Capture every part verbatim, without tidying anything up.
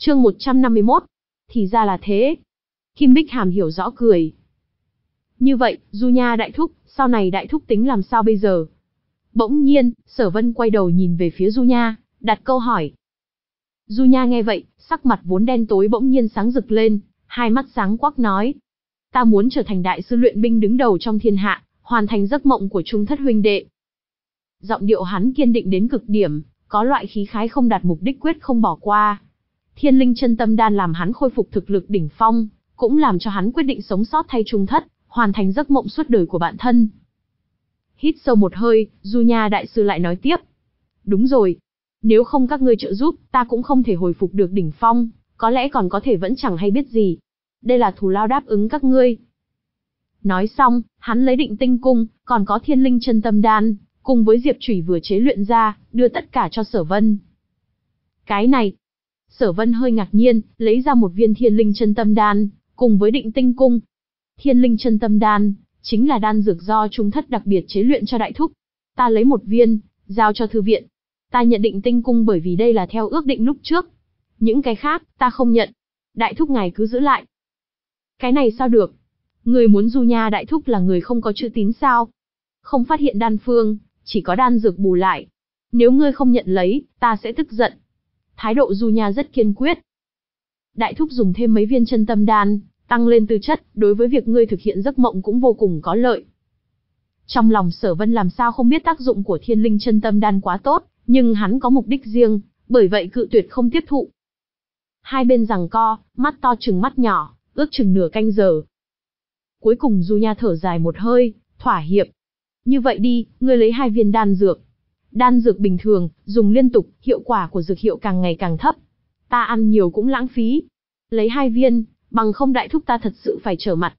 Chương một trăm năm mươi mốt. Thì ra là thế. Kim Bích Hàm hiểu rõ cười. Như vậy, Du Nha đại thúc, sau này đại thúc tính làm sao bây giờ? Bỗng nhiên, Sở Vân quay đầu nhìn về phía Du Nha, đặt câu hỏi. Du Nha nghe vậy, sắc mặt vốn đen tối bỗng nhiên sáng rực lên, hai mắt sáng quắc nói. Ta muốn trở thành đại sư luyện binh đứng đầu trong thiên hạ, hoàn thành giấc mộng của Trung Thất huynh đệ. Giọng điệu hắn kiên định đến cực điểm, có loại khí khái không đạt mục đích quyết không bỏ qua. Thiên Linh Chân Tâm Đan làm hắn khôi phục thực lực đỉnh phong, cũng làm cho hắn quyết định sống sót thay Trung Thất, hoàn thành giấc mộng suốt đời của bản thân. Hít sâu một hơi, Du Nha đại sư lại nói tiếp. Đúng rồi, nếu không các ngươi trợ giúp, ta cũng không thể hồi phục được đỉnh phong, có lẽ còn có thể vẫn chẳng hay biết gì. Đây là thù lao đáp ứng các ngươi. Nói xong, hắn lấy Định Tinh Cung, còn có Thiên Linh Chân Tâm Đan, cùng với Diệp Chủy vừa chế luyện ra, đưa tất cả cho Sở Vân. Cái này, Sở Vân hơi ngạc nhiên, lấy ra một viên Thiên Linh Chân Tâm Đan, cùng với Định Tinh Cung. Thiên Linh Chân Tâm Đan chính là đan dược do Trung Thất đặc biệt chế luyện cho đại thúc. Ta lấy một viên, giao cho thư viện. Ta nhận Định Tinh Cung bởi vì đây là theo ước định lúc trước. Những cái khác, ta không nhận. Đại thúc ngài cứ giữ lại. Cái này sao được? Người muốn Du Nha đại thúc là người không có chữ tín sao? Không phát hiện đan phương, chỉ có đan dược bù lại. Nếu ngươi không nhận lấy, ta sẽ tức giận. Thái độ Du Nha rất kiên quyết. Đại thúc dùng thêm mấy viên chân tâm đan, tăng lên tư chất, đối với việc ngươi thực hiện giấc mộng cũng vô cùng có lợi. Trong lòng Sở Vân làm sao không biết tác dụng của Thiên Linh Chân Tâm Đan quá tốt, nhưng hắn có mục đích riêng, bởi vậy cự tuyệt không tiếp thụ. Hai bên giằng co, mắt to chừng mắt nhỏ, ước chừng nửa canh giờ. Cuối cùng Du Nha thở dài một hơi, thỏa hiệp. Như vậy đi, ngươi lấy hai viên đan dược. Đan dược bình thường, dùng liên tục, hiệu quả của dược hiệu càng ngày càng thấp. Ta ăn nhiều cũng lãng phí. Lấy hai viên, bằng không đại thúc ta thật sự phải trở mặt.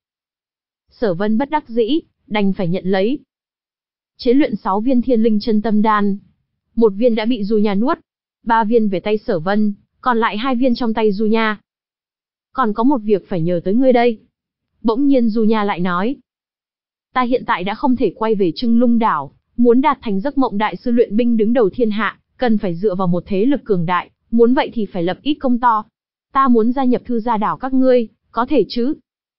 Sở Vân bất đắc dĩ, đành phải nhận lấy. Chế luyện sáu viên Thiên Linh Chân Tâm Đan. Một viên đã bị Du Nha nuốt. Ba viên về tay Sở Vân, còn lại hai viên trong tay Du Nha. Còn có một việc phải nhờ tới ngươi đây. Bỗng nhiên Du Nha lại nói. Ta hiện tại đã không thể quay về Trưng Lung đảo, muốn đạt thành giấc mộng đại sư luyện binh đứng đầu thiên hạ, cần phải dựa vào một thế lực cường đại, muốn vậy thì phải lập ít công to. Ta muốn gia nhập Thư Gia đảo các ngươi, có thể chứ?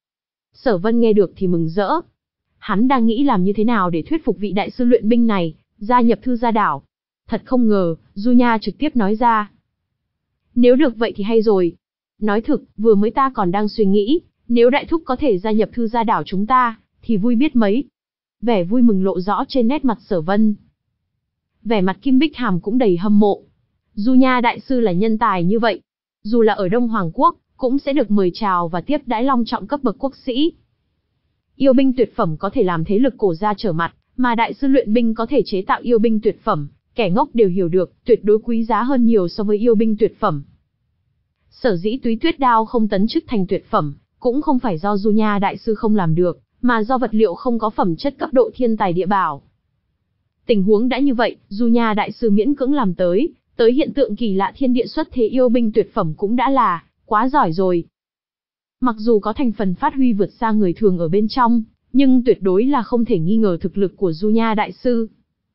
Sở Vân nghe được thì mừng rỡ. Hắn đang nghĩ làm như thế nào để thuyết phục vị đại sư luyện binh này, gia nhập Thư Gia đảo. Thật không ngờ, Du Nha trực tiếp nói ra. Nếu được vậy thì hay rồi. Nói thực, vừa mới ta còn đang suy nghĩ, nếu đại thúc có thể gia nhập Thư Gia đảo chúng ta, thì vui biết mấy. Vẻ vui mừng lộ rõ trên nét mặt Sở Vân. Vẻ mặt Kim Bích Hàm cũng đầy hâm mộ. Du Nha đại sư là nhân tài như vậy, dù là ở Đông Hoàng Quốc, cũng sẽ được mời chào và tiếp đãi long trọng cấp bậc quốc sĩ. Yêu binh tuyệt phẩm có thể làm thế lực cổ gia trở mặt, mà đại sư luyện binh có thể chế tạo yêu binh tuyệt phẩm, kẻ ngốc đều hiểu được, tuyệt đối quý giá hơn nhiều so với yêu binh tuyệt phẩm. Sở dĩ Túy Tuyết đao không tấn chức thành tuyệt phẩm, cũng không phải do Du Nha đại sư không làm được, mà do vật liệu không có phẩm chất cấp độ thiên tài địa bảo. Tình huống đã như vậy, Du Nha đại sư miễn cưỡng làm tới, tới hiện tượng kỳ lạ thiên địa xuất thế yêu binh tuyệt phẩm cũng đã là quá giỏi rồi. Mặc dù có thành phần phát huy vượt xa người thường ở bên trong, nhưng tuyệt đối là không thể nghi ngờ thực lực của Du Nha đại sư.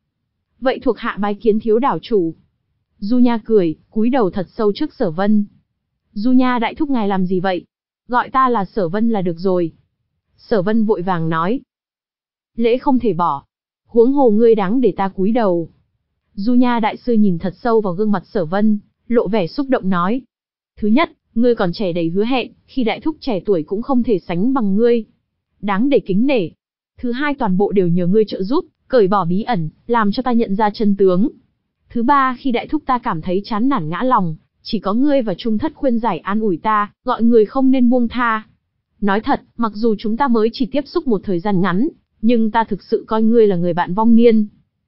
Vậy thuộc hạ bái kiến thiếu đảo chủ. Du Nha cười, cúi đầu thật sâu trước Sở Vân. Du Nha đại thúc ngài làm gì vậy? Gọi ta là Sở Vân là được rồi. Sở Vân vội vàng nói. Lễ không thể bỏ. Huống hồ ngươi đáng để ta cúi đầu. Du Nha đại sư nhìn thật sâu vào gương mặt Sở Vân, lộ vẻ xúc động nói. Thứ nhất, ngươi còn trẻ đầy hứa hẹn, khi đại thúc trẻ tuổi cũng không thể sánh bằng ngươi. Đáng để kính nể. Thứ hai, toàn bộ đều nhờ ngươi trợ giúp, cởi bỏ bí ẩn, làm cho ta nhận ra chân tướng. Thứ ba, khi đại thúc ta cảm thấy chán nản ngã lòng, chỉ có ngươi và Trung Thất khuyên giải an ủi ta, gọi người không nên buông tha. Nói thật, mặc dù chúng ta mới chỉ tiếp xúc một thời gian ngắn, nhưng ta thực sự coi ngươi là người bạn vong niên.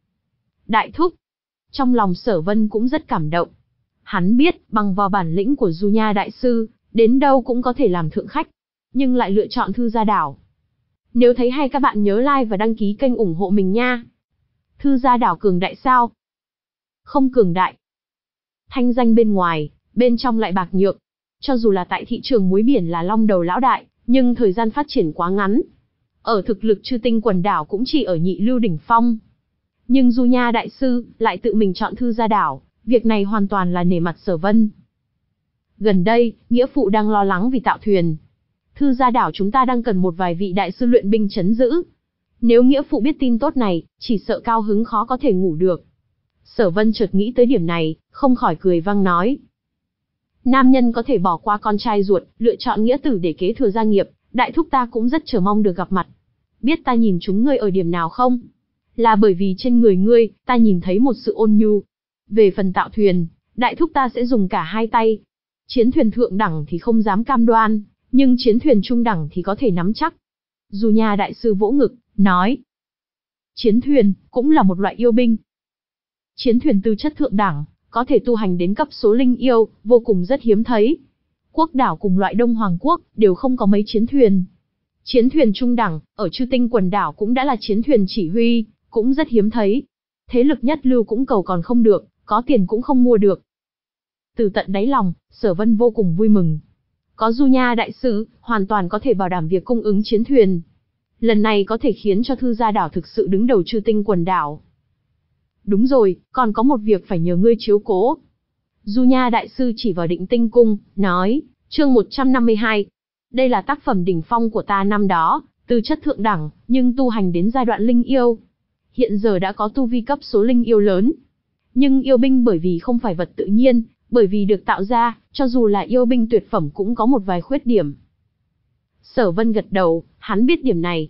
Đại thúc. Trong lòng Sở Vân cũng rất cảm động. Hắn biết, bằng vào bản lĩnh của Du Nha đại sư, đến đâu cũng có thể làm thượng khách, nhưng lại lựa chọn Thư Gia đảo. Nếu thấy hay các bạn nhớ like và đăng ký kênh ủng hộ mình nha. Thư Gia đảo cường đại sao? Không cường đại. Thanh danh bên ngoài, bên trong lại bạc nhược. Cho dù là tại thị trường muối biển là long đầu lão đại, nhưng thời gian phát triển quá ngắn. Ở thực lực Chư Tinh quần đảo cũng chỉ ở nhị lưu đỉnh phong. Nhưng Du Nha đại sư lại tự mình chọn Thư Gia đảo, việc này hoàn toàn là nể mặt Sở Vân. Gần đây, nghĩa phụ đang lo lắng vì tạo thuyền. Thư gia đảo chúng ta đang cần một vài vị đại sư luyện binh trấn giữ. Nếu nghĩa phụ biết tin tốt này, chỉ sợ cao hứng khó có thể ngủ được. Sở Vân chợt nghĩ tới điểm này, không khỏi cười vang nói. Nam nhân có thể bỏ qua con trai ruột, lựa chọn nghĩa tử để kế thừa gia nghiệp, đại thúc ta cũng rất chờ mong được gặp mặt. Biết ta nhìn chúng ngươi ở điểm nào không? Là bởi vì trên người ngươi, ta nhìn thấy một sự ôn nhu. Về phần tạo thuyền, đại thúc ta sẽ dùng cả hai tay. Chiến thuyền thượng đẳng thì không dám cam đoan, nhưng chiến thuyền trung đẳng thì có thể nắm chắc. Dù Nha đại sư vỗ ngực, nói. Chiến thuyền, cũng là một loại yêu binh. Chiến thuyền tư chất thượng đẳng, có thể tu hành đến cấp số linh yêu, vô cùng rất hiếm thấy. Quốc đảo cùng loại Đông Hoàng Quốc, đều không có mấy chiến thuyền. Chiến thuyền trung đẳng, ở Chư Tinh quần đảo cũng đã là chiến thuyền chỉ huy, cũng rất hiếm thấy. Thế lực nhất lưu cũng cầu còn không được, có tiền cũng không mua được. Từ tận đáy lòng, Sở Vân vô cùng vui mừng. Có Du Nha đại sư, hoàn toàn có thể bảo đảm việc cung ứng chiến thuyền. Lần này có thể khiến cho Thư gia đảo thực sự đứng đầu Chư Tinh quần đảo. Đúng rồi, còn có một việc phải nhờ ngươi chiếu cố. Du Nha đại sư chỉ vào Định Tinh cung, nói, chương một trăm năm mươi hai. Đây là tác phẩm đỉnh phong của ta năm đó, tư chất thượng đẳng, nhưng tu hành đến giai đoạn linh yêu. Hiện giờ đã có tu vi cấp số linh yêu lớn. Nhưng yêu binh bởi vì không phải vật tự nhiên, bởi vì được tạo ra, cho dù là yêu binh tuyệt phẩm cũng có một vài khuyết điểm. Sở Vân gật đầu, hắn biết điểm này.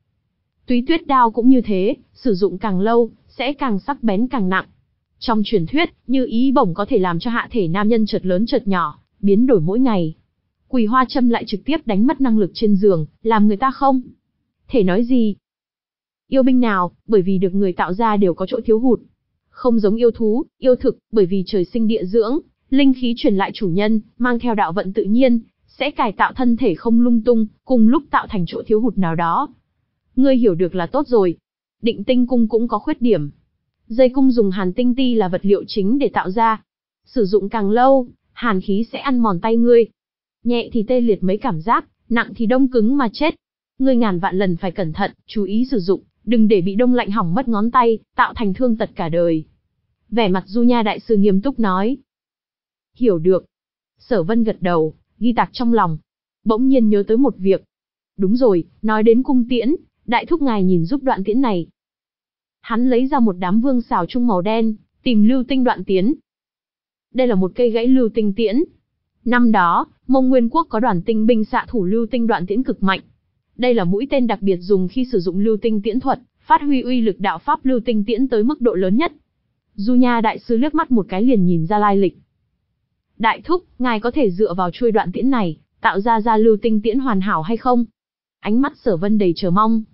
Túy tuyết đao cũng như thế, sử dụng càng lâu, sẽ càng sắc bén càng nặng. Trong truyền thuyết, như ý bổng có thể làm cho hạ thể nam nhân chợt lớn chợt nhỏ, biến đổi mỗi ngày. Quỳ hoa châm lại trực tiếp đánh mất năng lực trên giường, làm người ta không thể nói gì. Yêu binh nào, bởi vì được người tạo ra đều có chỗ thiếu hụt. Không giống yêu thú, yêu thực, bởi vì trời sinh địa dưỡng, linh khí truyền lại chủ nhân, mang theo đạo vận tự nhiên, sẽ cải tạo thân thể không lung tung, cùng lúc tạo thành chỗ thiếu hụt nào đó. Ngươi hiểu được là tốt rồi. Định Tinh cung cũng có khuyết điểm. Dây cung dùng hàn tinh ti là vật liệu chính để tạo ra. Sử dụng càng lâu, hàn khí sẽ ăn mòn tay ngươi. Nhẹ thì tê liệt mấy cảm giác, nặng thì đông cứng mà chết. Ngươi ngàn vạn lần phải cẩn thận, chú ý sử dụng, đừng để bị đông lạnh hỏng mất ngón tay, tạo thành thương tật cả đời. Vẻ mặt Du Nha đại sư nghiêm túc nói. Hiểu được. Sở Vân gật đầu, ghi tạc trong lòng. Bỗng nhiên nhớ tới một việc. Đúng rồi, nói đến cung tiễn, đại thúc ngài nhìn giúp đoạn tiễn này. Hắn lấy ra một đám vương xào trung màu đen, tìm lưu tinh đoạn tiễn. Đây là một cây gãy lưu tinh tiễn. Năm đó, Mông Nguyên Quốc có đoàn tinh binh xạ thủ lưu tinh đoạn tiễn cực mạnh. Đây là mũi tên đặc biệt dùng khi sử dụng lưu tinh tiễn thuật, phát huy uy lực đạo pháp lưu tinh tiễn tới mức độ lớn nhất. Du Nha đại sư liếc mắt một cái liền nhìn ra lai lịch. Đại thúc, ngài có thể dựa vào chuôi đoạn tiễn này, tạo ra ra lưu tinh tiễn hoàn hảo hay không? Ánh mắt Sở Vân đầy chờ mong.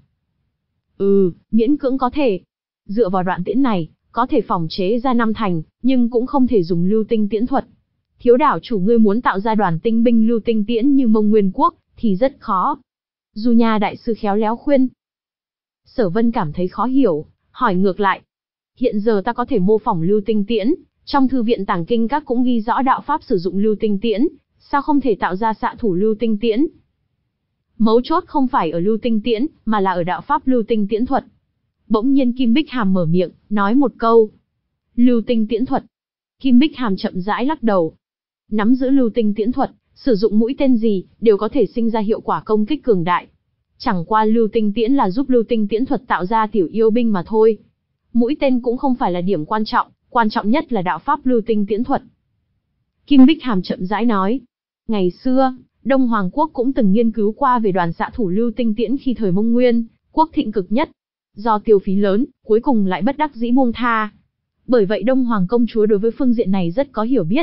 Ừ, miễn cưỡng có thể. Dựa vào đoạn tiễn này, có thể phòng chế ra năm thành, nhưng cũng không thể dùng lưu tinh tiễn thuật. Thiếu đảo chủ ngươi muốn tạo ra đoàn tinh binh lưu tinh tiễn như Mông Nguyên Quốc, thì rất khó. Du Nha đại sư khéo léo khuyên. Sở Vân cảm thấy khó hiểu, hỏi ngược lại. Hiện giờ ta có thể mô phỏng lưu tinh tiễn, trong thư viện tàng kinh các cũng ghi rõ đạo pháp sử dụng lưu tinh tiễn, sao không thể tạo ra xạ thủ lưu tinh tiễn? Mấu chốt không phải ở lưu tinh tiễn, mà là ở đạo pháp lưu tinh tiễn thuật. Bỗng nhiên Kim Bích Hàm mở miệng, nói một câu. Lưu tinh tiễn thuật. Kim Bích Hàm chậm rãi lắc đầu. Nắm giữ lưu tinh tiễn thuật, sử dụng mũi tên gì, đều có thể sinh ra hiệu quả công kích cường đại. Chẳng qua lưu tinh tiễn là giúp lưu tinh tiễn thuật tạo ra tiểu yêu binh mà thôi. Mũi tên cũng không phải là điểm quan trọng, quan trọng nhất là đạo pháp lưu tinh tiễn thuật. Kim Bích Hàm chậm rãi nói. Ngày xưa, Đông Hoàng Quốc cũng từng nghiên cứu qua về đoàn xạ thủ lưu tinh tiễn khi thời Mông Nguyên Quốc thịnh cực nhất. Do tiêu phí lớn, cuối cùng lại bất đắc dĩ buông tha. Bởi vậy Đông Hoàng công chúa đối với phương diện này rất có hiểu biết.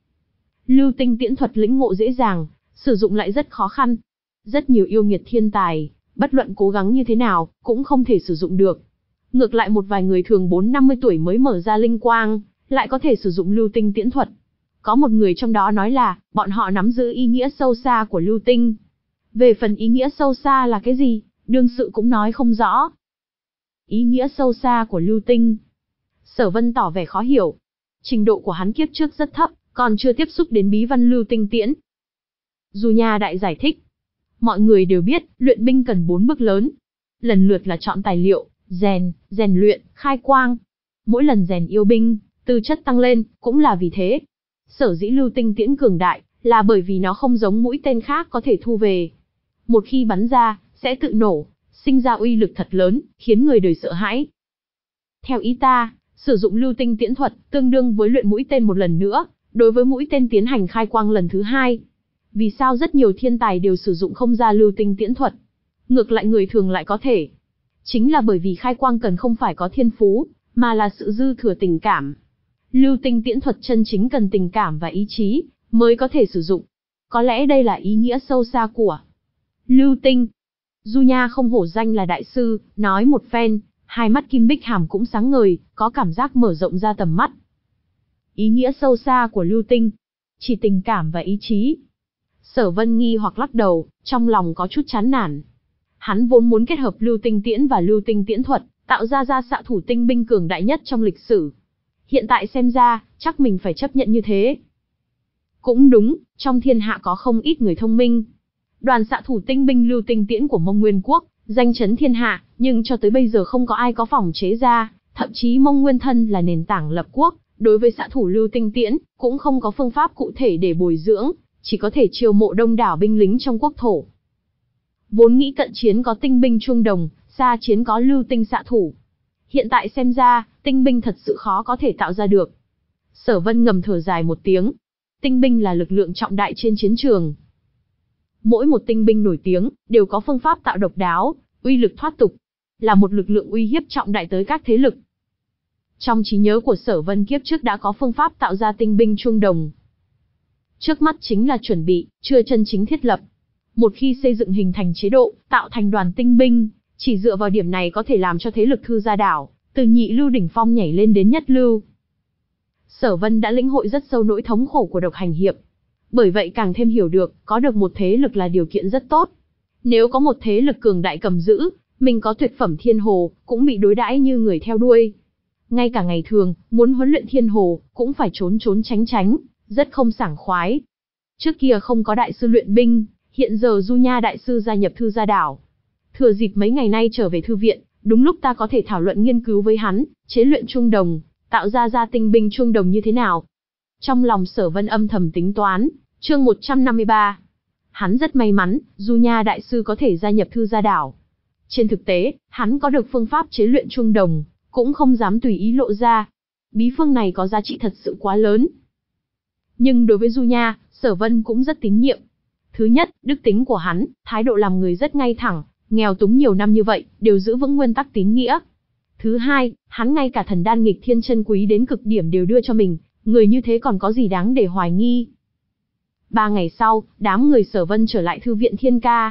Lưu tinh tiễn thuật lĩnh ngộ dễ dàng, sử dụng lại rất khó khăn. Rất nhiều yêu nghiệt thiên tài, bất luận cố gắng như thế nào, cũng không thể sử dụng được. Ngược lại một vài người thường bốn năm mươi tuổi mới mở ra linh quang, lại có thể sử dụng lưu tinh tiễn thuật. Có một người trong đó nói là, bọn họ nắm giữ ý nghĩa sâu xa của lưu tinh. Về phần ý nghĩa sâu xa là cái gì, đương sự cũng nói không rõ. Ý nghĩa sâu xa của lưu tinh. Sở Vân tỏ vẻ khó hiểu. Trình độ của hắn kiếp trước rất thấp, còn chưa tiếp xúc đến bí văn lưu tinh tiễn. Du Nha đại giải thích. Mọi người đều biết, luyện binh cần bốn bước lớn. Lần lượt là chọn tài liệu, rèn, rèn luyện, khai quang. Mỗi lần rèn yêu binh, tư chất tăng lên, cũng là vì thế. Sở dĩ lưu tinh tiễn cường đại, là bởi vì nó không giống mũi tên khác có thể thu về. Một khi bắn ra, sẽ tự nổ, sinh ra uy lực thật lớn, khiến người đời sợ hãi. Theo ý ta, sử dụng lưu tinh tiễn thuật, tương đương với luyện mũi tên một lần nữa, đối với mũi tên tiến hành khai quang lần thứ hai. Vì sao rất nhiều thiên tài đều sử dụng không ra lưu tinh tiễn thuật, ngược lại người thường lại có thể? Chính là bởi vì khai quang cần không phải có thiên phú, mà là sự dư thừa tình cảm. Lưu tinh tiễn thuật chân chính cần tình cảm và ý chí, mới có thể sử dụng. Có lẽ đây là ý nghĩa sâu xa của lưu tinh. Du Nha không hổ danh là đại sư, nói một phen, hai mắt Kim Bích Hàm cũng sáng ngời, có cảm giác mở rộng ra tầm mắt. Ý nghĩa sâu xa của lưu tinh, chỉ tình cảm và ý chí. Sở Vân nghi hoặc lắc đầu, trong lòng có chút chán nản. Hắn vốn muốn kết hợp lưu tinh tiễn và lưu tinh tiễn thuật, tạo ra ra xạ thủ tinh binh cường đại nhất trong lịch sử. Hiện tại xem ra, chắc mình phải chấp nhận như thế. Cũng đúng, trong thiên hạ có không ít người thông minh. Đoàn xạ thủ tinh binh lưu tinh tiễn của Mông Nguyên Quốc, danh chấn thiên hạ, nhưng cho tới bây giờ không có ai có phòng chế ra, thậm chí Mông Nguyên thân là nền tảng lập quốc, đối với xạ thủ lưu tinh tiễn, cũng không có phương pháp cụ thể để bồi dưỡng, chỉ có thể chiêu mộ đông đảo binh lính trong quốc thổ. Vốn nghĩ cận chiến có tinh binh chuông đồng, xa chiến có lưu tinh xạ thủ. Hiện tại xem ra, tinh binh thật sự khó có thể tạo ra được. Sở Vân ngầm thở dài một tiếng. Tinh binh là lực lượng trọng đại trên chiến trường. Mỗi một tinh binh nổi tiếng, đều có phương pháp tạo độc đáo, uy lực thoát tục, là một lực lượng uy hiếp trọng đại tới các thế lực. Trong trí nhớ của Sở Vân kiếp trước đã có phương pháp tạo ra tinh binh chuông đồng. Trước mắt chính là chuẩn bị, chưa chân chính thiết lập. Một khi xây dựng hình thành chế độ, tạo thành đoàn tinh binh, chỉ dựa vào điểm này có thể làm cho thế lực Thư Gia Đảo, từ nhị lưu đỉnh phong nhảy lên đến nhất lưu. Sở Vân đã lĩnh hội rất sâu nỗi thống khổ của độc hành hiệp. Bởi vậy càng thêm hiểu được, có được một thế lực là điều kiện rất tốt. Nếu có một thế lực cường đại cầm giữ, mình có tuyệt phẩm thiên hồ, cũng bị đối đãi như người theo đuôi. Ngay cả ngày thường, muốn huấn luyện thiên hồ, cũng phải trốn trốn tránh tránh, rất không sảng khoái. Trước kia không có đại sư luyện binh, hiện giờ Du Nha đại sư gia nhập Thư Gia Đảo. Thừa dịp mấy ngày nay trở về thư viện, đúng lúc ta có thể thảo luận nghiên cứu với hắn, chế luyện chuông đồng, tạo ra ra tinh binh chuông đồng như thế nào. Trong lòng Sở Vân âm thầm tính toán, chương một trăm năm mươi ba. Hắn rất may mắn, Du Nha đại sư có thể gia nhập Thư Gia Đảo. Trên thực tế, hắn có được phương pháp chế luyện chuông đồng, cũng không dám tùy ý lộ ra. Bí phương này có giá trị thật sự quá lớn. Nhưng đối với Du Nha, Sở Vân cũng rất tín nhiệm. Thứ nhất, đức tính của hắn, thái độ làm người rất ngay thẳng, nghèo túng nhiều năm như vậy, đều giữ vững nguyên tắc tín nghĩa. Thứ hai, hắn ngay cả thần đan nghịch thiên chân quý đến cực điểm đều đưa cho mình, người như thế còn có gì đáng để hoài nghi. Ba ngày sau, đám người Sở Vân trở lại thư viện Thiên Ca.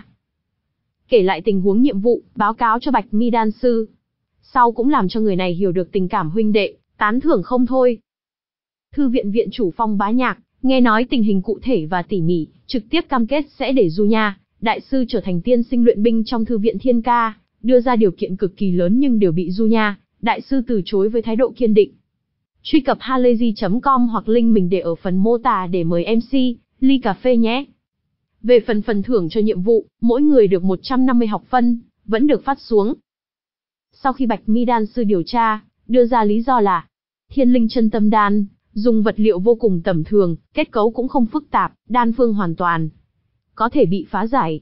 Kể lại tình huống nhiệm vụ, báo cáo cho Bạch Mi đan sư. Sau cũng làm cho người này hiểu được tình cảm huynh đệ, tán thưởng không thôi. Thư viện viện chủ Phong Bá Nhạc, nghe nói tình hình cụ thể và tỉ mỉ, trực tiếp cam kết sẽ để Du Nha đại sư trở thành tiên sinh luyện binh trong thư viện Thiên Ca, đưa ra điều kiện cực kỳ lớn nhưng đều bị Du Nha đại sư từ chối với thái độ kiên định. Truy cập halayzi chấm com hoặc link mình để ở phần mô tả để mời em xê ly cà phê nhé. Về phần phần thưởng cho nhiệm vụ, mỗi người được một trăm năm mươi học phân, vẫn được phát xuống. Sau khi Bạch Mi đan sư điều tra, đưa ra lý do là Thiên Linh Chân Tâm Đan, dùng vật liệu vô cùng tầm thường, kết cấu cũng không phức tạp, đan phương hoàn toàn có thể bị phá giải.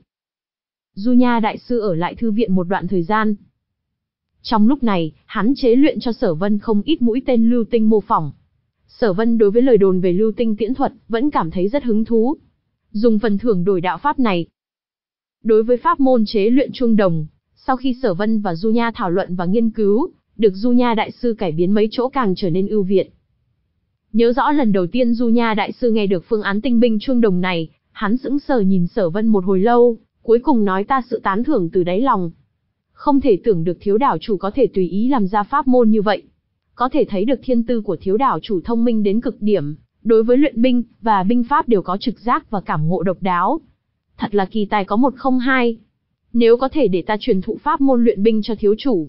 Du Nha đại sư ở lại thư viện một đoạn thời gian. Trong lúc này, hắn chế luyện cho Sở Vân không ít mũi tên lưu tinh mô phỏng. Sở Vân đối với lời đồn về lưu tinh tiễn thuật vẫn cảm thấy rất hứng thú. Dùng phần thưởng đổi đạo pháp này. Đối với pháp môn chế luyện chuông đồng, sau khi Sở Vân và Du Nha thảo luận và nghiên cứu, được Du Nha đại sư cải biến mấy chỗ càng trở nên ưu việt. Nhớ rõ lần đầu tiên Du Nha đại sư nghe được phương án tinh binh chuông đồng này, hắn sững sờ nhìn Sở Vân một hồi lâu, cuối cùng nói ta sự tán thưởng từ đáy lòng. Không thể tưởng được thiếu đảo chủ có thể tùy ý làm ra pháp môn như vậy. Có thể thấy được thiên tư của thiếu đảo chủ thông minh đến cực điểm, đối với luyện binh và binh pháp đều có trực giác và cảm ngộ độc đáo. Thật là kỳ tài có một không hai. Nếu có thể để ta truyền thụ pháp môn luyện binh cho thiếu chủ.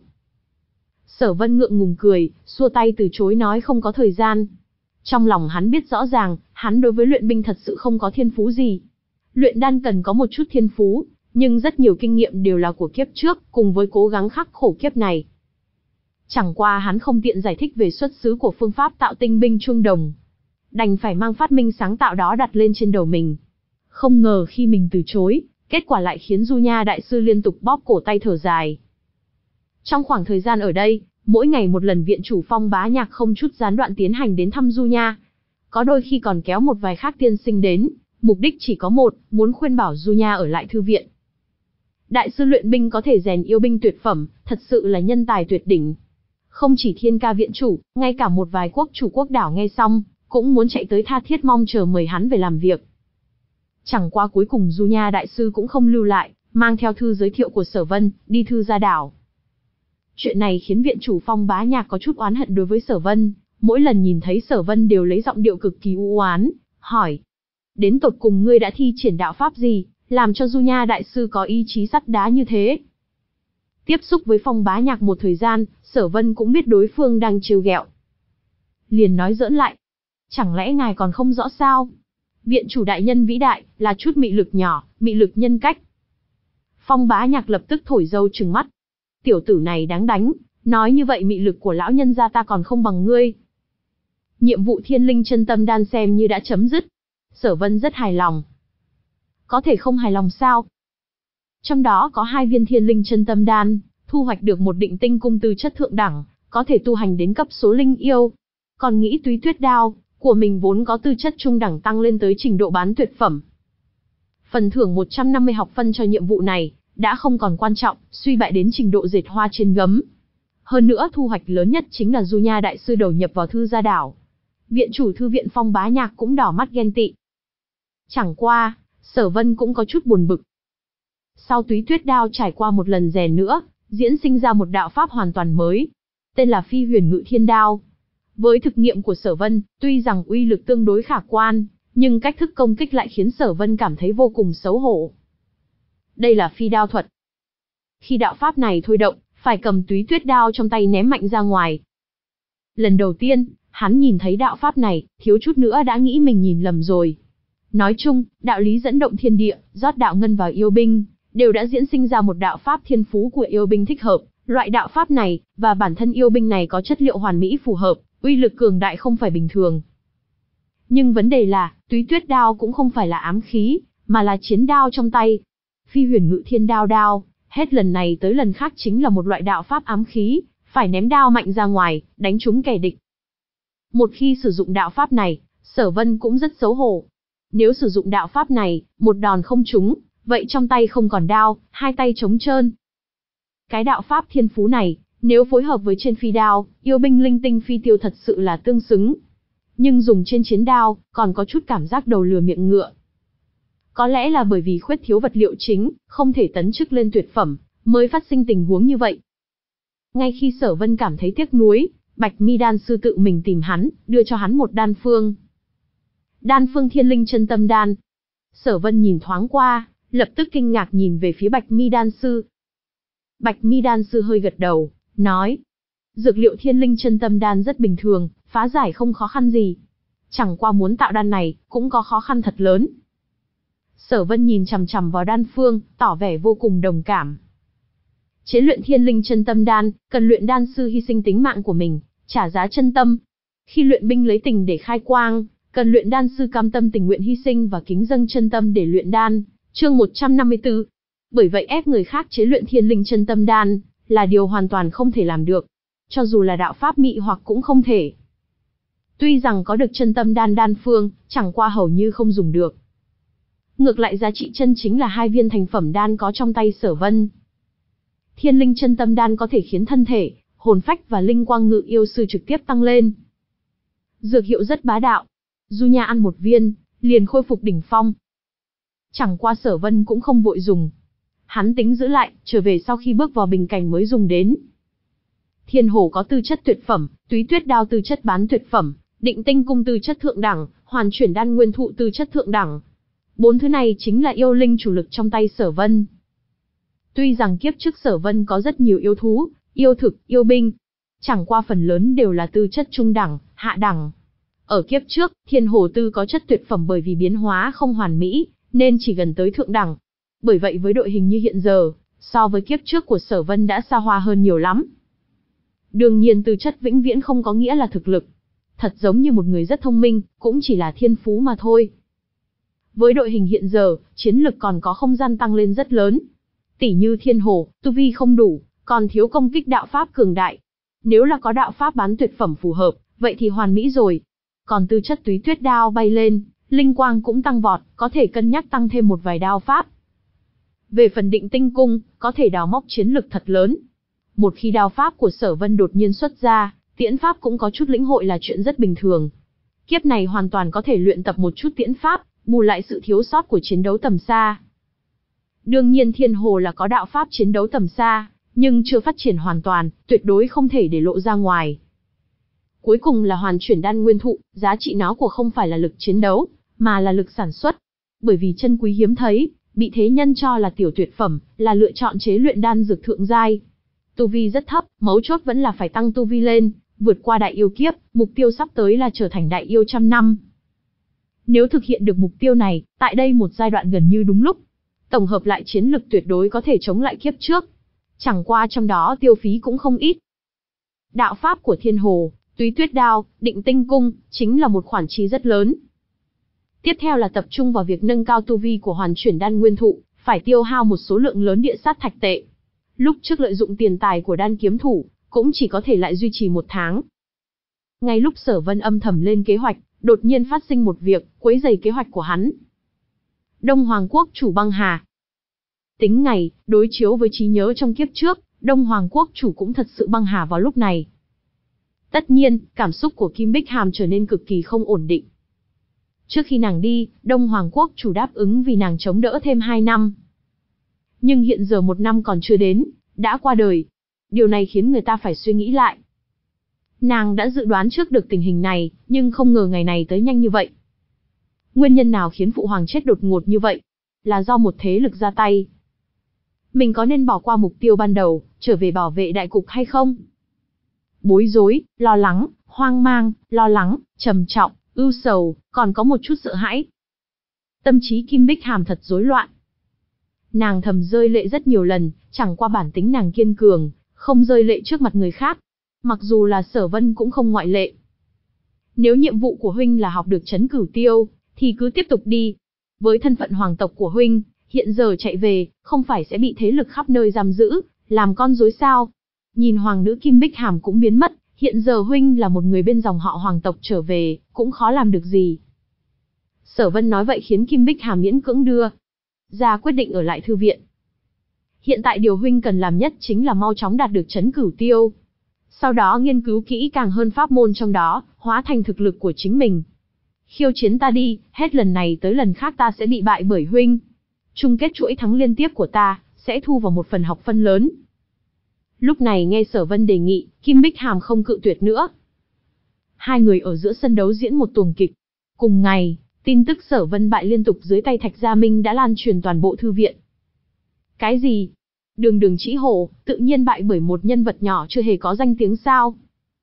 Sở Vân ngượng ngùng cười, xua tay từ chối nói không có thời gian. Trong lòng hắn biết rõ ràng, hắn đối với luyện binh thật sự không có thiên phú gì. Luyện đan cần có một chút thiên phú, nhưng rất nhiều kinh nghiệm đều là của kiếp trước, cùng với cố gắng khắc khổ kiếp này. Chẳng qua hắn không tiện giải thích về xuất xứ của phương pháp tạo tinh binh chuông đồng. đành phải mang phát minh sáng tạo đó đặt lên trên đầu mình. Không ngờ khi mình từ chối, kết quả lại khiến Du Nha đại sư liên tục bóp cổ tay thở dài. Trong khoảng thời gian ở đây, mỗi ngày một lần viện chủ Phong Bá Nhạc không chút gián đoạn tiến hành đến thăm Du Nha. Có đôi khi còn kéo một vài khác tiên sinh đến, mục đích chỉ có một, muốn khuyên bảo Du Nha ở lại thư viện. Đại sư luyện binh có thể rèn yêu binh tuyệt phẩm, thật sự là nhân tài tuyệt đỉnh. Không chỉ Thiên Ca viện chủ, ngay cả một vài quốc chủ quốc đảo nghe xong, cũng muốn chạy tới tha thiết mong chờ mời hắn về làm việc. Chẳng qua cuối cùng Du Nha đại sư cũng không lưu lại, mang theo thư giới thiệu của Sở Vân, đi thư ra đảo. Chuyện này khiến viện chủ Phong Bá Nhạc có chút oán hận đối với Sở Vân, mỗi lần nhìn thấy Sở Vân đều lấy giọng điệu cực kỳ u oán, hỏi: đến tột cùng ngươi đã thi triển đạo pháp gì, làm cho Du Nha đại sư có ý chí sắt đá như thế? Tiếp xúc với Phong Bá Nhạc một thời gian, Sở Vân cũng biết đối phương đang trêu ghẹo. Liền nói giỡn lại: chẳng lẽ ngài còn không rõ sao? Viện chủ đại nhân vĩ đại, là chút mị lực nhỏ, mị lực nhân cách. Phong Bá Nhạc lập tức thổi dâu trừng mắt. Tiểu tử này đáng đánh, nói như vậy mị lực của lão nhân gia ta còn không bằng ngươi. Nhiệm vụ Thiên Linh Chân Tâm Đan xem như đã chấm dứt. Sở Vân rất hài lòng. Có thể không hài lòng sao? Trong đó có hai viên Thiên Linh Chân Tâm Đan, thu hoạch được một định tinh cung tư chất thượng đẳng, có thể tu hành đến cấp số linh yêu. Còn nghĩ Túy Tuyết Đao của mình vốn có tư chất trung đẳng tăng lên tới trình độ bán tuyệt phẩm. Phần thưởng một trăm năm mươi học phân cho nhiệm vụ này đã không còn quan trọng, suy bại đến trình độ dệt hoa trên gấm. Hơn nữa thu hoạch lớn nhất chính là Du Nha đại sư đầu nhập vào thư gia đảo. Viện chủ thư viện Phong Bá Nhạc cũng đỏ mắt ghen tị. Chẳng qua, Sở Vân cũng có chút buồn bực. Sau Túy Tuyết Đao trải qua một lần rèn nữa, diễn sinh ra một đạo pháp hoàn toàn mới, tên là Phi Huyền Ngự Thiên Đao. Với thực nghiệm của Sở Vân, tuy rằng uy lực tương đối khả quan, nhưng cách thức công kích lại khiến Sở Vân cảm thấy vô cùng xấu hổ. Đây là phi đao thuật. Khi đạo pháp này thôi động, phải cầm Túy Tuyết Đao trong tay ném mạnh ra ngoài. Lần đầu tiên, hắn nhìn thấy đạo pháp này, thiếu chút nữa đã nghĩ mình nhìn lầm rồi. Nói chung, đạo lý dẫn động thiên địa, rót đạo ngân vào yêu binh, đều đã diễn sinh ra một đạo pháp thiên phú của yêu binh thích hợp. Loại đạo pháp này, và bản thân yêu binh này có chất liệu hoàn mỹ phù hợp, uy lực cường đại không phải bình thường. Nhưng vấn đề là, Túy Tuyết Đao cũng không phải là ám khí, mà là chiến đao trong tay. Phi Huyền Ngự Thiên Đao đao, hết lần này tới lần khác chính là một loại đạo pháp ám khí, phải ném đao mạnh ra ngoài, đánh trúng kẻ địch. Một khi sử dụng đạo pháp này, Sở Vân cũng rất xấu hổ. Nếu sử dụng đạo pháp này, một đòn không trúng, vậy trong tay không còn đao, hai tay trống trơn. Cái đạo pháp thiên phú này, nếu phối hợp với trên phi đao, yêu binh linh tinh phi tiêu thật sự là tương xứng. Nhưng dùng trên chiến đao, còn có chút cảm giác đầu lừa miệng ngựa. Có lẽ là bởi vì khuyết thiếu vật liệu chính, không thể tấn chức lên tuyệt phẩm, mới phát sinh tình huống như vậy. Ngay khi Sở Vân cảm thấy tiếc nuối, Bạch Mi đan sư tự mình tìm hắn, đưa cho hắn một đan phương. Đan phương Thiên Linh Chân Tâm Đan. Sở Vân nhìn thoáng qua, lập tức kinh ngạc nhìn về phía Bạch Mi đan sư. Bạch Mi đan sư hơi gật đầu, nói: dược liệu Thiên Linh Chân Tâm Đan rất bình thường, phá giải không khó khăn gì. Chẳng qua muốn tạo đan này, cũng có khó khăn thật lớn. Sở Vân nhìn chằm chằm vào đan phương, tỏ vẻ vô cùng đồng cảm. Chế luyện Thiên Linh Chân Tâm Đan, cần luyện đan sư hy sinh tính mạng của mình, trả giá chân tâm. Khi luyện binh lấy tình để khai quang, cần luyện đan sư cam tâm tình nguyện hy sinh và kính dâng chân tâm để luyện đan. Chương một trăm năm mươi tư. Bởi vậy ép người khác chế luyện Thiên Linh Chân Tâm Đan là điều hoàn toàn không thể làm được. Cho dù là đạo pháp mị hoặc cũng không thể. Tuy rằng có được chân tâm đan đan phương, chẳng qua hầu như không dùng được. Ngược lại giá trị chân chính là hai viên thành phẩm đan có trong tay Sở Vân. Thiên Linh Chân Tâm Đan có thể khiến thân thể, hồn phách và linh quang ngự yêu sư trực tiếp tăng lên. Dược hiệu rất bá đạo. Du Nha ăn một viên, liền khôi phục đỉnh phong. Chẳng qua Sở Vân cũng không vội dùng. Hắn tính giữ lại, trở về sau khi bước vào bình cảnh mới dùng đến. Thiên Hổ có tư chất tuyệt phẩm, Túy Tuyết Đao tư chất bán tuyệt phẩm, Định Tinh Cung tư chất thượng đẳng, Hoàn Chuyển Đan Nguyên Thụ tư chất thượng đẳng. Bốn thứ này chính là yêu linh chủ lực trong tay Sở Vân. Tuy rằng kiếp trước Sở Vân có rất nhiều yêu thú, yêu thực, yêu binh, chẳng qua phần lớn đều là tư chất trung đẳng, hạ đẳng. Ở kiếp trước, Thiên Hổ tư có chất tuyệt phẩm bởi vì biến hóa không hoàn mỹ, nên chỉ gần tới thượng đẳng. Bởi vậy với đội hình như hiện giờ, so với kiếp trước của Sở Vân đã xa hoa hơn nhiều lắm. Đương nhiên tư chất vĩnh viễn không có nghĩa là thực lực. thật giống như một người rất thông minh, cũng chỉ là thiên phú mà thôi. Với đội hình hiện giờ, chiến lực còn có không gian tăng lên rất lớn. Tỷ như Thiên Hồ, tu vi không đủ, còn thiếu công kích đạo pháp cường đại. Nếu là có đạo pháp bán tuyệt phẩm phù hợp, vậy thì hoàn mỹ rồi. Còn tư chất Túy Tuyết đao bay lên, linh quang cũng tăng vọt, có thể cân nhắc tăng thêm một vài đao pháp. Về phần Định Tinh cung, có thể đào móc chiến lực thật lớn. Một khi đao pháp của Sở Vân đột nhiên xuất ra, tiễn pháp cũng có chút lĩnh hội là chuyện rất bình thường. Kiếp này hoàn toàn có thể luyện tập một chút tiễn pháp, bù lại sự thiếu sót của chiến đấu tầm xa. Đương nhiên Thiên Hồ là có đạo pháp chiến đấu tầm xa, nhưng chưa phát triển hoàn toàn, tuyệt đối không thể để lộ ra ngoài. Cuối cùng là Hoàn Chuyển Đan Nguyên Thụ, giá trị nó của không phải là lực chiến đấu, mà là lực sản xuất. Bởi vì chân quý hiếm thấy, bị thế nhân cho là tiểu tuyệt phẩm, là lựa chọn chế luyện đan dược thượng giai. Tu vi rất thấp, mấu chốt vẫn là phải tăng tu vi lên, vượt qua đại yêu kiếp, mục tiêu sắp tới là trở thành đại yêu trăm năm. Nếu thực hiện được mục tiêu này, tại đây một giai đoạn gần như đúng lúc, tổng hợp lại chiến lực tuyệt đối có thể chống lại kiếp trước. Chẳng qua trong đó tiêu phí cũng không ít. Đạo pháp của Thiên Hồ, Túy Tuyết đao, Định Tinh cung, chính là một khoản chi rất lớn. Tiếp theo là tập trung vào việc nâng cao tu vi của Hoàn Chuyển Đan Nguyên Thụ, phải tiêu hao một số lượng lớn địa sát thạch tệ. Lúc trước lợi dụng tiền tài của đan kiếm thủ, cũng chỉ có thể lại duy trì một tháng. Ngay lúc Sở Vân âm thầm lên kế hoạch, đột nhiên phát sinh một việc, quấy rầy kế hoạch của hắn. Đông Hoàng Quốc chủ băng hà. Tính ngày, đối chiếu với trí nhớ trong kiếp trước, Đông Hoàng Quốc chủ cũng thật sự băng hà vào lúc này. Tất nhiên, cảm xúc của Kim Bích Hàm trở nên cực kỳ không ổn định. Trước khi nàng đi, Đông Hoàng Quốc chủ đáp ứng vì nàng chống đỡ thêm hai năm. Nhưng hiện giờ một năm còn chưa đến, đã qua đời. Điều này khiến người ta phải suy nghĩ lại. Nàng đã dự đoán trước được tình hình này, nhưng không ngờ ngày này tới nhanh như vậy. Nguyên nhân nào khiến Phụ Hoàng chết đột ngột như vậy? Là do một thế lực ra tay. Mình có nên bỏ qua mục tiêu ban đầu, trở về bảo vệ đại cục hay không? Bối rối, lo lắng, hoang mang, lo lắng, trầm trọng, ưu sầu, còn có một chút sợ hãi. Tâm trí Kim Bích Hàm thật rối loạn. Nàng thầm rơi lệ rất nhiều lần, chẳng qua bản tính nàng kiên cường, không rơi lệ trước mặt người khác. Mặc dù là Sở Vân cũng không ngoại lệ. Nếu nhiệm vụ của huynh là học được trấn cửu tiêu, thì cứ tiếp tục đi. Với thân phận hoàng tộc của huynh, hiện giờ chạy về, không phải sẽ bị thế lực khắp nơi giam giữ, làm con rối sao? Nhìn hoàng nữ Kim Bích Hàm cũng biến mất, hiện giờ huynh là một người bên dòng họ hoàng tộc trở về, cũng khó làm được gì. Sở Vân nói vậy khiến Kim Bích Hàm miễn cưỡng đưa ra quyết định ở lại thư viện. Hiện tại điều huynh cần làm nhất chính là mau chóng đạt được trấn cửu tiêu. Sau đó nghiên cứu kỹ càng hơn pháp môn trong đó, hóa thành thực lực của chính mình. Khiêu chiến ta đi, hết lần này tới lần khác ta sẽ bị bại bởi huynh. Chung kết chuỗi thắng liên tiếp của ta, sẽ thu vào một phần học phân lớn. Lúc này nghe Sở Vân đề nghị, Kim Bích Hàm không cự tuyệt nữa. Hai người ở giữa sân đấu diễn một tuồng kịch. Cùng ngày, tin tức Sở Vân bại liên tục dưới tay Thạch Gia Minh đã lan truyền toàn bộ thư viện. Cái gì? Đường Đường Chỉ Hổ, tự nhiên bại bởi một nhân vật nhỏ chưa hề có danh tiếng sao?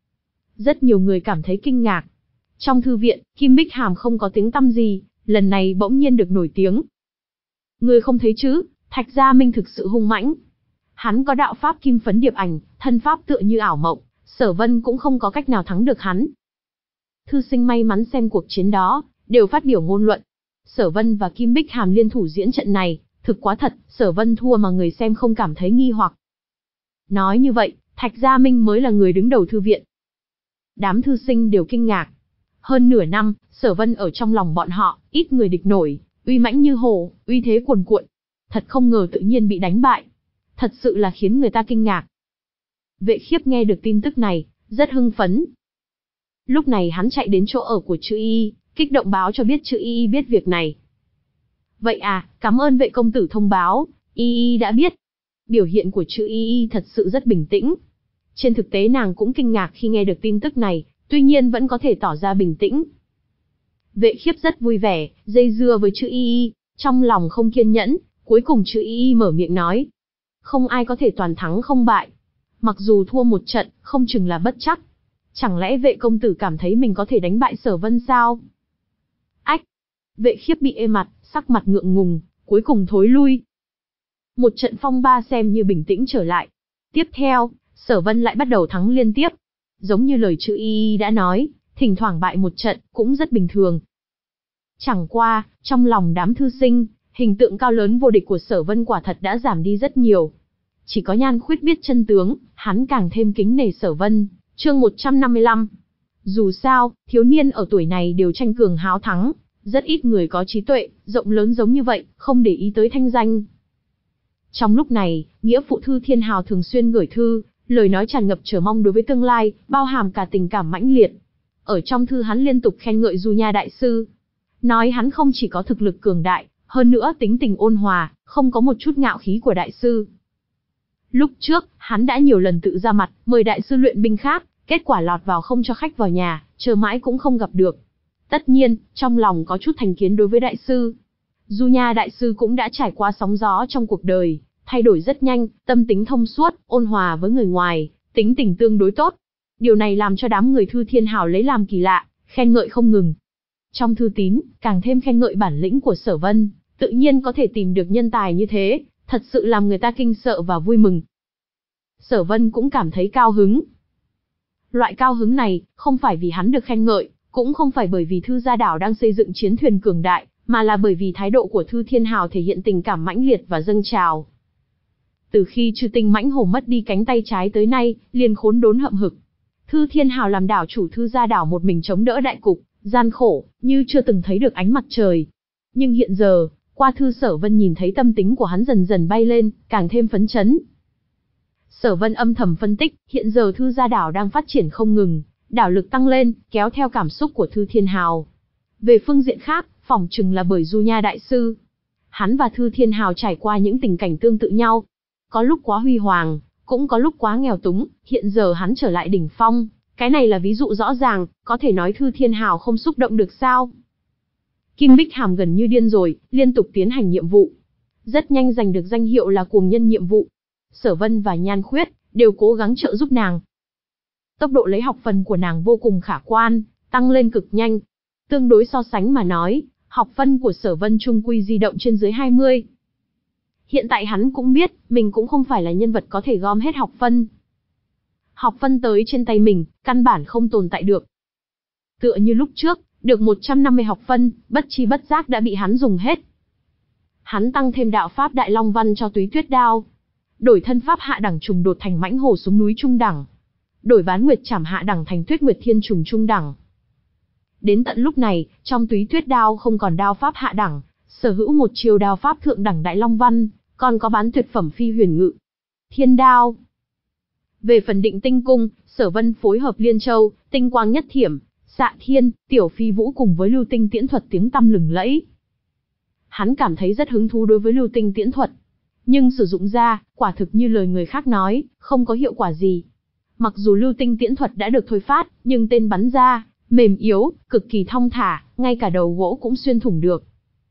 Rất nhiều người cảm thấy kinh ngạc. Trong thư viện, Kim Bích Hàm không có tiếng tăm gì, lần này bỗng nhiên được nổi tiếng. Người không thấy chứ, Thạch Gia Minh thực sự hung mãnh. Hắn có đạo pháp kim phấn điệp ảnh, thân pháp tựa như ảo mộng, Sở Vân cũng không có cách nào thắng được hắn. Thư sinh may mắn xem cuộc chiến đó, đều phát biểu ngôn luận. Sở Vân và Kim Bích Hàm liên thủ diễn trận này, thực quá thật, Sở Vân thua mà người xem không cảm thấy nghi hoặc. Nói như vậy, Thạch Gia Minh mới là người đứng đầu thư viện. Đám thư sinh đều kinh ngạc. Hơn nửa năm, Sở Vân ở trong lòng bọn họ, ít người địch nổi, uy mãnh như hổ, uy thế cuồn cuộn. Thật không ngờ tự nhiên bị đánh bại. Thật sự là khiến người ta kinh ngạc. Vệ Khiếp nghe được tin tức này, rất hưng phấn. Lúc này hắn chạy đến chỗ ở của Chữ Y Y, kích động báo cho biết Chữ Y Y biết việc này. Vậy à, cảm ơn vệ công tử thông báo, Y Y đã biết. Biểu hiện của Chữ Y Y thật sự rất bình tĩnh. Trên thực tế nàng cũng kinh ngạc khi nghe được tin tức này, tuy nhiên vẫn có thể tỏ ra bình tĩnh. Vệ Khiếp rất vui vẻ, dây dưa với Chữ Y Y, trong lòng không kiên nhẫn, cuối cùng Chữ Y Y mở miệng nói. Không ai có thể toàn thắng không bại. Mặc dù thua một trận, không chừng là bất chắc. Chẳng lẽ vệ công tử cảm thấy mình có thể đánh bại Sở Vân sao? Ách! Vệ Khiếp bị ê mặt, sắc mặt ngượng ngùng, cuối cùng thối lui. Một trận phong ba xem như bình tĩnh trở lại. Tiếp theo, Sở Vân lại bắt đầu thắng liên tiếp. Giống như lời Chữ Y Y đã nói, thỉnh thoảng bại một trận, cũng rất bình thường. Chẳng qua, trong lòng đám thư sinh, hình tượng cao lớn vô địch của Sở Vân quả thật đã giảm đi rất nhiều. Chỉ có Nhan Khuyết biết chân tướng, hắn càng thêm kính nể Sở Vân. Chương một trăm năm mươi lăm. Dù sao, thiếu niên ở tuổi này đều tranh cường háo thắng, rất ít người có trí tuệ, rộng lớn giống như vậy, không để ý tới thanh danh. Trong lúc này, nghĩa phụ Thư Thiên Hào thường xuyên gửi thư, lời nói tràn ngập chờ mong đối với tương lai, bao hàm cả tình cảm mãnh liệt. Ở trong thư hắn liên tục khen ngợi Du Nha đại sư, nói hắn không chỉ có thực lực cường đại, hơn nữa tính tình ôn hòa, không có một chút ngạo khí của đại sư. Lúc trước, hắn đã nhiều lần tự ra mặt, mời đại sư luyện binh khác, kết quả lọt vào không cho khách vào nhà, chờ mãi cũng không gặp được. Tất nhiên, trong lòng có chút thành kiến đối với đại sư. Du Nha đại sư cũng đã trải qua sóng gió trong cuộc đời, thay đổi rất nhanh, tâm tính thông suốt, ôn hòa với người ngoài, tính tình tương đối tốt. Điều này làm cho đám người Thư Thiên Hào lấy làm kỳ lạ, khen ngợi không ngừng. Trong thư tín, càng thêm khen ngợi bản lĩnh của Sở Vân, tự nhiên có thể tìm được nhân tài như thế, thật sự làm người ta kinh sợ và vui mừng. Sở Vân cũng cảm thấy cao hứng. Loại cao hứng này, không phải vì hắn được khen ngợi, cũng không phải bởi vì Thư Gia Đảo đang xây dựng chiến thuyền cường đại, mà là bởi vì thái độ của Thư Thiên Hào thể hiện tình cảm mãnh liệt và dâng trào. Từ khi Chư Tinh Mãnh Hổ mất đi cánh tay trái tới nay, liền khốn đốn hậm hực. Thư Thiên Hào làm đảo chủ Thư Gia Đảo một mình chống đỡ đại cục, gian khổ, như chưa từng thấy được ánh mặt trời. Nhưng hiện giờ, qua thư Sở Vân nhìn thấy tâm tính của hắn dần dần bay lên, càng thêm phấn chấn. Sở Vân âm thầm phân tích, hiện giờ Thư Gia Đảo đang phát triển không ngừng, đảo lực tăng lên, kéo theo cảm xúc của Thư Thiên Hào. Về phương diện khác, phỏng chừng là bởi Du Nha đại sư. Hắn và Thư Thiên Hào trải qua những tình cảnh tương tự nhau. Có lúc quá huy hoàng, cũng có lúc quá nghèo túng, hiện giờ hắn trở lại đỉnh phong. Cái này là ví dụ rõ ràng, có thể nói Thư Thiên Hào không xúc động được sao. Kim Bích Hàm gần như điên rồi, liên tục tiến hành nhiệm vụ. Rất nhanh giành được danh hiệu là cuồng nhân nhiệm vụ. Sở Vân và Nhan Khuyết đều cố gắng trợ giúp nàng. Tốc độ lấy học phần của nàng vô cùng khả quan, tăng lên cực nhanh. Tương đối so sánh mà nói, học phân của Sở Vân chung quy di động trên dưới hai mươi. Hiện tại hắn cũng biết, mình cũng không phải là nhân vật có thể gom hết học phân. Học phân tới trên tay mình, căn bản không tồn tại được. Tựa như lúc trước, được một trăm năm mươi học phân, bất chi bất giác đã bị hắn dùng hết. Hắn tăng thêm đạo pháp Đại Long Văn cho Túy Tuyết Đao, đổi thân pháp hạ đẳng trùng đột thành Mãnh Hổ xuống núi trung đẳng, đổi Bán Nguyệt Trảm hạ đẳng thành Tuyết Nguyệt Thiên trùng trung đẳng. Đến tận lúc này, trong Túy Tuyết Đao không còn đao pháp hạ đẳng, sở hữu một chiêu đao pháp thượng đẳng Đại Long Văn, còn có bán tuyệt phẩm Phi Huyền Ngự, Thiên Đao. Về phần Định Tinh Cung, Sở Vân phối hợp Liên Châu, Tinh Quang Nhất Thiểm, Xạ Thiên, Tiểu Phi Vũ cùng với Lưu Tinh Tiễn thuật tiếng tăm lừng lẫy. Hắn cảm thấy rất hứng thú đối với Lưu Tinh Tiễn thuật, nhưng sử dụng ra, quả thực như lời người khác nói, không có hiệu quả gì. Mặc dù Lưu Tinh Tiễn thuật đã được thôi phát, nhưng tên bắn ra mềm yếu, cực kỳ thong thả, ngay cả đầu gỗ cũng xuyên thủng được.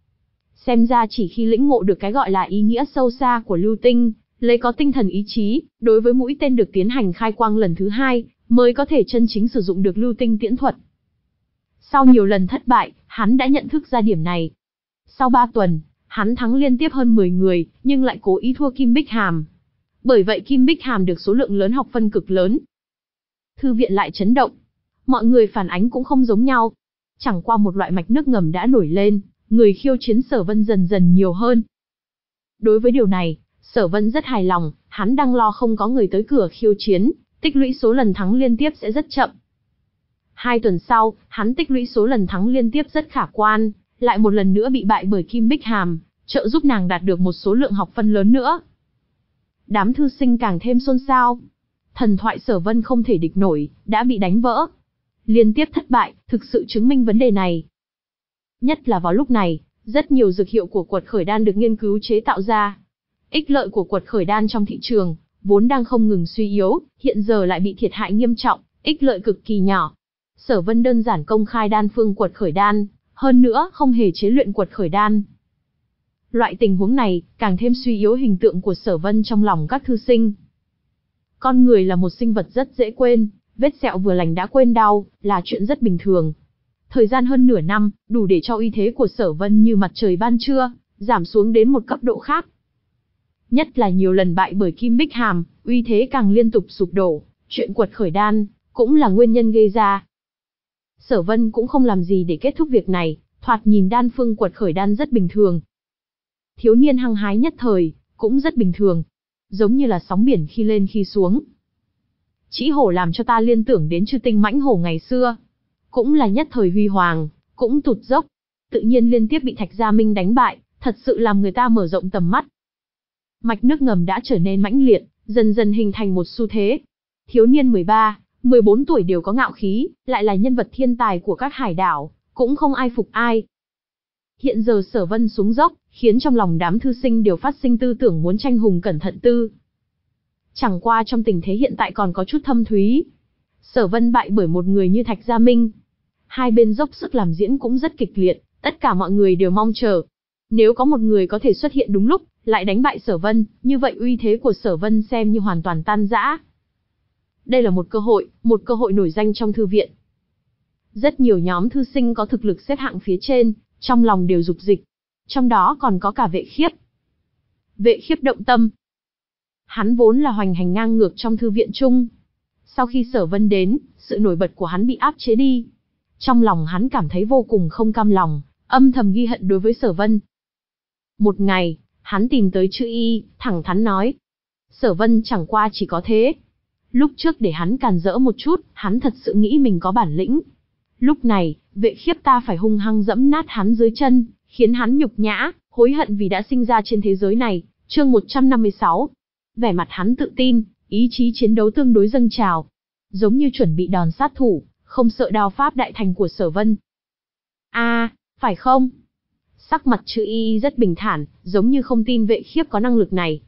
Xem ra chỉ khi lĩnh ngộ được cái gọi là ý nghĩa sâu xa của Lưu Tinh, lấy có tinh thần ý chí, đối với mũi tên được tiến hành khai quang lần thứ hai, mới có thể chân chính sử dụng được Lưu Tinh Tiễn thuật. Sau nhiều lần thất bại, hắn đã nhận thức ra điểm này. Sau ba tuần, hắn thắng liên tiếp hơn mười người, nhưng lại cố ý thua Kim Bích Hàm. Bởi vậy Kim Bích Hàm được số lượng lớn học phân cực lớn. Thư viện lại chấn động. Mọi người phản ánh cũng không giống nhau. Chẳng qua một loại mạch nước ngầm đã nổi lên, người khiêu chiến Sở Vân dần dần nhiều hơn. Đối với điều này, Sở Vân rất hài lòng, hắn đang lo không có người tới cửa khiêu chiến, tích lũy số lần thắng liên tiếp sẽ rất chậm. Hai tuần sau, hắn tích lũy số lần thắng liên tiếp rất khả quan, lại một lần nữa bị bại bởi Kim Bích Hàm, trợ giúp nàng đạt được một số lượng học phân lớn nữa. Đám thư sinh càng thêm xôn xao. Thần thoại Sở Vân không thể địch nổi, đã bị đánh vỡ. Liên tiếp thất bại, thực sự chứng minh vấn đề này. Nhất là vào lúc này, rất nhiều dược hiệu của quật khởi đan được nghiên cứu chế tạo ra. Ích lợi của quật khởi đan trong thị trường, vốn đang không ngừng suy yếu, hiện giờ lại bị thiệt hại nghiêm trọng, ích lợi cực kỳ nhỏ. Sở Vân đơn giản công khai đan phương quật khởi đan, hơn nữa không hề chế luyện quật khởi đan. Loại tình huống này, càng thêm suy yếu hình tượng của Sở Vân trong lòng các thư sinh. Con người là một sinh vật rất dễ quên, vết sẹo vừa lành đã quên đau, là chuyện rất bình thường. Thời gian hơn nửa năm, đủ để cho uy thế của Sở Vân như mặt trời ban trưa, giảm xuống đến một cấp độ khác. Nhất là nhiều lần bại bởi Kim Bích Hàm, uy thế càng liên tục sụp đổ, chuyện quật khởi đan, cũng là nguyên nhân gây ra. Sở Vân cũng không làm gì để kết thúc việc này, thoạt nhìn đan phương quật khởi đan rất bình thường. Thiếu niên hăng hái nhất thời, cũng rất bình thường. Giống như là sóng biển khi lên khi xuống. Trĩ hổ làm cho ta liên tưởng đến chư tinh mãnh hổ ngày xưa. Cũng là nhất thời huy hoàng, cũng tụt dốc. Tự nhiên liên tiếp bị Thạch Gia Minh đánh bại, thật sự làm người ta mở rộng tầm mắt. Mạch nước ngầm đã trở nên mãnh liệt, dần dần hình thành một xu thế. Thiếu niên mười ba, mười bốn tuổi đều có ngạo khí, lại là nhân vật thiên tài của các hải đảo, cũng không ai phục ai. Hiện giờ Sở Vân xuống dốc, khiến trong lòng đám thư sinh đều phát sinh tư tưởng muốn tranh hùng cẩn thận tư. Chẳng qua trong tình thế hiện tại còn có chút thâm thúy. Sở Vân bại bởi một người như Thạch Gia Minh. Hai bên dốc sức làm diễn cũng rất kịch liệt, tất cả mọi người đều mong chờ. Nếu có một người có thể xuất hiện đúng lúc, lại đánh bại Sở Vân, như vậy uy thế của Sở Vân xem như hoàn toàn tan rã. Đây là một cơ hội, một cơ hội nổi danh trong thư viện. Rất nhiều nhóm thư sinh có thực lực xếp hạng phía trên, trong lòng đều dục dịch. Trong đó còn có cả Vệ Khiếp. Vệ Khiếp động tâm. Hắn vốn là hoành hành ngang ngược trong thư viện chung. Sau khi Sở Vân đến, sự nổi bật của hắn bị áp chế đi. Trong lòng hắn cảm thấy vô cùng không cam lòng, âm thầm ghi hận đối với Sở Vân. Một ngày, hắn tìm tới Chữ Y, thẳng thắn nói. Sở Vân chẳng qua chỉ có thế. Lúc trước để hắn càn rỡ một chút, hắn thật sự nghĩ mình có bản lĩnh. Lúc này, Vệ Khiếp ta phải hung hăng dẫm nát hắn dưới chân, khiến hắn nhục nhã, hối hận vì đã sinh ra trên thế giới này. Chương một trăm năm mươi sáu. Vẻ mặt hắn tự tin, ý chí chiến đấu tương đối dâng trào. Giống như chuẩn bị đòn sát thủ, không sợ đao pháp đại thành của Sở Vân. A, à, phải không? Sắc mặt Chữ Y rất bình thản, giống như không tin Vệ Khiếp có năng lực này.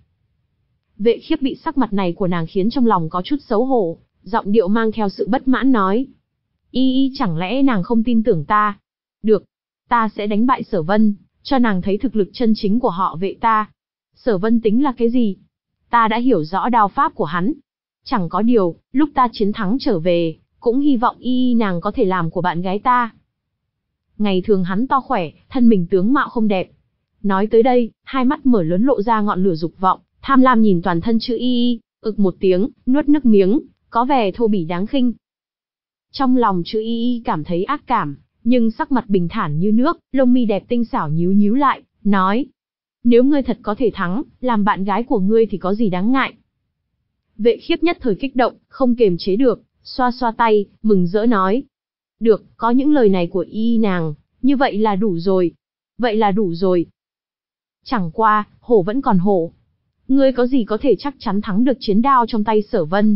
Vệ Khiếp bị sắc mặt này của nàng khiến trong lòng có chút xấu hổ, giọng điệu mang theo sự bất mãn nói. Y Y chẳng lẽ nàng không tin tưởng ta? Được, ta sẽ đánh bại Sở Vân, cho nàng thấy thực lực chân chính của họ Vệ ta. Sở Vân tính là cái gì? Ta đã hiểu rõ đao pháp của hắn. Chẳng có điều, lúc ta chiến thắng trở về, cũng hy vọng Y Y nàng có thể làm của bạn gái ta. Ngày thường hắn to khỏe, thân mình tướng mạo không đẹp. Nói tới đây, hai mắt mở lớn lộ ra ngọn lửa dục vọng, tham lam nhìn toàn thân Chữ Y, ực một tiếng, nuốt nước miếng, có vẻ thô bỉ đáng khinh. Trong lòng Chữ Y cảm thấy ác cảm, nhưng sắc mặt bình thản như nước, lông mi đẹp tinh xảo nhíu nhíu lại, nói. Nếu ngươi thật có thể thắng, làm bạn gái của ngươi thì có gì đáng ngại. Vệ Khiếp nhất thời kích động, không kềm chế được, xoa xoa tay, mừng rỡ nói. Được, có những lời này của Y nàng, như vậy là đủ rồi. Vậy là đủ rồi. Chẳng qua, hổ vẫn còn hổ. Ngươi có gì có thể chắc chắn thắng được chiến đao trong tay Sở Vân?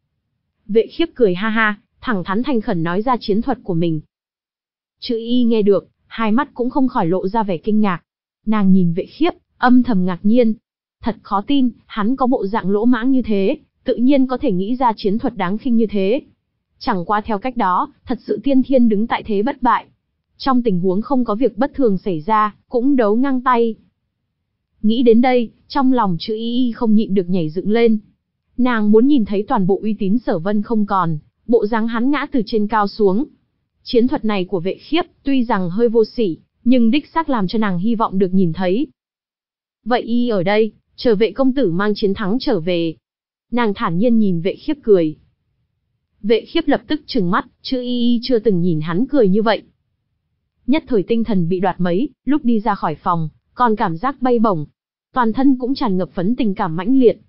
Vệ Khiếp cười ha ha, thẳng thắn thành khẩn nói ra chiến thuật của mình. Chữ Y nghe được, hai mắt cũng không khỏi lộ ra vẻ kinh ngạc. Nàng nhìn Vệ Khiếp, âm thầm ngạc nhiên. Thật khó tin, hắn có bộ dạng lỗ mãng như thế, tự nhiên có thể nghĩ ra chiến thuật đáng khinh như thế. Chẳng qua theo cách đó, thật sự tiên thiên đứng tại thế bất bại. Trong tình huống không có việc bất thường xảy ra, cũng đấu ngang tay. Nghĩ đến đây, trong lòng Chữ Y Y không nhịn được nhảy dựng lên. Nàng muốn nhìn thấy toàn bộ uy tín Sở Vân không còn, bộ dáng hắn ngã từ trên cao xuống. Chiến thuật này của Vệ Khiếp, tuy rằng hơi vô sỉ, nhưng đích xác làm cho nàng hy vọng được nhìn thấy. Vậy Y ở đây, chờ Vệ công tử mang chiến thắng trở về. Nàng thản nhiên nhìn Vệ Khiếp cười. Vệ Khiếp lập tức trừng mắt, Chữ Y Y chưa từng nhìn hắn cười như vậy. Nhất thời tinh thần bị đoạt mấy, lúc đi ra khỏi phòng, còn cảm giác bay bổng. Toàn thân cũng tràn ngập phấn tình cảm mãnh liệt.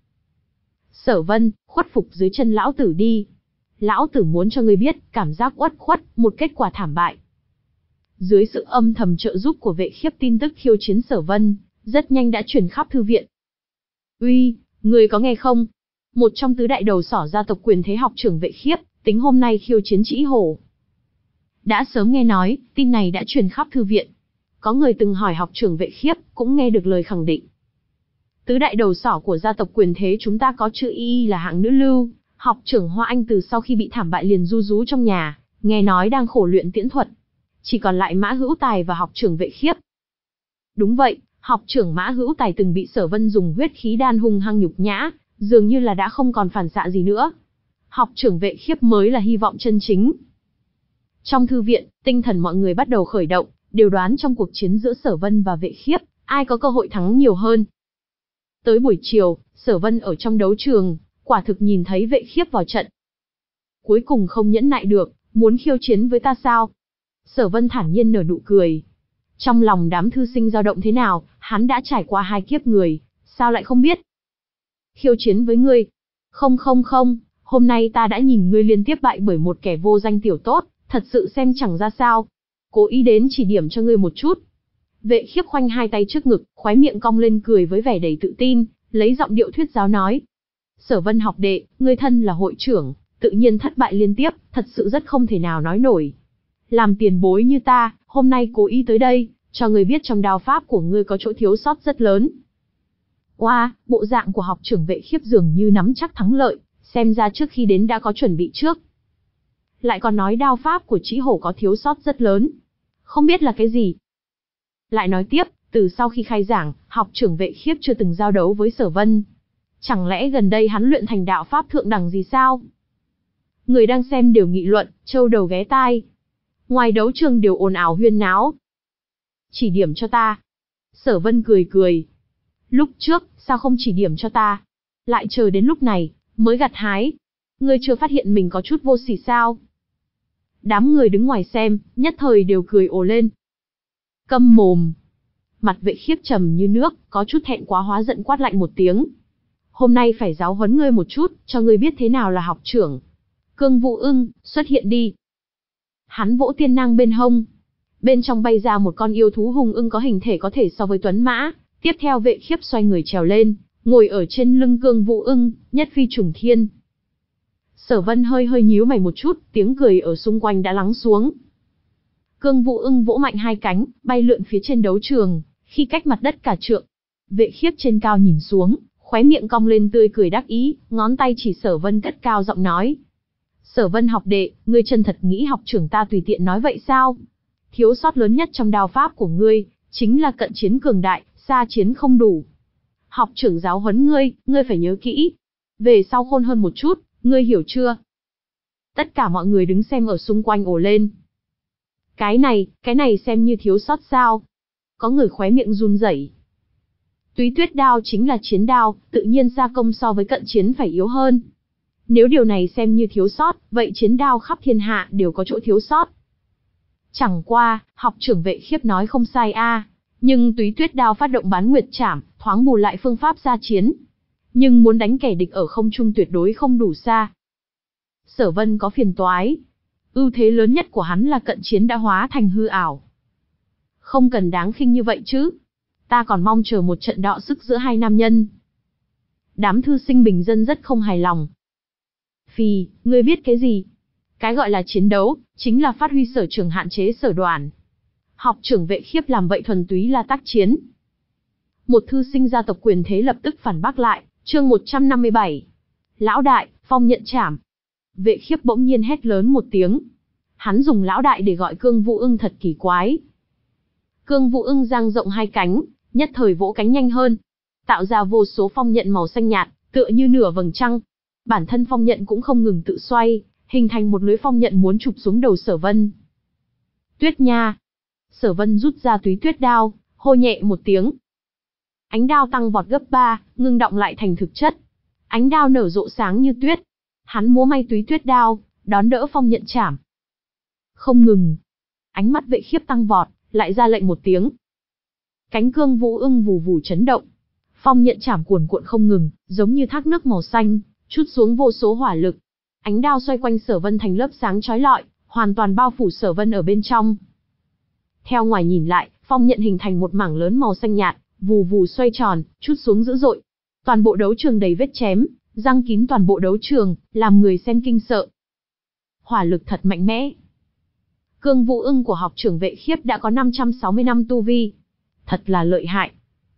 Sở Vân, khuất phục dưới chân lão tử đi. Lão tử muốn cho ngươi biết, cảm giác uất khuất, một kết quả thảm bại. Dưới sự âm thầm trợ giúp của Vệ Khiếp, tin tức khiêu chiến Sở Vân, rất nhanh đã truyền khắp thư viện. Uy, ngươi có nghe không? Một trong tứ đại đầu sỏ gia tộc quyền thế học trưởng Vệ Khiếp, tính hôm nay khiêu chiến Trĩ Hổ. Đã sớm nghe nói, tin này đã truyền khắp thư viện. Có người từng hỏi học trưởng Vệ Khiếp, cũng nghe được lời khẳng định. Tứ đại đầu sỏ của gia tộc quyền thế chúng ta có Chữ Y là hạng nữ lưu, học trưởng Hoa Anh từ sau khi bị thảm bại liền ru rú trong nhà, nghe nói đang khổ luyện tiễn thuật. Chỉ còn lại Mã Hữu Tài và học trưởng Vệ Khiếp. Đúng vậy, học trưởng Mã Hữu Tài từng bị Sở Vân dùng huyết khí đan hung hăng nhục nhã, dường như là đã không còn phản xạ gì nữa. Học trưởng Vệ Khiếp mới là hy vọng chân chính. Trong thư viện, tinh thần mọi người bắt đầu khởi động, đều đoán trong cuộc chiến giữa Sở Vân và Vệ Khiếp, ai có cơ hội thắng nhiều hơn. Tới buổi chiều, Sở Vân ở trong đấu trường, quả thực nhìn thấy Vệ Khiếp vào trận. Cuối cùng không nhẫn nại được, Muốn khiêu chiến với ta sao? Sở Vân thản nhiên nở nụ cười. Trong lòng đám thư sinh dao động thế nào, hắn đã trải qua hai kiếp người, sao lại không biết? Khiêu chiến với ngươi? Không không không, hôm nay ta đã nhìn ngươi liên tiếp bại bởi một kẻ vô danh tiểu tốt, thật sự xem chẳng ra sao. Cố ý đến chỉ điểm cho ngươi một chút. Vệ Khiếp khoanh hai tay trước ngực, khóe miệng cong lên cười với vẻ đầy tự tin, lấy giọng điệu thuyết giáo nói. Sở Vân học đệ, ngươi thân là hội trưởng, tự nhiên thất bại liên tiếp, thật sự rất không thể nào nói nổi. Làm tiền bối như ta, hôm nay cố ý tới đây, cho ngươi biết trong đao pháp của ngươi có chỗ thiếu sót rất lớn. Oa, wow, bộ dạng của học trưởng Vệ Khiếp dường như nắm chắc thắng lợi, xem ra trước khi đến đã có chuẩn bị trước. Lại còn nói đao pháp của Trĩ Hổ có thiếu sót rất lớn. Không biết là cái gì. Lại nói tiếp, từ sau khi khai giảng, học trưởng Vệ Khiếp chưa từng giao đấu với Sở Vân. Chẳng lẽ gần đây hắn luyện thành đạo pháp thượng đẳng gì sao? Người đang xem đều nghị luận, trâu đầu ghé tai. Ngoài đấu trường đều ồn ào huyên náo. Chỉ điểm cho ta. Sở Vân cười cười. Lúc trước, sao không chỉ điểm cho ta? Lại chờ đến lúc này, mới gặt hái. Ngươi chưa phát hiện mình có chút vô sỉ sao? Đám người đứng ngoài xem, nhất thời đều cười ồ lên. Câm mồm. Mặt Vệ Khiếp trầm như nước, có chút thẹn quá hóa giận quát lạnh một tiếng. Hôm nay phải giáo huấn ngươi một chút, cho ngươi biết thế nào là học trưởng. Cương Vũ Ưng, xuất hiện đi. Hắn vỗ tiên nang bên hông. Bên trong bay ra một con yêu thú hùng ưng có hình thể có thể so với tuấn mã. Tiếp theo Vệ Khiếp xoay người trèo lên, ngồi ở trên lưng Cương Vũ Ưng, nhất phi trùng thiên. Sở Vân hơi hơi nhíu mày một chút, tiếng cười ở xung quanh đã lắng xuống. Cương Vũ Ưng vỗ mạnh hai cánh, bay lượn phía trên đấu trường, khi cách mặt đất cả trượng. Vệ Khiếp trên cao nhìn xuống, khóe miệng cong lên tươi cười đắc ý, ngón tay chỉ Sở Vân cất cao giọng nói. Sở Vân học đệ, ngươi chân thật nghĩ học trưởng ta tùy tiện nói vậy sao? Thiếu sót lớn nhất trong đao pháp của ngươi, chính là cận chiến cường đại, xa chiến không đủ. Học trưởng giáo huấn ngươi, ngươi phải nhớ kỹ. Về sau khôn hơn một chút, ngươi hiểu chưa? Tất cả mọi người đứng xem ở xung quanh ồ lên. Cái này, cái này xem như thiếu sót sao? Có người khóe miệng run rẩy. Túy Tuyết đao chính là chiến đao, tự nhiên gia công so với cận chiến phải yếu hơn. Nếu điều này xem như thiếu sót, vậy chiến đao khắp thiên hạ đều có chỗ thiếu sót. Chẳng qua, học trưởng Vệ Khiếp nói không sai a, nhưng Túy Tuyết đao phát động bán nguyệt trảm, thoáng bù lại phương pháp gia chiến. Nhưng muốn đánh kẻ địch ở không trung tuyệt đối không đủ xa. Sở Vân có phiền toái. Ưu thế lớn nhất của hắn là cận chiến đã hóa thành hư ảo. Không cần đáng khinh như vậy chứ. Ta còn mong chờ một trận đọ sức giữa hai nam nhân. Đám thư sinh bình dân rất không hài lòng. Phì, ngươi biết cái gì? Cái gọi là chiến đấu, chính là phát huy sở trường hạn chế sở đoàn. Học trưởng Vệ Khiếp làm vậy thuần túy là tác chiến. Một thư sinh gia tộc quyền thế lập tức phản bác lại, chương một trăm năm mươi bảy. Lão đại, phong nhận trảm. Vệ Khiếp bỗng nhiên hét lớn một tiếng. Hắn dùng lão đại để gọi Cương Vũ Ưng thật kỳ quái. Cương Vũ Ưng dang rộng hai cánh, nhất thời vỗ cánh nhanh hơn, tạo ra vô số phong nhận màu xanh nhạt, tựa như nửa vầng trăng. Bản thân phong nhận cũng không ngừng tự xoay, hình thành một lưới phong nhận muốn chụp xuống đầu Sở Vân. Tuyết nha! Sở Vân rút ra Túy Tuyết đao, hô nhẹ một tiếng. Ánh đao tăng vọt gấp ba, ngưng động lại thành thực chất. Ánh đao nở rộ sáng như tuyết. Hắn múa may Túy Tuyết đao, đón đỡ phong nhận trảm. Không ngừng. Ánh mắt Vệ Khiếp tăng vọt, lại ra lệnh một tiếng. Cánh Cương Vũ Ưng vù vù chấn động. Phong nhận trảm cuồn cuộn không ngừng, giống như thác nước màu xanh, trút xuống vô số hỏa lực. Ánh đao xoay quanh Sở Vân thành lớp sáng chói lọi, hoàn toàn bao phủ Sở Vân ở bên trong. Theo ngoài nhìn lại, phong nhận hình thành một mảng lớn màu xanh nhạt, vù vù xoay tròn, trút xuống dữ dội. Toàn bộ đấu trường đầy vết chém, răng kín toàn bộ đấu trường, làm người xem kinh sợ. Hỏa lực thật mạnh mẽ. Cương Vũ Ưng của học trưởng Vệ Khiếp đã có năm trăm sáu mươi năm tu vi. Thật là lợi hại.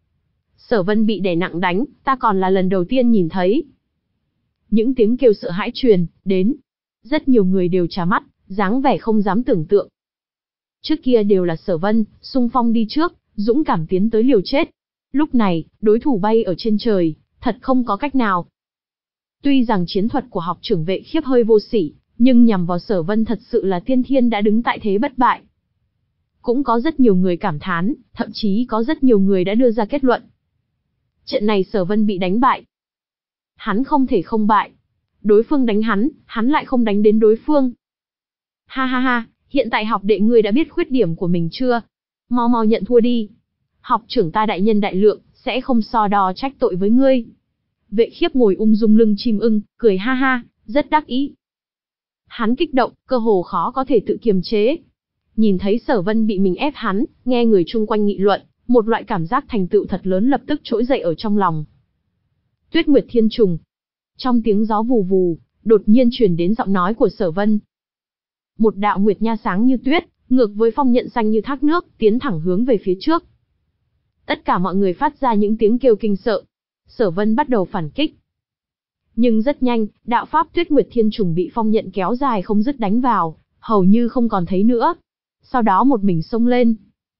Sở Vân bị đè nặng đánh, ta còn là lần đầu tiên nhìn thấy. Những tiếng kêu sợ hãi truyền đến. Rất nhiều người đều trà mắt, dáng vẻ không dám tưởng tượng. Trước kia đều là Sở Vân, xung phong đi trước, dũng cảm tiến tới liều chết. Lúc này, đối thủ bay ở trên trời, thật không có cách nào. Tuy rằng chiến thuật của học trưởng Vệ Khiếp hơi vô sỉ, nhưng nhằm vào Sở Vân thật sự là tiên thiên đã đứng tại thế bất bại. Cũng có rất nhiều người cảm thán, thậm chí có rất nhiều người đã đưa ra kết luận. Trận này Sở Vân bị đánh bại. Hắn không thể không bại. Đối phương đánh hắn, hắn lại không đánh đến đối phương. Ha ha ha, hiện tại học đệ ngươi đã biết khuyết điểm của mình chưa? Mau mau nhận thua đi. Học trưởng ta đại nhân đại lượng, sẽ không so đo trách tội với ngươi. Vệ Khiếp ngồi ung dung lưng chim ưng, cười ha ha, rất đắc ý. Hắn kích động, cơ hồ khó có thể tự kiềm chế. Nhìn thấy Sở Vân bị mình ép hắn, nghe người chung quanh nghị luận, một loại cảm giác thành tựu thật lớn lập tức trỗi dậy ở trong lòng. Tuyết Nguyệt Thiên Trùng. Trong tiếng gió vù vù, đột nhiên truyền đến giọng nói của Sở Vân. Một đạo nguyệt nha sáng như tuyết, ngược với phong nhận xanh như thác nước, tiến thẳng hướng về phía trước. Tất cả mọi người phát ra những tiếng kêu kinh sợ. Sở Vân bắt đầu phản kích. Nhưng rất nhanh, đạo pháp Tuyết Nguyệt Thiên Trùng bị phong nhận kéo dài không dứt đánh vào, hầu như không còn thấy nữa. Sau đó một mình xông lên.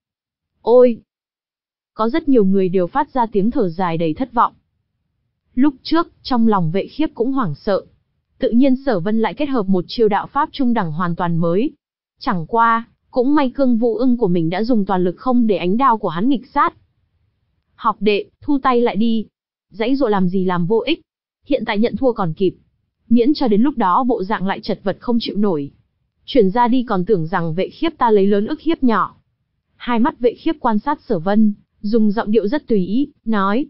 Ôi! Có rất nhiều người đều phát ra tiếng thở dài đầy thất vọng. Lúc trước, trong lòng Vệ Khiếp cũng hoảng sợ. Tự nhiên Sở Vân lại kết hợp một chiêu đạo pháp trung đẳng hoàn toàn mới. Chẳng qua, cũng may Cương Vũ Ưng của mình đã dùng toàn lực không để ánh đao của hắn nghịch sát. Học đệ, thu tay lại đi. Dãy dụa làm gì làm vô ích. Hiện tại nhận thua còn kịp. Miễn cho đến lúc đó bộ dạng lại chật vật không chịu nổi. Chuyển ra đi còn tưởng rằng Vệ Khiếp ta lấy lớn ức hiếp nhỏ. Hai mắt Vệ Khiếp quan sát Sở Vân, dùng giọng điệu rất tùy ý, nói.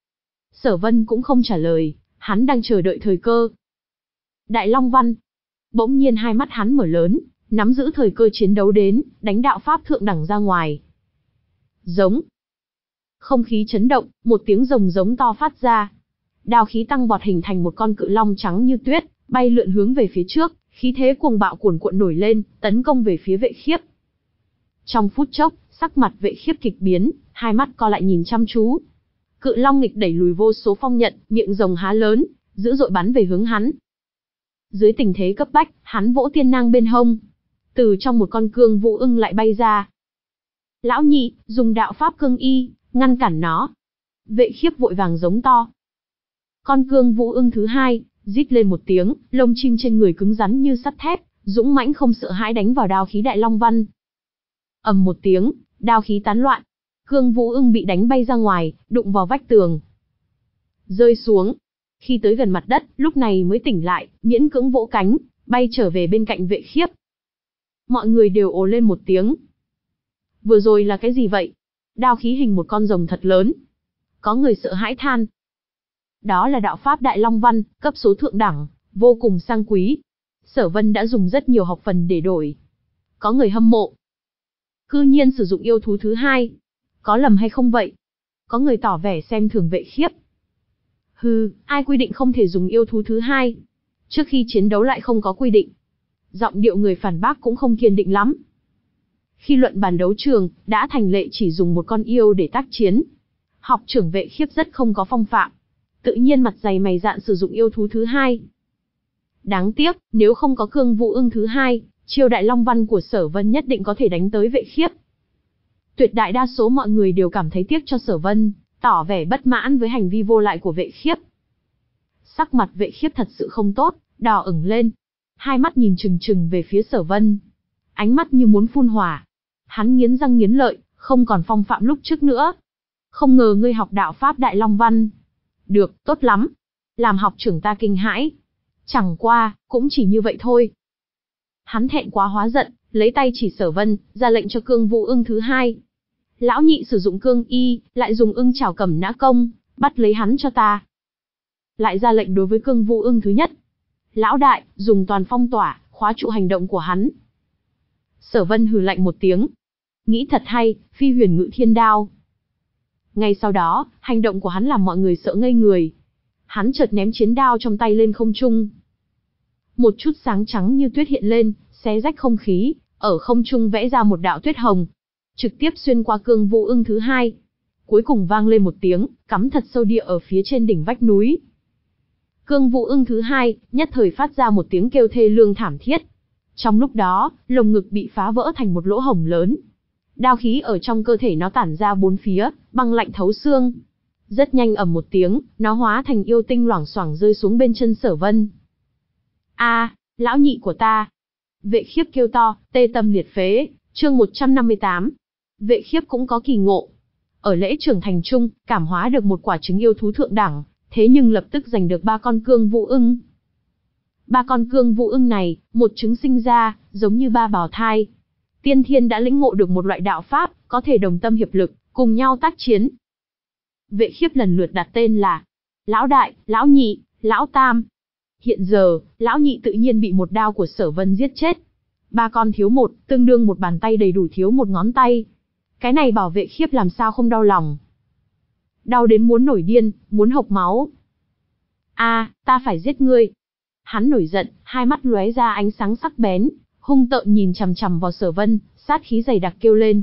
Sở Vân cũng không trả lời, hắn đang chờ đợi thời cơ. Đại Long Văn. Bỗng nhiên hai mắt hắn mở lớn, nắm giữ thời cơ chiến đấu đến, đánh đạo pháp thượng đẳng ra ngoài. Giống. Không khí chấn động, một tiếng rồng giống to phát ra. Đao khí tăng vọt hình thành một con cự long trắng như tuyết, bay lượn hướng về phía trước, khí thế cuồng bạo cuồn cuộn nổi lên, tấn công về phía Vệ Khiếp. Trong phút chốc, sắc mặt Vệ Khiếp kịch biến, hai mắt co lại nhìn chăm chú. Cự long nghịch đẩy lùi vô số phong nhận, miệng rồng há lớn, dữ dội bắn về hướng hắn. Dưới tình thế cấp bách, hắn vỗ tiên nang bên hông. Từ trong một con Cương Vũ Ưng lại bay ra. Lão nhị, dùng đạo pháp cương y, ngăn cản nó. Vệ Khiếp vội vàng giống to. Con Cương Vũ Ưng thứ hai, rít lên một tiếng, lông chim trên người cứng rắn như sắt thép, dũng mãnh không sợ hãi đánh vào đao khí Đại Long Văn. Ầm một tiếng, đao khí tán loạn. Cương Vũ Ưng bị đánh bay ra ngoài, đụng vào vách tường. Rơi xuống. Khi tới gần mặt đất, lúc này mới tỉnh lại, miễn cưỡng vỗ cánh, bay trở về bên cạnh Vệ Khiếp. Mọi người đều ồ lên một tiếng. Vừa rồi là cái gì vậy? Đao khí hình một con rồng thật lớn. Có người sợ hãi than. Đó là đạo pháp Đại Long Văn, cấp số thượng đẳng, vô cùng sang quý. Sở Vân đã dùng rất nhiều học phần để đổi. Có người hâm mộ. Cư nhiên sử dụng yêu thú thứ hai. Có lầm hay không vậy? Có người tỏ vẻ xem thường Vệ Khiếp. Hừ, ai quy định không thể dùng yêu thú thứ hai? Trước khi chiến đấu lại không có quy định. Giọng điệu người phản bác cũng không kiên định lắm. Khi luận bàn đấu trường, đã thành lệ chỉ dùng một con yêu để tác chiến. Học trưởng Vệ Khiếp rất không có phong phạm. Tự nhiên mặt dày mày dạn sử dụng yêu thú thứ hai. Đáng tiếc, nếu không có Cương Vũ Ưng thứ hai, chiêu Đại Long Văn của Sở Vân nhất định có thể đánh tới Vệ Khiếp. Tuyệt đại đa số mọi người đều cảm thấy tiếc cho Sở Vân, tỏ vẻ bất mãn với hành vi vô lại của Vệ Khiếp. Sắc mặt Vệ Khiếp thật sự không tốt, đỏ ửng lên. Hai mắt nhìn chừng chừng về phía Sở Vân. Ánh mắt như muốn phun hỏa. Hắn nghiến răng nghiến lợi, không còn phong phạm lúc trước nữa. Không ngờ ngươi học đạo pháp Đại Long Văn. Được, tốt lắm. Làm học trưởng ta kinh hãi. Chẳng qua, cũng chỉ như vậy thôi. Hắn thẹn quá hóa giận, lấy tay chỉ Sở Vân, ra lệnh cho Cương Vũ Ưng thứ hai. Lão nhị sử dụng cương y, lại dùng ưng chảo cầm nã công, bắt lấy hắn cho ta. Lại ra lệnh đối với Cương Vũ Ưng thứ nhất. Lão đại, dùng toàn phong tỏa, khóa trụ hành động của hắn. Sở Vân hừ lạnh một tiếng. Nghĩ thật hay, phi huyền ngự thiên đao. Ngay sau đó, hành động của hắn làm mọi người sợ ngây người. Hắn chợt ném chiến đao trong tay lên không trung. Một chút sáng trắng như tuyết hiện lên, xé rách không khí, ở không trung vẽ ra một đạo tuyết hồng. Trực tiếp xuyên qua Cương Vũ Ưng thứ hai. Cuối cùng vang lên một tiếng, cắm thật sâu địa ở phía trên đỉnh vách núi. Cương Vũ Ưng thứ hai, nhất thời phát ra một tiếng kêu thê lương thảm thiết. Trong lúc đó, lồng ngực bị phá vỡ thành một lỗ hổng lớn. Đao khí ở trong cơ thể nó tản ra bốn phía, băng lạnh thấu xương. Rất nhanh ầm một tiếng, nó hóa thành yêu tinh loảng xoảng rơi xuống bên chân Sở Vân. A, lão nhị của ta! Vệ Khiếp kêu to, tê tâm liệt phế, chương một trăm năm mươi tám. Vệ Khiếp cũng có kỳ ngộ. Ở lễ trưởng thành chung, cảm hóa được một quả trứng yêu thú thượng đẳng, thế nhưng lập tức giành được ba con Cương Vũ Ưng. Ba con cương vũ ưng này, một trứng sinh ra, giống như ba bào thai. Tiên thiên đã lĩnh ngộ được một loại đạo pháp, có thể đồng tâm hiệp lực, cùng nhau tác chiến. Vệ Khiếp lần lượt đặt tên là Lão Đại, Lão Nhị, Lão Tam. Hiện giờ, Lão Nhị tự nhiên bị một đao của Sở Vân giết chết. Ba con thiếu một, tương đương một bàn tay đầy đủ thiếu một ngón tay. Cái này bảo Vệ Khiếp làm sao không đau lòng. Đau đến muốn nổi điên, muốn hộc máu. A, ta phải giết ngươi. Hắn nổi giận, hai mắt lóe ra ánh sáng sắc bén, hung tợn nhìn chằm chằm vào Sở Vân, sát khí dày đặc kêu lên.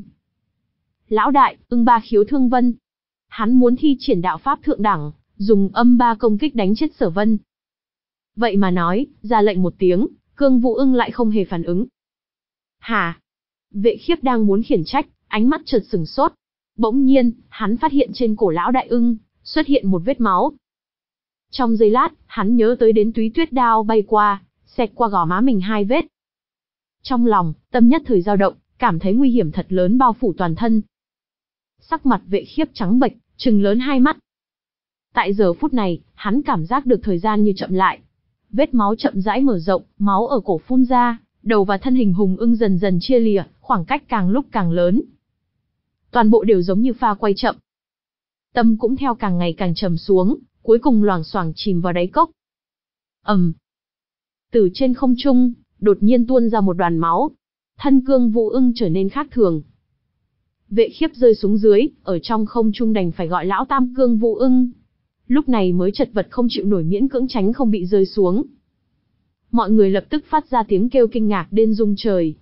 Lão Đại, ưng ba khiếu thương vân. Hắn muốn thi triển đạo pháp thượng đẳng, dùng âm ba công kích đánh chết Sở Vân. Vậy mà nói, ra lệnh một tiếng, cương vũ ưng lại không hề phản ứng. Hả? Vệ Khiếp đang muốn khiển trách, ánh mắt chợt sửng sốt. Bỗng nhiên, hắn phát hiện trên cổ lão đại ưng, xuất hiện một vết máu. Trong giây lát, hắn nhớ tới đến túy tuyết đao bay qua, xẹt qua gò má mình hai vết. Trong lòng, tâm nhất thời dao động, cảm thấy nguy hiểm thật lớn bao phủ toàn thân. Sắc mặt Vệ Khiếp trắng bệch, trừng lớn hai mắt. Tại giờ phút này, hắn cảm giác được thời gian như chậm lại. Vết máu chậm rãi mở rộng, máu ở cổ phun ra, đầu và thân hình hùng ưng dần dần chia lìa, khoảng cách càng lúc càng lớn. Toàn bộ đều giống như pha quay chậm. Tâm cũng theo càng ngày càng trầm xuống, cuối cùng loảng xoảng chìm vào đáy cốc. ầm, từ trên không trung, đột nhiên tuôn ra một đoàn máu. Thân cương vũ ưng trở nên khác thường. Vệ Khiếp rơi xuống dưới, ở trong không trung đành phải gọi lão tam cương vũ ưng. Lúc này mới chật vật không chịu nổi miễn cưỡng tránh không bị rơi xuống. Mọi người lập tức phát ra tiếng kêu kinh ngạc đến rung trời.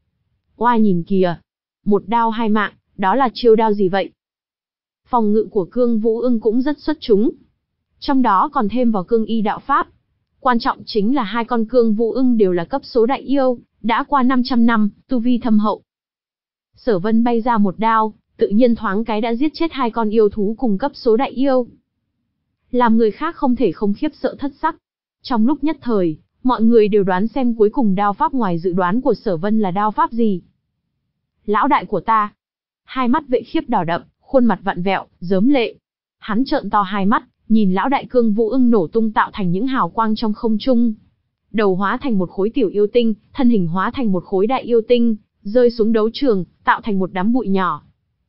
Oa nhìn kìa, một đao hai mạng, đó là chiêu đao gì vậy? Phòng ngự của cương vũ ưng cũng rất xuất chúng. Trong đó còn thêm vào cương y đạo pháp. Quan trọng chính là hai con cương vũ ưng đều là cấp số đại yêu, đã qua năm trăm năm, tu vi thâm hậu. Sở Vân bay ra một đao, tự nhiên thoáng cái đã giết chết hai con yêu thú cùng cấp số đại yêu. Làm người khác không thể không khiếp sợ thất sắc. Trong lúc nhất thời, mọi người đều đoán xem cuối cùng đao pháp ngoài dự đoán của Sở Vân là đao pháp gì. Lão đại của ta. Hai mắt Vệ Khiếp đỏ đậm, khuôn mặt vặn vẹo, rớm lệ. Hắn trợn to hai mắt, nhìn lão đại cương vũ ưng nổ tung tạo thành những hào quang trong không trung. Đầu hóa thành một khối tiểu yêu tinh, thân hình hóa thành một khối đại yêu tinh, rơi xuống đấu trường, tạo thành một đám bụi nhỏ.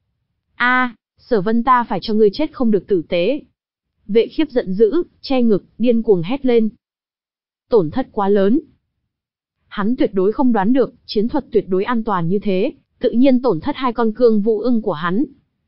A, Sở Vân ta phải cho ngươi chết không được tử tế. Vệ Khiếp giận dữ, che ngực, điên cuồng hét lên. Tổn thất quá lớn. Hắn tuyệt đối không đoán được, chiến thuật tuyệt đối an toàn như thế, tự nhiên tổn thất hai con cương vũ ưng của hắn.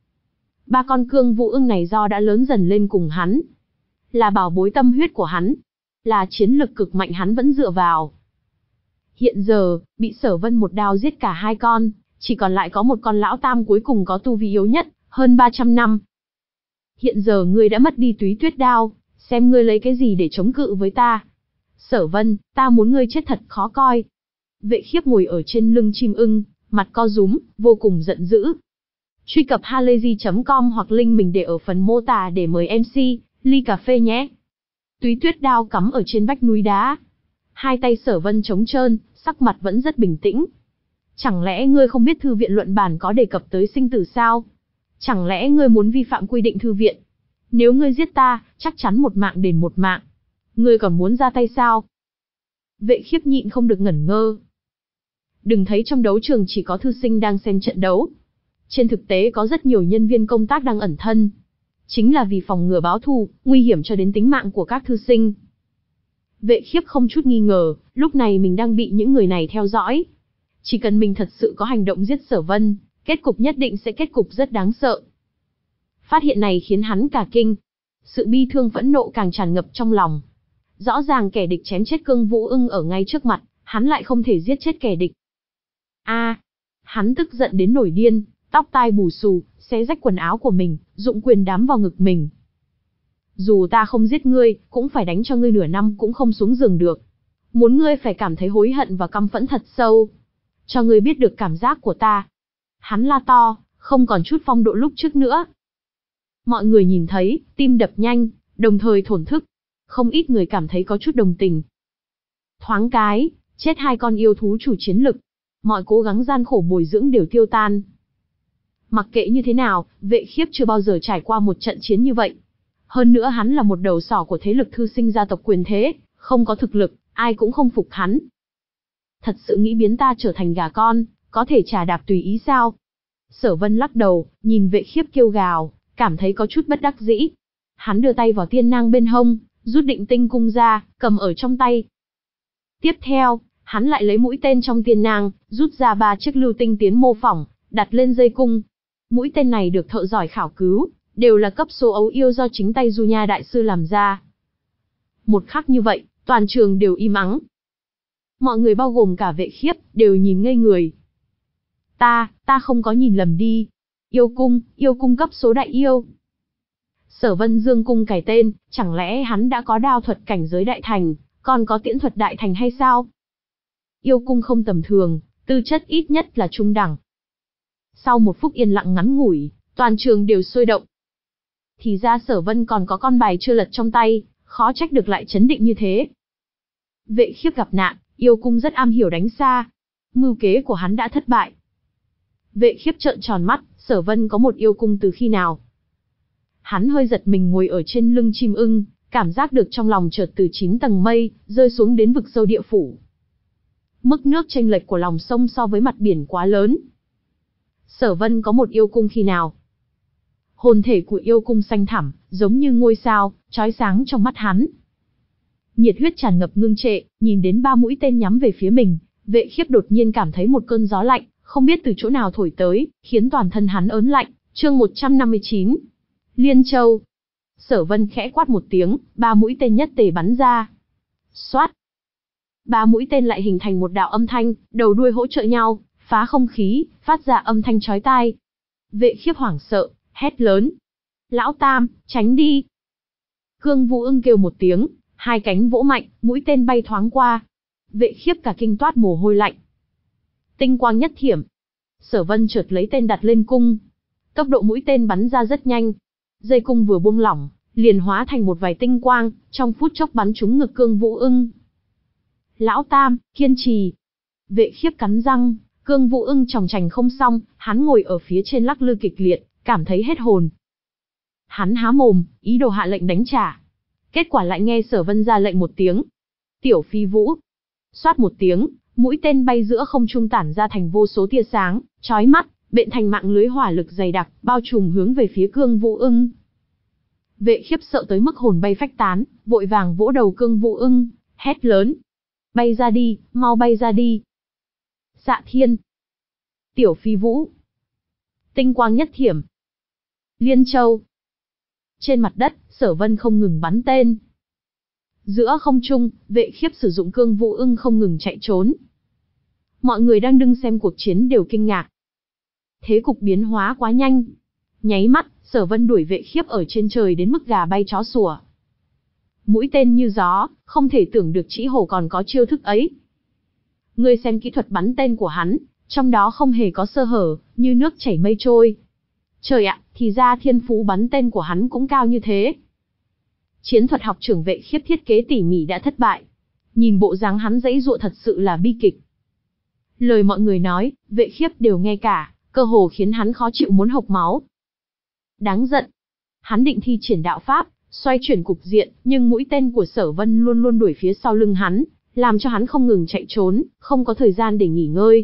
Ba con cương vũ ưng này do đã lớn dần lên cùng hắn, là bảo bối tâm huyết của hắn, là chiến lực cực mạnh hắn vẫn dựa vào. Hiện giờ, bị Sở Vân một đao giết cả hai con, chỉ còn lại có một con lão tam cuối cùng có tu vi yếu nhất, hơn ba trăm năm. Hiện giờ ngươi đã mất đi túy tuyết đao, xem ngươi lấy cái gì để chống cự với ta. Sở Vân, ta muốn ngươi chết thật khó coi. Vệ Khiếp ngồi ở trên lưng chim ưng, mặt co rúm, vô cùng giận dữ. Truy cập halayzi chấm com hoặc link mình để ở phần mô tả để mời em xê, ly cà phê nhé. Túy tuyết đao cắm ở trên vách núi đá. Hai tay Sở Vân trống trơn, sắc mặt vẫn rất bình tĩnh. Chẳng lẽ ngươi không biết thư viện luận bản có đề cập tới sinh tử sao? Chẳng lẽ ngươi muốn vi phạm quy định thư viện? Nếu ngươi giết ta, chắc chắn một mạng đền một mạng. Ngươi còn muốn ra tay sao? Vệ Khiếp nhịn không được ngẩn ngơ. Đừng thấy trong đấu trường chỉ có thư sinh đang xem trận đấu. Trên thực tế có rất nhiều nhân viên công tác đang ẩn thân. Chính là vì phòng ngừa báo thù, nguy hiểm cho đến tính mạng của các thư sinh. Vệ Khiếp không chút nghi ngờ, lúc này mình đang bị những người này theo dõi. Chỉ cần mình thật sự có hành động giết Sở Vân, kết cục nhất định sẽ kết cục rất đáng sợ. Phát hiện này khiến hắn cả kinh. Sự bi thương phẫn nộ càng tràn ngập trong lòng. Rõ ràng kẻ địch chém chết cương vũ ưng ở ngay trước mặt, hắn lại không thể giết chết kẻ địch. A, hắn tức giận đến nổi điên, tóc tai bù xù, xé rách quần áo của mình, dụng quyền đám vào ngực mình. Dù ta không giết ngươi, cũng phải đánh cho ngươi nửa năm cũng không xuống giường được. Muốn ngươi phải cảm thấy hối hận và căm phẫn thật sâu. Cho ngươi biết được cảm giác của ta. Hắn la to, không còn chút phong độ lúc trước nữa. Mọi người nhìn thấy, tim đập nhanh, đồng thời thổn thức. Không ít người cảm thấy có chút đồng tình. Thoáng cái, chết hai con yêu thú chủ chiến lực. Mọi cố gắng gian khổ bồi dưỡng đều tiêu tan. Mặc kệ như thế nào, Vệ Khiếp chưa bao giờ trải qua một trận chiến như vậy. Hơn nữa hắn là một đầu sỏ của thế lực thư sinh gia tộc quyền thế, không có thực lực, ai cũng không phục hắn. Thật sự nghĩ biến ta trở thành gà con, có thể chà đạp tùy ý sao? Sở Vân lắc đầu, nhìn Vệ Khiếp kêu gào, cảm thấy có chút bất đắc dĩ. Hắn đưa tay vào tiên nang bên hông, rút định tinh cung ra, cầm ở trong tay. Tiếp theo, hắn lại lấy mũi tên trong tiên nang, rút ra ba chiếc lưu tinh tiến mô phỏng, đặt lên dây cung. Mũi tên này được thợ giỏi khảo cứu, đều là cấp số ấu yêu do chính tay Du Nha đại sư làm ra. Một khắc như vậy, toàn trường đều im ắng. Mọi người bao gồm cả Vệ Khiếp, đều nhìn ngây người. Ta, ta không có nhìn lầm đi. Yêu cung, yêu cung cấp số đại yêu. Sở Vân dương cung cải tên, chẳng lẽ hắn đã có đao thuật cảnh giới đại thành, còn có tiễn thuật đại thành hay sao? Yêu cung không tầm thường, tư chất ít nhất là trung đẳng. Sau một phút yên lặng ngắn ngủi, toàn trường đều sôi động. Thì ra Sở Vân còn có con bài chưa lật trong tay, khó trách được lại chấn định như thế. Vệ Khiếp gặp nạn, yêu cung rất am hiểu đánh xa. Mưu kế của hắn đã thất bại. Vệ Khiếp trợn tròn mắt, Sở Vân có một yêu cung từ khi nào? Hắn hơi giật mình ngồi ở trên lưng chim ưng, cảm giác được trong lòng chợt từ chín tầng mây, rơi xuống đến vực sâu địa phủ. Mức nước chênh lệch của lòng sông so với mặt biển quá lớn. Sở Vân có một yêu cung khi nào? Hồn thể của yêu cung xanh thẳm, giống như ngôi sao, chói sáng trong mắt hắn. Nhiệt huyết tràn ngập ngưng trệ, nhìn đến ba mũi tên nhắm về phía mình, Vệ Khiếp đột nhiên cảm thấy một cơn gió lạnh, không biết từ chỗ nào thổi tới, khiến toàn thân hắn ớn lạnh. Chương một trăm năm mươi chín. Liên Châu. Sở Vân khẽ quát một tiếng, ba mũi tên nhất tề bắn ra. Xoát. Ba mũi tên lại hình thành một đạo âm thanh, đầu đuôi hỗ trợ nhau, phá không khí, phát ra âm thanh chói tai. Vệ Khiếp hoảng sợ, hét lớn: "Lão Tam, tránh đi!" Cương Vũ Ưng kêu một tiếng, hai cánh vỗ mạnh, mũi tên bay thoáng qua. Vệ Khiếp cả kinh toát mồ hôi lạnh. Tinh quang nhất thiểm. Sở Vân chợt lấy tên đặt lên cung. Tốc độ mũi tên bắn ra rất nhanh. Dây cung vừa buông lỏng, liền hóa thành một vài tinh quang, trong phút chốc bắn trúng ngực Cương Vũ Ưng. "Lão Tam, kiên trì!" Vệ Khiếp cắn răng, Cương Vũ Ưng chòng chành không xong, hắn ngồi ở phía trên lắc lư kịch liệt, cảm thấy hết hồn. Hắn há mồm, ý đồ hạ lệnh đánh trả. Kết quả lại nghe Sở Vân ra lệnh một tiếng. "Tiểu Phi Vũ!" Xoát một tiếng, mũi tên bay giữa không trung tản ra thành vô số tia sáng, chói mắt, bện thành mạng lưới hỏa lực dày đặc, bao trùm hướng về phía Cương Vũ Ưng. Vệ Khiếp sợ tới mức hồn bay phách tán, vội vàng vỗ đầu Cương Vũ Ưng, hét lớn: "Bay ra đi, mau bay ra đi!" Xạ Thiên. Tiểu Phi Vũ. Tinh quang nhất thiểm. Liên Châu. Trên mặt đất, Sở Vân không ngừng bắn tên. Giữa không trung, Vệ Khiếp sử dụng Cương Vũ Ưng không ngừng chạy trốn. Mọi người đang đứng xem cuộc chiến đều kinh ngạc. Thế cục biến hóa quá nhanh. Nháy mắt, Sở Vân đuổi Vệ Khiếp ở trên trời đến mức gà bay chó sủa. Mũi tên như gió, không thể tưởng được Trĩ Hổ còn có chiêu thức ấy. Ngươi xem kỹ thuật bắn tên của hắn, trong đó không hề có sơ hở, như nước chảy mây trôi. Trời ạ, thì ra thiên phú bắn tên của hắn cũng cao như thế. Chiến thuật học trưởng Vệ Khiếp thiết kế tỉ mỉ đã thất bại. Nhìn bộ dáng hắn giãy giụa thật sự là bi kịch. Lời mọi người nói, Vệ Khiếp đều nghe cả, cơ hồ khiến hắn khó chịu muốn hộc máu. Đáng giận. Hắn định thi triển đạo pháp, xoay chuyển cục diện, nhưng mũi tên của Sở Vân luôn luôn đuổi phía sau lưng hắn, làm cho hắn không ngừng chạy trốn, không có thời gian để nghỉ ngơi.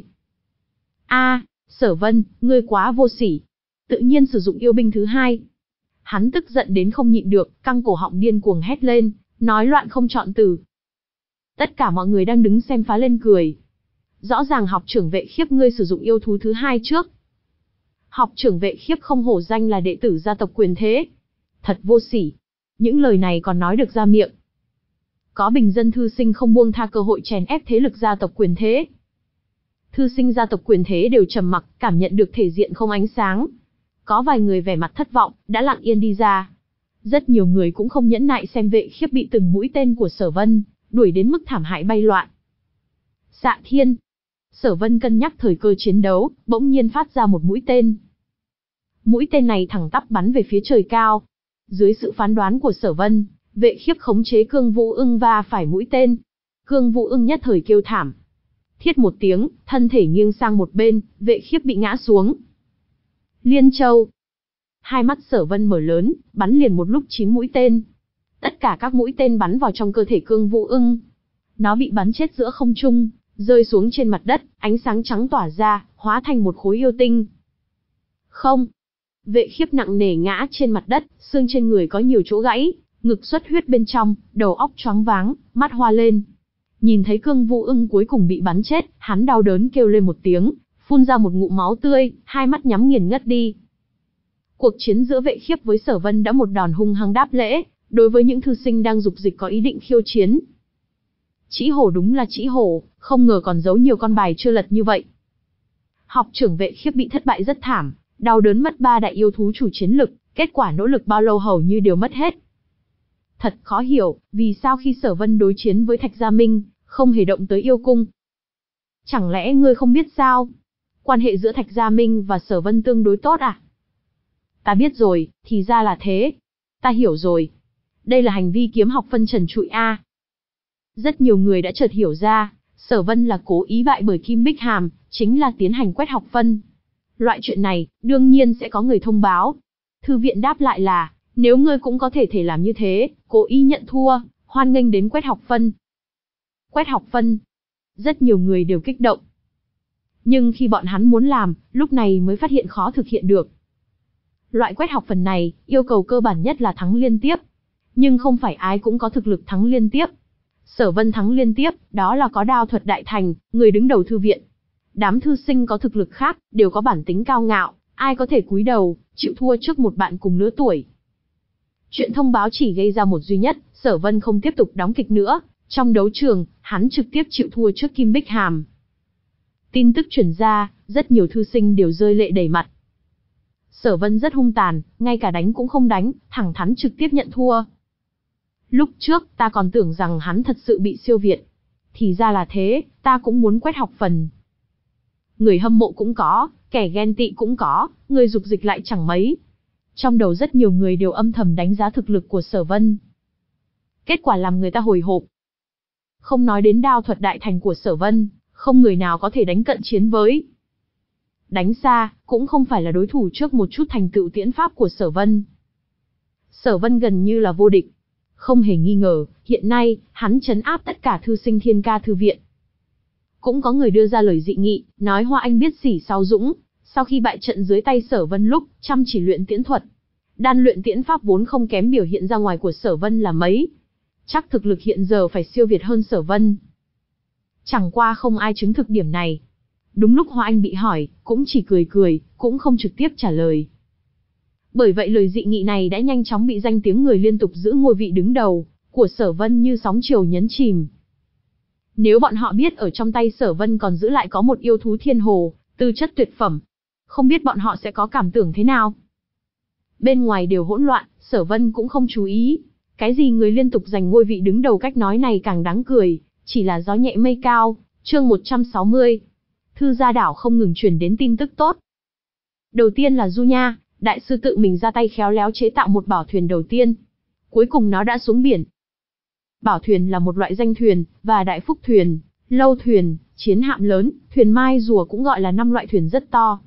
A, Sở Vân, ngươi quá vô sỉ. Tự nhiên sử dụng yêu binh thứ hai. Hắn tức giận đến không nhịn được, căng cổ họng điên cuồng hét lên, nói loạn không chọn từ. Tất cả mọi người đang đứng xem phá lên cười. Rõ ràng học trưởng Vệ Khiếp ngươi sử dụng yêu thú thứ hai trước. Học trưởng Vệ Khiếp không hổ danh là đệ tử gia tộc Quyền Thế. Thật vô sỉ. Những lời này còn nói được ra miệng. Có bình dân thư sinh không buông tha cơ hội chèn ép thế lực gia tộc Quyền Thế. Thư sinh gia tộc Quyền Thế đều trầm mặc, cảm nhận được thể diện không ánh sáng. Có vài người vẻ mặt thất vọng, đã lặng yên đi ra. Rất nhiều người cũng không nhẫn nại xem Vệ Khiếp bị từng mũi tên của Sở Vân đuổi đến mức thảm hại bay loạn. Xạ Thiên. Sở Vân cân nhắc thời cơ chiến đấu, bỗng nhiên phát ra một mũi tên. Mũi tên này thẳng tắp bắn về phía trời cao. Dưới sự phán đoán của Sở Vân, Vệ Khiếp khống chế Cương Vũ Ưng va phải mũi tên. Cương Vũ Ưng nhất thời kêu thảm. Thiết một tiếng, thân thể nghiêng sang một bên, Vệ Khiếp bị ngã xuống. Liên Châu. Hai mắt Sở Vân mở lớn, bắn liền một lúc chín mũi tên. Tất cả các mũi tên bắn vào trong cơ thể Cương Vũ Ưng. Nó bị bắn chết giữa không trung, rơi xuống trên mặt đất, ánh sáng trắng tỏa ra, hóa thành một khối yêu tinh. Không. Vệ Khiếp nặng nề ngã trên mặt đất, xương trên người có nhiều chỗ gãy, ngực xuất huyết bên trong, đầu óc choáng váng, mắt hoa lên. Nhìn thấy Cương Vũ Ưng cuối cùng bị bắn chết, hắn đau đớn kêu lên một tiếng, phun ra một ngụm máu tươi, hai mắt nhắm nghiền ngất đi. Cuộc chiến giữa Vệ Khiếp với Sở Vân đã một đòn hung hăng đáp lễ, đối với những thư sinh đang dục dịch có ý định khiêu chiến. Trĩ Hổ đúng là Trĩ Hổ, không ngờ còn giấu nhiều con bài chưa lật như vậy. Học trưởng Vệ Khiếp bị thất bại rất thảm, đau đớn mất ba đại yêu thú chủ chiến lực, kết quả nỗ lực bao lâu hầu như đều mất hết. Thật khó hiểu, vì sao khi Sở Vân đối chiến với Thạch Gia Minh, không hề động tới yêu cung. Chẳng lẽ ngươi không biết sao? Quan hệ giữa Thạch Gia Minh và Sở Vân tương đối tốt à? Ta biết rồi, thì ra là thế. Ta hiểu rồi. Đây là hành vi kiếm học phân trần trụi a. Rất nhiều người đã chợt hiểu ra, Sở Vân là cố ý bại bởi Kim Bích Hàm, chính là tiến hành quét học phân. Loại chuyện này, đương nhiên sẽ có người thông báo. Thư viện đáp lại là, nếu ngươi cũng có thể thể làm như thế, cố ý nhận thua, hoan nghênh đến quét học phân. Quét học phân. Rất nhiều người đều kích động. Nhưng khi bọn hắn muốn làm, lúc này mới phát hiện khó thực hiện được. Loại quét học phần này, yêu cầu cơ bản nhất là thắng liên tiếp. Nhưng không phải ai cũng có thực lực thắng liên tiếp. Sở Vân thắng liên tiếp, đó là có đao thuật đại thành, người đứng đầu thư viện. Đám thư sinh có thực lực khác, đều có bản tính cao ngạo, ai có thể cúi đầu, chịu thua trước một bạn cùng lứa tuổi. Chuyện thông báo chỉ gây ra một duy nhất, Sở Vân không tiếp tục đóng kịch nữa, trong đấu trường, hắn trực tiếp chịu thua trước Kim Bích Hàm. Tin tức truyền ra, rất nhiều thư sinh đều rơi lệ đầy mặt. Sở Vân rất hung tàn, ngay cả đánh cũng không đánh, thẳng thắn trực tiếp nhận thua. Lúc trước, ta còn tưởng rằng hắn thật sự bị siêu việt. Thì ra là thế, ta cũng muốn quét học phần. Người hâm mộ cũng có, kẻ ghen tị cũng có, người dục dịch lại chẳng mấy. Trong đầu rất nhiều người đều âm thầm đánh giá thực lực của Sở Vân. Kết quả làm người ta hồi hộp. Không nói đến đao thuật đại thành của Sở Vân, không người nào có thể đánh cận chiến với. Đánh xa, cũng không phải là đối thủ trước một chút thành tựu tiễn pháp của Sở Vân. Sở Vân gần như là vô địch. Không hề nghi ngờ, hiện nay, hắn trấn áp tất cả thư sinh Thiên Ca thư viện. Cũng có người đưa ra lời dị nghị, nói Hoa Anh biết sỉ sau dũng, sau khi bại trận dưới tay Sở Vân lúc chăm chỉ luyện tiễn thuật. Đan luyện tiễn pháp vốn không kém biểu hiện ra ngoài của Sở Vân là mấy. Chắc thực lực hiện giờ phải siêu việt hơn Sở Vân. Chẳng qua không ai chứng thực điểm này. Đúng lúc Hoa Anh bị hỏi, cũng chỉ cười cười, cũng không trực tiếp trả lời. Bởi vậy lời dị nghị này đã nhanh chóng bị danh tiếng người liên tục giữ ngôi vị đứng đầu của Sở Vân như sóng chiều nhấn chìm. Nếu bọn họ biết ở trong tay Sở Vân còn giữ lại có một yêu thú thiên hồ, tư chất tuyệt phẩm, không biết bọn họ sẽ có cảm tưởng thế nào. Bên ngoài đều hỗn loạn, Sở Vân cũng không chú ý. Cái gì người liên tục giành ngôi vị đứng đầu cách nói này càng đáng cười, chỉ là gió nhẹ mây cao, chương một trăm sáu mươi. Thư gia đảo không ngừng truyền đến tin tức tốt. Đầu tiên là Du Nha, đại sư tự mình ra tay khéo léo chế tạo một bảo thuyền đầu tiên. Cuối cùng nó đã xuống biển. Bảo thuyền là một loại danh thuyền, và đại phúc thuyền, lâu thuyền, chiến hạm lớn, thuyền mai rùa cũng gọi là năm loại thuyền rất to.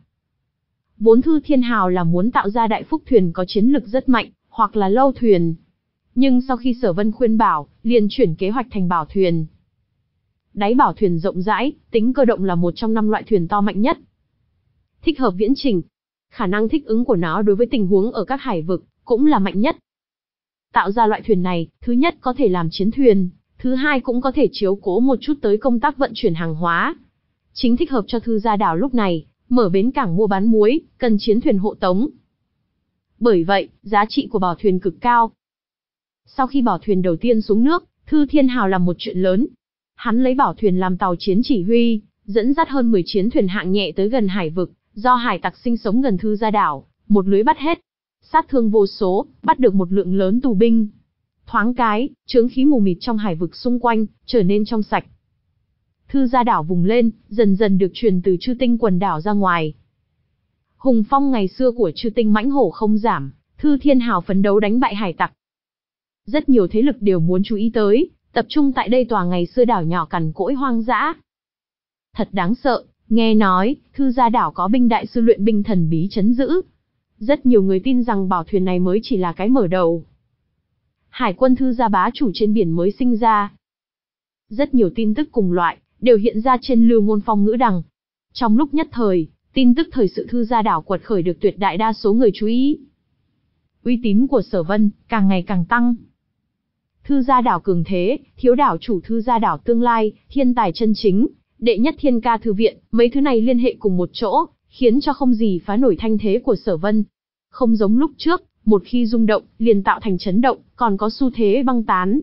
Vốn Thư Thiên Hào là muốn tạo ra đại phúc thuyền có chiến lực rất mạnh, hoặc là lâu thuyền. Nhưng sau khi Sở Vân khuyên bảo, liền chuyển kế hoạch thành bảo thuyền. Đáy bảo thuyền rộng rãi, tính cơ động là một trong năm loại thuyền to mạnh nhất. Thích hợp viễn trình. Khả năng thích ứng của nó đối với tình huống ở các hải vực, cũng là mạnh nhất. Tạo ra loại thuyền này, thứ nhất có thể làm chiến thuyền, thứ hai cũng có thể chiếu cố một chút tới công tác vận chuyển hàng hóa. Chính thích hợp cho Thư gia đảo lúc này, mở bến cảng mua bán muối, cần chiến thuyền hộ tống. Bởi vậy, giá trị của bảo thuyền cực cao. Sau khi bảo thuyền đầu tiên xuống nước, Thư Thiên Hào làm một chuyện lớn. Hắn lấy bảo thuyền làm tàu chiến chỉ huy, dẫn dắt hơn mười chiến thuyền hạng nhẹ tới gần hải vực, do hải tặc sinh sống gần Thư gia đảo, một lưới bắt hết. Sát thương vô số, bắt được một lượng lớn tù binh. Thoáng cái, chướng khí mù mịt trong hải vực xung quanh, trở nên trong sạch. Thư gia đảo vùng lên, dần dần được truyền từ Chư Tinh quần đảo ra ngoài. Hùng phong ngày xưa của Chư Tinh mãnh hổ không giảm, Thư Thiên Hào phấn đấu đánh bại hải tặc. Rất nhiều thế lực đều muốn chú ý tới, tập trung tại đây tòa ngày xưa đảo nhỏ cằn cỗi hoang dã. Thật đáng sợ, nghe nói, Thư gia đảo có binh đại sư luyện binh thần bí trấn giữ. Rất nhiều người tin rằng bảo thuyền này mới chỉ là cái mở đầu. Hải quân Thư gia bá chủ trên biển mới sinh ra. Rất nhiều tin tức cùng loại, đều hiện ra trên Lưu Ngôn Phong ngữ đằng. Trong lúc nhất thời, tin tức thời sự Thư Gia Đảo quật khởi được tuyệt đại đa số người chú ý. Uy tín của Sở Vân càng ngày càng tăng. Thư Gia Đảo cường thế, thiếu đảo chủ Thư Gia Đảo tương lai, thiên tài chân chính, đệ nhất thiên ca thư viện, mấy thứ này liên hệ cùng một chỗ, khiến cho không gì phá nổi thanh thế của Sở Vân. Không giống lúc trước, một khi rung động, liền tạo thành chấn động, còn có xu thế băng tán.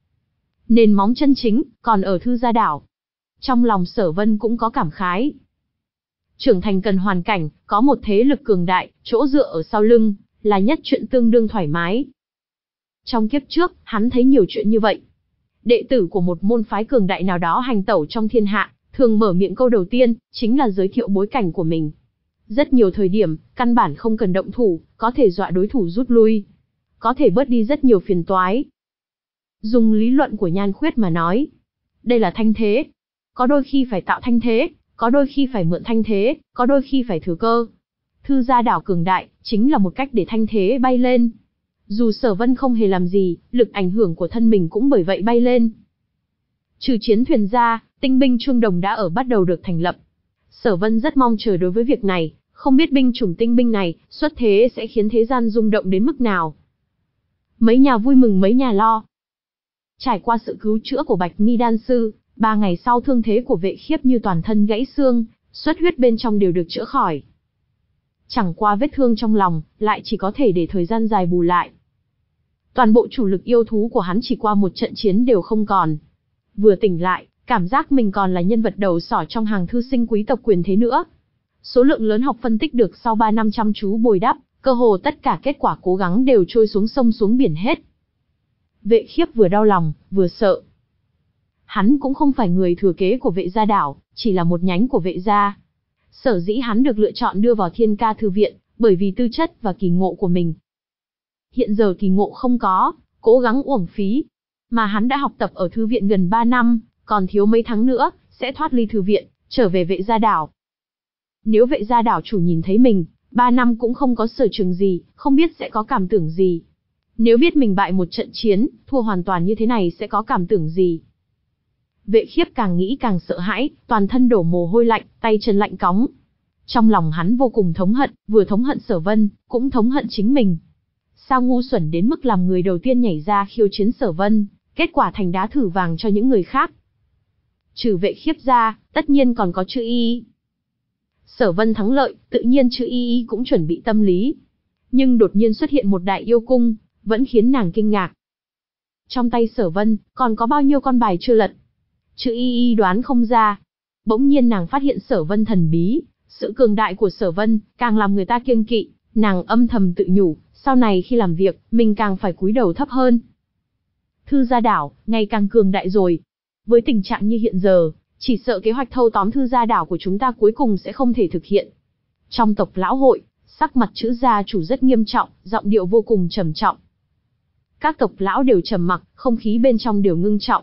Nền móng chân chính, còn ở Thư Gia Đảo. Trong lòng Sở Vân cũng có cảm khái. Trưởng thành cần hoàn cảnh, có một thế lực cường đại, chỗ dựa ở sau lưng, là nhất chuyện tương đương thoải mái. Trong kiếp trước, hắn thấy nhiều chuyện như vậy. Đệ tử của một môn phái cường đại nào đó hành tẩu trong thiên hạ, thường mở miệng câu đầu tiên, chính là giới thiệu bối cảnh của mình. Rất nhiều thời điểm, căn bản không cần động thủ, có thể dọa đối thủ rút lui. Có thể bớt đi rất nhiều phiền toái. Dùng lý luận của Nhan Khuyết mà nói. Đây là thanh thế. Có đôi khi phải tạo thanh thế, có đôi khi phải mượn thanh thế, có đôi khi phải thừa cơ. Thư Gia Đảo cường đại, chính là một cách để thanh thế bay lên. Dù Sở Vân không hề làm gì, lực ảnh hưởng của thân mình cũng bởi vậy bay lên. Trừ chiến thuyền ra, tinh binh Chuông Đồng đã ở bắt đầu được thành lập. Sở Vân rất mong chờ đối với việc này, không biết binh chủng tinh binh này, xuất thế sẽ khiến thế gian rung động đến mức nào. Mấy nhà vui mừng mấy nhà lo. Trải qua sự cứu chữa của Bạch Mi Đan Sư, ba ngày sau thương thế của Vệ Khiếp như toàn thân gãy xương, xuất huyết bên trong đều được chữa khỏi. Chẳng qua vết thương trong lòng, lại chỉ có thể để thời gian dài bù lại. Toàn bộ chủ lực yêu thú của hắn chỉ qua một trận chiến đều không còn. Vừa tỉnh lại, cảm giác mình còn là nhân vật đầu sỏ trong hàng thư sinh quý tộc quyền thế nữa. Số lượng lớn học phân tích được sau ba năm chăm chú bồi đắp, cơ hồ tất cả kết quả cố gắng đều trôi xuống sông xuống biển hết. Vệ Khiếp vừa đau lòng, vừa sợ. Hắn cũng không phải người thừa kế của Vệ Gia Đảo, chỉ là một nhánh của Vệ Gia. Sở dĩ hắn được lựa chọn đưa vào Thiên Ca Thư viện, bởi vì tư chất và kỳ ngộ của mình. Hiện giờ kỳ ngộ không có, cố gắng uổng phí. Mà hắn đã học tập ở thư viện gần ba năm, còn thiếu mấy tháng nữa, sẽ thoát ly thư viện, trở về Vệ Gia Đảo. Nếu Vệ Gia Đảo chủ nhìn thấy mình, ba năm cũng không có sở trường gì, không biết sẽ có cảm tưởng gì. Nếu biết mình bại một trận chiến, thua hoàn toàn như thế này sẽ có cảm tưởng gì. Vệ Khiếp càng nghĩ càng sợ hãi, toàn thân đổ mồ hôi lạnh, tay chân lạnh cóng. Trong lòng hắn vô cùng thống hận, vừa thống hận Sở Vân, cũng thống hận chính mình. Sao ngu xuẩn đến mức làm người đầu tiên nhảy ra khiêu chiến Sở Vân, kết quả thành đá thử vàng cho những người khác. Trừ Vệ Khiếp ra, tất nhiên còn có Chữ Y Y. Sở Vân thắng lợi, tự nhiên Chữ Y Y cũng chuẩn bị tâm lý. Nhưng đột nhiên xuất hiện một đại yêu cung, vẫn khiến nàng kinh ngạc. Trong tay Sở Vân, còn có bao nhiêu con bài chưa lật. Chữ Y Y đoán không ra. Bỗng nhiên nàng phát hiện Sở Vân thần bí, sự cường đại của Sở Vân, càng làm người ta kiêng kỵ, nàng âm thầm tự nhủ, sau này khi làm việc, mình càng phải cúi đầu thấp hơn. Thư Gia Đảo, ngày càng cường đại rồi. Với tình trạng như hiện giờ, chỉ sợ kế hoạch thâu tóm Thư Gia Đảo của chúng ta cuối cùng sẽ không thể thực hiện. Trong tộc lão hội, sắc mặt Chữ gia chủ rất nghiêm trọng, giọng điệu vô cùng trầm trọng. Các tộc lão đều trầm mặc, không khí bên trong đều ngưng trọng.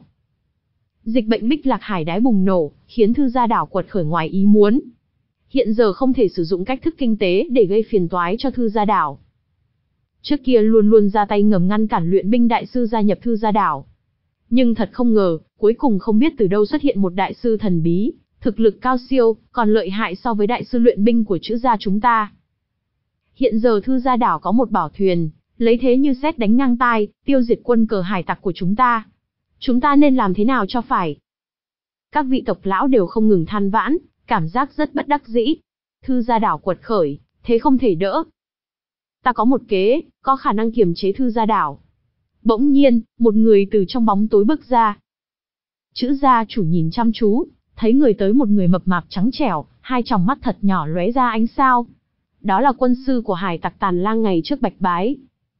Dịch bệnh Bích Lạc Hải đái bùng nổ, khiến Thư Gia Đảo quật khởi ngoài ý muốn. Hiện giờ không thể sử dụng cách thức kinh tế để gây phiền toái cho Thư Gia Đảo. Trước kia luôn luôn ra tay ngầm ngăn cản luyện binh đại sư gia nhập Thư Gia Đảo. Nhưng thật không ngờ, cuối cùng không biết từ đâu xuất hiện một đại sư thần bí, thực lực cao siêu, còn lợi hại so với đại sư luyện binh của Chữ gia chúng ta. Hiện giờ Thư Gia Đảo có một bảo thuyền, lấy thế như sét đánh ngang tai, tiêu diệt quân cờ hải tặc của chúng ta. Chúng ta nên làm thế nào cho phải? Các vị tộc lão đều không ngừng than vãn, cảm giác rất bất đắc dĩ. Thư Gia Đảo quật khởi, thế không thể đỡ. Ta có một kế, có khả năng kiềm chế Thư Gia Đảo. Bỗng nhiên, một người từ trong bóng tối bước ra. Chữ gia chủ nhìn chăm chú, thấy người tới một người mập mạp trắng trẻo, hai tròng mắt thật nhỏ lóe ra ánh sao. Đó là quân sư của hải tặc Tàn Lang ngày trước Bạch Bái.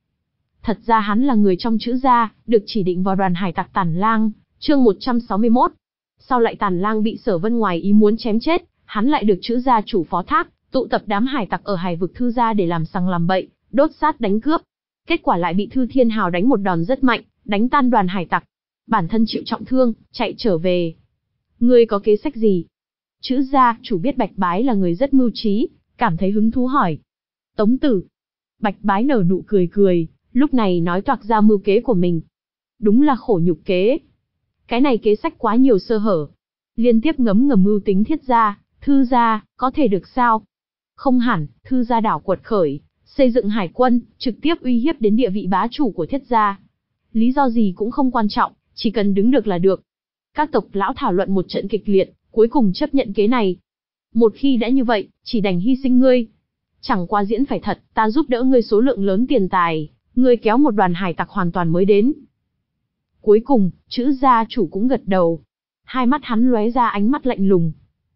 Thật ra hắn là người trong Chữ gia, được chỉ định vào đoàn hải tặc Tàn Lang, chương một trăm sáu mươi mốt. Sau lại Tàn Lang bị Sở Vân ngoài ý muốn chém chết, hắn lại được Chữ gia chủ phó thác, tụ tập đám hải tặc ở hải vực Thư gia để làm sằng làm bậy, đốt sát đánh cướp. Kết quả lại bị Thư Thiên Hào đánh một đòn rất mạnh, đánh tan đoàn hải tặc. Bản thân chịu trọng thương, chạy trở về. Ngươi có kế sách gì? Chữ gia chủ biết Bạch Bái là người rất mưu trí, cảm thấy hứng thú hỏi. Tống tử. Bạch Bái nở nụ cười cười, lúc này nói toạc ra mưu kế của mình. Đúng là khổ nhục kế. Cái này kế sách quá nhiều sơ hở. Liên tiếp ngấm ngầm mưu tính Thiết gia, Thư gia, có thể được sao? Không hẳn, Thư gia đảo quật khởi, xây dựng hải quân, trực tiếp uy hiếp đến địa vị bá chủ của Thiết gia. Lý do gì cũng không quan trọng, chỉ cần đứng được là được. Các tộc lão thảo luận một trận kịch liệt, cuối cùng chấp nhận kế này. Một khi đã như vậy, chỉ đành hy sinh ngươi. Chẳng qua diễn phải thật, ta giúp đỡ ngươi số lượng lớn tiền tài, ngươi kéo một đoàn hải tặc hoàn toàn mới đến. Cuối cùng, chữ gia chủ cũng gật đầu. Hai mắt hắn lóe ra ánh mắt lạnh lùng.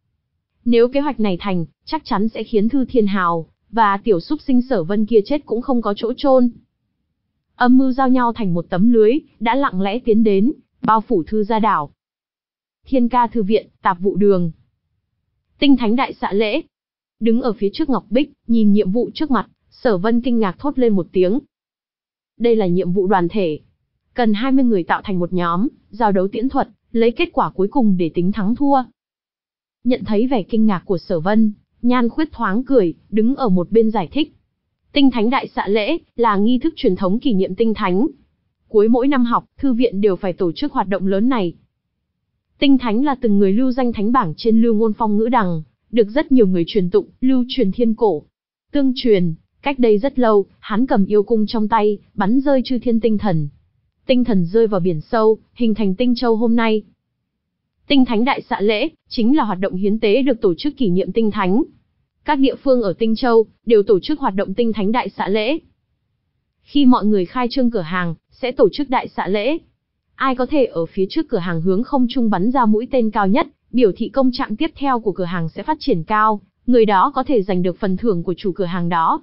Nếu kế hoạch này thành, chắc chắn sẽ khiến Thư Thiên Hào và tiểu súc sinh Sở Vân kia chết cũng không có chỗ chôn. Âm mưu giao nhau thành một tấm lưới, đã lặng lẽ tiến đến, bao phủ Thư gia đảo. Thiên Ca thư viện, tạp vụ đường. Tinh Thánh đại xạ lễ. Đứng ở phía trước Ngọc Bích, nhìn nhiệm vụ trước mặt, Sở Vân kinh ngạc thốt lên một tiếng. Đây là nhiệm vụ đoàn thể. Cần hai mươi người tạo thành một nhóm, giao đấu tiễn thuật, lấy kết quả cuối cùng để tính thắng thua. Nhận thấy vẻ kinh ngạc của Sở Vân, Nhan Khuyết thoáng cười, đứng ở một bên giải thích. Tinh Thánh đại xạ lễ là nghi thức truyền thống kỷ niệm Tinh Thánh. Cuối mỗi năm học, thư viện đều phải tổ chức hoạt động lớn này. Tinh Thánh là từng người lưu danh thánh bảng trên Lưu Ngôn Phong ngữ đằng, được rất nhiều người truyền tụng, lưu truyền thiên cổ. Tương truyền, cách đây rất lâu, hắn cầm yêu cung trong tay, bắn rơi chư thiên tinh thần. Tinh thần rơi vào biển sâu, hình thành Tinh Châu hôm nay. Tinh Thánh đại xạ lễ chính là hoạt động hiến tế được tổ chức kỷ niệm Tinh Thánh. Các địa phương ở Tinh Châu đều tổ chức hoạt động Tinh Thánh đại xạ lễ. Khi mọi người khai trương cửa hàng, sẽ tổ chức đại xạ lễ. Ai có thể ở phía trước cửa hàng hướng không trung bắn ra mũi tên cao nhất, biểu thị công trạng tiếp theo của cửa hàng sẽ phát triển cao, người đó có thể giành được phần thưởng của chủ cửa hàng đó.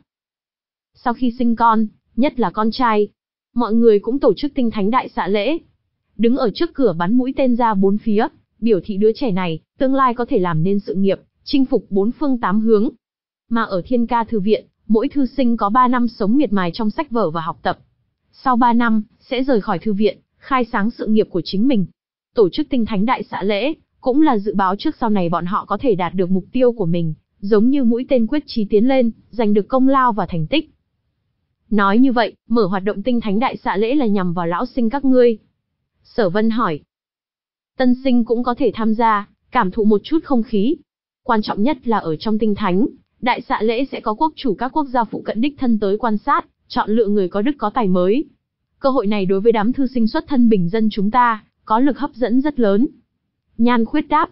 Sau khi sinh con, nhất là con trai, mọi người cũng tổ chức Tinh Thánh đại xạ lễ. Đứng ở trước cửa bắn mũi tên ra bốn phía, biểu thị đứa trẻ này, tương lai có thể làm nên sự nghiệp, chinh phục bốn phương tám hướng. Mà ở Thiên Ca thư viện, mỗi thư sinh có ba năm sống miệt mài trong sách vở và học tập. Sau ba năm, sẽ rời khỏi thư viện, khai sáng sự nghiệp của chính mình. Tổ chức Tinh Thánh đại xạ lễ, cũng là dự báo trước sau này bọn họ có thể đạt được mục tiêu của mình, giống như mũi tên quyết chí tiến lên, giành được công lao và thành tích. Nói như vậy, mở hoạt động Tinh Thánh đại xạ lễ là nhằm vào lão sinh các ngươi. Sở Vân hỏi. Tân sinh cũng có thể tham gia, cảm thụ một chút không khí. Quan trọng nhất là ở trong Tinh Thánh đại xạ lễ sẽ có quốc chủ các quốc gia phụ cận đích thân tới quan sát, chọn lựa người có đức có tài mới. Cơ hội này đối với đám thư sinh xuất thân bình dân chúng ta, có lực hấp dẫn rất lớn. Nhan Khuyết đáp.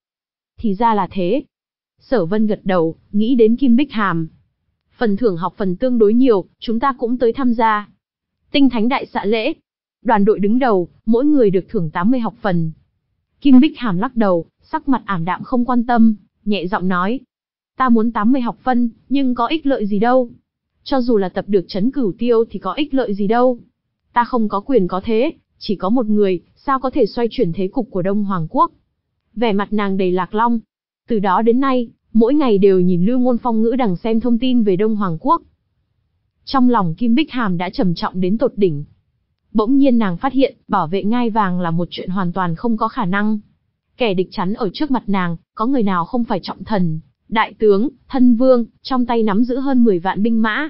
Thì ra là thế. Sở Vân gật đầu, nghĩ đến Kim Bích Hàm. Phần thưởng học phần tương đối nhiều, chúng ta cũng tới tham gia. Tinh Thánh đại xạ lễ. Đoàn đội đứng đầu, mỗi người được thưởng tám mươi học phần. Kim Bích Hàm lắc đầu, sắc mặt ảm đạm không quan tâm, nhẹ giọng nói. Ta muốn tám mươi học phân, nhưng có ích lợi gì đâu. Cho dù là tập được trấn Cửu Tiêu thì có ích lợi gì đâu. Ta không có quyền có thế, chỉ có một người, sao có thể xoay chuyển thế cục của Đông Hoàng Quốc. Vẻ mặt nàng đầy lạc long. Từ đó đến nay, mỗi ngày đều nhìn Lưu Ngôn Phong ngữ đằng xem thông tin về Đông Hoàng Quốc. Trong lòng Kim Bích Hàm đã trầm trọng đến tột đỉnh. Bỗng nhiên nàng phát hiện, bảo vệ ngai vàng là một chuyện hoàn toàn không có khả năng. Kẻ địch chắn ở trước mặt nàng, có người nào không phải trọng thần, đại tướng, thân vương, trong tay nắm giữ hơn mười vạn binh mã.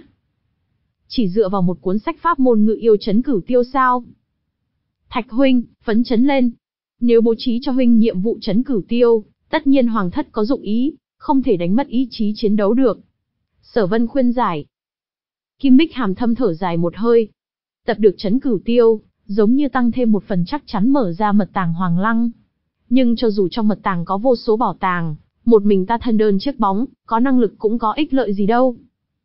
Chỉ dựa vào một cuốn sách pháp môn ngự yêu trấn Cửu Tiêu sao? Thạch huynh, phấn chấn lên. Nếu bố trí cho huynh nhiệm vụ trấn Cửu Tiêu, tất nhiên hoàng thất có dụng ý, không thể đánh mất ý chí chiến đấu được. Sở Vân khuyên giải. Kim Bích Hàm thâm thở dài một hơi. Tập được trấn Cửu Tiêu, giống như tăng thêm một phần chắc chắn mở ra mật tàng Hoàng Lăng. Nhưng cho dù trong mật tàng có vô số bảo tàng, một mình ta thân đơn chiếc bóng, có năng lực cũng có ích lợi gì đâu.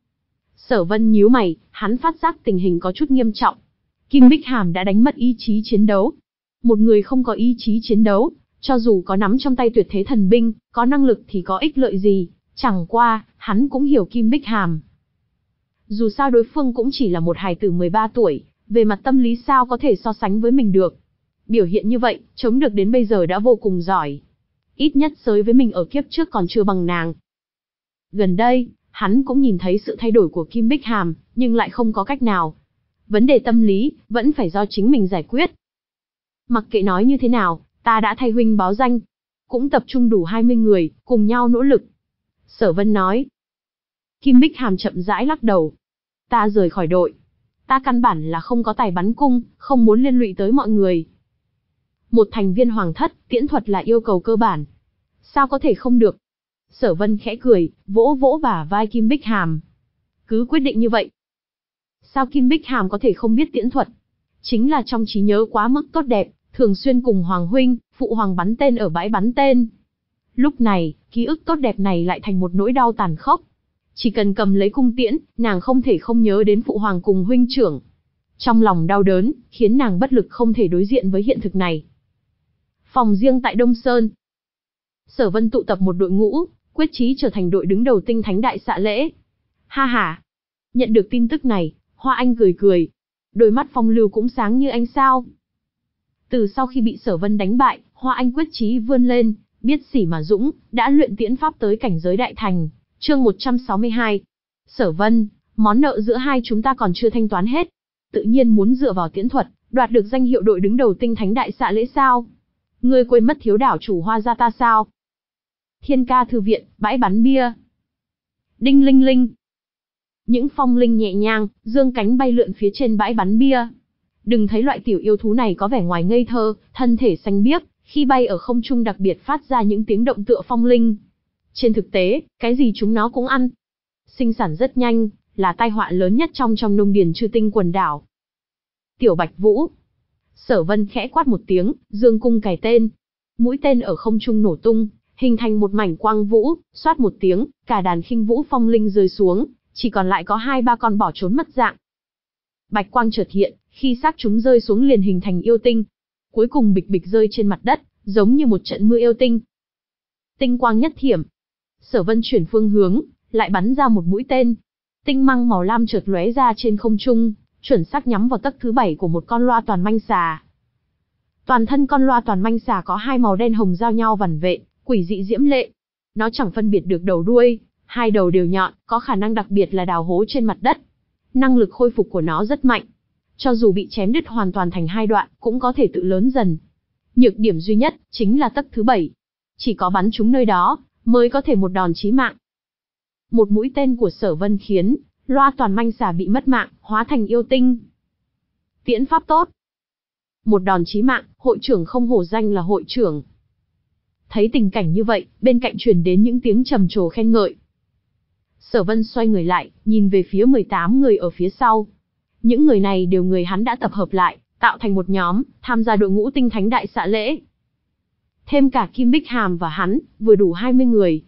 Sở Vân nhíu mày, hắn phát giác tình hình có chút nghiêm trọng. Kim Bích Hàm đã đánh mất ý chí chiến đấu. Một người không có ý chí chiến đấu, cho dù có nắm trong tay tuyệt thế thần binh, có năng lực thì có ích lợi gì, chẳng qua, hắn cũng hiểu Kim Bích Hàm. Dù sao đối phương cũng chỉ là một hài tử mười ba tuổi, về mặt tâm lý sao có thể so sánh với mình được. Biểu hiện như vậy, chống được đến bây giờ đã vô cùng giỏi. Ít nhất giới với mình ở kiếp trước còn chưa bằng nàng. Gần đây, hắn cũng nhìn thấy sự thay đổi của Kim Bích Hàm, nhưng lại không có cách nào. Vấn đề tâm lý, vẫn phải do chính mình giải quyết. Mặc kệ nói như thế nào, ta đã thay huynh báo danh. Cũng tập trung đủ hai mươi người, cùng nhau nỗ lực. Sở Vân nói. Kim Bích Hàm chậm rãi lắc đầu. Ta rời khỏi đội. Ta căn bản là không có tài bắn cung, không muốn liên lụy tới mọi người. Một thành viên hoàng thất, tiễn thuật là yêu cầu cơ bản. Sao có thể không được? Sở Vân khẽ cười, vỗ vỗ bả vai Kim Bích Hàm. Cứ quyết định như vậy. Sao Kim Bích Hàm có thể không biết tiễn thuật? Chính là trong trí nhớ quá mức tốt đẹp, thường xuyên cùng Hoàng huynh, phụ hoàng bắn tên ở bãi bắn tên. Lúc này, ký ức tốt đẹp này lại thành một nỗi đau tàn khốc. Chỉ cần cầm lấy cung tiễn, nàng không thể không nhớ đến phụ hoàng cùng huynh trưởng. Trong lòng đau đớn, khiến nàng bất lực không thể đối diện với hiện thực này. Phòng riêng tại Đông Sơn. Sở Vân tụ tập một đội ngũ, quyết chí trở thành đội đứng đầu Tinh Thánh Đại Xạ Lễ. Ha ha. Nhận được tin tức này, Hoa Anh cười cười. Đôi mắt phong lưu cũng sáng như ánh sao. Từ sau khi bị Sở Vân đánh bại, Hoa Anh quyết chí vươn lên, biết xỉ mà dũng, đã luyện tiễn pháp tới cảnh giới đại thành. Chương một trăm sáu mươi hai. Sở Vân, món nợ giữa hai chúng ta còn chưa thanh toán hết. Tự nhiên muốn dựa vào tiễn thuật, đoạt được danh hiệu đội đứng đầu Tinh Thánh Đại Xạ Lễ sao? Ngươi quên mất thiếu đảo chủ Hoa gia ta sao? Thiên Ca thư viện, bãi bắn bia. Đinh linh linh. Những phong linh nhẹ nhàng, dương cánh bay lượn phía trên bãi bắn bia. Đừng thấy loại tiểu yêu thú này có vẻ ngoài ngây thơ, thân thể xanh biếc, khi bay ở không trung đặc biệt phát ra những tiếng động tựa phong linh. Trên thực tế, cái gì chúng nó cũng ăn. Sinh sản rất nhanh, là tai họa lớn nhất trong trong nông điền Chư Tinh quần đảo. Tiểu Bạch Vũ. Sở Vân khẽ quát một tiếng, dương cung cài tên. Mũi tên ở không trung nổ tung, hình thành một mảnh quang vũ, xoát một tiếng, cả đàn khinh vũ phong linh rơi xuống, chỉ còn lại có hai ba con bỏ trốn mất dạng. Bạch quang chợt hiện, khi xác chúng rơi xuống liền hình thành yêu tinh. Cuối cùng bịch bịch rơi trên mặt đất, giống như một trận mưa yêu tinh. Tinh quang nhất thiểm. Sở Vân chuyển phương hướng, lại bắn ra một mũi tên. Tinh măng màu lam chợt lóe ra trên không trung, chuẩn xác nhắm vào tấc thứ bảy của một con loa toàn manh xà. Toàn thân con loa toàn manh xà có hai màu đen hồng giao nhau vằn vệ, quỷ dị diễm lệ. Nó chẳng phân biệt được đầu đuôi, hai đầu đều nhọn, có khả năng đặc biệt là đào hố trên mặt đất. Năng lực khôi phục của nó rất mạnh. Cho dù bị chém đứt hoàn toàn thành hai đoạn, cũng có thể tự lớn dần. Nhược điểm duy nhất, chính là tấc thứ bảy. Chỉ có bắn trúng nơi đó, mới có thể một đòn chí mạng. Một mũi tên của Sở Vân khiến loa toàn manh xà bị mất mạng, hóa thành yêu tinh. Tiễn pháp tốt. Một đòn chí mạng, hội trưởng không hổ danh là hội trưởng. Thấy tình cảnh như vậy, bên cạnh truyền đến những tiếng trầm trồ khen ngợi. Sở Vân xoay người lại, nhìn về phía mười tám người ở phía sau. Những người này đều người hắn đã tập hợp lại, tạo thành một nhóm, tham gia đội ngũ Tinh Thánh Đại Xạ Lễ. Thêm cả Kim Bích Hàm và hắn, vừa đủ hai mươi người.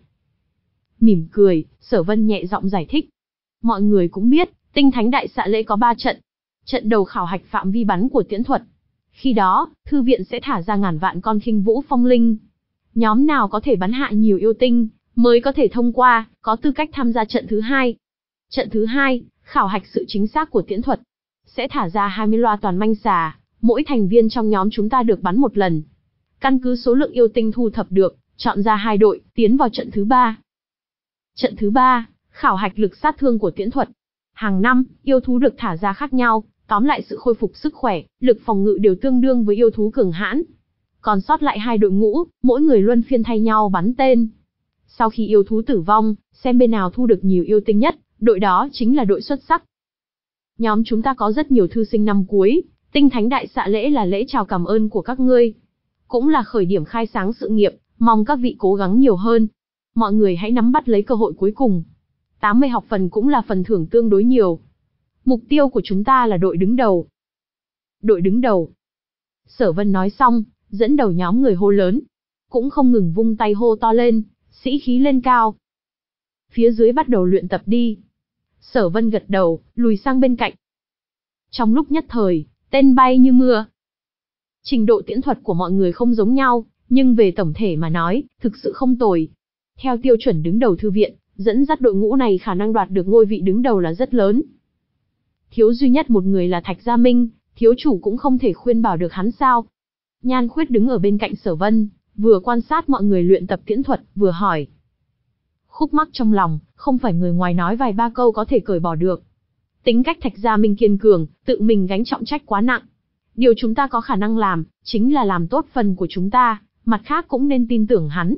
Mỉm cười, Sở Vân nhẹ giọng giải thích. Mọi người cũng biết, Tinh Thánh Đại Xạ Lễ có ba trận. Trận đầu khảo hạch phạm vi bắn của tiễn thuật. Khi đó, thư viện sẽ thả ra ngàn vạn con khinh vũ phong linh. Nhóm nào có thể bắn hạ nhiều yêu tinh, mới có thể thông qua, có tư cách tham gia trận thứ hai. Trận thứ hai, khảo hạch sự chính xác của tiễn thuật. Sẽ thả ra hai mươi loa toàn manh xà, mỗi thành viên trong nhóm chúng ta được bắn một lần. Căn cứ số lượng yêu tinh thu thập được, chọn ra hai đội, tiến vào trận thứ ba. Trận thứ ba, khảo hạch lực sát thương của tiễn thuật. Hàng năm, yêu thú được thả ra khác nhau, tóm lại sự khôi phục sức khỏe, lực phòng ngự đều tương đương với yêu thú cường hãn. Còn sót lại hai đội ngũ, mỗi người luân phiên thay nhau bắn tên. Sau khi yêu thú tử vong, xem bên nào thu được nhiều yêu tinh nhất, đội đó chính là đội xuất sắc. Nhóm chúng ta có rất nhiều thư sinh năm cuối, Tinh Thánh Đại Xạ Lễ là lễ chào cảm ơn của các ngươi. Cũng là khởi điểm khai sáng sự nghiệp, mong các vị cố gắng nhiều hơn. Mọi người hãy nắm bắt lấy cơ hội cuối cùng. tám mươi học phần cũng là phần thưởng tương đối nhiều. Mục tiêu của chúng ta là đội đứng đầu. Đội đứng đầu. Sở Vân nói xong, dẫn đầu nhóm người hô lớn. Cũng không ngừng vung tay hô to lên, sĩ khí lên cao. Phía dưới bắt đầu luyện tập đi. Sở Vân gật đầu, lùi sang bên cạnh. Trong lúc nhất thời, tên bay như mưa. Trình độ tiễn thuật của mọi người không giống nhau, nhưng về tổng thể mà nói, thực sự không tồi. Theo tiêu chuẩn đứng đầu thư viện, dẫn dắt đội ngũ này khả năng đoạt được ngôi vị đứng đầu là rất lớn. Thiếu duy nhất một người là Thạch Gia Minh, thiếu chủ cũng không thể khuyên bảo được hắn sao. Nhan Khuyết đứng ở bên cạnh Sở Vân, vừa quan sát mọi người luyện tập tiễn thuật, vừa hỏi. Khúc mắc trong lòng, không phải người ngoài nói vài ba câu có thể cởi bỏ được. Tính cách Thạch Gia Minh kiên cường, tự mình gánh trọng trách quá nặng. Điều chúng ta có khả năng làm, chính là làm tốt phần của chúng ta, mặt khác cũng nên tin tưởng hắn.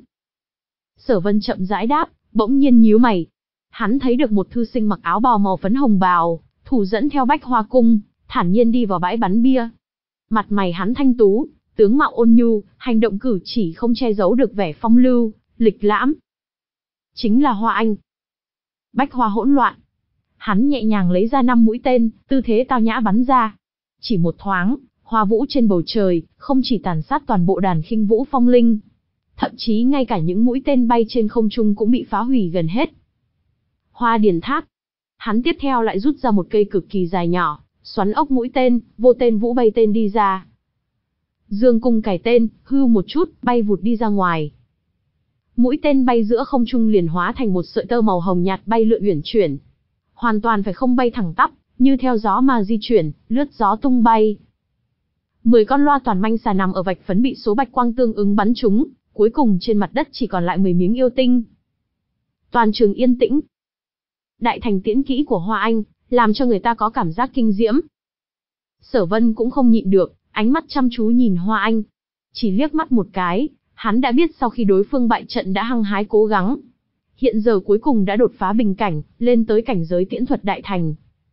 Sở Vân chậm rãi đáp, bỗng nhiên nhíu mày. Hắn thấy được một thư sinh mặc áo bào màu phấn hồng bào, thủ dẫn theo Bách Hoa Cung, thản nhiên đi vào bãi bắn bia. Mặt mày hắn thanh tú, tướng mạo ôn nhu, hành động cử chỉ không che giấu được vẻ phong lưu, lịch lãm. Chính là Hoa Anh. Bách hoa hỗn loạn. Hắn nhẹ nhàng lấy ra năm mũi tên, tư thế tao nhã bắn ra. Chỉ một thoáng, hoa vũ trên bầu trời, không chỉ tàn sát toàn bộ đàn khinh vũ phong linh. Thậm chí ngay cả những mũi tên bay trên không trung cũng bị phá hủy gần hết. Hoa điền thác. Hắn tiếp theo lại rút ra một cây cực kỳ dài nhỏ, xoắn ốc mũi tên, vô tên vũ bay tên đi ra. Dương cung cài tên, hưu một chút, bay vụt đi ra ngoài. Mũi tên bay giữa không trung liền hóa thành một sợi tơ màu hồng nhạt bay lượn uyển chuyển. Hoàn toàn phải không bay thẳng tắp, như theo gió mà di chuyển, lướt gió tung bay. Mười con loa toàn manh xà nằm ở vạch phấn bị số bạch quang tương ứng bắn trúng, cuối cùng trên mặt đất chỉ còn lại mười miếng yêu tinh. Toàn trường yên tĩnh. Đại thành tiễn kỹ của Hoa Anh, làm cho người ta có cảm giác kinh diễm. Sở Vân cũng không nhịn được, ánh mắt chăm chú nhìn Hoa Anh. Chỉ liếc mắt một cái, hắn đã biết sau khi đối phương bại trận đã hăng hái cố gắng. Hiện giờ cuối cùng đã đột phá bình cảnh, lên tới cảnh giới tiễn thuật đại thành.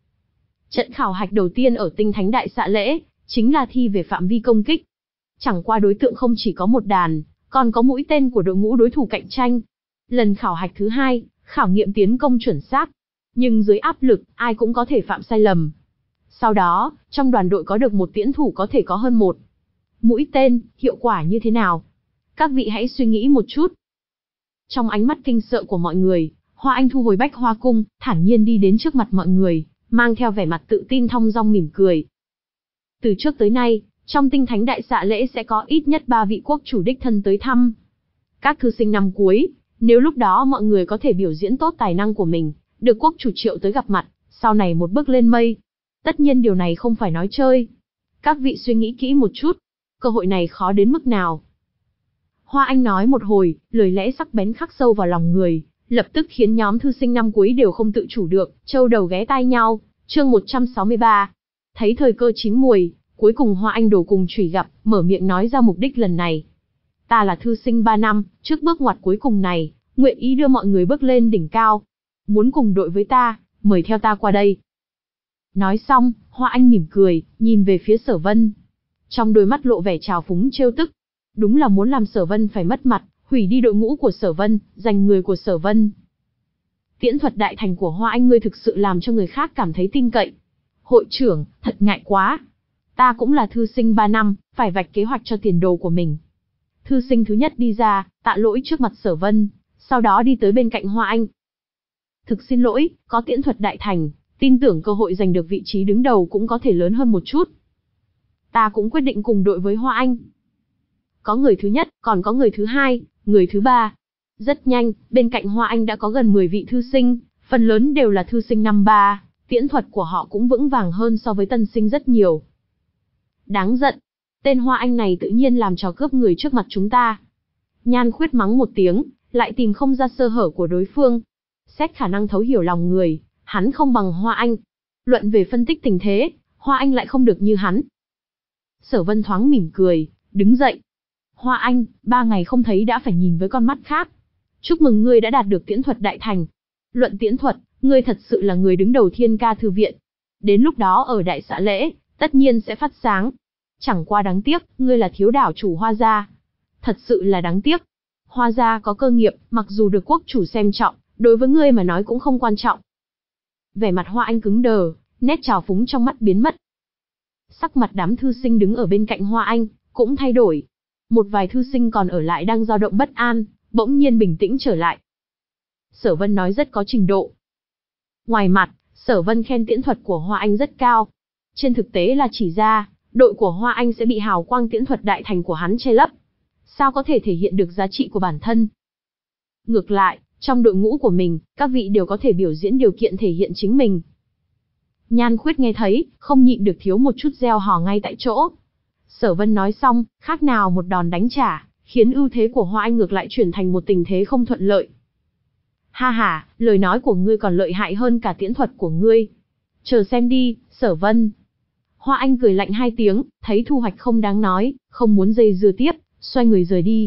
Trận khảo hạch đầu tiên ở Tinh Thánh Đại Xạ Lễ, chính là thi về phạm vi công kích. Chẳng qua đối tượng không chỉ có một đàn, còn có mũi tên của đội ngũ đối thủ cạnh tranh. Lần khảo hạch thứ hai, khảo nghiệm tiến công chuẩn xác. Nhưng dưới áp lực, ai cũng có thể phạm sai lầm. Sau đó, trong đoàn đội có được một tiễn thủ có thể có hơn một mũi tên, hiệu quả như thế nào? Các vị hãy suy nghĩ một chút. Trong ánh mắt kinh sợ của mọi người, Hoa Anh thu hồi bách hoa cung, thản nhiên đi đến trước mặt mọi người, mang theo vẻ mặt tự tin thong dong mỉm cười. Từ trước tới nay, trong Tinh Thánh Đại Xạ Lễ sẽ có ít nhất ba vị quốc chủ đích thân tới thăm. Các thư sinh năm cuối, nếu lúc đó mọi người có thể biểu diễn tốt tài năng của mình, được quốc chủ triệu tới gặp mặt, sau này một bước lên mây. Tất nhiên điều này không phải nói chơi. Các vị suy nghĩ kỹ một chút, cơ hội này khó đến mức nào. Hoa Anh nói một hồi, lời lẽ sắc bén khắc sâu vào lòng người, lập tức khiến nhóm thư sinh năm cuối đều không tự chủ được, trâu đầu ghé tai nhau. Chương một trăm sáu mươi ba. Thấy thời cơ chín muồi, cuối cùng Hoa Anh đổ cùng chủy gặp, mở miệng nói ra mục đích lần này. Ta là thư sinh ba năm, trước bước ngoặt cuối cùng này, nguyện ý đưa mọi người bước lên đỉnh cao. Muốn cùng đội với ta, mời theo ta qua đây. Nói xong, Hoa Anh mỉm cười, nhìn về phía Sở Vân. Trong đôi mắt lộ vẻ trào phúng trêu tức. Đúng là muốn làm Sở Vân phải mất mặt, hủy đi đội ngũ của Sở Vân, giành người của Sở Vân. Tiễn thuật đại thành của Hoa Anh ngươi thực sự làm cho người khác cảm thấy tin cậy. Hội trưởng, thật ngại quá. Ta cũng là thư sinh ba năm, phải vạch kế hoạch cho tiền đồ của mình. Thư sinh thứ nhất đi ra, tạ lỗi trước mặt Sở Vân, sau đó đi tới bên cạnh Hoa Anh. Thực xin lỗi, có tiễn thuật đại thành, tin tưởng cơ hội giành được vị trí đứng đầu cũng có thể lớn hơn một chút. Ta cũng quyết định cùng đội với Hoa Anh. Có người thứ nhất, còn có người thứ hai, người thứ ba. Rất nhanh, bên cạnh Hoa Anh đã có gần mười vị thư sinh, phần lớn đều là thư sinh năm ba, tiễn thuật của họ cũng vững vàng hơn so với tân sinh rất nhiều. Đáng giận, tên Hoa Anh này tự nhiên làm trò cướp người trước mặt chúng ta. Nhan Khuyết mắng một tiếng, lại tìm không ra sơ hở của đối phương. Xét khả năng thấu hiểu lòng người, hắn không bằng Hoa Anh. Luận về phân tích tình thế, Hoa Anh lại không được như hắn. Sở Vân thoáng mỉm cười, đứng dậy. Hoa Anh, ba ngày không thấy đã phải nhìn với con mắt khác. Chúc mừng ngươi đã đạt được tiễn thuật đại thành. Luận tiễn thuật, ngươi thật sự là người đứng đầu Thiên Ca thư viện. Đến lúc đó ở Đại Xạ Lễ, tất nhiên sẽ phát sáng. Chẳng qua đáng tiếc, ngươi là thiếu đảo chủ Hoa gia. Thật sự là đáng tiếc. Hoa gia có cơ nghiệp, mặc dù được quốc chủ xem trọng, đối với ngươi mà nói cũng không quan trọng. Vẻ mặt Hoa Anh cứng đờ, nét trào phúng trong mắt biến mất. Sắc mặt đám thư sinh đứng ở bên cạnh Hoa Anh cũng thay đổi. Một vài thư sinh còn ở lại đang dao động bất an, bỗng nhiên bình tĩnh trở lại. Sở Vân nói rất có trình độ. Ngoài mặt, Sở Vân khen tiễn thuật của Hoa Anh rất cao. Trên thực tế là chỉ ra, đội của Hoa Anh sẽ bị hào quang tiễn thuật đại thành của hắn che lấp. Sao có thể thể hiện được giá trị của bản thân? Ngược lại, trong đội ngũ của mình, các vị đều có thể biểu diễn điều kiện thể hiện chính mình. Nhan Khuyết nghe thấy, không nhịn được thiếu một chút gieo hò ngay tại chỗ. Sở Vân nói xong, khác nào một đòn đánh trả, khiến ưu thế của Hoa Anh ngược lại chuyển thành một tình thế không thuận lợi. Ha ha, lời nói của ngươi còn lợi hại hơn cả tiễn thuật của ngươi. Chờ xem đi, Sở Vân. Hoa Anh cười lạnh hai tiếng, thấy thu hoạch không đáng nói, không muốn dây dưa tiếp, xoay người rời đi.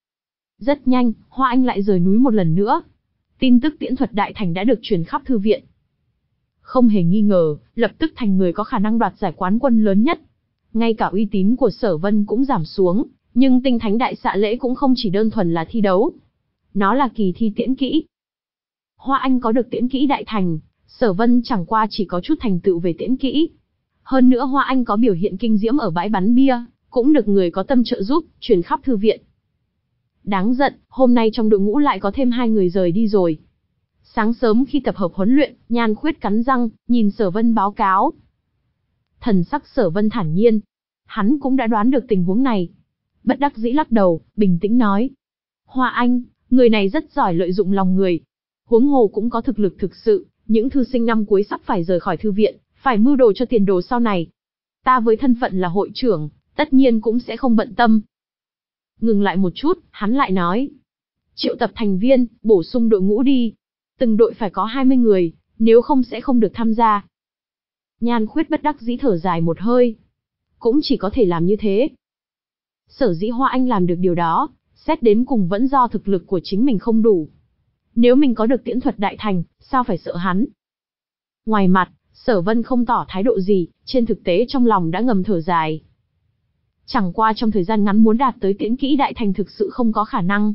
Rất nhanh, Hoa Anh lại rời núi một lần nữa. Tin tức tiễn thuật đại thành đã được truyền khắp thư viện. Không hề nghi ngờ, lập tức thành người có khả năng đoạt giải quán quân lớn nhất. Ngay cả uy tín của Sở Vân cũng giảm xuống, nhưng tinh thánh đại xạ lễ cũng không chỉ đơn thuần là thi đấu. Nó là kỳ thi tiễn kỹ. Hoa Anh có được tiễn kỹ đại thành, Sở Vân chẳng qua chỉ có chút thành tựu về tiễn kỹ. Hơn nữa Hoa Anh có biểu hiện kinh diễm ở bãi bắn bia, cũng được người có tâm trợ giúp, truyền khắp thư viện. Đáng giận, hôm nay trong đội ngũ lại có thêm hai người rời đi rồi. Sáng sớm khi tập hợp huấn luyện, Nhan Khuyết cắn răng, nhìn Sở Vân báo cáo. Thần sắc Sở Vân thản nhiên. Hắn cũng đã đoán được tình huống này. Bất đắc dĩ lắc đầu, bình tĩnh nói. Hoa Anh, người này rất giỏi lợi dụng lòng người. Huống hồ cũng có thực lực thực sự, những thư sinh năm cuối sắp phải rời khỏi thư viện, phải mưu đồ cho tiền đồ sau này. Ta với thân phận là hội trưởng, tất nhiên cũng sẽ không bận tâm. Ngừng lại một chút, hắn lại nói. Triệu tập thành viên, bổ sung đội ngũ đi. Từng đội phải có hai mươi người, nếu không sẽ không được tham gia. Nhan Khuyết bất đắc dĩ thở dài một hơi. Cũng chỉ có thể làm như thế. Sở dĩ Hoa Anh làm được điều đó, xét đến cùng vẫn do thực lực của chính mình không đủ. Nếu mình có được tiễn thuật đại thành, sao phải sợ hắn? Ngoài mặt, Sở Vân không tỏ thái độ gì, trên thực tế trong lòng đã ngầm thở dài. Chẳng qua trong thời gian ngắn muốn đạt tới tiễn kỹ đại thành thực sự không có khả năng.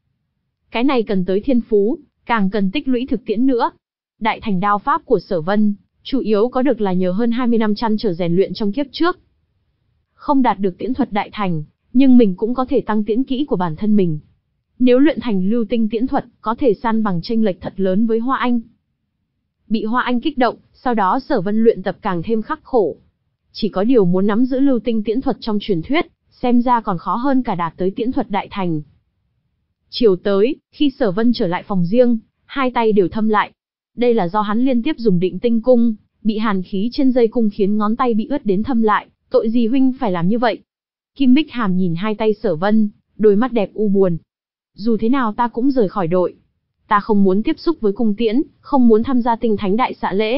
Cái này cần tới thiên phú, càng cần tích lũy thực tiễn nữa. Đại thành đao pháp của Sở Vân, chủ yếu có được là nhờ hơn hai mươi năm chăn trở rèn luyện trong kiếp trước. Không đạt được tiễn thuật đại thành, nhưng mình cũng có thể tăng tiễn kỹ của bản thân mình. Nếu luyện thành lưu tinh tiễn thuật, có thể san bằng chênh lệch thật lớn với Hoa Anh. Bị Hoa Anh kích động, sau đó Sở Vân luyện tập càng thêm khắc khổ. Chỉ có điều muốn nắm giữ lưu tinh tiễn thuật trong truyền thuyết, xem ra còn khó hơn cả đạt tới tiễn thuật đại thành. Chiều tới, khi Sở Vân trở lại phòng riêng, hai tay đều thâm lại. Đây là do hắn liên tiếp dùng định tinh cung, bị hàn khí trên dây cung khiến ngón tay bị ướt đến thâm lại, tội gì huynh phải làm như vậy? Kim Bích Hàm nhìn hai tay Sở Vân, đôi mắt đẹp u buồn. Dù thế nào ta cũng rời khỏi đội. Ta không muốn tiếp xúc với cung tiễn, không muốn tham gia tinh thánh đại xạ lễ.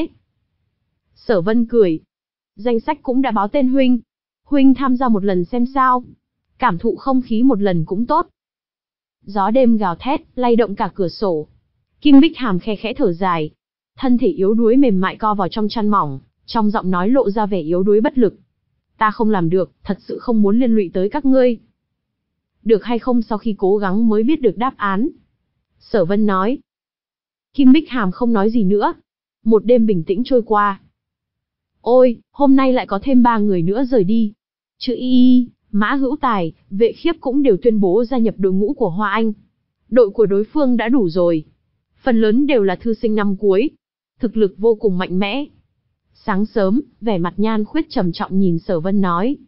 Sở Vân cười. Danh sách cũng đã báo tên huynh. Huynh tham gia một lần xem sao. Cảm thụ không khí một lần cũng tốt. Gió đêm gào thét, lay động cả cửa sổ. Kim Bích Hàm khe khẽ thở dài. Thân thể yếu đuối mềm mại co vào trong chăn mỏng, trong giọng nói lộ ra vẻ yếu đuối bất lực. Ta không làm được, thật sự không muốn liên lụy tới các ngươi. Được hay không sau khi cố gắng mới biết được đáp án. Sở Vân nói. Kim Bích Hàm không nói gì nữa. Một đêm bình tĩnh trôi qua. Ôi, hôm nay lại có thêm ba người nữa rời đi. Chữ Y Y, Mã Hữu Tài, Vệ Khiếp cũng đều tuyên bố gia nhập đội ngũ của Hoa Anh. Đội của đối phương đã đủ rồi. Phần lớn đều là thư sinh năm cuối. Thực lực vô cùng mạnh mẽ. Sáng sớm, vẻ mặt Nhan Khuyết trầm trọng nhìn Sở Vân nói.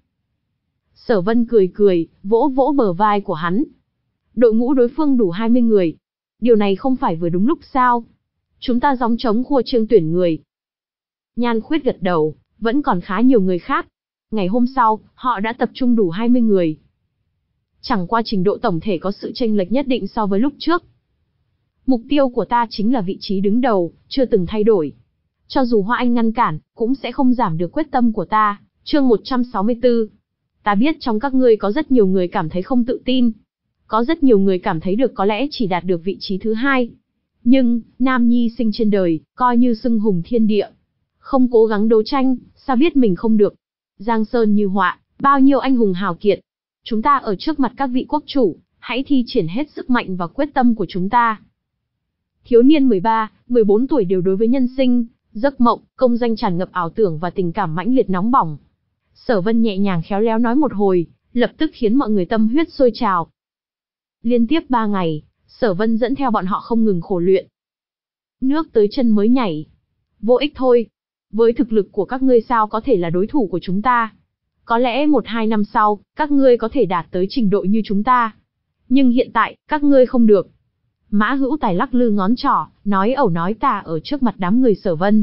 Sở Vân cười cười, vỗ vỗ bờ vai của hắn. Đội ngũ đối phương đủ hai mươi người. Điều này không phải vừa đúng lúc sao? Chúng ta gióng trống khua trương tuyển người. Nhan Khuyết gật đầu, vẫn còn khá nhiều người khác. Ngày hôm sau, họ đã tập trung đủ hai mươi người. Chẳng qua trình độ tổng thể có sự chênh lệch nhất định so với lúc trước. Mục tiêu của ta chính là vị trí đứng đầu, chưa từng thay đổi. Cho dù Hoa Anh ngăn cản, cũng sẽ không giảm được quyết tâm của ta. Chương một trăm sáu mươi tư. Ta biết trong các ngươi có rất nhiều người cảm thấy không tự tin. Có rất nhiều người cảm thấy được có lẽ chỉ đạt được vị trí thứ hai. Nhưng, nam nhi sinh trên đời, coi như xưng hùng thiên địa. Không cố gắng đấu tranh, sao biết mình không được. Giang sơn như họa, bao nhiêu anh hùng hào kiệt. Chúng ta ở trước mặt các vị quốc chủ, hãy thi triển hết sức mạnh và quyết tâm của chúng ta. Thiếu niên mười ba, mười bốn tuổi đều đối với nhân sinh, giấc mộng, công danh tràn ngập ảo tưởng và tình cảm mãnh liệt nóng bỏng. Sở Vân nhẹ nhàng khéo léo nói một hồi, lập tức khiến mọi người tâm huyết sôi trào. Liên tiếp ba ngày, Sở Vân dẫn theo bọn họ không ngừng khổ luyện. Nước tới chân mới nhảy. Vô ích thôi. Với thực lực của các ngươi sao có thể là đối thủ của chúng ta? Có lẽ một hai năm sau, các ngươi có thể đạt tới trình độ như chúng ta. Nhưng hiện tại, các ngươi không được. Mã Hữu Tài lắc lư ngón trỏ, nói ẩu nói tà ở trước mặt đám người Sở Vân.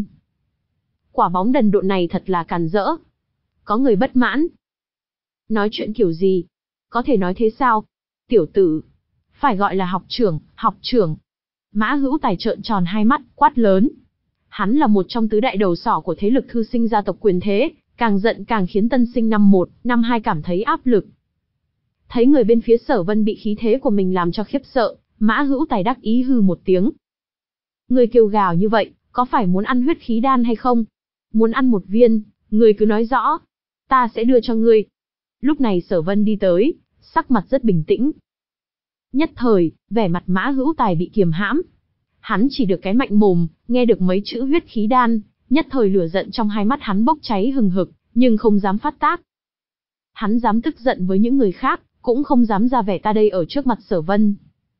Quả bóng đần độn này thật là càn rỡ. Có người bất mãn. Nói chuyện kiểu gì? Có thể nói thế sao? Tiểu tử. Phải gọi là học trưởng, học trưởng. Mã Hữu Tài trợn tròn hai mắt, quát lớn. Hắn là một trong tứ đại đầu sỏ của thế lực thư sinh gia tộc quyền thế, càng giận càng khiến tân sinh năm một, năm hai cảm thấy áp lực. Thấy người bên phía Sở Vân bị khí thế của mình làm cho khiếp sợ, Mã Hữu Tài đắc ý hừ một tiếng. Người kêu gào như vậy, có phải muốn ăn huyết khí đan hay không? Muốn ăn một viên, người cứ nói rõ. Ta sẽ đưa cho ngươi. Lúc này Sở Vân đi tới, sắc mặt rất bình tĩnh. Nhất thời, vẻ mặt Mã Hữu Tài bị kiềm hãm. Hắn chỉ được cái mạnh mồm, nghe được mấy chữ huyết khí đan, nhất thời lửa giận trong hai mắt hắn bốc cháy hừng hực, nhưng không dám phát tác. Hắn dám tức giận với những người khác, cũng không dám ra vẻ ta đây ở trước mặt Sở Vân.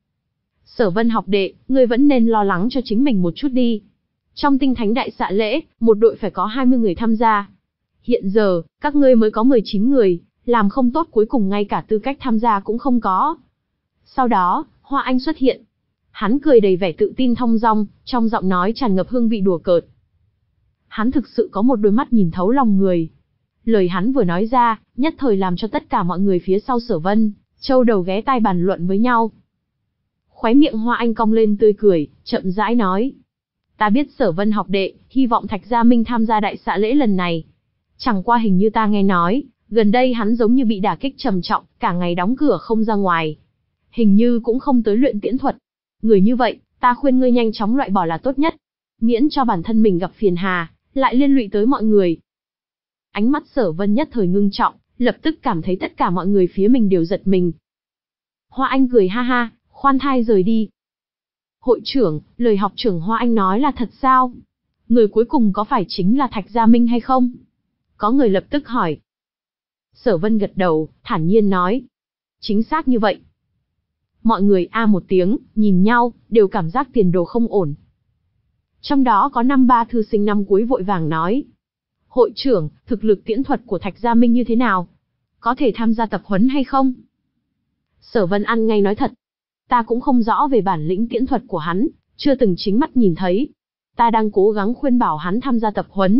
Sở Vân học đệ, ngươi vẫn nên lo lắng cho chính mình một chút đi. Trong Tinh Thánh Đại Xạ lễ, một đội phải có hai mươi người tham gia. Hiện giờ, các ngươi mới có mười chín người, làm không tốt cuối cùng ngay cả tư cách tham gia cũng không có. Sau đó, Hoa Anh xuất hiện. Hắn cười đầy vẻ tự tin thong dong, trong giọng nói tràn ngập hương vị đùa cợt. Hắn thực sự có một đôi mắt nhìn thấu lòng người. Lời hắn vừa nói ra, nhất thời làm cho tất cả mọi người phía sau Sở Vân, châu đầu ghé tai bàn luận với nhau. Khóe miệng Hoa Anh cong lên tươi cười, chậm rãi nói. Ta biết Sở Vân học đệ, hy vọng Thạch Gia Minh tham gia đại xạ lễ lần này. Chẳng qua hình như ta nghe nói, gần đây hắn giống như bị đả kích trầm trọng, cả ngày đóng cửa không ra ngoài. Hình như cũng không tới luyện tiễn thuật. Người như vậy, ta khuyên ngươi nhanh chóng loại bỏ là tốt nhất. Miễn cho bản thân mình gặp phiền hà, lại liên lụy tới mọi người. Ánh mắt Sở Vân nhất thời ngưng trọng, lập tức cảm thấy tất cả mọi người phía mình đều giật mình. Hoa Anh cười ha ha, khoan thai rời đi. Hội trưởng, lời học trưởng Hoa Anh nói là thật sao? Người cuối cùng có phải chính là Thạch Gia Minh hay không? Có người lập tức hỏi. Sở Vân gật đầu, thản nhiên nói. Chính xác như vậy. Mọi người a một tiếng, nhìn nhau, đều cảm giác tiền đồ không ổn. Trong đó có năm ba thư sinh năm cuối vội vàng nói. Hội trưởng, thực lực tiễn thuật của Thạch Gia Minh như thế nào? Có thể tham gia tập huấn hay không? Sở Vân ăn ngay nói thật. Ta cũng không rõ về bản lĩnh tiễn thuật của hắn, chưa từng chính mắt nhìn thấy. Ta đang cố gắng khuyên bảo hắn tham gia tập huấn.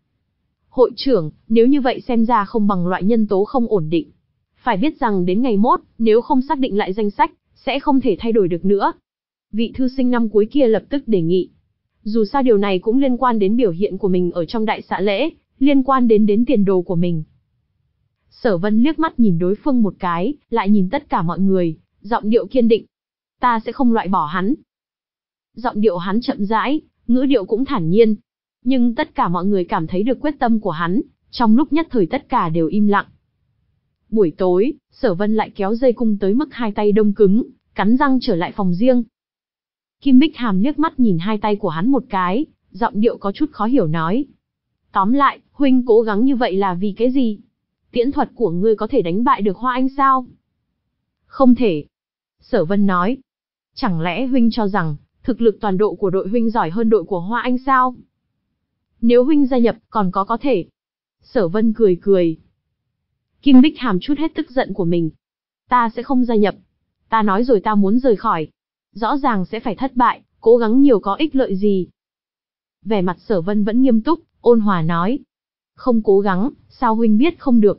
Hội trưởng, nếu như vậy xem ra không bằng loại nhân tố không ổn định. Phải biết rằng đến ngày mốt, nếu không xác định lại danh sách, sẽ không thể thay đổi được nữa. Vị thư sinh năm cuối kia lập tức đề nghị. Dù sao điều này cũng liên quan đến biểu hiện của mình ở trong đại xạ lễ, liên quan đến đến tiền đồ của mình. Sở Vân liếc mắt nhìn đối phương một cái, lại nhìn tất cả mọi người, giọng điệu kiên định. Ta sẽ không loại bỏ hắn. Giọng điệu hắn chậm rãi, ngữ điệu cũng thản nhiên. Nhưng tất cả mọi người cảm thấy được quyết tâm của hắn, trong lúc nhất thời tất cả đều im lặng. Buổi tối, Sở Vân lại kéo dây cung tới mức hai tay đông cứng, cắn răng trở lại phòng riêng. Kim Bích Hàm liếc mắt nhìn hai tay của hắn một cái, giọng điệu có chút khó hiểu nói. Tóm lại, huynh cố gắng như vậy là vì cái gì? Tiễn thuật của ngươi có thể đánh bại được Hoa Anh sao? Không thể. Sở Vân nói. Chẳng lẽ huynh cho rằng, thực lực toàn độ của đội huynh giỏi hơn đội của Hoa Anh sao? Nếu huynh gia nhập, còn có có thể. Sở Vân cười cười. Kim Bích Hàm chút hết tức giận của mình. Ta sẽ không gia nhập. Ta nói rồi ta muốn rời khỏi. Rõ ràng sẽ phải thất bại, cố gắng nhiều có ích lợi gì. Vẻ mặt Sở Vân vẫn nghiêm túc, ôn hòa nói. Không cố gắng, sao huynh biết không được?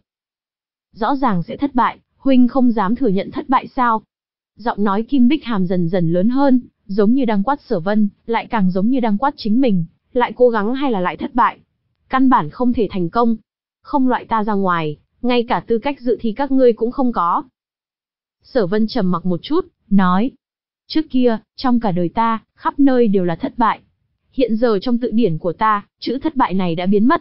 Rõ ràng sẽ thất bại, huynh không dám thừa nhận thất bại sao? Giọng nói Kim Bích Hàm dần dần lớn hơn, giống như đang quát Sở Vân, lại càng giống như đang quát chính mình, lại cố gắng hay là lại thất bại. Căn bản không thể thành công. Không loại ta ra ngoài, ngay cả tư cách dự thi các ngươi cũng không có. Sở Vân trầm mặc một chút, nói. Trước kia, trong cả đời ta, khắp nơi đều là thất bại. Hiện giờ trong tự điển của ta, chữ thất bại này đã biến mất.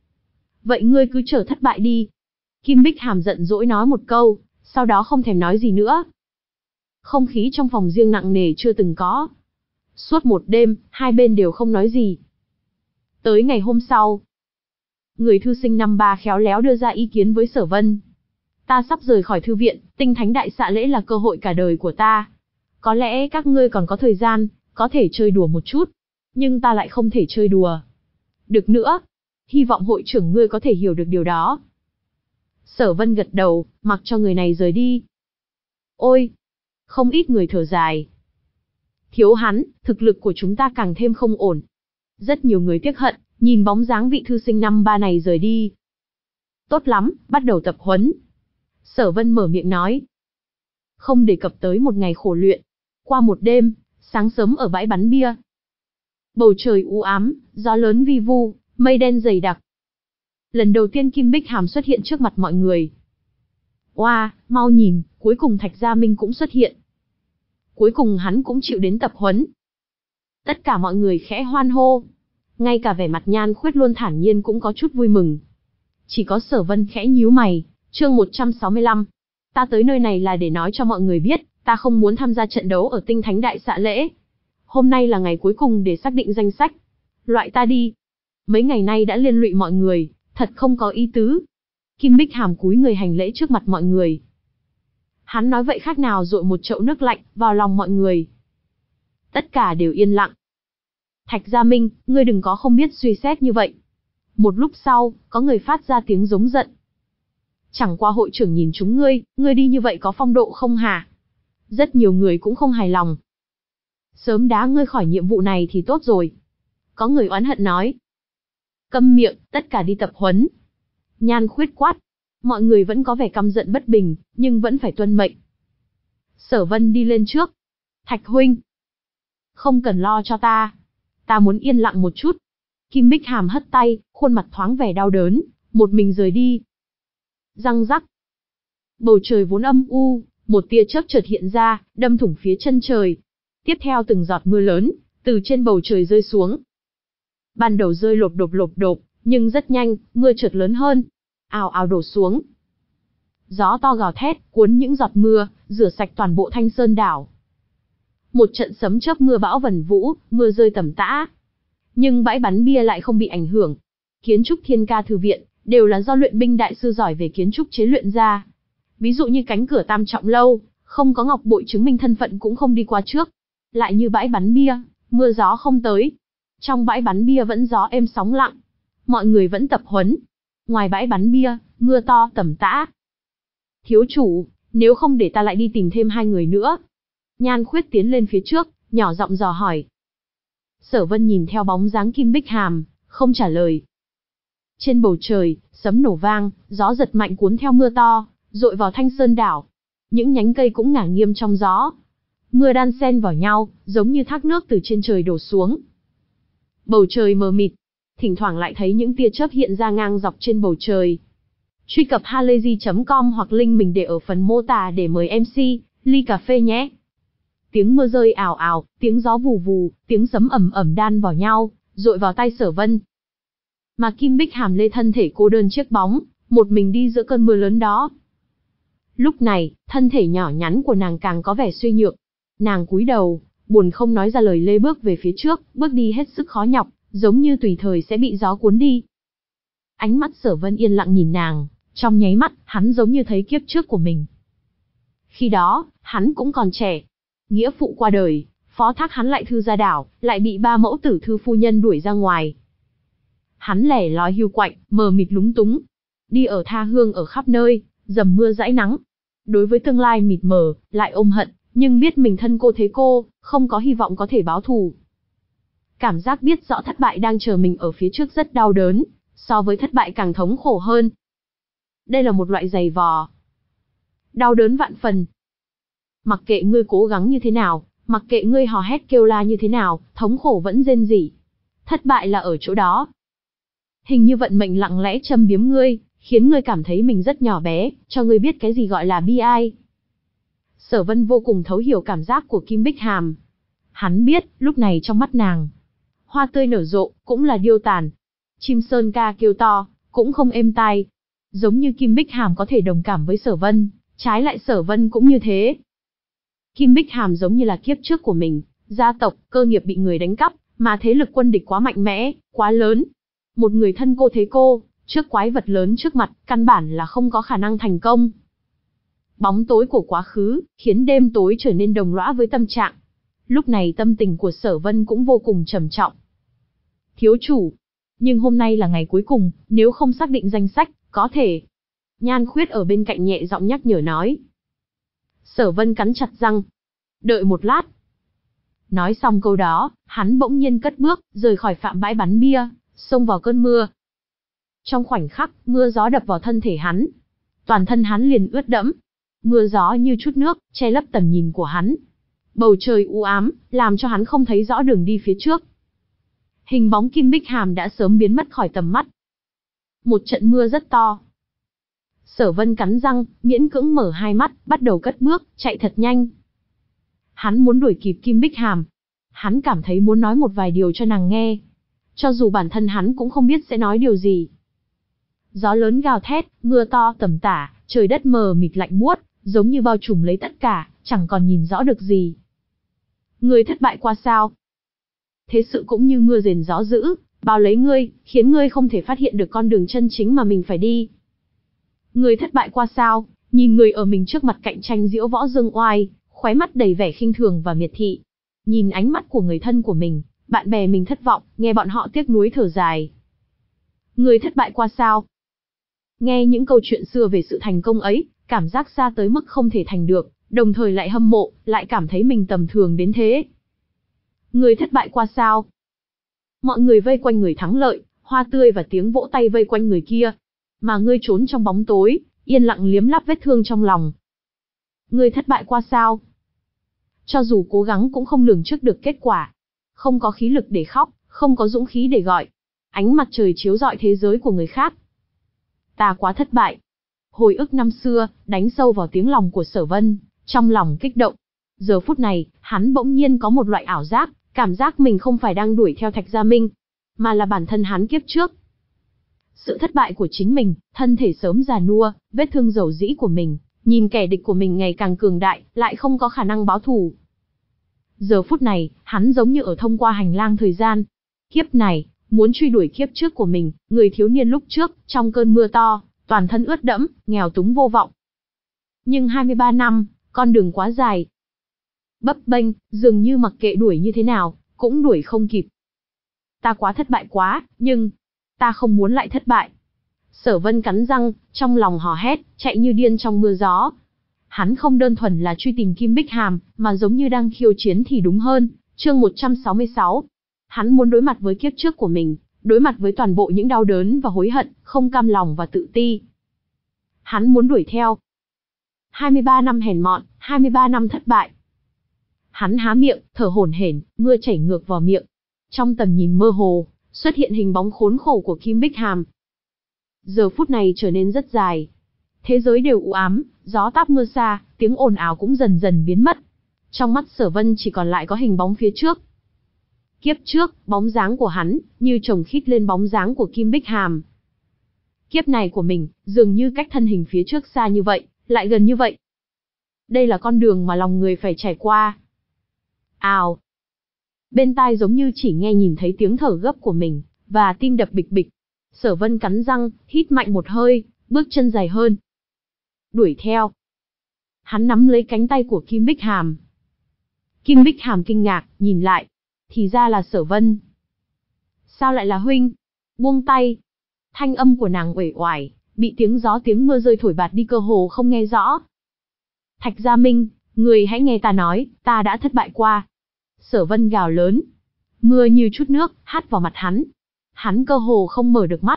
Vậy ngươi cứ chờ thất bại đi. Kim Bích Hàm giận dỗi nói một câu, sau đó không thèm nói gì nữa. Không khí trong phòng riêng nặng nề chưa từng có. Suốt một đêm, hai bên đều không nói gì. Tới ngày hôm sau, người thư sinh năm ba khéo léo đưa ra ý kiến với Sở Vân. Ta sắp rời khỏi thư viện, Tinh Thánh Đại Xạ lễ là cơ hội cả đời của ta. Có lẽ các ngươi còn có thời gian, có thể chơi đùa một chút. Nhưng ta lại không thể chơi đùa. Được nữa. Hy vọng hội trưởng ngươi có thể hiểu được điều đó. Sở Vân gật đầu, mặc cho người này rời đi. Ôi! Không ít người thở dài. Thiếu hắn, thực lực của chúng ta càng thêm không ổn. Rất nhiều người tiếc hận, nhìn bóng dáng vị thư sinh năm ba này rời đi. Tốt lắm, bắt đầu tập huấn. Sở Vân mở miệng nói. Không đề cập tới một ngày khổ luyện. Qua một đêm, sáng sớm ở bãi bắn bia. Bầu trời u ám, gió lớn vi vu, mây đen dày đặc. Lần đầu tiên Kim Bích Hàm xuất hiện trước mặt mọi người. Oa, wow, mau nhìn, cuối cùng Thạch Gia Minh cũng xuất hiện. Cuối cùng hắn cũng chịu đến tập huấn. Tất cả mọi người khẽ hoan hô. Ngay cả vẻ mặt Nhan Khuyết luôn thản nhiên cũng có chút vui mừng. Chỉ có Sở Vân khẽ nhíu mày. Chương một trăm sáu mươi lăm. Ta tới nơi này là để nói cho mọi người biết, ta không muốn tham gia trận đấu ở Tinh Thánh Đại Xạ Lễ. Hôm nay là ngày cuối cùng để xác định danh sách. Loại ta đi. Mấy ngày nay đã liên lụy mọi người, thật không có ý tứ. Kim Bích Hàm cúi người hành lễ trước mặt mọi người. Hắn nói vậy khác nào dội một chậu nước lạnh vào lòng mọi người. Tất cả đều yên lặng. Thạch Gia Minh, ngươi đừng có không biết suy xét như vậy. Một lúc sau, có người phát ra tiếng giống giận. Chẳng qua hội trưởng nhìn chúng ngươi, ngươi đi như vậy có phong độ không hả? Rất nhiều người cũng không hài lòng. Sớm đá ngươi khỏi nhiệm vụ này thì tốt rồi. Có người oán hận nói. Câm miệng, tất cả đi tập huấn. Nhan Khuyết quát. Mọi người vẫn có vẻ căm giận bất bình, nhưng vẫn phải tuân mệnh. Sở Vân đi lên trước. Thạch huynh. Không cần lo cho ta. Ta muốn yên lặng một chút. Kim Bích Hàm hất tay, khuôn mặt thoáng vẻ đau đớn, một mình rời đi. Răng rắc. Bầu trời vốn âm u, một tia chớp chợt hiện ra, đâm thủng phía chân trời. Tiếp theo từng giọt mưa lớn, từ trên bầu trời rơi xuống. Ban đầu rơi lộp độp lộp độp, nhưng rất nhanh, mưa chợt lớn hơn. Ào ào đổ xuống. Gió to gào thét, cuốn những giọt mưa, rửa sạch toàn bộ Thanh Sơn đảo. Một trận sấm chớp mưa bão vần vũ, mưa rơi tầm tã. Nhưng bãi bắn bia lại không bị ảnh hưởng. Kiến trúc Thiên Ca Thư Viện, đều là do luyện binh đại sư giỏi về kiến trúc chế luyện ra. Ví dụ như cánh cửa Tam Trọng Lâu, không có ngọc bội chứng minh thân phận cũng không đi qua trước. Lại như bãi bắn bia, mưa gió không tới. Trong bãi bắn bia vẫn gió êm sóng lặng. Mọi người vẫn tập huấn. Ngoài bãi bắn bia, mưa to tầm tã. Thiếu chủ, nếu không để ta lại đi tìm thêm hai người nữa. Nhan Khuyết tiến lên phía trước, nhỏ giọng dò hỏi. Sở Vân nhìn theo bóng dáng Kim Bích Hàm, không trả lời. Trên bầu trời, sấm nổ vang, gió giật mạnh cuốn theo mưa to, dội vào Thanh Sơn đảo. Những nhánh cây cũng ngả nghiêng trong gió. Mưa đan xen vào nhau, giống như thác nước từ trên trời đổ xuống. Bầu trời mờ mịt, thỉnh thoảng lại thấy những tia chớp hiện ra ngang dọc trên bầu trời. Truy cập halayzi chấm com hoặc link mình để ở phần mô tả để mời em xê, ly cà phê nhé. Tiếng mưa rơi ào ào, tiếng gió vù vù, tiếng sấm ầm ầm đan vào nhau, dội vào tay Sở Vân. Mà Kim Bích Hàm lê thân thể cô đơn chiếc bóng, một mình đi giữa cơn mưa lớn đó. Lúc này, thân thể nhỏ nhắn của nàng càng có vẻ suy nhược. Nàng cúi đầu, buồn không nói ra lời lê bước về phía trước, bước đi hết sức khó nhọc, giống như tùy thời sẽ bị gió cuốn đi. Ánh mắt Sở Vân yên lặng nhìn nàng, trong nháy mắt, hắn giống như thấy kiếp trước của mình. Khi đó, hắn cũng còn trẻ. Nghĩa phụ qua đời, phó thác hắn lại thư ra đảo, lại bị ba mẫu tử thư phu nhân đuổi ra ngoài. Hắn lẻ loi hiu quạnh, mờ mịt lúng túng. Đi ở tha hương ở khắp nơi, dầm mưa dãi nắng. Đối với tương lai mịt mờ, lại ôm hận, nhưng biết mình thân cô thế cô, không có hy vọng có thể báo thù. Cảm giác biết rõ thất bại đang chờ mình ở phía trước rất đau đớn, so với thất bại càng thống khổ hơn. Đây là một loại giày vò. Đau đớn vạn phần. Mặc kệ ngươi cố gắng như thế nào, mặc kệ ngươi hò hét kêu la như thế nào, thống khổ vẫn rên rỉ. Thất bại là ở chỗ đó. Hình như vận mệnh lặng lẽ châm biếm ngươi, khiến ngươi cảm thấy mình rất nhỏ bé, cho ngươi biết cái gì gọi là bi ai. Sở Vân vô cùng thấu hiểu cảm giác của Kim Bích Hàm. Hắn biết, lúc này trong mắt nàng, hoa tươi nở rộ, cũng là điêu tàn. Chim sơn ca kêu to, cũng không êm tai. Giống như Kim Bích Hàm có thể đồng cảm với Sở Vân, trái lại Sở Vân cũng như thế. Kim Bích Hàm giống như là kiếp trước của mình, gia tộc, cơ nghiệp bị người đánh cắp, mà thế lực quân địch quá mạnh mẽ, quá lớn. Một người thân cô thế cô, trước quái vật lớn trước mặt, căn bản là không có khả năng thành công. Bóng tối của quá khứ, khiến đêm tối trở nên đồng lõa với tâm trạng. Lúc này tâm tình của Sở Vân cũng vô cùng trầm trọng. Thiếu chủ, nhưng hôm nay là ngày cuối cùng, nếu không xác định danh sách, có thể. Nhan Khuyết ở bên cạnh nhẹ giọng nhắc nhở nói. Sở Vân cắn chặt răng. Đợi một lát. Nói xong câu đó, hắn bỗng nhiên cất bước, rời khỏi phạm bãi bắn bia, xông vào cơn mưa. Trong khoảnh khắc, mưa gió đập vào thân thể hắn. Toàn thân hắn liền ướt đẫm. Mưa gió như chút nước, che lấp tầm nhìn của hắn. Bầu trời u ám, làm cho hắn không thấy rõ đường đi phía trước. Hình bóng Kim Bích Hàm đã sớm biến mất khỏi tầm mắt. Một trận mưa rất to. Sở Vân cắn răng, miễn cưỡng mở hai mắt, bắt đầu cất bước, chạy thật nhanh. Hắn muốn đuổi kịp Kim Bích Hàm. Hắn cảm thấy muốn nói một vài điều cho nàng nghe. Cho dù bản thân hắn cũng không biết sẽ nói điều gì. Gió lớn gào thét, mưa to tầm tả, trời đất mờ mịt lạnh buốt, giống như bao trùm lấy tất cả, chẳng còn nhìn rõ được gì. Ngươi thất bại qua sao? Thế sự cũng như mưa rền gió dữ, bao lấy ngươi, khiến ngươi không thể phát hiện được con đường chân chính mà mình phải đi. Ngươi thất bại qua sao? Nhìn người ở mình trước mặt cạnh tranh diễu võ dương oai, khóe mắt đầy vẻ khinh thường và miệt thị. Nhìn ánh mắt của người thân của mình, bạn bè mình thất vọng, nghe bọn họ tiếc nuối thở dài. Ngươi thất bại qua sao? Nghe những câu chuyện xưa về sự thành công ấy, cảm giác xa tới mức không thể thành được, đồng thời lại hâm mộ, lại cảm thấy mình tầm thường đến thế. Ngươi thất bại qua sao? Mọi người vây quanh người thắng lợi, hoa tươi và tiếng vỗ tay vây quanh người kia. Mà ngươi trốn trong bóng tối, yên lặng liếm láp vết thương trong lòng. Ngươi thất bại qua sao? Cho dù cố gắng cũng không lường trước được kết quả. Không có khí lực để khóc, không có dũng khí để gọi. Ánh mặt trời chiếu rọi thế giới của người khác. Ta quá thất bại. Hồi ức năm xưa, đánh sâu vào tiếng lòng của Sở Vân, trong lòng kích động. Giờ phút này, hắn bỗng nhiên có một loại ảo giác, cảm giác mình không phải đang đuổi theo Thạch Gia Minh, mà là bản thân hắn kiếp trước. Sự thất bại của chính mình, thân thể sớm già nua, vết thương dầu dĩ của mình, nhìn kẻ địch của mình ngày càng cường đại, lại không có khả năng báo thù. Giờ phút này, hắn giống như ở thông qua hành lang thời gian. Kiếp này, muốn truy đuổi kiếp trước của mình, người thiếu niên lúc trước, trong cơn mưa to, toàn thân ướt đẫm, nghèo túng vô vọng. Nhưng hai mươi ba năm, con đường quá dài. Bấp bênh, dường như mặc kệ đuổi như thế nào, cũng đuổi không kịp. Ta quá thất bại quá, nhưng ta không muốn lại thất bại. Sở Vân cắn răng, trong lòng hò hét, chạy như điên trong mưa gió. Hắn không đơn thuần là truy tìm Kim Bích Hàm, mà giống như đang khiêu chiến thì đúng hơn. Chương một trăm sáu mươi sáu. Hắn muốn đối mặt với kiếp trước của mình, đối mặt với toàn bộ những đau đớn và hối hận, không cam lòng và tự ti. Hắn muốn đuổi theo. hai mươi ba năm hèn mọn, hai mươi ba năm thất bại. Hắn há miệng, thở hổn hển, mưa chảy ngược vào miệng. Trong tầm nhìn mơ hồ, xuất hiện hình bóng khốn khổ của Kim Bích Hàm. Giờ phút này trở nên rất dài. Thế giới đều u ám, gió táp mưa xa, tiếng ồn ào cũng dần dần biến mất. Trong mắt Sở Vân chỉ còn lại có hình bóng phía trước. Kiếp trước, bóng dáng của hắn, như chồng khít lên bóng dáng của Kim Bích Hàm. Kiếp này của mình, dường như cách thân hình phía trước xa như vậy, lại gần như vậy. Đây là con đường mà lòng người phải trải qua. Ào. Bên tai giống như chỉ nghe nhìn thấy tiếng thở gấp của mình, và tim đập bịch bịch. Sở Vân cắn răng, hít mạnh một hơi, bước chân dài hơn. Đuổi theo. Hắn nắm lấy cánh tay của Kim Bích Hàm. Kim Bích Hàm kinh ngạc, nhìn lại. Thì ra là Sở Vân. Sao lại là huynh? Buông tay. Thanh âm của nàng uể oải, bị tiếng gió tiếng mưa rơi thổi bạt đi cơ hồ không nghe rõ. Thạch Gia Minh, người hãy nghe ta nói, ta đã thất bại qua. Sở Vân gào lớn. Mưa như chút nước, hắt vào mặt hắn. Hắn cơ hồ không mở được mắt.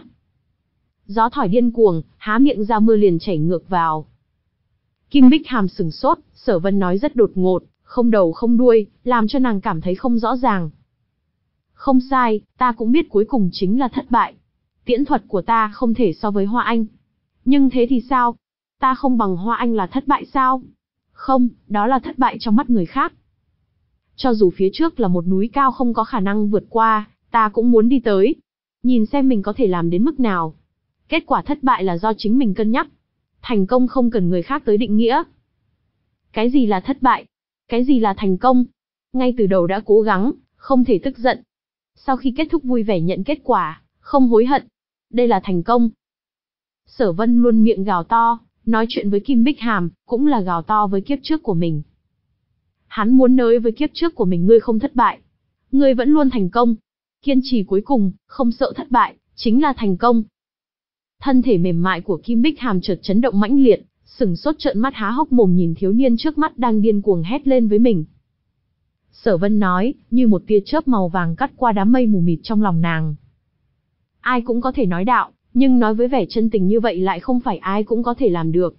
Gió thổi điên cuồng, há miệng ra mưa liền chảy ngược vào. Kim Bích Hàm sừng sốt, Sở Vân nói rất đột ngột, không đầu không đuôi, làm cho nàng cảm thấy không rõ ràng. Không sai, ta cũng biết cuối cùng chính là thất bại. Tiễn thuật của ta không thể so với Hoa Anh. Nhưng thế thì sao? Ta không bằng Hoa Anh là thất bại sao? Không, đó là thất bại trong mắt người khác. Cho dù phía trước là một núi cao không có khả năng vượt qua, ta cũng muốn đi tới. Nhìn xem mình có thể làm đến mức nào. Kết quả thất bại là do chính mình cân nhắc. Thành công không cần người khác tới định nghĩa. Cái gì là thất bại? Cái gì là thành công? Ngay từ đầu đã cố gắng, không thể tức giận. Sau khi kết thúc vui vẻ nhận kết quả, không hối hận. Đây là thành công. Sở Vân luôn miệng gào to, nói chuyện với Kim Bích Hàm, cũng là gào to với kiếp trước của mình. Hắn muốn nói với kiếp trước của mình ngươi không thất bại. Ngươi vẫn luôn thành công. Kiên trì cuối cùng, không sợ thất bại, chính là thành công. Thân thể mềm mại của Kim Bích Hàm chợt chấn động mãnh liệt, sừng sốt trợn mắt há hốc mồm nhìn thiếu niên trước mắt đang điên cuồng hét lên với mình. Sở Vân nói, như một tia chớp màu vàng cắt qua đám mây mù mịt trong lòng nàng. Ai cũng có thể nói đạo, nhưng nói với vẻ chân tình như vậy lại không phải ai cũng có thể làm được.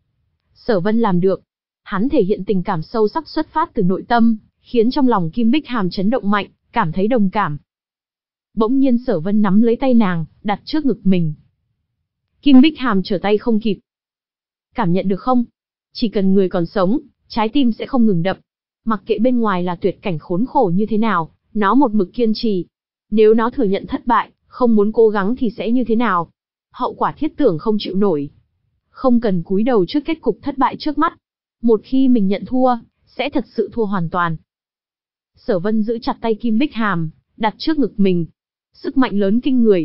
Sở Vân làm được. Hắn thể hiện tình cảm sâu sắc xuất phát từ nội tâm, khiến trong lòng Kim Bích Hàm chấn động mạnh, cảm thấy đồng cảm. Bỗng nhiên Sở Vân nắm lấy tay nàng, đặt trước ngực mình. Kim Bích Hàm trở tay không kịp. Cảm nhận được không? Chỉ cần người còn sống, trái tim sẽ không ngừng đập. Mặc kệ bên ngoài là tuyệt cảnh khốn khổ như thế nào, nó một mực kiên trì. Nếu nó thừa nhận thất bại, không muốn cố gắng thì sẽ như thế nào? hậu quả thiết tưởng không chịu nổi. Không cần cúi đầu trước kết cục thất bại trước mắt. Một khi mình nhận thua, sẽ thật sự thua hoàn toàn. Sở Vân giữ chặt tay Kim Bích Hàm, đặt trước ngực mình. Sức mạnh lớn kinh người.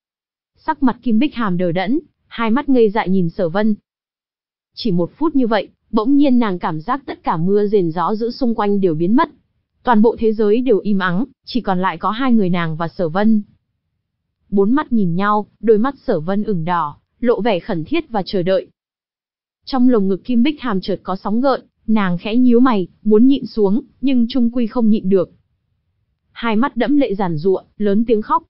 Sắc mặt Kim Bích Hàm đờ đẫn, hai mắt ngây dại nhìn Sở Vân. Chỉ một phút như vậy, bỗng nhiên nàng cảm giác tất cả mưa rền gió dữ xung quanh đều biến mất. Toàn bộ thế giới đều im ắng, chỉ còn lại có hai người nàng và Sở Vân. Bốn mắt nhìn nhau, đôi mắt Sở Vân ửng đỏ, lộ vẻ khẩn thiết và chờ đợi. Trong lồng ngực Kim Bích Hàm chợt có sóng gợn, nàng khẽ nhíu mày, muốn nhịn xuống, nhưng chung quy không nhịn được. Hai mắt đẫm lệ giàn giụa, lớn tiếng khóc.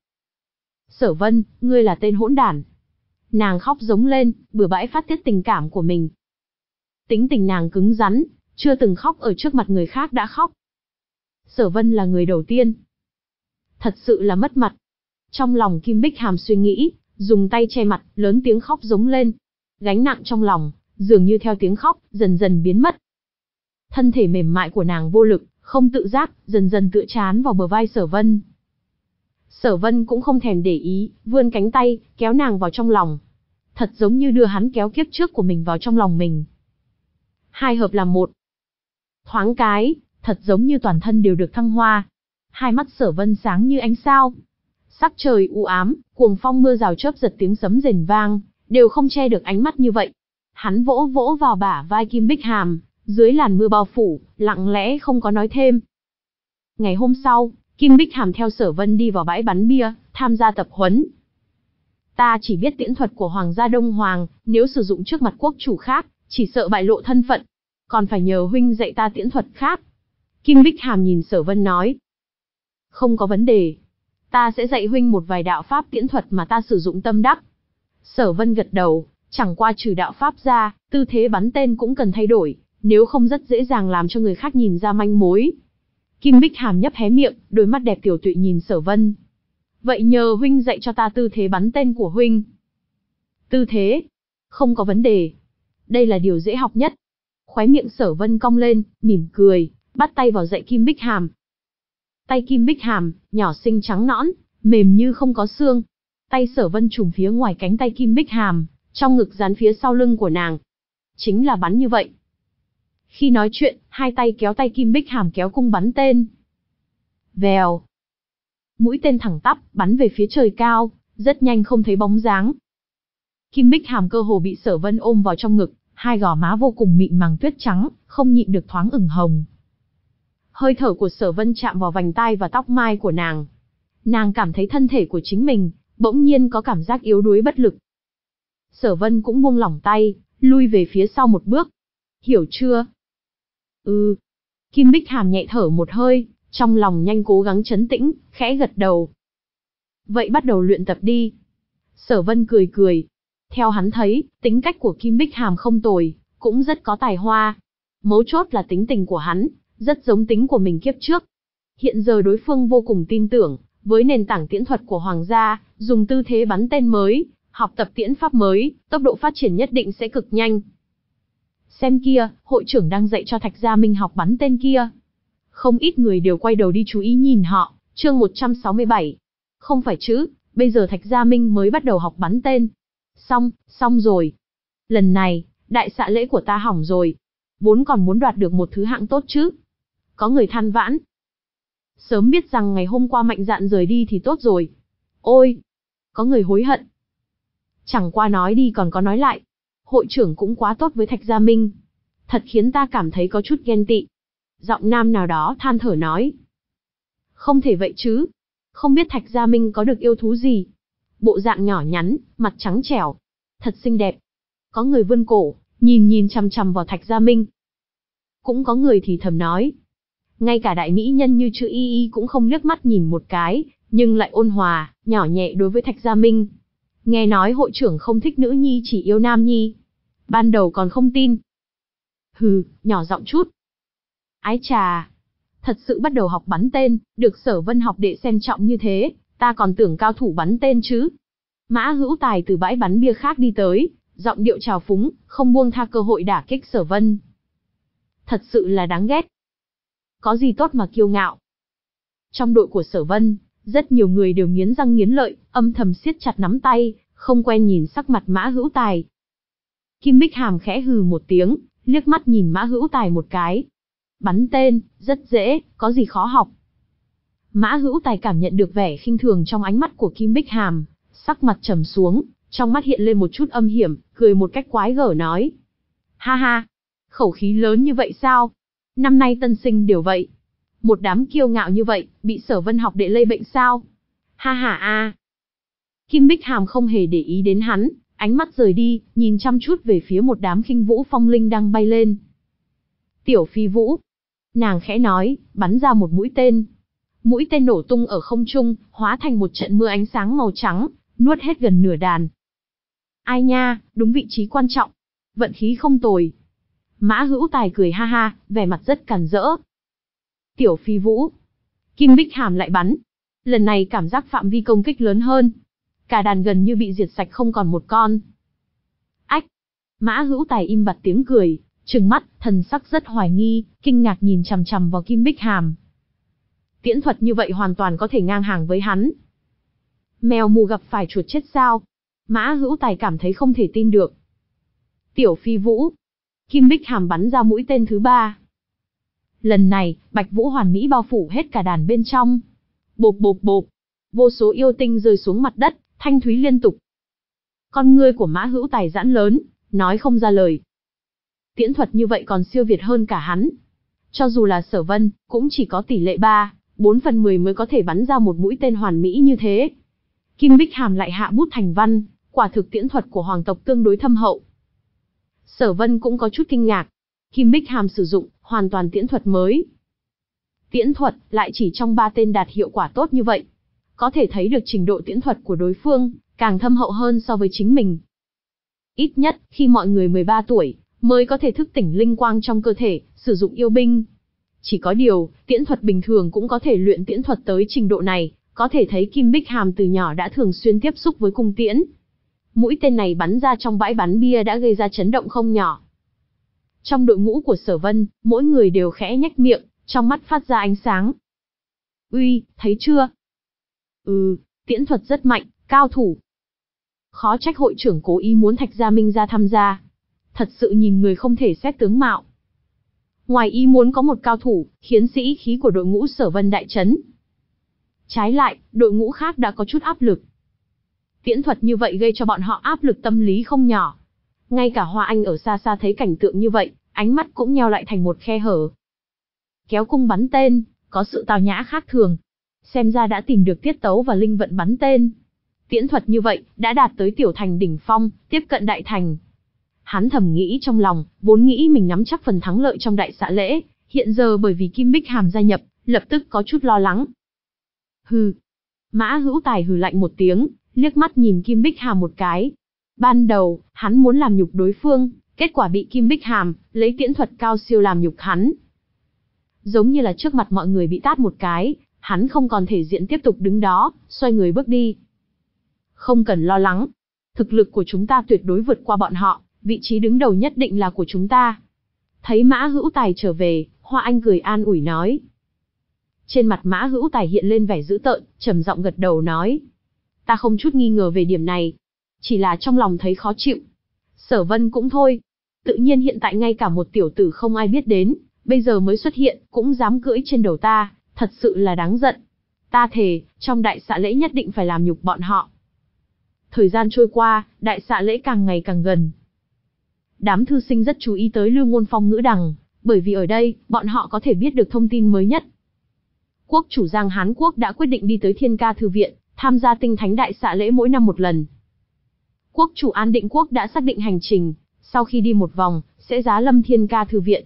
Sở Vân, ngươi là tên hỗn đản. Nàng khóc giống lên, bừa bãi phát tiết tình cảm của mình. Tính tình nàng cứng rắn, chưa từng khóc ở trước mặt người khác đã khóc. Sở Vân là người đầu tiên. Thật sự là mất mặt. Trong lòng Kim Bích Hàm suy nghĩ, dùng tay che mặt, lớn tiếng khóc giống lên. Gánh nặng trong lòng, dường như theo tiếng khóc, dần dần biến mất. Thân thể mềm mại của nàng vô lực, không tự giác, dần dần tựa chán vào bờ vai Sở Vân. Sở Vân cũng không thèm để ý, vươn cánh tay, kéo nàng vào trong lòng. Thật giống như đưa hắn kéo kiếp trước của mình vào trong lòng mình. Hai hợp làm một. Thoáng cái, thật giống như toàn thân đều được thăng hoa. Hai mắt Sở Vân sáng như ánh sao. Sắc trời u ám, cuồng phong mưa rào chớp giật tiếng sấm rền vang, đều không che được ánh mắt như vậy. Hắn vỗ vỗ vào bả vai Kim Bích Hàm, dưới làn mưa bao phủ, lặng lẽ không có nói thêm. Ngày hôm sau, Kim Bích Hàm theo Sở Vân đi vào bãi bắn bia, tham gia tập huấn. Ta chỉ biết tiễn thuật của Hoàng gia Đông Hoàng, nếu sử dụng trước mặt quốc chủ khác, chỉ sợ bại lộ thân phận. Còn phải nhờ huynh dạy ta tiễn thuật khác. Kim Bích Hàm nhìn Sở Vân nói. Không có vấn đề. Ta sẽ dạy huynh một vài đạo pháp tiễn thuật mà ta sử dụng tâm đắc. Sở Vân gật đầu, chẳng qua trừ đạo pháp ra, tư thế bắn tên cũng cần thay đổi, nếu không rất dễ dàng làm cho người khác nhìn ra manh mối. Kim Bích Hàm nhấp hé miệng, đôi mắt đẹp tiểu tụy nhìn Sở Vân. Vậy nhờ huynh dạy cho ta tư thế bắn tên của huynh. Tư thế? Không có vấn đề. Đây là điều dễ học nhất. Khóe miệng Sở Vân cong lên, mỉm cười, bắt tay vào dạy Kim Bích Hàm. Tay Kim Bích Hàm, nhỏ xinh trắng nõn, mềm như không có xương. Tay Sở Vân trùm phía ngoài cánh tay Kim Bích Hàm, trong ngực dán phía sau lưng của nàng. Chính là bắn như vậy. Khi nói chuyện, hai tay kéo tay Kim Bích Hàm kéo cung bắn tên. Vèo. Mũi tên thẳng tắp, bắn về phía trời cao, rất nhanh không thấy bóng dáng. Kim Bích Hàm cơ hồ bị Sở Vân ôm vào trong ngực, hai gò má vô cùng mịn màng tuyết trắng, không nhịn được thoáng ửng hồng. Hơi thở của Sở Vân chạm vào vành tai và tóc mai của nàng. Nàng cảm thấy thân thể của chính mình, bỗng nhiên có cảm giác yếu đuối bất lực. Sở Vân cũng buông lỏng tay, lui về phía sau một bước. Hiểu chưa? Ừ. Kim Bích Hàm nhẹ thở một hơi, trong lòng nhanh cố gắng trấn tĩnh, khẽ gật đầu. Vậy bắt đầu luyện tập đi. Sở Vân cười cười. Theo hắn thấy, tính cách của Kim Bích Hàm không tồi, cũng rất có tài hoa. Mấu chốt là tính tình của hắn, rất giống tính của mình kiếp trước. Hiện giờ đối phương vô cùng tin tưởng, với nền tảng tiễn thuật của Hoàng gia, dùng tư thế bắn tên mới, học tập tiễn pháp mới, tốc độ phát triển nhất định sẽ cực nhanh. Xem kia, hội trưởng đang dạy cho Thạch Gia Minh học bắn tên kia. Không ít người đều quay đầu đi chú ý nhìn họ, chương một trăm sáu mươi bảy. Không phải chứ, bây giờ Thạch Gia Minh mới bắt đầu học bắn tên. Xong, xong rồi. Lần này, đại xạ lễ của ta hỏng rồi. Vốn còn muốn đoạt được một thứ hạng tốt chứ. Có người than vãn. Sớm biết rằng ngày hôm qua mạnh dạn rời đi thì tốt rồi. Ôi! Có người hối hận. Chẳng qua nói đi còn có nói lại. Hội trưởng cũng quá tốt với Thạch Gia Minh. Thật khiến ta cảm thấy có chút ghen tị. Giọng nam nào đó than thở nói. Không thể vậy chứ. Không biết Thạch Gia Minh có được yêu thú gì. Bộ dạng nhỏ nhắn, mặt trắng trẻo. Thật xinh đẹp. Có người vươn cổ, nhìn nhìn chằm chằm vào Thạch Gia Minh. Cũng có người thì thầm nói. Ngay cả đại mỹ nhân như chữ Y Y cũng không liếc mắt nhìn một cái, nhưng lại ôn hòa, nhỏ nhẹ đối với Thạch Gia Minh. Nghe nói hội trưởng không thích nữ nhi chỉ yêu nam nhi. Ban đầu còn không tin. Hừ, nhỏ giọng chút. Ái chà. Thật sự bắt đầu học bắn tên, được Sở Vân học đệ xem trọng như thế, ta còn tưởng cao thủ bắn tên chứ. Mã Hữu Tài từ bãi bắn bia khác đi tới, giọng điệu trào phúng, không buông tha cơ hội đả kích Sở Vân. Thật sự là đáng ghét. Có gì tốt mà kiêu ngạo. Trong đội của Sở Vân, rất nhiều người đều nghiến răng nghiến lợi, âm thầm siết chặt nắm tay, Không quen nhìn sắc mặt Mã Hữu Tài. Kim Bích Hàm khẽ hừ một tiếng, liếc mắt nhìn Mã Hữu Tài một cái. Bắn tên, rất dễ, có gì khó học. Mã Hữu Tài cảm nhận được vẻ khinh thường trong ánh mắt của Kim Bích Hàm, sắc mặt trầm xuống, trong mắt hiện lên một chút âm hiểm, cười một cách quái gở nói. Ha ha, khẩu khí lớn như vậy sao? Năm nay tân sinh đều vậy. Một đám kiêu ngạo như vậy, bị Sở Vân học đệ lây bệnh sao? Ha ha a. Kim Bích Hàm không hề để ý đến hắn, ánh mắt rời đi, nhìn chăm chút về phía một đám khinh vũ phong linh đang bay lên. Tiểu Phi Vũ. Nàng khẽ nói, bắn ra một mũi tên. Mũi tên nổ tung ở không trung, hóa thành một trận mưa ánh sáng màu trắng, nuốt hết gần nửa đàn. Ai nha, đúng vị trí quan trọng. Vận khí không tồi. Mã Hữu Tài cười ha ha, vẻ mặt rất càn rỡ. Tiểu Phi Vũ. Kim Bích Hàm lại bắn. Lần này cảm giác phạm vi công kích lớn hơn. Cả đàn gần như bị diệt sạch không còn một con. Ách. Mã Hữu Tài im bặt tiếng cười, trừng mắt, thần sắc rất hoài nghi, kinh ngạc nhìn chằm chằm vào Kim Bích Hàm. Tiễn thuật như vậy hoàn toàn có thể ngang hàng với hắn. Mèo mù gặp phải chuột chết sao? Mã Hữu Tài cảm thấy không thể tin được. Tiểu Phi Vũ. Kim Bích Hàm bắn ra mũi tên thứ ba. Lần này, Bạch Vũ hoàn mỹ bao phủ hết cả đàn bên trong. Bộp bộp bộp. Vô số yêu tinh rơi xuống mặt đất, thanh thúy liên tục. Con ngươi của Mã Hữu Tài giãn lớn, nói không ra lời. Tiễn thuật như vậy còn siêu việt hơn cả hắn. Cho dù là Sở Vân, cũng chỉ có tỷ lệ ba, bốn phần mười mới có thể bắn ra một mũi tên hoàn mỹ như thế. Kim Bích Hàm lại hạ bút thành văn, quả thực tiễn thuật của hoàng tộc tương đối thâm hậu. Sở Vân cũng có chút kinh ngạc. Kim Bích Hàm sử dụng, hoàn toàn tiễn thuật mới. Tiễn thuật, lại chỉ trong ba tên đạt hiệu quả tốt như vậy. Có thể thấy được trình độ tiễn thuật của đối phương, càng thâm hậu hơn so với chính mình. Ít nhất, khi mọi người mười ba tuổi, mới có thể thức tỉnh linh quang trong cơ thể, sử dụng yêu binh. Chỉ có điều, tiễn thuật bình thường cũng có thể luyện tiễn thuật tới trình độ này, có thể thấy Kim Bích Hàm từ nhỏ đã thường xuyên tiếp xúc với cung tiễn. Mũi tên này bắn ra trong bãi bắn bia đã gây ra chấn động không nhỏ. Trong đội ngũ của Sở Vân, mỗi người đều khẽ nhếch miệng, trong mắt phát ra ánh sáng. Uy, thấy chưa? Ừ, tiễn thuật rất mạnh, cao thủ. Khó trách hội trưởng cố ý muốn Thạch Gia Minh ra tham gia. Thật sự nhìn người không thể xét tướng mạo. Ngoài ý muốn có một cao thủ, khiến sĩ khí của đội ngũ Sở Vân đại chấn. Trái lại, đội ngũ khác đã có chút áp lực. Tiễn thuật như vậy gây cho bọn họ áp lực tâm lý không nhỏ. Ngay cả Hoa Anh ở xa xa thấy cảnh tượng như vậy, ánh mắt cũng nheo lại thành một khe hở. Kéo cung bắn tên, có sự tào nhã khác thường. Xem ra đã tìm được tiết tấu và linh vận bắn tên. Tiễn thuật như vậy, đã đạt tới tiểu thành đỉnh phong, tiếp cận đại thành. Hắn thầm nghĩ trong lòng, vốn nghĩ mình nắm chắc phần thắng lợi trong đại xạ lễ, hiện giờ bởi vì Kim Bích Hàm gia nhập, lập tức có chút lo lắng. Hừ. Mã Hữu Tài hừ lạnh một tiếng, liếc mắt nhìn Kim Bích Hàm một cái. Ban đầu, hắn muốn làm nhục đối phương, kết quả bị Kim Bích Hàm lấy tiễn thuật cao siêu làm nhục hắn. Giống như là trước mặt mọi người bị tát một cái, hắn không còn thể diện tiếp tục đứng đó, xoay người bước đi. Không cần lo lắng, thực lực của chúng ta tuyệt đối vượt qua bọn họ, vị trí đứng đầu nhất định là của chúng ta. Thấy Mã Hữu Tài trở về, Hoa Anh cười an ủi nói. Trên mặt Mã Hữu Tài hiện lên vẻ dữ tợn, trầm giọng gật đầu nói. Ta không chút nghi ngờ về điểm này, chỉ là trong lòng thấy khó chịu. Sở Vân cũng thôi, tự nhiên hiện tại ngay cả một tiểu tử không ai biết đến, bây giờ mới xuất hiện, cũng dám cưỡi trên đầu ta, thật sự là đáng giận. Ta thề, trong đại xạ lễ nhất định phải làm nhục bọn họ. Thời gian trôi qua, đại xạ lễ càng ngày càng gần. Đám thư sinh rất chú ý tới Lưu Ngôn Phong ngữ đằng, bởi vì ở đây, bọn họ có thể biết được thông tin mới nhất. Quốc chủ Giang Hán Quốc đã quyết định đi tới Thiên Ca Thư Viện, tham gia tinh thánh đại xạ lễ mỗi năm một lần. Quốc chủ An Định Quốc đã xác định hành trình, sau khi đi một vòng, sẽ giá lâm Thiên Ca Thư Viện.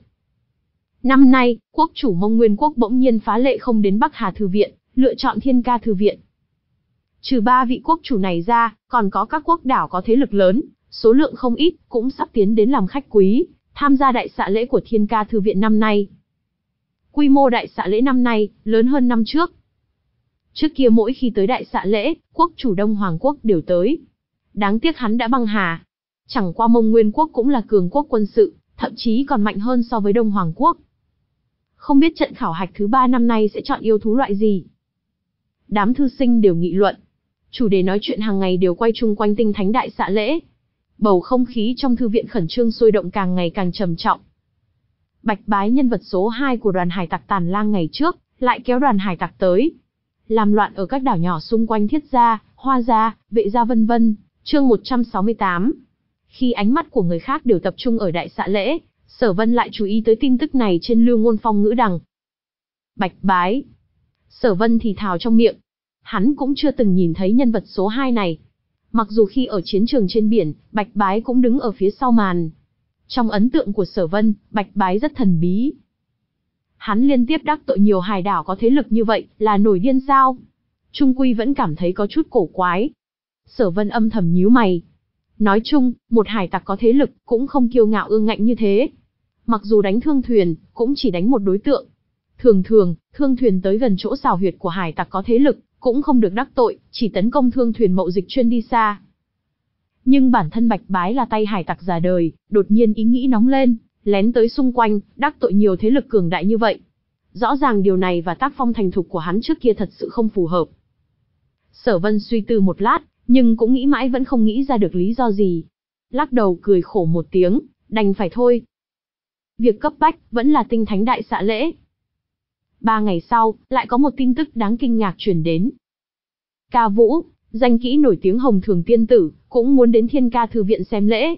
Năm nay, quốc chủ Mông Nguyên Quốc bỗng nhiên phá lệ không đến Bắc Hà Thư Viện, lựa chọn Thiên Ca Thư Viện. Trừ ba vị quốc chủ này ra, còn có các quốc đảo có thế lực lớn, số lượng không ít, cũng sắp tiến đến làm khách quý, tham gia đại xạ lễ của Thiên Ca Thư Viện năm nay. Quy mô đại xạ lễ năm nay, lớn hơn năm trước. Trước kia mỗi khi tới đại xạ lễ, quốc chủ Đông Hoàng Quốc đều tới. Đáng tiếc hắn đã băng hà. Chẳng qua Mông Nguyên Quốc cũng là cường quốc quân sự, thậm chí còn mạnh hơn so với Đông Hoàng Quốc. Không biết trận khảo hạch thứ ba năm nay sẽ chọn yêu thú loại gì? Đám thư sinh đều nghị luận. chủ đề nói chuyện hàng ngày đều quay chung quanh tinh thánh đại xạ lễ. Bầu không khí trong thư viện khẩn trương sôi động càng ngày càng trầm trọng. Bạch Bái, nhân vật số hai của đoàn hải tặc Tàn Lang ngày trước, lại kéo đoàn hải tặc tới, làm loạn ở các đảo nhỏ xung quanh Thiết Gia, Hoa Gia, Vệ Gia vân vân. Chương một trăm sáu mươi tám. Khi ánh mắt của người khác đều tập trung ở đại xạ lễ, Sở Vân lại chú ý tới tin tức này trên Lưu Ngôn Phong ngữ đằng. Bạch Bái. Sở Vân thì thào trong miệng. Hắn cũng chưa từng nhìn thấy nhân vật số hai này. Mặc dù khi ở chiến trường trên biển, Bạch Bái cũng đứng ở phía sau màn. Trong ấn tượng của Sở Vân, Bạch Bái rất thần bí. Hắn liên tiếp đắc tội nhiều hải đảo có thế lực như vậy, là nổi điên sao? Trung quy vẫn cảm thấy có chút cổ quái. Sở Vân âm thầm nhíu mày. Nói chung, một hải tặc có thế lực cũng không kiêu ngạo ương ngạnh như thế. Mặc dù đánh thương thuyền, cũng chỉ đánh một đối tượng. Thường thường, thương thuyền tới gần chỗ xào huyệt của hải tặc có thế lực, cũng không được đắc tội, chỉ tấn công thương thuyền mậu dịch chuyên đi xa. Nhưng bản thân Bạch Bái là tay hải tặc già đời, đột nhiên ý nghĩ nóng lên, lén tới xung quanh, đắc tội nhiều thế lực cường đại như vậy. Rõ ràng điều này và tác phong thành thục của hắn trước kia thật sự không phù hợp. Sở Vân suy tư một lát, nhưng cũng nghĩ mãi vẫn không nghĩ ra được lý do gì. Lắc đầu cười khổ một tiếng, đành phải thôi. Việc cấp bách vẫn là tinh thánh đại xạ lễ. Ba ngày sau, lại có một tin tức đáng kinh ngạc truyền đến. Ca Vũ, danh kỹ nổi tiếng Hồng Thường Tiên Tử, cũng muốn đến Thiên Ca Thư viện xem lễ.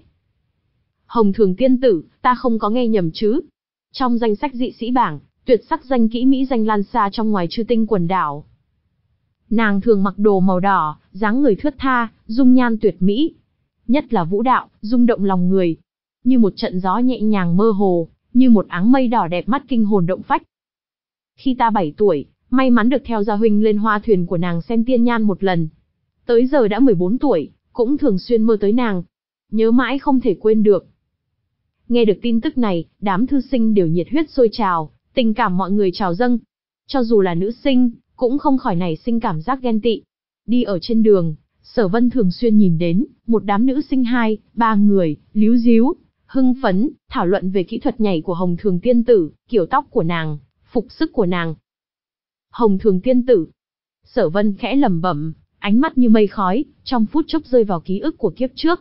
Hồng Thường Tiên Tử, ta không có nghe nhầm chứ? Trong danh sách dị sĩ bảng, tuyệt sắc danh kỹ mỹ danh lan xa trong ngoài chư tinh quần đảo. Nàng thường mặc đồ màu đỏ, dáng người thướt tha, dung nhan tuyệt mỹ. Nhất là vũ đạo, rung động lòng người. Như một trận gió nhẹ nhàng mơ hồ, như một áng mây đỏ đẹp mắt kinh hồn động phách. Khi ta bảy tuổi, may mắn được theo gia huynh lên hoa thuyền của nàng xem tiên nhan một lần. Tới giờ đã mười bốn tuổi, cũng thường xuyên mơ tới nàng. Nhớ mãi không thể quên được. Nghe được tin tức này, đám thư sinh đều nhiệt huyết sôi trào, tình cảm mọi người trào dâng. Cho dù là nữ sinh, cũng không khỏi nảy sinh cảm giác ghen tị. Đi ở trên đường, Sở Vân thường xuyên nhìn đến, một đám nữ sinh hai, ba người, líu díu, hưng phấn, thảo luận về kỹ thuật nhảy của Hồng Thường Tiên Tử, kiểu tóc của nàng, phục sức của nàng. Hồng Thường Tiên Tử. Sở Vân khẽ lẩm bẩm, ánh mắt như mây khói, trong phút chốc rơi vào ký ức của kiếp trước.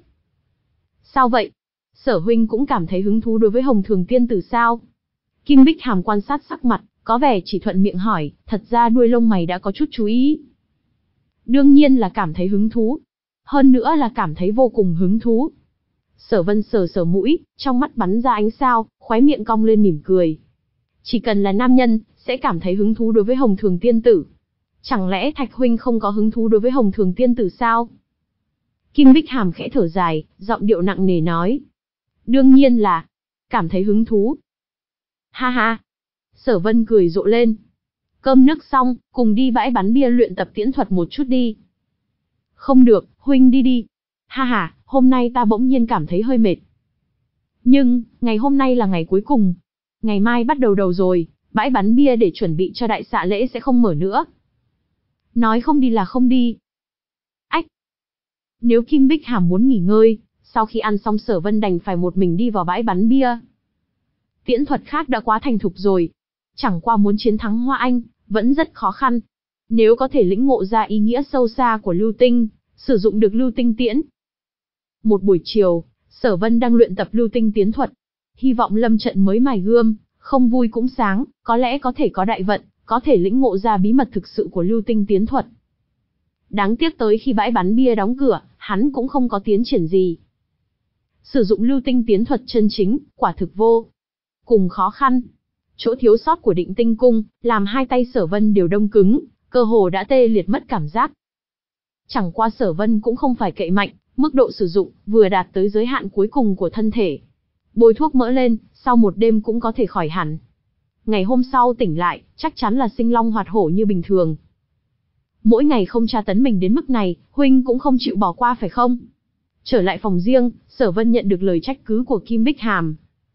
Sao vậy? Sở huynh cũng cảm thấy hứng thú đối với Hồng Thường Tiên Tử sao? Kim Bích Hàm quan sát sắc mặt, có vẻ chỉ thuận miệng hỏi, thật ra đuôi lông mày đã có chút chú ý. Đương nhiên là cảm thấy hứng thú. Hơn nữa là cảm thấy vô cùng hứng thú. Sở Vân sờ sờ mũi, trong mắt bắn ra ánh sao, khóe miệng cong lên mỉm cười. Chỉ cần là nam nhân, sẽ cảm thấy hứng thú đối với Hồng Thường Tiên Tử. Chẳng lẽ Thạch huynh không có hứng thú đối với Hồng Thường Tiên Tử sao? Kim Bích Hàm khẽ thở dài, giọng điệu nặng nề nói. Đương nhiên là, cảm thấy hứng thú. Ha ha. Sở Vân cười rộ lên. Cơm nước xong, cùng đi bãi bắn bia luyện tập tiễn thuật một chút đi. Không được, huynh đi đi. Ha ha, hôm nay ta bỗng nhiên cảm thấy hơi mệt. Nhưng, ngày hôm nay là ngày cuối cùng. Ngày mai bắt đầu đầu rồi, bãi bắn bia để chuẩn bị cho đại xạ lễ sẽ không mở nữa. Nói không đi là không đi. Ách. Nếu Kim Bích Hàm muốn nghỉ ngơi, sau khi ăn xong Sở Vân đành phải một mình đi vào bãi bắn bia. Tiễn thuật khác đã quá thành thục rồi. Chẳng qua muốn chiến thắng Hoa Anh, vẫn rất khó khăn. Nếu có thể lĩnh ngộ ra ý nghĩa sâu xa của lưu tinh, sử dụng được lưu tinh tiễn. Một buổi chiều, Sở Vân đang luyện tập lưu tinh tiến thuật. Hy vọng lâm trận mới mài gươm, không vui cũng sáng, có lẽ có thể có đại vận, có thể lĩnh ngộ ra bí mật thực sự của lưu tinh tiến thuật. Đáng tiếc tới khi bãi bắn bia đóng cửa, hắn cũng không có tiến triển gì. Sử dụng lưu tinh tiến thuật chân chính, quả thực vô cùng khó khăn. Chỗ thiếu sót của Định Tinh Cung, làm hai tay Sở Vân đều đông cứng, cơ hồ đã tê liệt mất cảm giác. Chẳng qua Sở Vân cũng không phải cậy mạnh, mức độ sử dụng vừa đạt tới giới hạn cuối cùng của thân thể. Bôi thuốc mỡ lên, sau một đêm cũng có thể khỏi hẳn. Ngày hôm sau tỉnh lại, chắc chắn là sinh long hoạt hổ như bình thường. Mỗi ngày không tra tấn mình đến mức này, huynh cũng không chịu bỏ qua phải không? Trở lại phòng riêng, Sở Vân nhận được lời trách cứ của Kim Bích Hàm.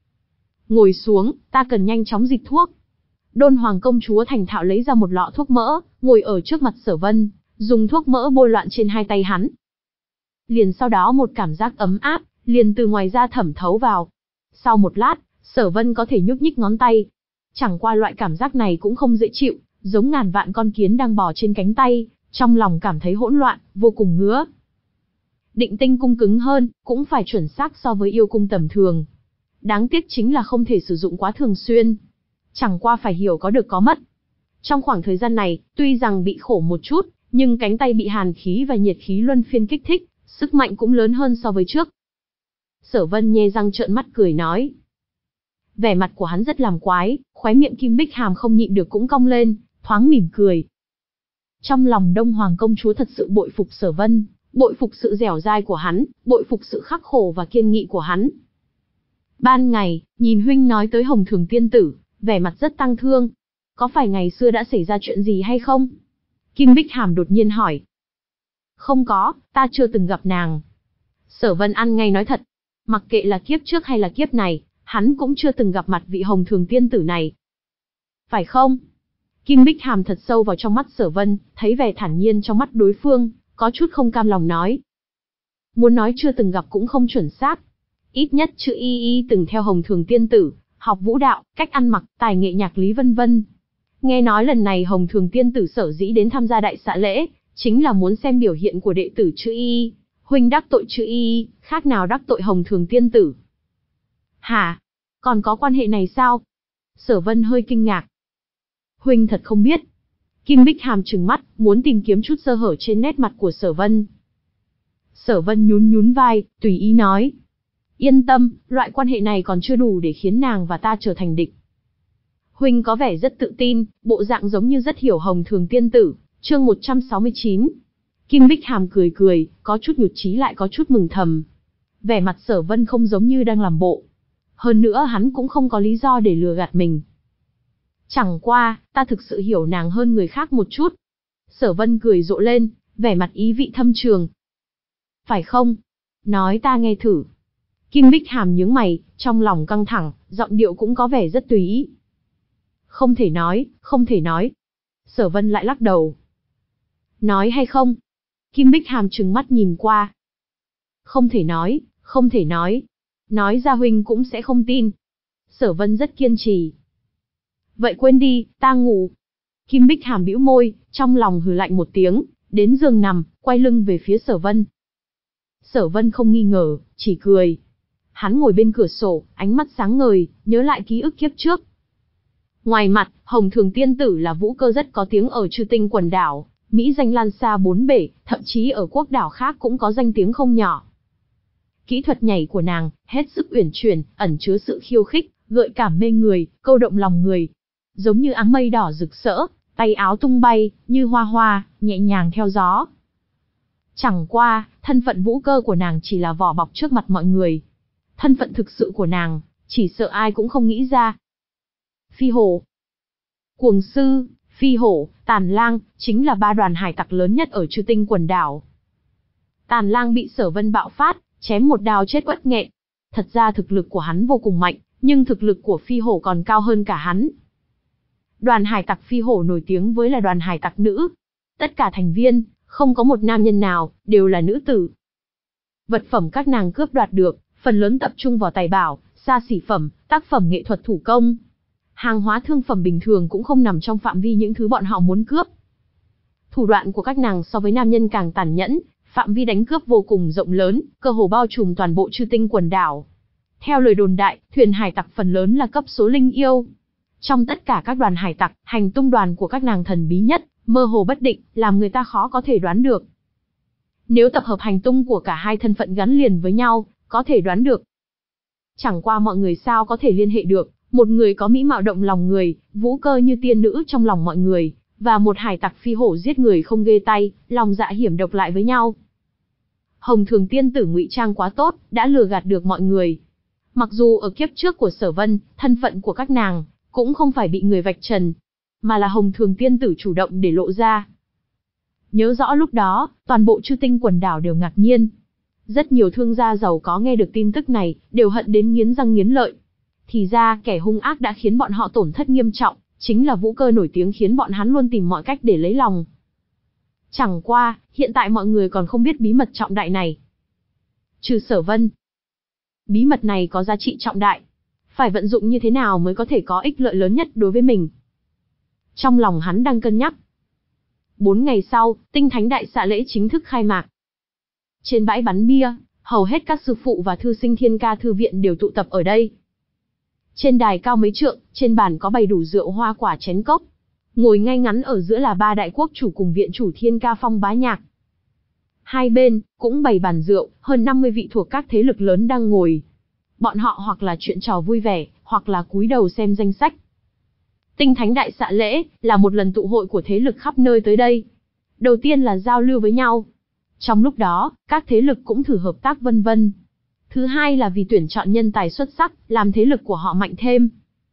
Ngồi xuống, ta cần nhanh chóng dịch thuốc. Đôn Hoàng công chúa thành thạo lấy ra một lọ thuốc mỡ, ngồi ở trước mặt Sở Vân, dùng thuốc mỡ bôi loạn trên hai tay hắn. Liền sau đó một cảm giác ấm áp, liền từ ngoài da thẩm thấu vào. Sau một lát, Sở Vân có thể nhúc nhích ngón tay. Chẳng qua loại cảm giác này cũng không dễ chịu, giống ngàn vạn con kiến đang bò trên cánh tay, Trong lòng cảm thấy hỗn loạn, vô cùng ngứa. Định tinh cung cứng hơn, cũng phải chuẩn xác so với yêu cung tầm thường. Đáng tiếc chính là không thể sử dụng quá thường xuyên. Chẳng qua phải hiểu có được có mất. Trong khoảng thời gian này, tuy rằng bị khổ một chút, nhưng cánh tay bị hàn khí và nhiệt khí luân phiên kích thích, sức mạnh cũng lớn hơn so với trước. Sở Vân nhe răng trợn mắt cười nói. Vẻ mặt của hắn rất làm quái, khóe miệng Kim Bích Hàm không nhịn được cũng cong lên, thoáng mỉm cười. Trong lòng Đông Hoàng công chúa thật sự bội phục Sở Vân, bội phục sự dẻo dai của hắn, bội phục sự khắc khổ và kiên nghị của hắn. Ban ngày, nhìn huynh nói tới Hồng Thường tiên tử, vẻ mặt rất tang thương. Có phải ngày xưa đã xảy ra chuyện gì hay không? Kim Bích Hàm đột nhiên hỏi. Không có, ta chưa từng gặp nàng. Sở Vân ăn ngay nói thật. Mặc kệ là kiếp trước hay là kiếp này, hắn cũng chưa từng gặp mặt vị Hồng Thường tiên tử này. Phải không? Kim Bích Hàm thật sâu vào trong mắt Sở Vân, thấy vẻ thản nhiên trong mắt đối phương, có chút không cam lòng nói. Muốn nói chưa từng gặp cũng không chuẩn xác. Ít nhất chữ y y từng theo Hồng Thường tiên tử, học vũ đạo, cách ăn mặc, tài nghệ nhạc lý vân vân. Nghe nói lần này Hồng Thường tiên tử sở dĩ đến tham gia đại xạ lễ, chính là muốn xem biểu hiện của đệ tử chữ y y. Huynh đắc tội chữ y y, khác nào đắc tội Hồng Thường tiên tử. Hả? Còn có quan hệ này sao? Sở Vân hơi kinh ngạc. Huynh thật không biết. Kim Bích Hàm trừng mắt, muốn tìm kiếm chút sơ hở trên nét mặt của Sở Vân. Sở Vân nhún nhún vai, tùy ý nói. Yên tâm, loại quan hệ này còn chưa đủ để khiến nàng và ta trở thành địch. Huynh có vẻ rất tự tin, bộ dạng giống như rất hiểu Hồng Thường tiên tử, chương một trăm sáu mươi chín. Kim Bích Hàm cười cười, có chút nhụt chí lại có chút mừng thầm. Vẻ mặt Sở Vân không giống như đang làm bộ. Hơn nữa hắn cũng không có lý do để lừa gạt mình. Chẳng qua, ta thực sự hiểu nàng hơn người khác một chút. Sở Vân cười rộ lên, vẻ mặt ý vị thâm trường. Phải không? Nói ta nghe thử. Kim Bích Hàm nhướng mày, trong lòng căng thẳng, giọng điệu cũng có vẻ rất tùy ý. Không thể nói, không thể nói. Sở Vân lại lắc đầu. Nói hay không? Kim Bích Hàm trừng mắt nhìn qua. Không thể nói, không thể nói. Nói ra huynh cũng sẽ không tin. Sở Vân rất kiên trì. Vậy quên đi, ta ngủ. Kim Bích Hàm bĩu môi, trong lòng hừ lạnh một tiếng, đến giường nằm, quay lưng về phía Sở Vân. Sở Vân không nghi ngờ, chỉ cười. Hắn ngồi bên cửa sổ, ánh mắt sáng ngời, nhớ lại ký ức kiếp trước. Ngoài mặt, Hồng Thường tiên tử là vũ cơ rất có tiếng ở Chư Tinh quần đảo, mỹ danh lan xa bốn bể, thậm chí ở quốc đảo khác cũng có danh tiếng không nhỏ. Kỹ thuật nhảy của nàng, hết sức uyển chuyển, ẩn chứa sự khiêu khích, gợi cảm mê người, câu động lòng người. Giống như áng mây đỏ rực rỡ, tay áo tung bay, như hoa hoa, nhẹ nhàng theo gió. Chẳng qua, thân phận vũ cơ của nàng chỉ là vỏ bọc trước mặt mọi người. Thân phận thực sự của nàng, chỉ sợ ai cũng không nghĩ ra. Phi hổ, Cuồng sư, Phi hổ, Tàn lang, chính là ba đoàn hải tặc lớn nhất ở Chư Tinh quần đảo. Tàn lang bị Sở Vân bạo phát, chém một đao chết uất nghẹn. Thật ra thực lực của hắn vô cùng mạnh, nhưng thực lực của Phi hổ còn cao hơn cả hắn. Đoàn hải tặc Phi hổ nổi tiếng với là đoàn hải tặc nữ. Tất cả thành viên, không có một nam nhân nào, đều là nữ tử. Vật phẩm các nàng cướp đoạt được, phần lớn tập trung vào tài bảo, xa xỉ phẩm, tác phẩm nghệ thuật thủ công. Hàng hóa thương phẩm bình thường cũng không nằm trong phạm vi những thứ bọn họ muốn cướp. Thủ đoạn của các nàng so với nam nhân càng tàn nhẫn, phạm vi đánh cướp vô cùng rộng lớn, cơ hồ bao trùm toàn bộ Chư Tinh quần đảo. Theo lời đồn đại, thuyền hải tặc phần lớn là cấp số linh yêu. Trong tất cả các đoàn hải tặc, hành tung đoàn của các nàng thần bí nhất, mơ hồ bất định, làm người ta khó có thể đoán được. Nếu tập hợp hành tung của cả hai thân phận gắn liền với nhau, có thể đoán được. Chẳng qua mọi người sao có thể liên hệ được, một người có mỹ mạo động lòng người, vũ cơ như tiên nữ trong lòng mọi người, và một hải tặc phi hổ giết người không ghê tay, lòng dạ hiểm độc lại với nhau. Hồng Thường tiên tử ngụy trang quá tốt, đã lừa gạt được mọi người. Mặc dù ở kiếp trước của Sở Vân, thân phận của các nàng cũng không phải bị người vạch trần, mà là Hồng Thường tiên tử chủ động để lộ ra. Nhớ rõ lúc đó, toàn bộ Chư Tinh quần đảo đều ngạc nhiên. Rất nhiều thương gia giàu có nghe được tin tức này, đều hận đến nghiến răng nghiến lợi. Thì ra, kẻ hung ác đã khiến bọn họ tổn thất nghiêm trọng, chính là vũ cơ nổi tiếng khiến bọn hắn luôn tìm mọi cách để lấy lòng. Chẳng qua, hiện tại mọi người còn không biết bí mật trọng đại này. Trừ Sở Vân. Bí mật này có giá trị trọng đại. Phải vận dụng như thế nào mới có thể có ích lợi lớn nhất đối với mình. Trong lòng hắn đang cân nhắc. Bốn ngày sau, Tinh Thánh Đại Xạ lễ chính thức khai mạc. Trên bãi bắn bia, hầu hết các sư phụ và thư sinh Thiên Ca thư viện đều tụ tập ở đây. Trên đài cao mấy trượng, trên bàn có bày đủ rượu hoa quả chén cốc. Ngồi ngay ngắn ở giữa là ba đại quốc chủ cùng viện chủ Thiên Ca Phong Bá Nhạc. Hai bên, cũng bày bàn rượu, hơn năm mươi vị thuộc các thế lực lớn đang ngồi. Bọn họ hoặc là chuyện trò vui vẻ, hoặc là cúi đầu xem danh sách. Tinh Thánh Đại Xạ lễ, là một lần tụ hội của thế lực khắp nơi tới đây. Đầu tiên là giao lưu với nhau. Trong lúc đó, các thế lực cũng thử hợp tác vân vân. Thứ hai là vì tuyển chọn nhân tài xuất sắc, làm thế lực của họ mạnh thêm.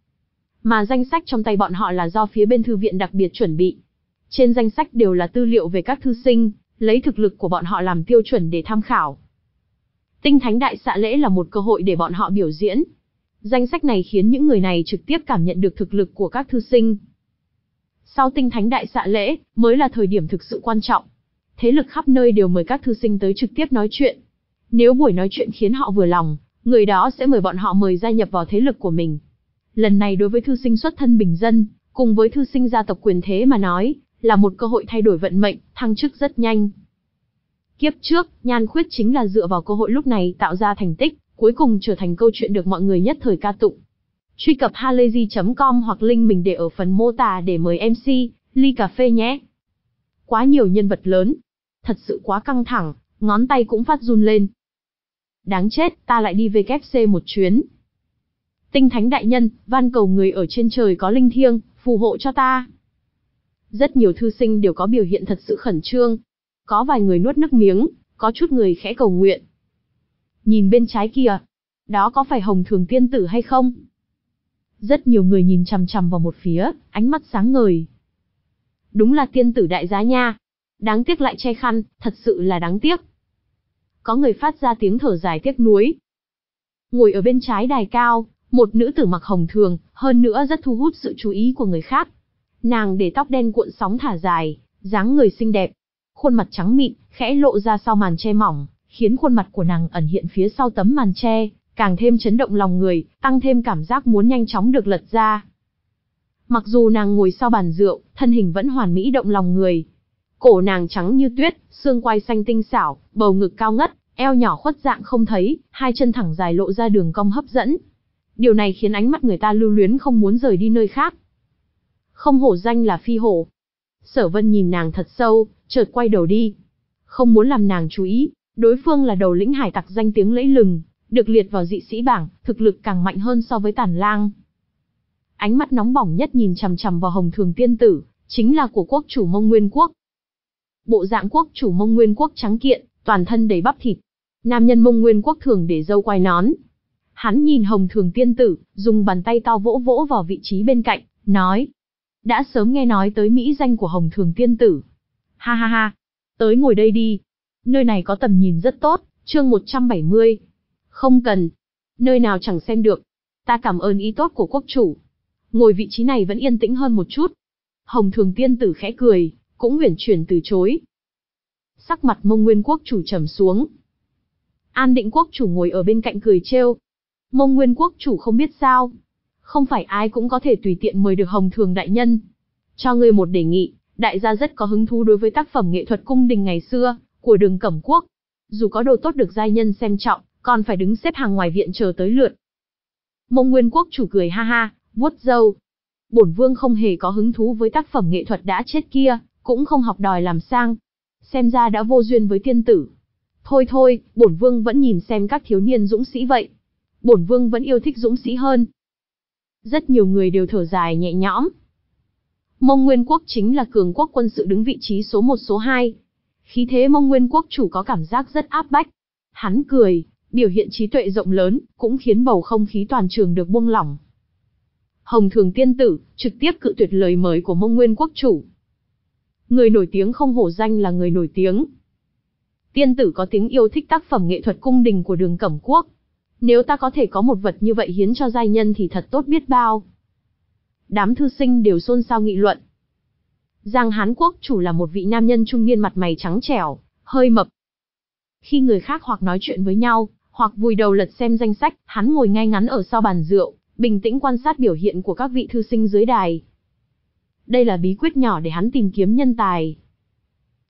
Mà danh sách trong tay bọn họ là do phía bên thư viện đặc biệt chuẩn bị. Trên danh sách đều là tư liệu về các thư sinh, lấy thực lực của bọn họ làm tiêu chuẩn để tham khảo. Tinh Thánh Đại Xạ lễ là một cơ hội để bọn họ biểu diễn. Danh sách này khiến những người này trực tiếp cảm nhận được thực lực của các thư sinh. Sau Tinh Thánh Đại Xạ lễ, mới là thời điểm thực sự quan trọng. Thế lực khắp nơi đều mời các thư sinh tới trực tiếp nói chuyện. Nếu buổi nói chuyện khiến họ vừa lòng, người đó sẽ mời bọn họ mời gia nhập vào thế lực của mình. Lần này đối với thư sinh xuất thân bình dân, cùng với thư sinh gia tộc quyền thế mà nói, là một cơ hội thay đổi vận mệnh, thăng chức rất nhanh. Kiếp trước, Nhan Khuyết chính là dựa vào cơ hội lúc này tạo ra thành tích, cuối cùng trở thành câu chuyện được mọi người nhất thời ca tụng. Truy cập halayzi chấm com hoặc link mình để ở phần mô tả để mời em xê, ly cà phê nhé. Quá nhiều nhân vật lớn. Thật sự quá căng thẳng, ngón tay cũng phát run lên. Đáng chết, ta lại đi vê kép xê một chuyến. Tinh Thánh Đại Nhân, van cầu người ở trên trời có linh thiêng, phù hộ cho ta. Rất nhiều thư sinh đều có biểu hiện thật sự khẩn trương. Có vài người nuốt nước miếng, có chút người khẽ cầu nguyện. Nhìn bên trái kìa, đó có phải Hồng Thường Tiên Tử hay không? Rất nhiều người nhìn chằm chằm vào một phía, ánh mắt sáng ngời. Đúng là tiên tử đại giá nha. Đáng tiếc lại che khăn, thật sự là đáng tiếc. Có người phát ra tiếng thở dài tiếc nuối. Ngồi ở bên trái đài cao, một nữ tử mặc hồng thường, hơn nữa rất thu hút sự chú ý của người khác. Nàng để tóc đen cuộn sóng thả dài, dáng người xinh đẹp, khuôn mặt trắng mịn, khẽ lộ ra sau màn che mỏng, khiến khuôn mặt của nàng ẩn hiện phía sau tấm màn che, càng thêm chấn động lòng người, tăng thêm cảm giác muốn nhanh chóng được lật ra. Mặc dù nàng ngồi sau bàn rượu, thân hình vẫn hoàn mỹ động lòng người. Cổ nàng trắng như tuyết, xương quai xanh tinh xảo, bầu ngực cao ngất, eo nhỏ khuất dạng không thấy, hai chân thẳng dài lộ ra đường cong hấp dẫn. Điều này khiến ánh mắt người ta lưu luyến không muốn rời đi nơi khác. Không hổ danh là phi hổ. Sở Vân nhìn nàng thật sâu, chợt quay đầu đi. Không muốn làm nàng chú ý, đối phương là đầu lĩnh hải tặc danh tiếng lẫy lừng, được liệt vào dị sĩ bảng, thực lực càng mạnh hơn so với Tản Lang. Ánh mắt nóng bỏng nhất nhìn chằm chằm vào Hồng Thường Tiên Tử, chính là của quốc chủ Mông Nguyên Quốc. Bộ dạng quốc chủ Mông Nguyên Quốc trắng kiện, toàn thân đầy bắp thịt. Nam nhân Mông Nguyên Quốc thường để râu quai nón. Hắn nhìn Hồng Thường Tiên Tử, dùng bàn tay to vỗ vỗ vào vị trí bên cạnh, nói: đã sớm nghe nói tới mỹ danh của Hồng Thường Tiên Tử. Ha ha ha, tới ngồi đây đi. Nơi này có tầm nhìn rất tốt, chương một trăm bảy mươi. Không cần. Nơi nào chẳng xem được. Ta cảm ơn ý tốt của quốc chủ. Ngồi vị trí này vẫn yên tĩnh hơn một chút. Hồng Thường Tiên Tử khẽ cười, cũng uyển chuyển từ chối. Sắc mặt Mông Nguyên Quốc chủ trầm xuống. An Định Quốc chủ ngồi ở bên cạnh cười trêu. Mông Nguyên Quốc chủ không biết sao. Không phải ai cũng có thể tùy tiện mời được Hồng Thường đại nhân. Cho ngươi một đề nghị, đại gia rất có hứng thú đối với tác phẩm nghệ thuật cung đình ngày xưa, của Đường Cẩm Quốc. Dù có đồ tốt được giai nhân xem trọng, còn phải đứng xếp hàng ngoài viện chờ tới lượt. Mông Nguyên Quốc chủ cười ha ha, vuốt râu. Bổn vương không hề có hứng thú với tác phẩm nghệ thuật đã chết kia, cũng không học đòi làm sang. Xem ra đã vô duyên với tiên tử. Thôi thôi, bổn vương vẫn nhìn xem các thiếu niên dũng sĩ vậy. Bổn vương vẫn yêu thích dũng sĩ hơn. Rất nhiều người đều thở dài nhẹ nhõm. Mông Nguyên Quốc chính là cường quốc quân sự đứng vị trí số một số hai. Khí thế Mông Nguyên Quốc chủ có cảm giác rất áp bách. Hắn cười, biểu hiện trí tuệ rộng lớn, cũng khiến bầu không khí toàn trường được buông lỏng. Hồng Thường Tiên Tử trực tiếp cự tuyệt lời mời của Mông Nguyên Quốc chủ. Người nổi tiếng không hổ danh là người nổi tiếng. Tiên tử có tiếng yêu thích tác phẩm nghệ thuật cung đình của Đường Cẩm Quốc. Nếu ta có thể có một vật như vậy hiến cho giai nhân thì thật tốt biết bao. Đám thư sinh đều xôn xao nghị luận. Giang Hán Quốc chủ là một vị nam nhân trung niên mặt mày trắng trẻo, hơi mập. Khi người khác hoặc nói chuyện với nhau, hoặc vùi đầu lật xem danh sách, hắn ngồi ngay ngắn ở sau bàn rượu, bình tĩnh quan sát biểu hiện của các vị thư sinh dưới đài. Đây là bí quyết nhỏ để hắn tìm kiếm nhân tài.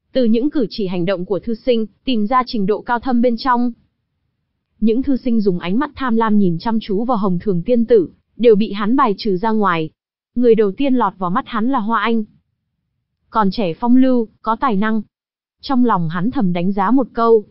từ những cử chỉ hành động của thư sinh, tìm ra trình độ cao thâm bên trong. Những thư sinh dùng ánh mắt tham lam nhìn chăm chú vào Hồng Thường tiên tử, đều bị hắn bài trừ ra ngoài. Người đầu tiên lọt vào mắt hắn là Hoa Anh. Còn trẻ phong lưu, có tài năng. Trong lòng hắn thầm đánh giá một câu.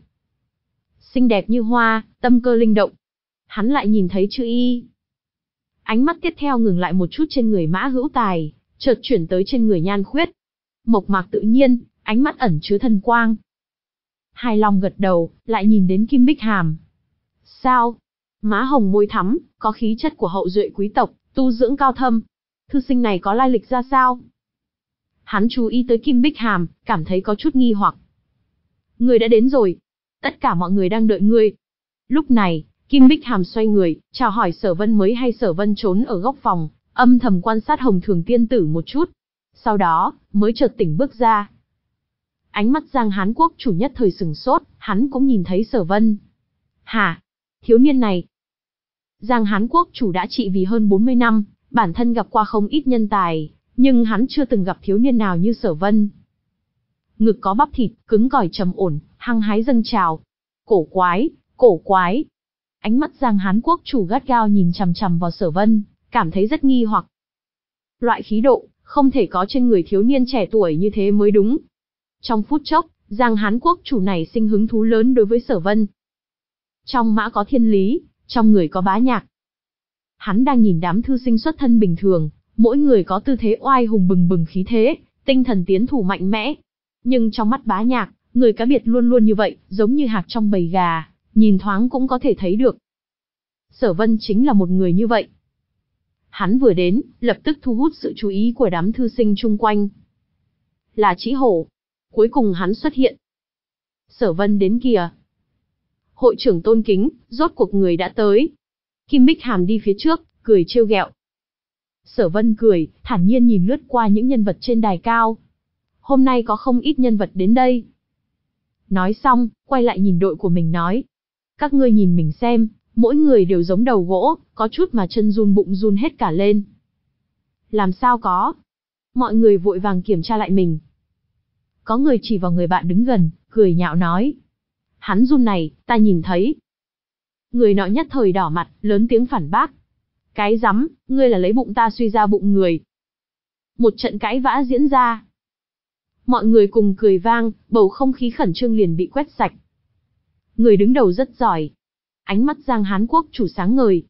Xinh đẹp như hoa, tâm cơ linh động. Hắn lại nhìn thấy chữ Y. Ánh mắt tiếp theo ngừng lại một chút trên người Mã Hữu Tài, chợt chuyển tới trên người Nhan Khuyết. Mộc mạc tự nhiên, ánh mắt ẩn chứa thần quang. Hài lòng gật đầu, lại nhìn đến Kim Bích Hàm. Sao? Má hồng môi thắm, có khí chất của hậu duệ quý tộc, tu dưỡng cao thâm. Thư sinh này có lai lịch ra sao? Hắn chú ý tới Kim Bích Hàm, cảm thấy có chút nghi hoặc. Người đã đến rồi. Tất cả mọi người đang đợi ngươi. Lúc này, Kim Bích Hàm xoay người, chào hỏi Sở Vân mới hay Sở Vân trốn ở góc phòng, âm thầm quan sát Hồng Thường tiên tử một chút. Sau đó, mới chợt tỉnh bước ra. Ánh mắt Giang Hán Quốc chủ nhất thời sừng sốt, hắn cũng nhìn thấy Sở Vân. Hả? Thiếu niên này. Giang Hán Quốc chủ đã trị vì hơn bốn mươi năm, bản thân gặp qua không ít nhân tài, nhưng hắn chưa từng gặp thiếu niên nào như Sở Vân. Ngực có bắp thịt, cứng cỏi trầm ổn, hăng hái dâng trào. Cổ quái, cổ quái. Ánh mắt Giang Hán Quốc chủ gắt gao nhìn chằm chằm vào Sở Vân, cảm thấy rất nghi hoặc. Loại khí độ, không thể có trên người thiếu niên trẻ tuổi như thế mới đúng. Trong phút chốc, Giang Hán Quốc chủ này sinh hứng thú lớn đối với Sở Vân. Trong mã có thiên lý, trong người có bá nhạc. Hắn đang nhìn đám thư sinh xuất thân bình thường, mỗi người có tư thế oai hùng bừng bừng khí thế, tinh thần tiến thủ mạnh mẽ. Nhưng trong mắt bá nhạc, người cá biệt luôn luôn như vậy, giống như hạc trong bầy gà, nhìn thoáng cũng có thể thấy được. Sở Vân chính là một người như vậy. Hắn vừa đến, lập tức thu hút sự chú ý của đám thư sinh chung quanh. Là Trĩ Hổ. Cuối cùng hắn xuất hiện. Sở Vân đến kìa. Hội trưởng tôn kính, rốt cuộc người đã tới. Kim Bích Hàm đi phía trước, cười trêu ghẹo. Sở Vân cười, thản nhiên nhìn lướt qua những nhân vật trên đài cao. Hôm nay có không ít nhân vật đến đây. Nói xong, quay lại nhìn đội của mình nói. Các ngươi nhìn mình xem, mỗi người đều giống đầu gỗ, có chút mà chân run bụng run hết cả lên. Làm sao có? Mọi người vội vàng kiểm tra lại mình. Có người chỉ vào người bạn đứng gần, cười nhạo nói. Hắn run này, ta nhìn thấy. Người nọ nhất thời đỏ mặt, lớn tiếng phản bác. Cái rắm, ngươi là lấy bụng ta suy ra bụng người. Một trận cãi vã diễn ra. Mọi người cùng cười vang, bầu không khí khẩn trương liền bị quét sạch. Người đứng đầu rất giỏi. Ánh mắt Giang Hán Quốc chủ sáng ngời.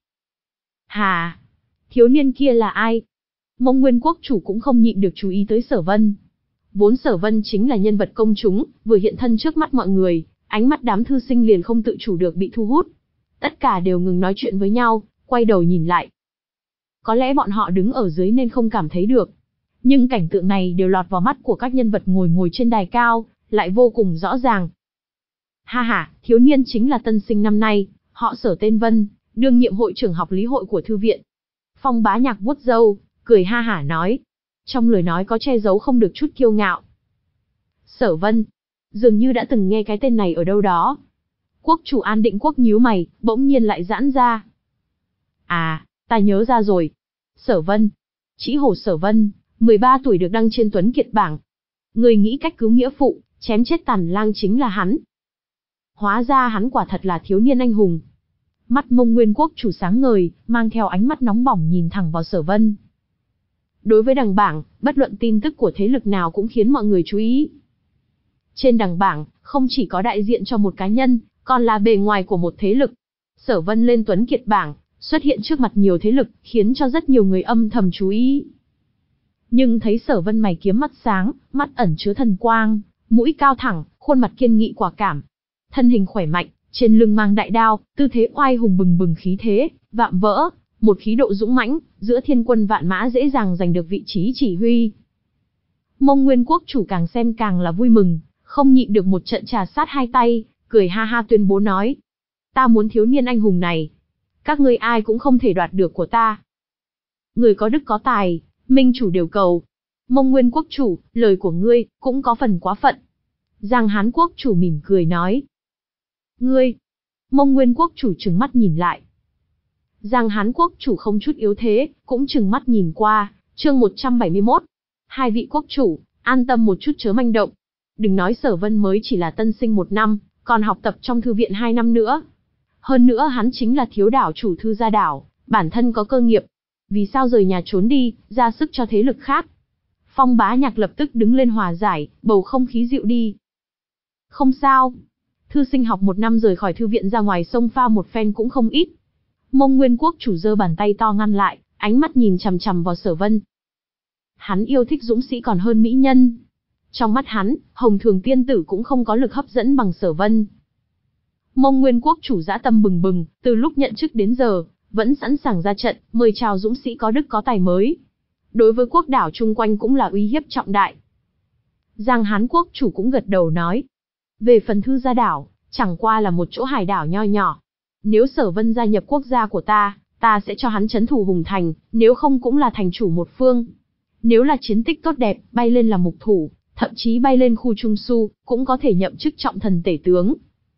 Hà, thiếu niên kia là ai? Mông Nguyên Quốc chủ cũng không nhịn được chú ý tới Sở Vân. Vốn Sở Vân chính là nhân vật công chúng, vừa hiện thân trước mắt mọi người, ánh mắt đám thư sinh liền không tự chủ được bị thu hút. Tất cả đều ngừng nói chuyện với nhau, quay đầu nhìn lại. Có lẽ bọn họ đứng ở dưới nên không cảm thấy được. Nhưng cảnh tượng này đều lọt vào mắt của các nhân vật ngồi ngồi trên đài cao, lại vô cùng rõ ràng. Ha ha, thiếu niên chính là tân sinh năm nay, họ Sở tên Vân, đương nhiệm hội trưởng học lý hội của thư viện. Phong Bá Nhạc vuốt râu, cười ha hả nói. Trong lời nói có che giấu không được chút kiêu ngạo. Sở Vân, dường như đã từng nghe cái tên này ở đâu đó. Quốc chủ An Định Quốc nhíu mày, bỗng nhiên lại giãn ra. À, ta nhớ ra rồi. Sở Vân, Trĩ Hổ Sở Vân, mười ba tuổi được đăng trên Tuấn Kiệt bảng. Người nghĩ cách cứu nghĩa phụ, chém chết Tàn Lang chính là hắn. Hóa ra hắn quả thật là thiếu niên anh hùng. Mắt Mông Nguyên Quốc chủ sáng ngời, mang theo ánh mắt nóng bỏng nhìn thẳng vào Sở Vân. Đối với đằng bảng, bất luận tin tức của thế lực nào cũng khiến mọi người chú ý. Trên đằng bảng, không chỉ có đại diện cho một cá nhân, còn là bề ngoài của một thế lực. Sở Vân lên Tuấn Kiệt bảng, xuất hiện trước mặt nhiều thế lực, khiến cho rất nhiều người âm thầm chú ý. Nhưng thấy Sở Vân mày kiếm mắt sáng, mắt ẩn chứa thần quang, mũi cao thẳng, khuôn mặt kiên nghị quả cảm. Thân hình khỏe mạnh, trên lưng mang đại đao, tư thế oai hùng bừng bừng khí thế, vạm vỡ, một khí độ dũng mãnh, giữa thiên quân vạn mã dễ dàng giành được vị trí chỉ huy. Mông Nguyên Quốc chủ càng xem càng là vui mừng, không nhịn được một trận trà sát hai tay, cười ha ha tuyên bố nói. Ta muốn thiếu niên anh hùng này. Các ngươi ai cũng không thể đoạt được của ta. Người có đức có tài, minh chủ đều cầu. Mông Nguyên Quốc chủ, lời của ngươi, cũng có phần quá phận. Giang Hán Quốc chủ mỉm cười nói. Ngươi! Mông Nguyên Quốc chủ trừng mắt nhìn lại. Giang Hán Quốc chủ không chút yếu thế, cũng trừng mắt nhìn qua, chương một trăm bảy mươi mốt. Hai vị quốc chủ, an tâm một chút chớ manh động. Đừng nói Sở Vân mới chỉ là tân sinh một năm, còn học tập trong thư viện hai năm nữa. Hơn nữa hắn chính là thiếu đảo chủ Thư Gia Đảo, bản thân có cơ nghiệp. Vì sao rời nhà trốn đi, ra sức cho thế lực khác? Phong Bá Nhạc lập tức đứng lên hòa giải, bầu không khí dịu đi. Không sao. Thư sinh học một năm rời khỏi thư viện ra ngoài sông pha một phen cũng không ít. Mông Nguyên Quốc chủ giơ bàn tay to ngăn lại, ánh mắt nhìn chằm chằm vào Sở Vân. Hắn yêu thích dũng sĩ còn hơn mỹ nhân. Trong mắt hắn, Hồng Thường tiên tử cũng không có lực hấp dẫn bằng Sở Vân. Mông Nguyên Quốc chủ dã tâm bừng bừng, từ lúc nhận chức đến giờ, vẫn sẵn sàng ra trận, mời chào dũng sĩ có đức có tài mới. Đối với quốc đảo chung quanh cũng là uy hiếp trọng đại. Giang Hán Quốc chủ cũng gật đầu nói. Về phần Thư Gia Đảo, chẳng qua là một chỗ hải đảo nho nhỏ. Nếu Sở Vân gia nhập quốc gia của ta, ta sẽ cho hắn trấn thủ Hùng Thành, nếu không cũng là thành chủ một phương. Nếu là chiến tích tốt đẹp, bay lên là mục thủ, thậm chí bay lên khu Trung Su, cũng có thể nhậm chức trọng thần tể tướng.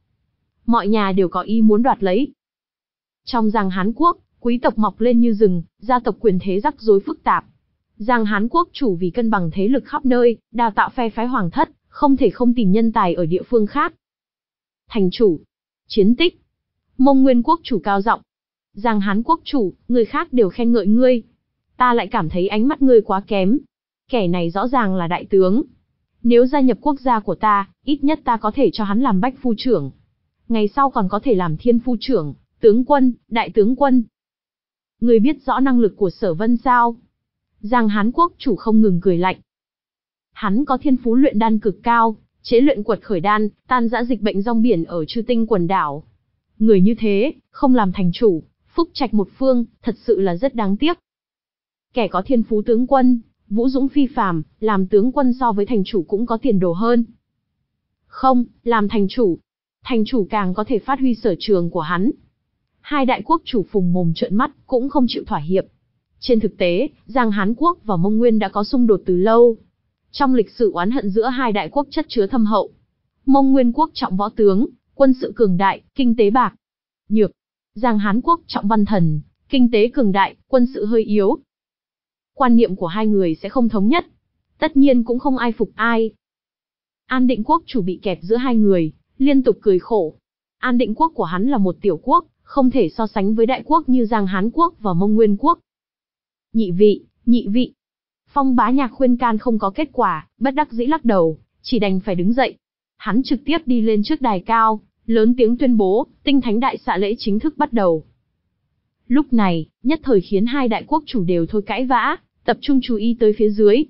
Mọi nhà đều có ý muốn đoạt lấy. Trong Giang Hán Quốc, quý tộc mọc lên như rừng, gia tộc quyền thế rắc rối phức tạp. Giang Hán Quốc chủ vì cân bằng thế lực khắp nơi, đào tạo phe phái hoàng thất, không thể không tìm nhân tài ở địa phương khác. Thành chủ, chiến tích. Mông Nguyên Quốc chủ cao giọng. Giang Hán Quốc chủ, người khác đều khen ngợi ngươi. Ta lại cảm thấy ánh mắt ngươi quá kém. Kẻ này rõ ràng là đại tướng. Nếu gia nhập quốc gia của ta, ít nhất ta có thể cho hắn làm bách phu trưởng. Ngày sau còn có thể làm thiên phu trưởng, tướng quân, đại tướng quân. Ngươi biết rõ năng lực của Sở Vân sao? Giang Hán Quốc chủ không ngừng cười lạnh. Hắn có thiên phú luyện đan cực cao, chế luyện quật khởi đan, tan rã dịch bệnh rong biển ở Chư Tinh quần đảo. Người như thế, không làm thành chủ, phúc trạch một phương, thật sự là rất đáng tiếc. Kẻ có thiên phú tướng quân, vũ dũng phi phàm, làm tướng quân so với thành chủ cũng có tiền đồ hơn. Không, làm thành chủ, thành chủ càng có thể phát huy sở trường của hắn. Hai đại quốc chủ phùng mồm trợn mắt, cũng không chịu thỏa hiệp. Trên thực tế, Giang Hán Quốc và Mông Nguyên đã có xung đột từ lâu. Trong lịch sử oán hận giữa hai đại quốc chất chứa thâm hậu. Mông Nguyên Quốc trọng võ tướng, quân sự cường đại, kinh tế bạc nhược. Giang Hán Quốc trọng văn thần, kinh tế cường đại, quân sự hơi yếu. Quan niệm của hai người sẽ không thống nhất. Tất nhiên cũng không ai phục ai. An Định Quốc chủ bị kẹp giữa hai người, liên tục cười khổ. An Định Quốc của hắn là một tiểu quốc, không thể so sánh với đại quốc như Giang Hán Quốc và Mông Nguyên Quốc. Nhị vị, nhị vị. Phong Bá Nhạc khuyên can không có kết quả, bất đắc dĩ lắc đầu, chỉ đành phải đứng dậy. Hắn trực tiếp đi lên trước đài cao, lớn tiếng tuyên bố, Tinh Thánh Đại Xạ lễ chính thức bắt đầu. Lúc này, nhất thời khiến hai đại quốc chủ đều thôi cãi vã, tập trung chú ý tới phía dưới.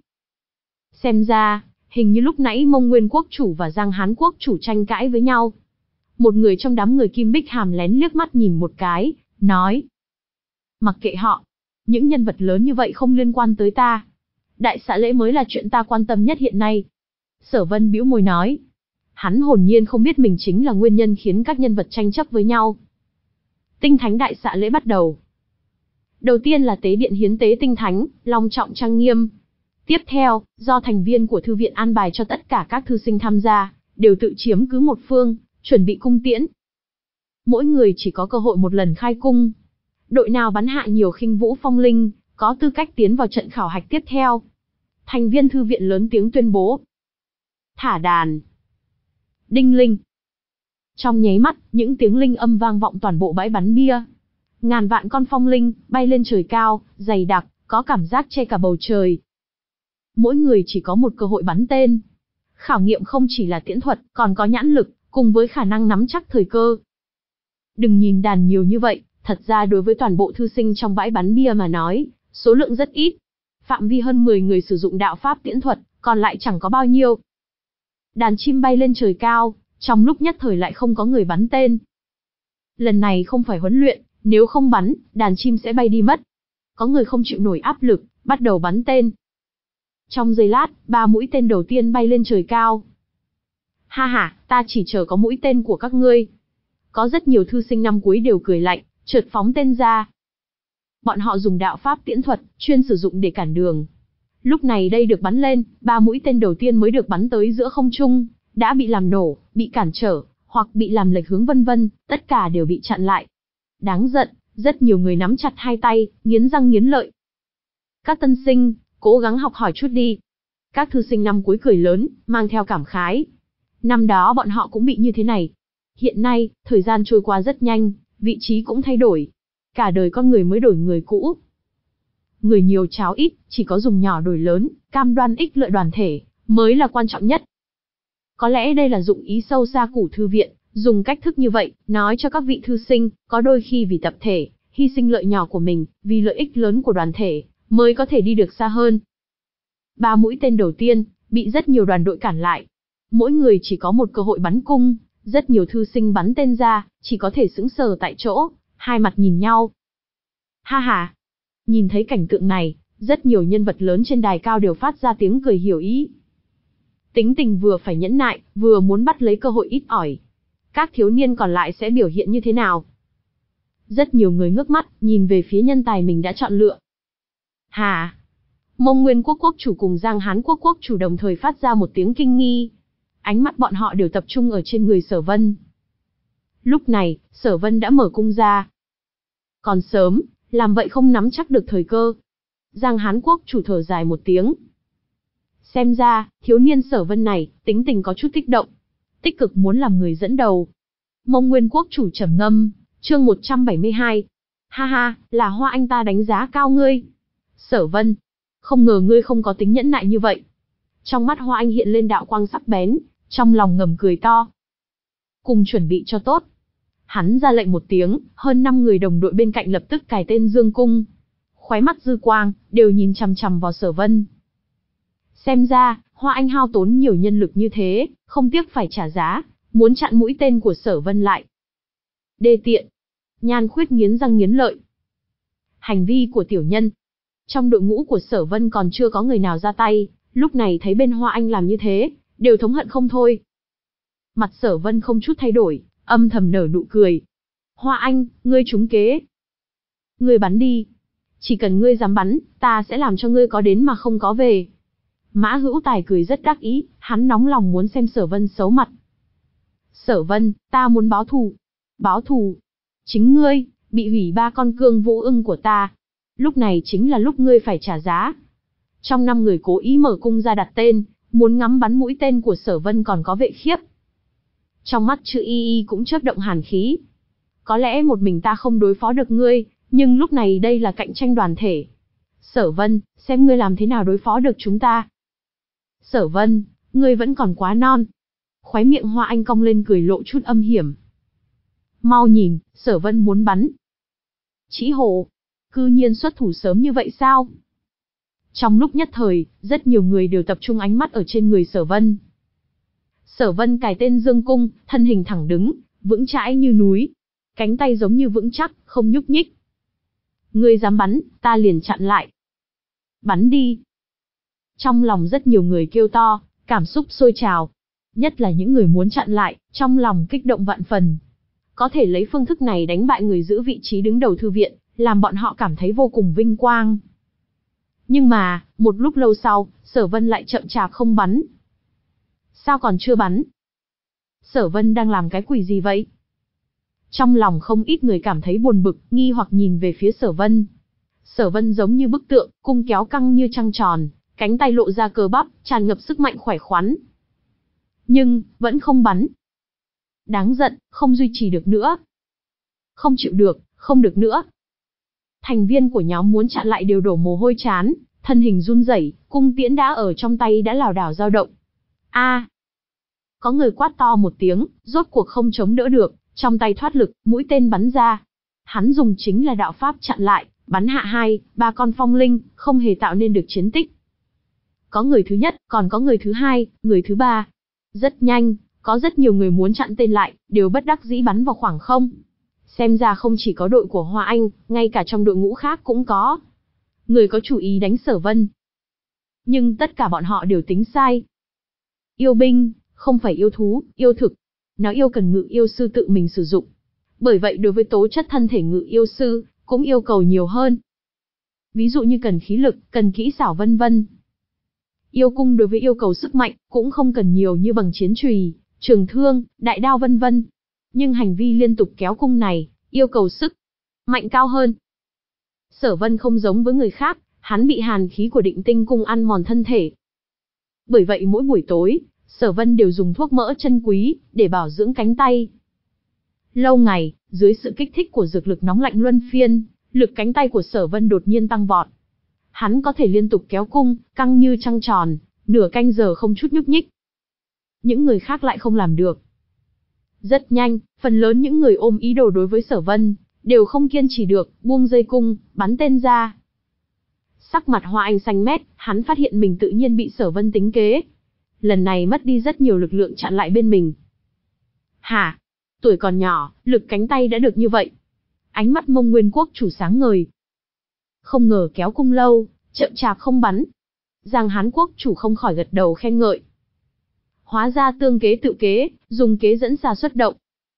Xem ra, hình như lúc nãy Mông Nguyên Quốc chủ và Giang Hán Quốc chủ tranh cãi với nhau. Một người trong đám người Kim Bích Hàm lén liếc mắt nhìn một cái, nói. Mặc kệ họ, những nhân vật lớn như vậy không liên quan tới ta. Đại xạ lễ mới là chuyện ta quan tâm nhất hiện nay. Sở Vân bĩu môi nói. Hắn hồn nhiên không biết mình chính là nguyên nhân khiến các nhân vật tranh chấp với nhau. Tinh Thánh Đại Xạ lễ bắt đầu. Đầu tiên là tế điện hiến tế Tinh Thánh, long trọng trang nghiêm. Tiếp theo, do thành viên của thư viện an bài cho tất cả các thư sinh tham gia, đều tự chiếm cứ một phương, chuẩn bị cung tiễn. Mỗi người chỉ có cơ hội một lần khai cung. Đội nào bắn hạ nhiều khinh vũ phong linh, có tư cách tiến vào trận khảo hạch tiếp theo. Thành viên thư viện lớn tiếng tuyên bố. Thả đàn. Đinh linh. Trong nháy mắt, những tiếng linh âm vang vọng toàn bộ bãi bắn bia. Ngàn vạn con phong linh, bay lên trời cao, dày đặc, có cảm giác che cả bầu trời. Mỗi người chỉ có một cơ hội bắn tên. Khảo nghiệm không chỉ là tiễn thuật, còn có nhãn lực, cùng với khả năng nắm chắc thời cơ. Đừng nhìn đàn nhiều như vậy, thật ra đối với toàn bộ thư sinh trong bãi bắn bia mà nói, số lượng rất ít. Phạm vi hơn mười người sử dụng đạo pháp tiễn thuật, còn lại chẳng có bao nhiêu. Đàn chim bay lên trời cao, trong lúc nhất thời lại không có người bắn tên. Lần này không phải huấn luyện, nếu không bắn, đàn chim sẽ bay đi mất. Có người không chịu nổi áp lực, bắt đầu bắn tên. Trong giây lát, ba mũi tên đầu tiên bay lên trời cao. Ha ha, ta chỉ chờ có mũi tên của các ngươi. Có rất nhiều thư sinh năm cuối đều cười lạnh, chợt phóng tên ra. Bọn họ dùng đạo pháp tiễn thuật, chuyên sử dụng để cản đường. Lúc này đây được bắn lên, ba mũi tên đầu tiên mới được bắn tới giữa không trung, đã bị làm nổ, bị cản trở, hoặc bị làm lệch hướng vân vân, tất cả đều bị chặn lại. Đáng giận, rất nhiều người nắm chặt hai tay, nghiến răng nghiến lợi. Các tân sinh, cố gắng học hỏi chút đi. Các thư sinh năm cuối cười lớn, mang theo cảm khái. Năm đó bọn họ cũng bị như thế này. Hiện nay, thời gian trôi qua rất nhanh, vị trí cũng thay đổi. Cả đời con người mới đổi người cũ. Người nhiều cháo ít, chỉ có dùng nhỏ đổi lớn, cam đoan ích lợi đoàn thể, mới là quan trọng nhất. Có lẽ đây là dụng ý sâu xa của thư viện, dùng cách thức như vậy, nói cho các vị thư sinh, có đôi khi vì tập thể, hy sinh lợi nhỏ của mình, vì lợi ích lớn của đoàn thể, mới có thể đi được xa hơn. Ba mũi tên đầu tiên, bị rất nhiều đoàn đội cản lại. Mỗi người chỉ có một cơ hội bắn cung, rất nhiều thư sinh bắn tên ra, chỉ có thể sững sờ tại chỗ, hai mặt nhìn nhau. Ha ha! Nhìn thấy cảnh tượng này, rất nhiều nhân vật lớn trên đài cao đều phát ra tiếng cười hiểu ý. Tính tình vừa phải nhẫn nại, vừa muốn bắt lấy cơ hội ít ỏi. Các thiếu niên còn lại sẽ biểu hiện như thế nào? Rất nhiều người ngước mắt, nhìn về phía nhân tài mình đã chọn lựa. Hà! Mông Nguyên quốc quốc chủ cùng Giang Hán quốc quốc chủ đồng thời phát ra một tiếng kinh nghi. Ánh mắt bọn họ đều tập trung ở trên người Sở Vân. Lúc này, Sở Vân đã mở cung ra. Còn sớm, làm vậy không nắm chắc được thời cơ. Giang Hán quốc chủ thở dài một tiếng. Xem ra, thiếu niên Sở Vân này, tính tình có chút kích động. Tích cực muốn làm người dẫn đầu. Mông Nguyên quốc chủ trầm ngâm, chương một trăm bảy mươi hai. Ha ha, là Hoa Anh ta đánh giá cao ngươi. Sở Vân, không ngờ ngươi không có tính nhẫn nại như vậy. Trong mắt Hoa Anh hiện lên đạo quang sắc bén, trong lòng ngầm cười to. Cùng chuẩn bị cho tốt. Hắn ra lệnh một tiếng, hơn năm người đồng đội bên cạnh lập tức cài tên dương cung. Khóe mắt dư quang, đều nhìn chằm chằm vào Sở Vân. Xem ra, Hoa Anh hao tốn nhiều nhân lực như thế, không tiếc phải trả giá, muốn chặn mũi tên của Sở Vân lại. Đê tiện. Nhan Khuyết nghiến răng nghiến lợi. Hành vi của tiểu nhân. Trong đội ngũ của Sở Vân còn chưa có người nào ra tay, lúc này thấy bên Hoa Anh làm như thế, đều thống hận không thôi. Mặt Sở Vân không chút thay đổi, âm thầm nở nụ cười. Hoa Anh, ngươi trúng kế. Ngươi bắn đi. Chỉ cần ngươi dám bắn, ta sẽ làm cho ngươi có đến mà không có về. Mã Hữu Tài cười rất đắc ý, hắn nóng lòng muốn xem Sở Vân xấu mặt. Sở Vân, ta muốn báo thù. Báo thù? Chính ngươi, bị hủy ba con cương vũ ưng của ta. Lúc này chính là lúc ngươi phải trả giá. Trong năm người cố ý mở cung ra đặt tên, muốn ngắm bắn mũi tên của Sở Vân còn có Vệ Khiếp. Trong mắt chữ y y cũng chớp động hàn khí. Có lẽ một mình ta không đối phó được ngươi, nhưng lúc này đây là cạnh tranh đoàn thể. Sở Vân, xem ngươi làm thế nào đối phó được chúng ta. Sở Vân, ngươi vẫn còn quá non. Khóe miệng Hoa Anh cong lên cười lộ chút âm hiểm. Mau nhìn, Sở Vân muốn bắn. Chỉ hồ, cư nhiên xuất thủ sớm như vậy sao? Trong lúc nhất thời, rất nhiều người đều tập trung ánh mắt ở trên người Sở Vân. Sở Vân cài tên dương cung, thân hình thẳng đứng, vững chãi như núi. Cánh tay giống như vững chắc, không nhúc nhích. Ngươi dám bắn, ta liền chặn lại. Bắn đi. Trong lòng rất nhiều người kêu to, cảm xúc sôi trào. Nhất là những người muốn chặn lại, trong lòng kích động vạn phần. Có thể lấy phương thức này đánh bại người giữ vị trí đứng đầu thư viện, làm bọn họ cảm thấy vô cùng vinh quang. Nhưng mà, một lúc lâu sau, Sở Vân lại chậm chạp không bắn. Sao còn chưa bắn? Sở Vân đang làm cái quỷ gì vậy? Trong lòng không ít người cảm thấy buồn bực, nghi hoặc nhìn về phía Sở Vân. Sở Vân giống như bức tượng, cung kéo căng như trăng tròn, cánh tay lộ ra cơ bắp, tràn ngập sức mạnh khỏe khoắn. Nhưng, vẫn không bắn. Đáng giận, không duy trì được nữa. Không chịu được, không được nữa. Thành viên của nhóm muốn chặn lại đều đổ mồ hôi trán, thân hình run rẩy, cung tiễn đã ở trong tay đã lảo đảo dao động. A! Có người quát to một tiếng, rốt cuộc không chống đỡ được, trong tay thoát lực, mũi tên bắn ra. Hắn dùng chính là đạo pháp chặn lại, bắn hạ hai, ba con phong linh, không hề tạo nên được chiến tích. Có người thứ nhất, còn có người thứ hai, người thứ ba. Rất nhanh, có rất nhiều người muốn chặn tên lại, đều bất đắc dĩ bắn vào khoảng không. Xem ra không chỉ có đội của Hoa Anh, ngay cả trong đội ngũ khác cũng có. Người có chủ ý đánh Sở Vân. Nhưng tất cả bọn họ đều tính sai. Yêu binh, không phải yêu thú, yêu thực. Nó yêu cần ngự yêu sư tự mình sử dụng. Bởi vậy đối với tố chất thân thể ngự yêu sư, cũng yêu cầu nhiều hơn. Ví dụ như cần khí lực, cần kỹ xảo vân vân. Yêu cung đối với yêu cầu sức mạnh, cũng không cần nhiều như bằng chiến chùy, trường thương, đại đao vân vân. Nhưng hành vi liên tục kéo cung này, yêu cầu sức mạnh cao hơn. Sở Vân không giống với người khác, hắn bị hàn khí của Định Tinh cung ăn mòn thân thể. Bởi vậy mỗi buổi tối, Sở Vân đều dùng thuốc mỡ chân quý để bảo dưỡng cánh tay. Lâu ngày, dưới sự kích thích của dược lực nóng lạnh luân phiên, lực cánh tay của Sở Vân đột nhiên tăng vọt. Hắn có thể liên tục kéo cung, căng như trăng tròn, nửa canh giờ không chút nhúc nhích. Những người khác lại không làm được. Rất nhanh, phần lớn những người ôm ý đồ đối với Sở Vân, đều không kiên trì được, buông dây cung, bắn tên ra. Sắc mặt Hoa Anh xanh mét, hắn phát hiện mình tự nhiên bị Sở Vân tính kế. Lần này mất đi rất nhiều lực lượng chặn lại bên mình. Hả? Tuổi còn nhỏ, lực cánh tay đã được như vậy. Ánh mắt Mông Nguyên Quốc chủ sáng ngời. Không ngờ kéo cung lâu, chậm chạp không bắn. Giang Hán Quốc chủ không khỏi gật đầu khen ngợi. Hóa ra tương kế tự kế, dùng kế dẫn xa xuất động.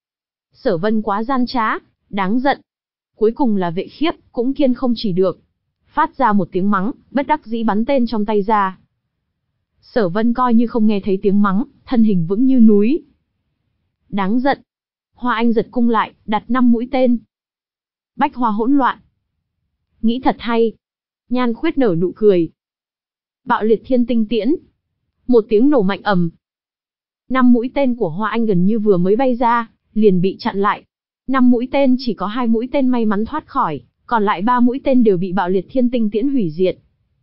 Sở Vân quá gian trá, đáng giận. Cuối cùng là Vệ Khiếp, cũng kiên không chỉ được. Phát ra một tiếng mắng, bất đắc dĩ bắn tên trong tay ra. Sở Vân coi như không nghe thấy tiếng mắng, thân hình vững như núi. Đáng giận. Hoa Anh giật cung lại, đặt năm mũi tên. Bách hoa hỗn loạn. Nghĩ thật hay. Nhan Khuyết nở nụ cười. Bạo liệt thiên tinh tiễn. Một tiếng nổ mạnh ầm. Năm mũi tên của Hoa Anh gần như vừa mới bay ra, liền bị chặn lại. Năm mũi tên chỉ có hai mũi tên may mắn thoát khỏi, còn lại ba mũi tên đều bị bạo liệt thiên tinh tiễn hủy diệt.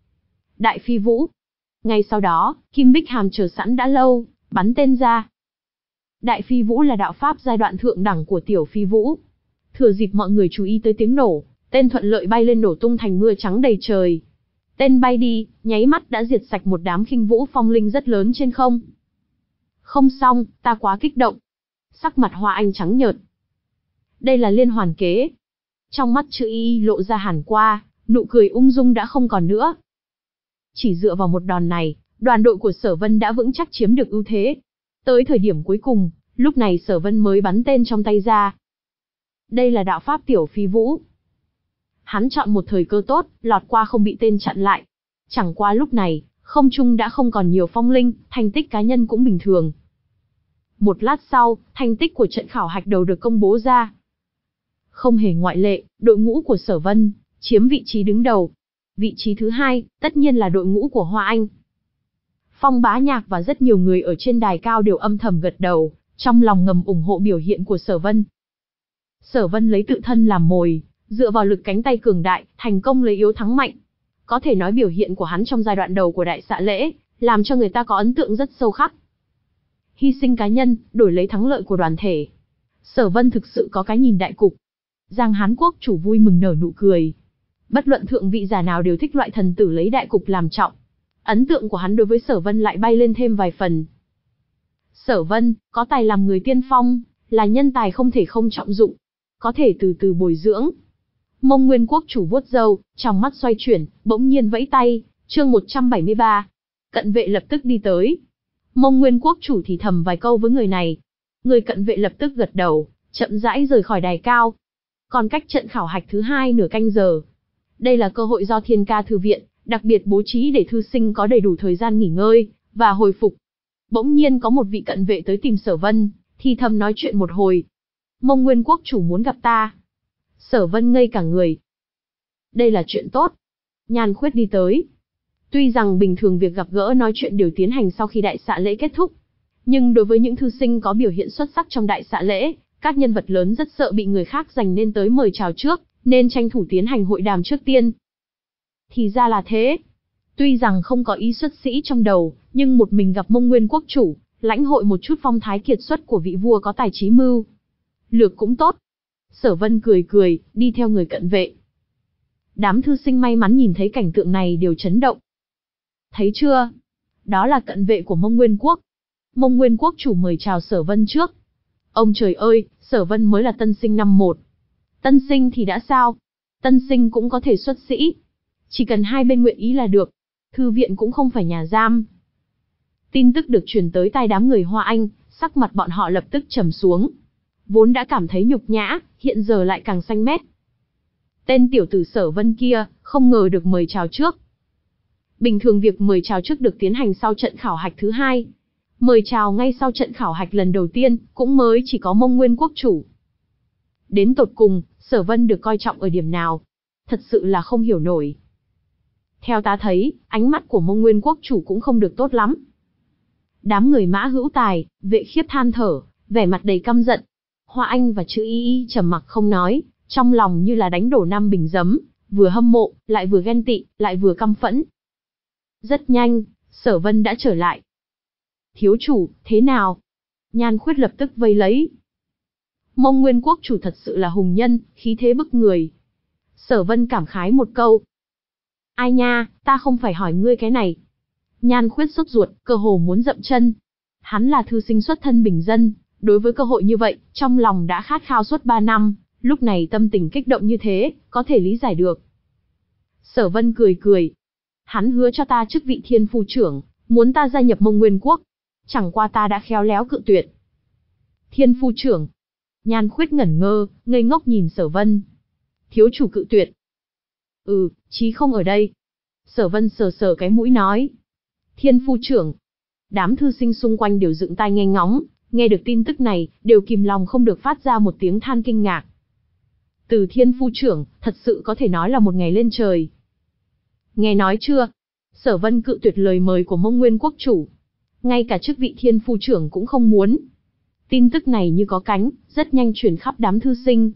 Đại Phi Vũ. Ngay sau đó, Kim Bích Hàm chờ sẵn đã lâu, bắn tên ra. Đại Phi Vũ là đạo pháp giai đoạn thượng đẳng của Tiểu Phi Vũ. Thừa dịp mọi người chú ý tới tiếng nổ, tên thuận lợi bay lên nổ tung thành mưa trắng đầy trời. Tên bay đi, nháy mắt đã diệt sạch một đám khinh vũ phong linh rất lớn trên không. Không xong, ta quá kích động. Sắc mặt Hoa Anh trắng nhợt. Đây là liên hoàn kế. Trong mắt chữ y lộ ra hàn qua, nụ cười ung dung đã không còn nữa. Chỉ dựa vào một đòn này, đoàn đội của Sở Vân đã vững chắc chiếm được ưu thế. Tới thời điểm cuối cùng, lúc này Sở Vân mới bắn tên trong tay ra. Đây là đạo pháp Tiểu Phi Vũ. Hắn chọn một thời cơ tốt, lọt qua không bị tên chặn lại. Chẳng qua lúc này, không trung đã không còn nhiều phong linh, thành tích cá nhân cũng bình thường. Một lát sau, thành tích của trận khảo hạch đầu được công bố ra. Không hề ngoại lệ, đội ngũ của Sở Vân chiếm vị trí đứng đầu. Vị trí thứ hai, tất nhiên là đội ngũ của Hoa Anh. Phong Bá Nhạc và rất nhiều người ở trên đài cao đều âm thầm gật đầu, trong lòng ngầm ủng hộ biểu hiện của Sở Vân. Sở Vân lấy tự thân làm mồi, dựa vào lực cánh tay cường đại, thành công lấy yếu thắng mạnh. Có thể nói biểu hiện của hắn trong giai đoạn đầu của đại xạ lễ, làm cho người ta có ấn tượng rất sâu khắc. Hy sinh cá nhân, đổi lấy thắng lợi của đoàn thể. Sở Vân thực sự có cái nhìn đại cục. Giang Hán Quốc chủ vui mừng nở nụ cười. Bất luận thượng vị giả nào đều thích loại thần tử lấy đại cục làm trọng. Ấn tượng của hắn đối với Sở Vân lại bay lên thêm vài phần. Sở Vân, có tài làm người tiên phong, là nhân tài không thể không trọng dụng. Có thể từ từ bồi dưỡng. Mông Nguyên Quốc chủ vuốt râu, trong mắt xoay chuyển, bỗng nhiên vẫy tay, chương một trăm bảy mươi ba. Cận vệ lập tức đi tới. Mông Nguyên Quốc chủ thì thầm vài câu với người này. Người cận vệ lập tức gật đầu, chậm rãi rời khỏi đài cao. Còn cách trận khảo hạch thứ hai nửa canh giờ. Đây là cơ hội do Thiên Ca Thư viện đặc biệt bố trí để thư sinh có đầy đủ thời gian nghỉ ngơi và hồi phục. Bỗng nhiên có một vị cận vệ tới tìm Sở Vân, thì thầm nói chuyện một hồi. Mông Nguyên Quốc chủ muốn gặp ta. Sở Vân ngây cả người. Đây là chuyện tốt. Nhan Khuyết đi tới. Tuy rằng bình thường việc gặp gỡ nói chuyện đều tiến hành sau khi đại xạ lễ kết thúc, nhưng đối với những thư sinh có biểu hiện xuất sắc trong đại xạ lễ, các nhân vật lớn rất sợ bị người khác giành nên tới mời chào trước, nên tranh thủ tiến hành hội đàm trước tiên. Thì ra là thế. Tuy rằng không có ý xuất sĩ trong đầu, nhưng một mình gặp Mông Nguyên Quốc chủ, lãnh hội một chút phong thái kiệt xuất của vị vua có tài trí mưu lược cũng tốt. Sở Vân cười cười, đi theo người cận vệ. Đám thư sinh may mắn nhìn thấy cảnh tượng này đều chấn động. Thấy chưa? Đó là cận vệ của Mông Nguyên Quốc. Mông Nguyên Quốc chủ mời chào Sở Vân trước. Ông trời ơi, Sở Vân mới là tân sinh năm một. Tân sinh thì đã sao? Tân sinh cũng có thể xuất sĩ. Chỉ cần hai bên nguyện ý là được. Thư viện cũng không phải nhà giam. Tin tức được truyền tới tai đám người Hoa Anh, sắc mặt bọn họ lập tức trầm xuống. Vốn đã cảm thấy nhục nhã, hiện giờ lại càng xanh mét. Tên tiểu tử Sở Vân kia, không ngờ được mời chào trước. Bình thường việc mời chào trước được tiến hành sau trận khảo hạch thứ hai. Mời chào ngay sau trận khảo hạch lần đầu tiên, cũng mới chỉ có Mông Nguyên Quốc chủ. Đến tột cùng, Sở Vân được coi trọng ở điểm nào? Thật sự là không hiểu nổi. Theo ta thấy, ánh mắt của Mông Nguyên Quốc chủ cũng không được tốt lắm. Đám người Mã Hữu Tài, Vệ Khiếp than thở, vẻ mặt đầy căm giận. Hoa Anh và Chữ Y Y trầm mặc không nói, trong lòng như là đánh đổ năm bình giấm, vừa hâm mộ, lại vừa ghen tị, lại vừa căm phẫn. Rất nhanh, Sở Vân đã trở lại. Thiếu chủ, thế nào? Nhan Khuyết lập tức vây lấy. Mông Nguyên quốc chủ thật sự là hùng nhân, khí thế bức người. Sở Vân cảm khái một câu. Ai nha, ta không phải hỏi ngươi cái này. Nhan Khuyết sốt ruột, cơ hồ muốn dậm chân. Hắn là thư sinh xuất thân bình dân, đối với cơ hội như vậy, trong lòng đã khát khao suốt ba năm, lúc này tâm tình kích động như thế, có thể lý giải được. Sở Vân cười cười. Hắn hứa cho ta chức vị thiên phu trưởng, muốn ta gia nhập Mông Nguyên quốc. Chẳng qua ta đã khéo léo cự tuyệt. Thiên phu trưởng. Nhan Khuyết ngẩn ngơ, ngây ngốc nhìn Sở Vân. Thiếu chủ cự tuyệt. Ừ, chí không ở đây. Sở Vân sờ sờ cái mũi nói. Thiên phu trưởng. Đám thư sinh xung quanh đều dựng tai nghe ngóng, nghe được tin tức này, đều kìm lòng không được phát ra một tiếng than kinh ngạc. Từ thiên phu trưởng, thật sự có thể nói là một ngày lên trời. Nghe nói chưa? Sở Vân cự tuyệt lời mời của Mông Nguyên quốc chủ. Ngay cả chức vị thiên phu trưởng cũng không muốn. Tin tức này như có cánh, rất nhanh truyền khắp đám thư sinh.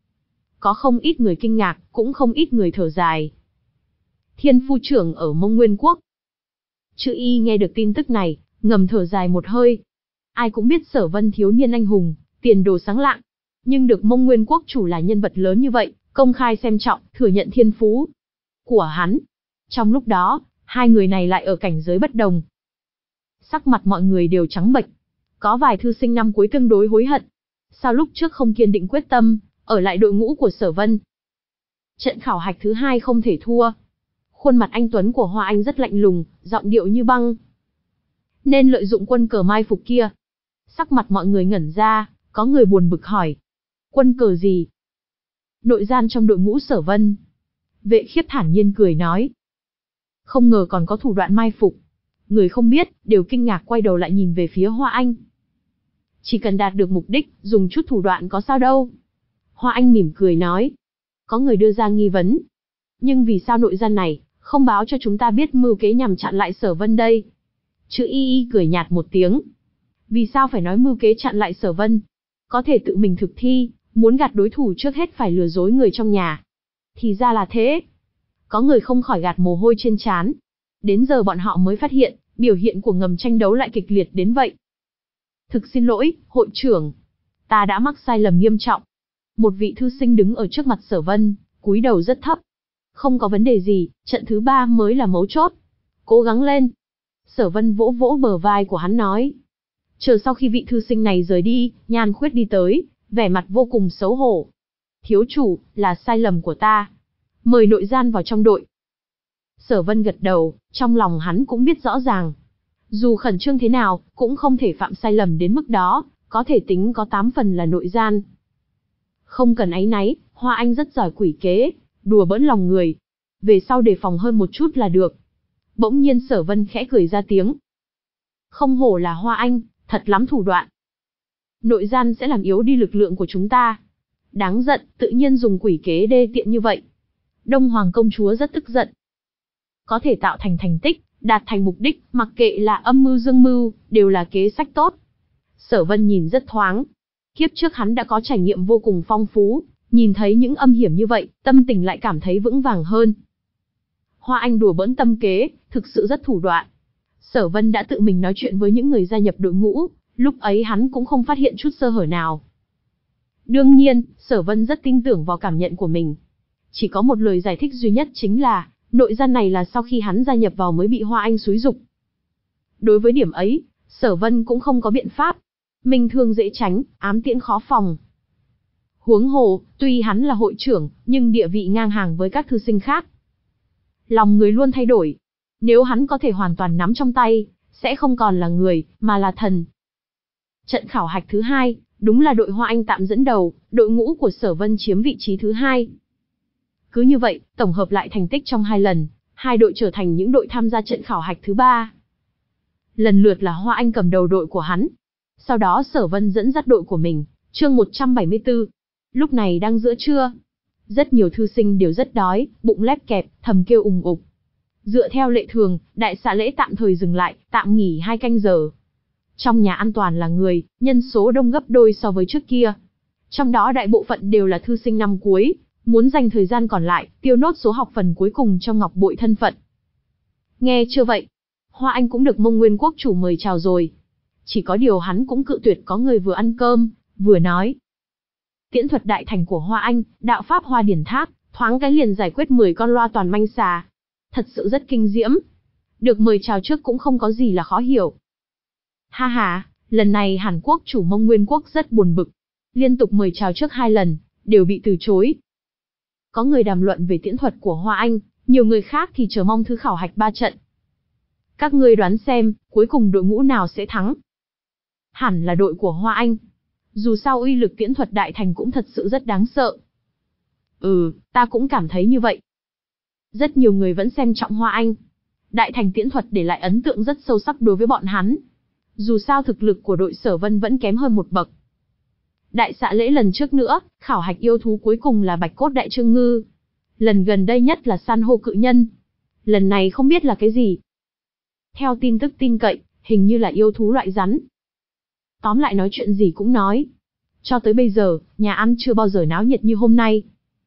Có không ít người kinh ngạc, cũng không ít người thở dài. Thiên phu trưởng ở Mông Nguyên quốc. Chữ Y nghe được tin tức này, ngầm thở dài một hơi. Ai cũng biết Sở Vân thiếu niên anh hùng, tiền đồ sáng lạng. Nhưng được Mông Nguyên quốc chủ là nhân vật lớn như vậy, công khai xem trọng, thừa nhận thiên phú của hắn. Trong lúc đó, hai người này lại ở cảnh giới bất đồng. Sắc mặt mọi người đều trắng bệch. Có vài thư sinh năm cuối tương đối hối hận. Sao lúc trước không kiên định quyết tâm, ở lại đội ngũ của Sở Vân. Trận khảo hạch thứ hai không thể thua. Khuôn mặt anh tuấn của Hoa Anh rất lạnh lùng, giọng điệu như băng. Nên lợi dụng quân cờ mai phục kia. Sắc mặt mọi người ngẩn ra, có người buồn bực hỏi. Quân cờ gì? Nội gian trong đội ngũ Sở Vân. Vệ Khiếp thản nhiên cười nói. Không ngờ còn có thủ đoạn mai phục. Người không biết, đều kinh ngạc quay đầu lại nhìn về phía Hoa Anh. Chỉ cần đạt được mục đích, dùng chút thủ đoạn có sao đâu. Hoa Anh mỉm cười nói. Có người đưa ra nghi vấn. Nhưng vì sao nội gian này, không báo cho chúng ta biết mưu kế nhằm chặn lại Sở Vân đây? Chữ Y Y cười nhạt một tiếng. Vì sao phải nói mưu kế chặn lại Sở Vân? Có thể tự mình thực thi, muốn gạt đối thủ trước hết phải lừa dối người trong nhà. Thì ra là thế. Có người không khỏi gạt mồ hôi trên trán. Đến giờ bọn họ mới phát hiện, biểu hiện của ngầm tranh đấu lại kịch liệt đến vậy. Thực xin lỗi, hội trưởng. Ta đã mắc sai lầm nghiêm trọng. Một vị thư sinh đứng ở trước mặt Sở Vân, cúi đầu rất thấp. Không có vấn đề gì, trận thứ ba mới là mấu chốt. Cố gắng lên. Sở Vân vỗ vỗ bờ vai của hắn nói. Chờ sau khi vị thư sinh này rời đi, Nhan Khuyết đi tới, vẻ mặt vô cùng xấu hổ. Thiếu chủ, là sai lầm của ta. Mời nội gian vào trong đội. Sở Vân gật đầu, trong lòng hắn cũng biết rõ ràng. Dù khẩn trương thế nào, cũng không thể phạm sai lầm đến mức đó, có thể tính có tám phần là nội gian. Không cần áy náy, Hoa Anh rất giỏi quỷ kế, đùa bỡn lòng người. Về sau đề phòng hơn một chút là được. Bỗng nhiên Sở Vân khẽ cười ra tiếng. Không hổ là Hoa Anh, thật lắm thủ đoạn. Nội gian sẽ làm yếu đi lực lượng của chúng ta. Đáng giận, tự nhiên dùng quỷ kế đê tiện như vậy. Đông Hoàng công chúa rất tức giận. Có thể tạo thành thành tích, đạt thành mục đích, mặc kệ là âm mưu dương mưu, đều là kế sách tốt. Sở Vân nhìn rất thoáng. Kiếp trước hắn đã có trải nghiệm vô cùng phong phú, nhìn thấy những âm hiểm như vậy, tâm tình lại cảm thấy vững vàng hơn. Hoa Anh đùa bỡn tâm kế, thực sự rất thủ đoạn. Sở Vân đã tự mình nói chuyện với những người gia nhập đội ngũ, lúc ấy hắn cũng không phát hiện chút sơ hở nào. Đương nhiên, Sở Vân rất tin tưởng vào cảm nhận của mình. Chỉ có một lời giải thích duy nhất chính là, nội gian này là sau khi hắn gia nhập vào mới bị Hoa Anh xúi giục. Đối với điểm ấy, Sở Vân cũng không có biện pháp. Minh thương dễ tránh, ám tiễn khó phòng. Huống hồ, tuy hắn là hội trưởng, nhưng địa vị ngang hàng với các thư sinh khác. Lòng người luôn thay đổi. Nếu hắn có thể hoàn toàn nắm trong tay, sẽ không còn là người, mà là thần. Trận khảo hạch thứ hai, đúng là đội Hoa Anh tạm dẫn đầu, đội ngũ của Sở Vân chiếm vị trí thứ hai. Cứ như vậy, tổng hợp lại thành tích trong hai lần, hai đội trở thành những đội tham gia trận khảo hạch thứ ba. Lần lượt là Hoa Anh cầm đầu đội của hắn. Sau đó Sở Vân dẫn dắt đội của mình, chương một trăm bảy mươi tư. Lúc này đang giữa trưa. Rất nhiều thư sinh đều rất đói, bụng lép kẹp, thầm kêu ùng ục. Dựa theo lệ thường, đại xạ lễ tạm thời dừng lại, tạm nghỉ hai canh giờ. Trong nhà an toàn là người, nhân số đông gấp đôi so với trước kia. Trong đó đại bộ phận đều là thư sinh năm cuối, muốn dành thời gian còn lại, tiêu nốt số học phần cuối cùng trong ngọc bội thân phận. Nghe chưa vậy? Hoa Anh cũng được Mông Nguyên Quốc chủ mời chào rồi. Chỉ có điều hắn cũng cự tuyệt có người vừa ăn cơm, vừa nói. Tiễn thuật đại thành của Hoa Anh, đạo pháp Hoa Điển Tháp, thoáng cái liền giải quyết mười con loa toàn manh xà. Thật sự rất kinh diễm. Được mời chào trước cũng không có gì là khó hiểu. Ha ha, lần này Hàn Quốc chủ Mông Nguyên Quốc rất buồn bực. Liên tục mời chào trước hai lần, đều bị từ chối. Có người đàm luận về tiễn thuật của Hoa Anh, nhiều người khác thì chờ mong thứ khảo hạch ba trận. Các ngươi đoán xem, cuối cùng đội ngũ nào sẽ thắng? Hẳn là đội của Hoa Anh. Dù sao uy lực tiễn thuật đại thành cũng thật sự rất đáng sợ. Ừ, ta cũng cảm thấy như vậy. Rất nhiều người vẫn xem trọng Hoa Anh. Đại thành tiễn thuật để lại ấn tượng rất sâu sắc đối với bọn hắn. Dù sao thực lực của đội Sở Vân vẫn kém hơn một bậc. Đại xạ lễ lần trước nữa, khảo hạch yêu thú cuối cùng là bạch cốt đại trương ngư. Lần gần đây nhất là san hô cự nhân. Lần này không biết là cái gì. Theo tin tức tin cậy, hình như là yêu thú loại rắn. Tóm lại nói chuyện gì cũng nói. Cho tới bây giờ, nhà ăn chưa bao giờ náo nhiệt như hôm nay.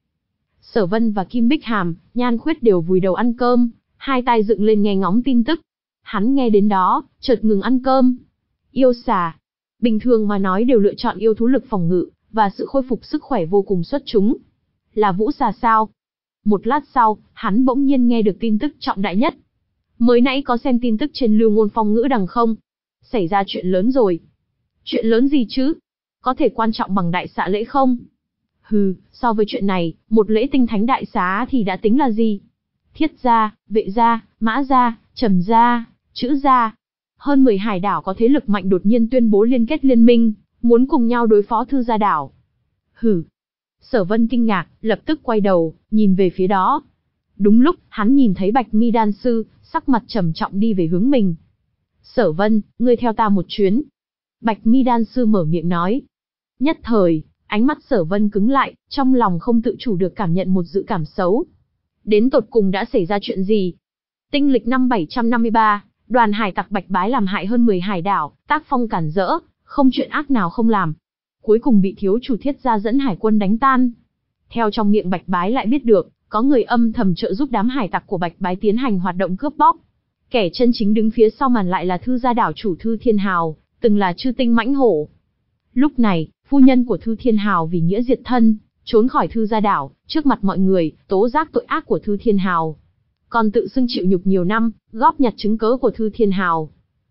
Sở Vân và Kim Bích Hàm, Nhan Khuyết đều vùi đầu ăn cơm, hai tai dựng lên nghe ngóng tin tức. Hắn nghe đến đó, chợt ngừng ăn cơm. Yêu xà. Bình thường mà nói đều lựa chọn yêu thú lực phòng ngự, và sự khôi phục sức khỏe vô cùng xuất chúng. Là vũ xà sao? Một lát sau, hắn bỗng nhiên nghe được tin tức trọng đại nhất. Mới nãy có xem tin tức trên Lưu Ngôn Phong ngữ đằng không? Xảy ra chuyện lớn rồi. Chuyện lớn gì chứ? Có thể quan trọng bằng đại xạ lễ không? Hừ, so với chuyện này, một lễ tinh thánh đại xá thì đã tính là gì? Thiết gia, Vệ gia, Mã gia, Trầm gia, Chữ gia. Hơn mười hải đảo có thế lực mạnh đột nhiên tuyên bố liên kết liên minh, muốn cùng nhau đối phó Thư gia đảo. Hừ. Sở Vân kinh ngạc, lập tức quay đầu, nhìn về phía đó. Đúng lúc, hắn nhìn thấy Bạch Mi đan sư, sắc mặt trầm trọng đi về hướng mình. Sở Vân, ngươi theo ta một chuyến. Bạch Mi đan sư mở miệng nói. Nhất thời, ánh mắt Sở Vân cứng lại, trong lòng không tự chủ được cảm nhận một dự cảm xấu. Đến tột cùng đã xảy ra chuyện gì? Tinh lịch năm bảy trăm năm mươi ba, đoàn hải tặc Bạch Bái làm hại hơn mười hải đảo, tác phong cản rỡ, không chuyện ác nào không làm. Cuối cùng bị thiếu chủ Thiết gia dẫn hải quân đánh tan. Theo trong miệng Bạch Bái lại biết được, có người âm thầm trợ giúp đám hải tặc của Bạch Bái tiến hành hoạt động cướp bóc. Kẻ chân chính đứng phía sau màn lại là Thư gia đảo chủ Thư Thiên Hào, từng là chư tinh mãnh hổ. Lúc này, phu nhân của Thư Thiên Hào vì nghĩa diệt thân, trốn khỏi Thư gia đảo, trước mặt mọi người, tố giác tội ác của Thư Thiên Hào. Còn tự xưng chịu nhục nhiều năm, góp nhặt chứng cớ của Thư Thiên Hào.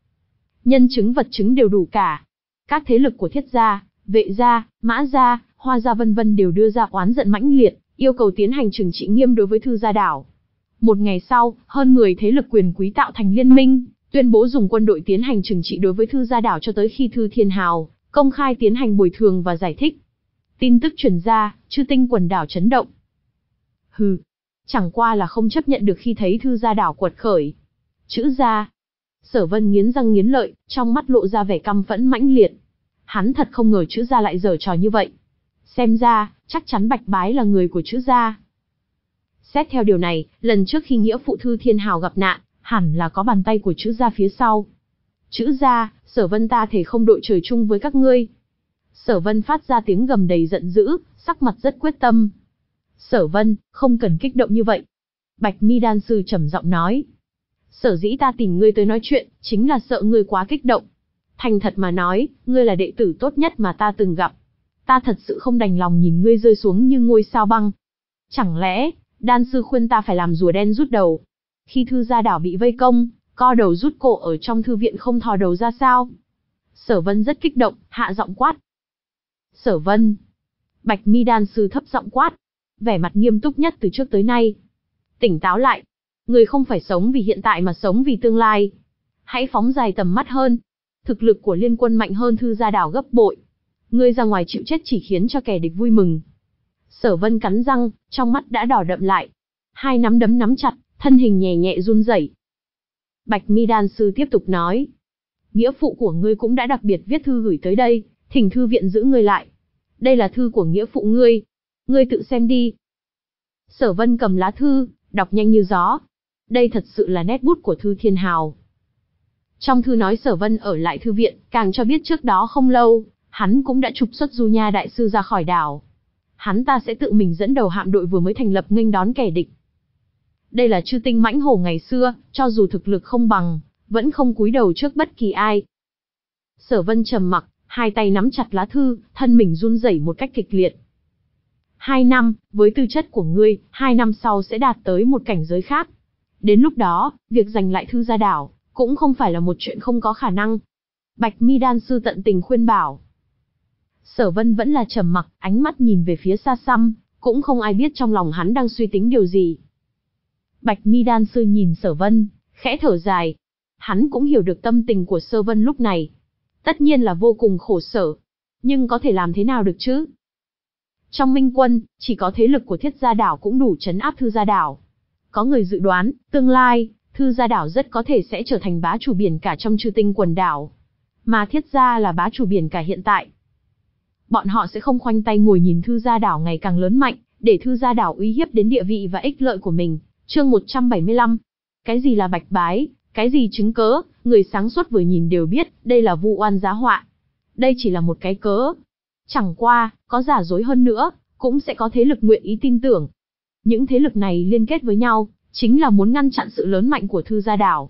Nhân chứng vật chứng đều đủ cả. Các thế lực của Thiết gia, Vệ gia, Mã gia, Hoa gia vân vân đều đưa ra oán giận mãnh liệt, yêu cầu tiến hành trừng trị nghiêm đối với Thư gia đảo. Một ngày sau, hơn mười thế lực quyền quý tạo thành liên minh, tuyên bố dùng quân đội tiến hành trừng trị đối với Thư gia đảo cho tới khi Thư Thiên Hào công khai tiến hành bồi thường và giải thích. Tin tức truyền ra, chư tinh quần đảo chấn động. Hừ, chẳng qua là không chấp nhận được khi thấy Thư gia đảo quật khởi. Chữ gia. Sở Vân nghiến răng nghiến lợi, trong mắt lộ ra vẻ căm phẫn mãnh liệt. Hắn thật không ngờ Chữ gia lại giở trò như vậy. Xem ra, chắc chắn Bạch Bái là người của Chữ gia. Xét theo điều này, lần trước khi nghĩa phụ Thư Thiên Hào gặp nạn, hẳn là có bàn tay của Chữ gia phía sau. Chữ gia, Sở Vân ta thể không đội trời chung với các ngươi. Sở Vân phát ra tiếng gầm đầy giận dữ, sắc mặt rất quyết tâm. Sở Vân, không cần kích động như vậy. Bạch Mi đan sư trầm giọng nói. Sở dĩ ta tìm ngươi tới nói chuyện, chính là sợ ngươi quá kích động. Thành thật mà nói, ngươi là đệ tử tốt nhất mà ta từng gặp. Ta thật sự không đành lòng nhìn ngươi rơi xuống như ngôi sao băng. Chẳng lẽ, đan sư khuyên ta phải làm rùa đen rút đầu? Khi Thư gia đảo bị vây công, co đầu rút cổ ở trong thư viện không thò đầu ra sao? Sở Vân rất kích động, hạ giọng quát. Sở Vân. Bạch Mi đan sư thấp giọng quát, vẻ mặt nghiêm túc nhất từ trước tới nay. Tỉnh táo lại, người không phải sống vì hiện tại mà sống vì tương lai. Hãy phóng dài tầm mắt hơn. Thực lực của liên quân mạnh hơn Thư gia đảo gấp bội. Ngươi ra ngoài chịu chết chỉ khiến cho kẻ địch vui mừng. Sở Vân cắn răng, trong mắt đã đỏ đậm lại. Hai nắm đấm nắm chặt, thân hình nhẹ nhẹ run rẩy. Bạch Mi đan sư tiếp tục nói. Nghĩa phụ của ngươi cũng đã đặc biệt viết thư gửi tới đây, thỉnh thư viện giữ ngươi lại. Đây là thư của nghĩa phụ ngươi. Ngươi tự xem đi. Sở Vân cầm lá thư, đọc nhanh như gió. Đây thật sự là nét bút của Thư Thiên Hào. Trong thư nói Sở Vân ở lại thư viện, càng cho biết trước đó không lâu, hắn cũng đã trục xuất Du Nha đại sư ra khỏi đảo. Hắn ta sẽ tự mình dẫn đầu hạm đội vừa mới thành lập nghênh đón kẻ địch. Đây là chư tinh mãnh hổ ngày xưa, cho dù thực lực không bằng, vẫn không cúi đầu trước bất kỳ ai. Sở Vân trầm mặc, hai tay nắm chặt lá thư, thân mình run rẩy một cách kịch liệt. Hai năm, với tư chất của ngươi, hai năm sau sẽ đạt tới một cảnh giới khác. Đến lúc đó, việc giành lại thư gia đảo, cũng không phải là một chuyện không có khả năng. Bạch Mi đan sư tận tình khuyên bảo. Sở Vân vẫn là trầm mặc, ánh mắt nhìn về phía xa xăm, cũng không ai biết trong lòng hắn đang suy tính điều gì. Bạch Mi đan sư nhìn Sở Vân, khẽ thở dài. Hắn cũng hiểu được tâm tình của Sở Vân lúc này. Tất nhiên là vô cùng khổ sở. Nhưng có thể làm thế nào được chứ? Trong Minh Quân, chỉ có thế lực của Thiết Gia đảo cũng đủ trấn áp Thư Gia đảo. Có người dự đoán, tương lai, Thư Gia đảo rất có thể sẽ trở thành bá chủ biển cả trong Chư Tinh quần đảo. Mà Thiết Gia là bá chủ biển cả hiện tại. Bọn họ sẽ không khoanh tay ngồi nhìn Thư Gia đảo ngày càng lớn mạnh, để Thư Gia đảo uy hiếp đến địa vị và ích lợi của mình. Chương một trăm bảy mươi lăm. Cái gì là bạch bái, cái gì chứng cớ, người sáng suốt vừa nhìn đều biết, đây là vu oan giá họa. Đây chỉ là một cái cớ. Chẳng qua, có giả dối hơn nữa, cũng sẽ có thế lực nguyện ý tin tưởng. Những thế lực này liên kết với nhau, chính là muốn ngăn chặn sự lớn mạnh của Thư Gia đảo.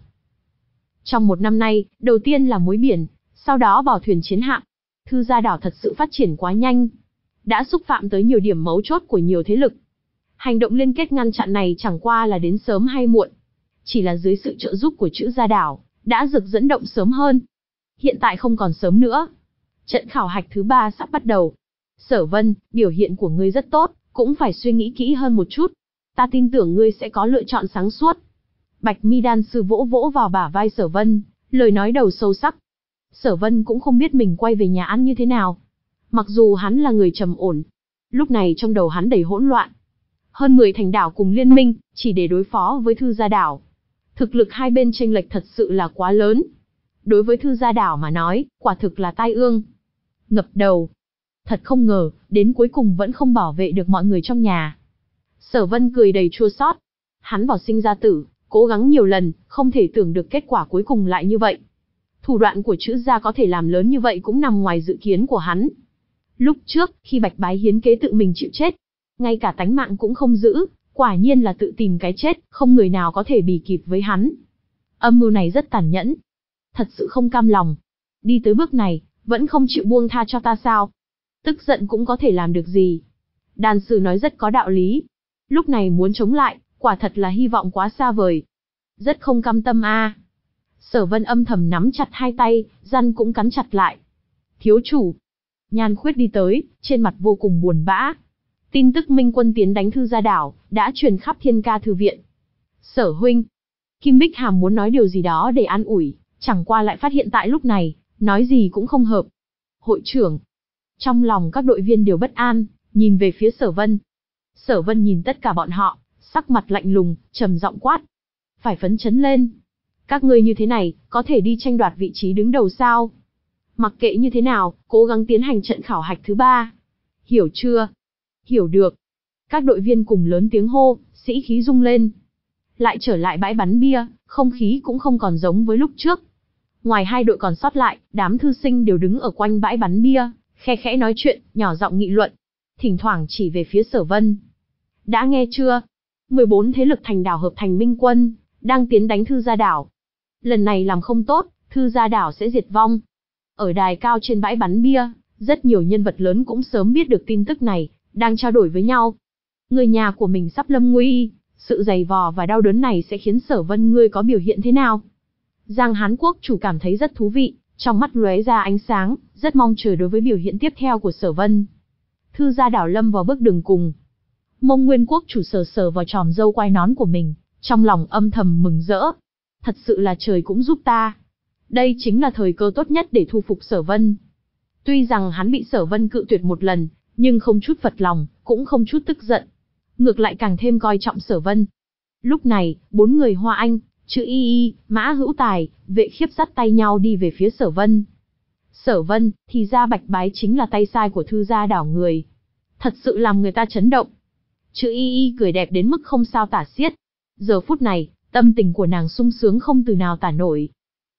Trong một năm nay, đầu tiên là mối biển, sau đó bảo thuyền chiến hạm. Thư Gia đảo thật sự phát triển quá nhanh, đã xúc phạm tới nhiều điểm mấu chốt của nhiều thế lực. Hành động liên kết ngăn chặn này chẳng qua là đến sớm hay muộn, chỉ là dưới sự trợ giúp của chữ Gia đảo, đã rực dẫn động sớm hơn. Hiện tại không còn sớm nữa. Trận khảo hạch thứ ba sắp bắt đầu. Sở Vân, biểu hiện của ngươi rất tốt, cũng phải suy nghĩ kỹ hơn một chút. Ta tin tưởng ngươi sẽ có lựa chọn sáng suốt. Bạch Mi đan sư vỗ vỗ vào bả vai Sở Vân, lời nói đầu sâu sắc. Sở Vân cũng không biết mình quay về nhà ăn như thế nào. Mặc dù hắn là người trầm ổn, lúc này trong đầu hắn đầy hỗn loạn. Hơn mười thành đảo cùng liên minh, chỉ để đối phó với Thư Gia đảo. Thực lực hai bên chênh lệch thật sự là quá lớn. Đối với Thư Gia đảo mà nói, quả thực là tai ương. Ngập đầu. Thật không ngờ, đến cuối cùng vẫn không bảo vệ được mọi người trong nhà. Sở Vân cười đầy chua xót. Hắn vào sinh ra tử, cố gắng nhiều lần, không thể tưởng được kết quả cuối cùng lại như vậy. Thủ đoạn của chữ Gia có thể làm lớn như vậy cũng nằm ngoài dự kiến của hắn. Lúc trước, khi Bạch Bái hiến kế tự mình chịu chết, ngay cả tánh mạng cũng không giữ, quả nhiên là tự tìm cái chết, không người nào có thể bì kịp với hắn. Âm mưu này rất tàn nhẫn. Thật sự không cam lòng. Đi tới bước này, vẫn không chịu buông tha cho ta sao? Tức giận cũng có thể làm được gì? Đàn sư nói rất có đạo lý. Lúc này muốn chống lại, quả thật là hy vọng quá xa vời. Rất không cam tâm a. Sở Vân âm thầm nắm chặt hai tay, răng cũng cắn chặt lại. Thiếu chủ. Nhan Khuyết đi tới, trên mặt vô cùng buồn bã. Tin tức Minh Quân tiến đánh Thư Gia đảo, đã truyền khắp Thiên Ca thư viện. Sở huynh. Kim Bích Hàm muốn nói điều gì đó để an ủi, chẳng qua lại phát hiện tại lúc này, nói gì cũng không hợp. Hội trưởng. Trong lòng các đội viên đều bất an, nhìn về phía Sở Vân. Sở Vân nhìn tất cả bọn họ, sắc mặt lạnh lùng, trầm giọng quát. Phải phấn chấn lên. Các ngươi như thế này, có thể đi tranh đoạt vị trí đứng đầu sao? Mặc kệ như thế nào, cố gắng tiến hành trận khảo hạch thứ ba. Hiểu chưa? Hiểu được. Các đội viên cùng lớn tiếng hô, sĩ khí rung lên. Lại trở lại bãi bắn bia, không khí cũng không còn giống với lúc trước. Ngoài hai đội còn sót lại, đám thư sinh đều đứng ở quanh bãi bắn bia, khe khẽ nói chuyện, nhỏ giọng nghị luận. Thỉnh thoảng chỉ về phía Sở Vân. Đã nghe chưa? mười bốn thế lực thành đảo hợp thành Minh Quân, đang tiến đánh Thư Gia đảo. Lần này làm không tốt, Thư Gia đảo sẽ diệt vong. Ở đài cao trên bãi bắn bia, rất nhiều nhân vật lớn cũng sớm biết được tin tức này, đang trao đổi với nhau. Người nhà của mình sắp lâm nguy, sự dày vò và đau đớn này sẽ khiến Sở Vân ngươi có biểu hiện thế nào? Giang Hán Quốc chủ cảm thấy rất thú vị, trong mắt lóe ra ánh sáng, rất mong chờ đối với biểu hiện tiếp theo của Sở Vân. Thư Gia đảo lâm vào bước đường cùng. Mông Nguyên Quốc chủ sờ sờ vào tròm râu quai nón của mình, trong lòng âm thầm mừng rỡ. Thật sự là trời cũng giúp ta. Đây chính là thời cơ tốt nhất để thu phục Sở Vân. Tuy rằng hắn bị Sở Vân cự tuyệt một lần, nhưng không chút phật lòng, cũng không chút tức giận. Ngược lại càng thêm coi trọng Sở Vân. Lúc này, bốn người Hoa Anh, Chữ Y Y, Mã Hữu Tài, Vệ Khiếp dắt tay nhau đi về phía Sở Vân. Sở Vân, thì ra Bạch Bái chính là tay sai của Thư Gia đảo người. Thật sự làm người ta chấn động. Chữ Y Y cười đẹp đến mức không sao tả xiết. Giờ phút này, tâm tình của nàng sung sướng không từ nào tả nổi.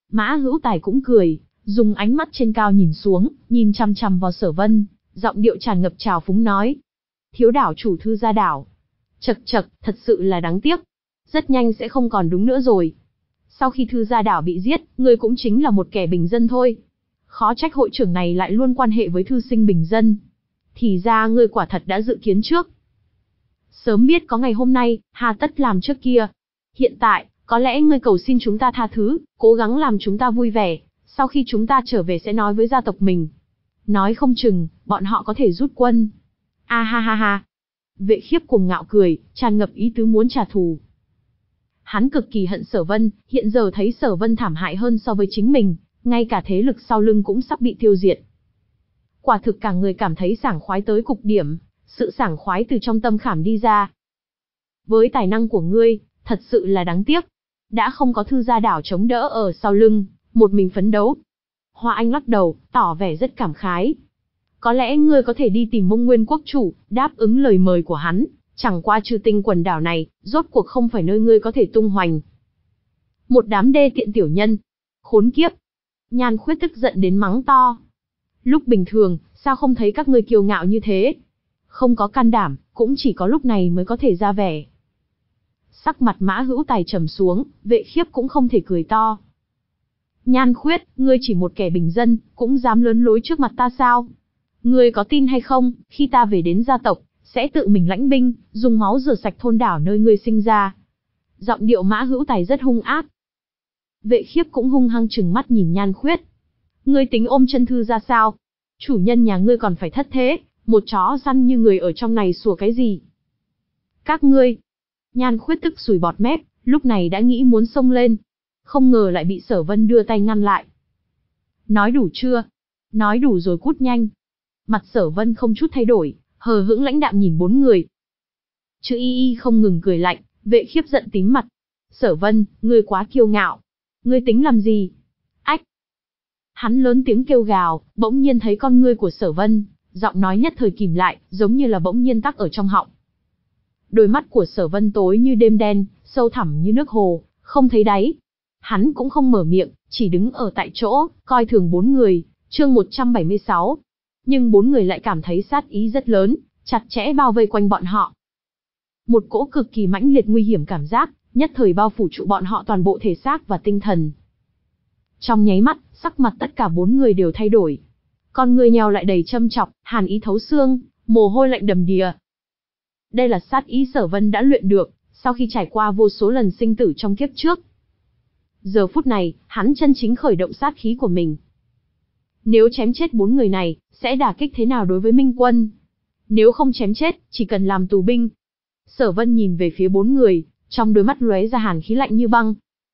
Mã Hữu Tài cũng cười, dùng ánh mắt trên cao nhìn xuống, nhìn chằm chằm vào Sở Vân, giọng điệu tràn ngập trào phúng nói. Thiếu đảo chủ Thư Gia đảo. Chậc chậc, thật sự là đáng tiếc. Rất nhanh sẽ không còn đúng nữa rồi. Sau khi Thư Gia đảo bị giết, ngươi cũng chính là một kẻ bình dân thôi. Khó trách hội trưởng này lại luôn quan hệ với thư sinh bình dân. Thì ra ngươi quả thật đã dự kiến trước. Sớm biết có ngày hôm nay, hà tất làm trước kia. Hiện tại, có lẽ ngươi cầu xin chúng ta tha thứ, cố gắng làm chúng ta vui vẻ, sau khi chúng ta trở về sẽ nói với gia tộc mình. Nói không chừng, bọn họ có thể rút quân. A ha ha ha. Vệ Khiếp cuồng ngạo cười, tràn ngập ý tứ muốn trả thù. Hắn cực kỳ hận Sở Vân, hiện giờ thấy Sở Vân thảm hại hơn so với chính mình, ngay cả thế lực sau lưng cũng sắp bị tiêu diệt. Quả thực cả người cảm thấy sảng khoái tới cực điểm, sự sảng khoái từ trong tâm khảm đi ra. Với tài năng của ngươi, thật sự là đáng tiếc. Đã không có Thư Gia đảo chống đỡ ở sau lưng, một mình phấn đấu. Hoa Anh lắc đầu, tỏ vẻ rất cảm khái. Có lẽ ngươi có thể đi tìm Mông Nguyên quốc chủ, đáp ứng lời mời của hắn, chẳng qua Trừ Tinh quần đảo này, rốt cuộc không phải nơi ngươi có thể tung hoành. Một đám đê tiện tiểu nhân. Khốn kiếp. Nhan Khuyết tức giận đến mắng to. Lúc bình thường, sao không thấy các ngươi kiêu ngạo như thế? Không có can đảm, cũng chỉ có lúc này mới có thể ra vẻ. Sắc mặt Mã Hữu Tài trầm xuống, Vệ Khiếp cũng không thể cười to. Nhan Khuyết, ngươi chỉ một kẻ bình dân, cũng dám lớn lối trước mặt ta sao? Ngươi có tin hay không, khi ta về đến gia tộc, sẽ tự mình lãnh binh, dùng máu rửa sạch thôn đảo nơi ngươi sinh ra. Giọng điệu Mã Hữu Tài rất hung ác. Vệ Khiếp cũng hung hăng trừng mắt nhìn Nhan Khuyết. Ngươi tính ôm chân Thư ra sao? Chủ nhân nhà ngươi còn phải thất thế, một chó săn như người ở trong này sủa cái gì? Các ngươi. Nhan Khuyết tức sùi bọt mép, lúc này đã nghĩ muốn xông lên. Không ngờ lại bị Sở Vân đưa tay ngăn lại. Nói đủ chưa? Nói đủ rồi cút nhanh. Mặt Sở Vân không chút thay đổi, hờ hững lãnh đạm nhìn bốn người. Chữ Y Y không ngừng cười lạnh, Vệ Khiếp giận tím mặt. Sở Vân, ngươi quá kiêu ngạo. Ngươi tính làm gì? Ách! Hắn lớn tiếng kêu gào, bỗng nhiên thấy con ngươi của Sở Vân, giọng nói nhất thời kìm lại, giống như là bỗng nhiên tắc ở trong họng. Đôi mắt của Sở Vân tối như đêm đen, sâu thẳm như nước hồ, không thấy đáy. Hắn cũng không mở miệng, chỉ đứng ở tại chỗ, coi thường bốn người, chương một trăm bảy mươi sáu. Nhưng bốn người lại cảm thấy sát ý rất lớn, chặt chẽ bao vây quanh bọn họ. Một cỗ cực kỳ mãnh liệt nguy hiểm cảm giác, nhất thời bao phủ trụ bọn họ toàn bộ thể xác và tinh thần. Trong nháy mắt, sắc mặt tất cả bốn người đều thay đổi. Con người nheo lại đầy châm chọc, hàn ý thấu xương, mồ hôi lạnh đầm đìa. Đây là sát ý Sở Vân đã luyện được, sau khi trải qua vô số lần sinh tử trong kiếp trước. Giờ phút này, hắn chân chính khởi động sát khí của mình. Nếu chém chết bốn người này, sẽ đả kích thế nào đối với Minh Quân? Nếu không chém chết, chỉ cần làm tù binh. Sở Vân nhìn về phía bốn người, trong đôi mắt lóe ra hàn khí lạnh như băng.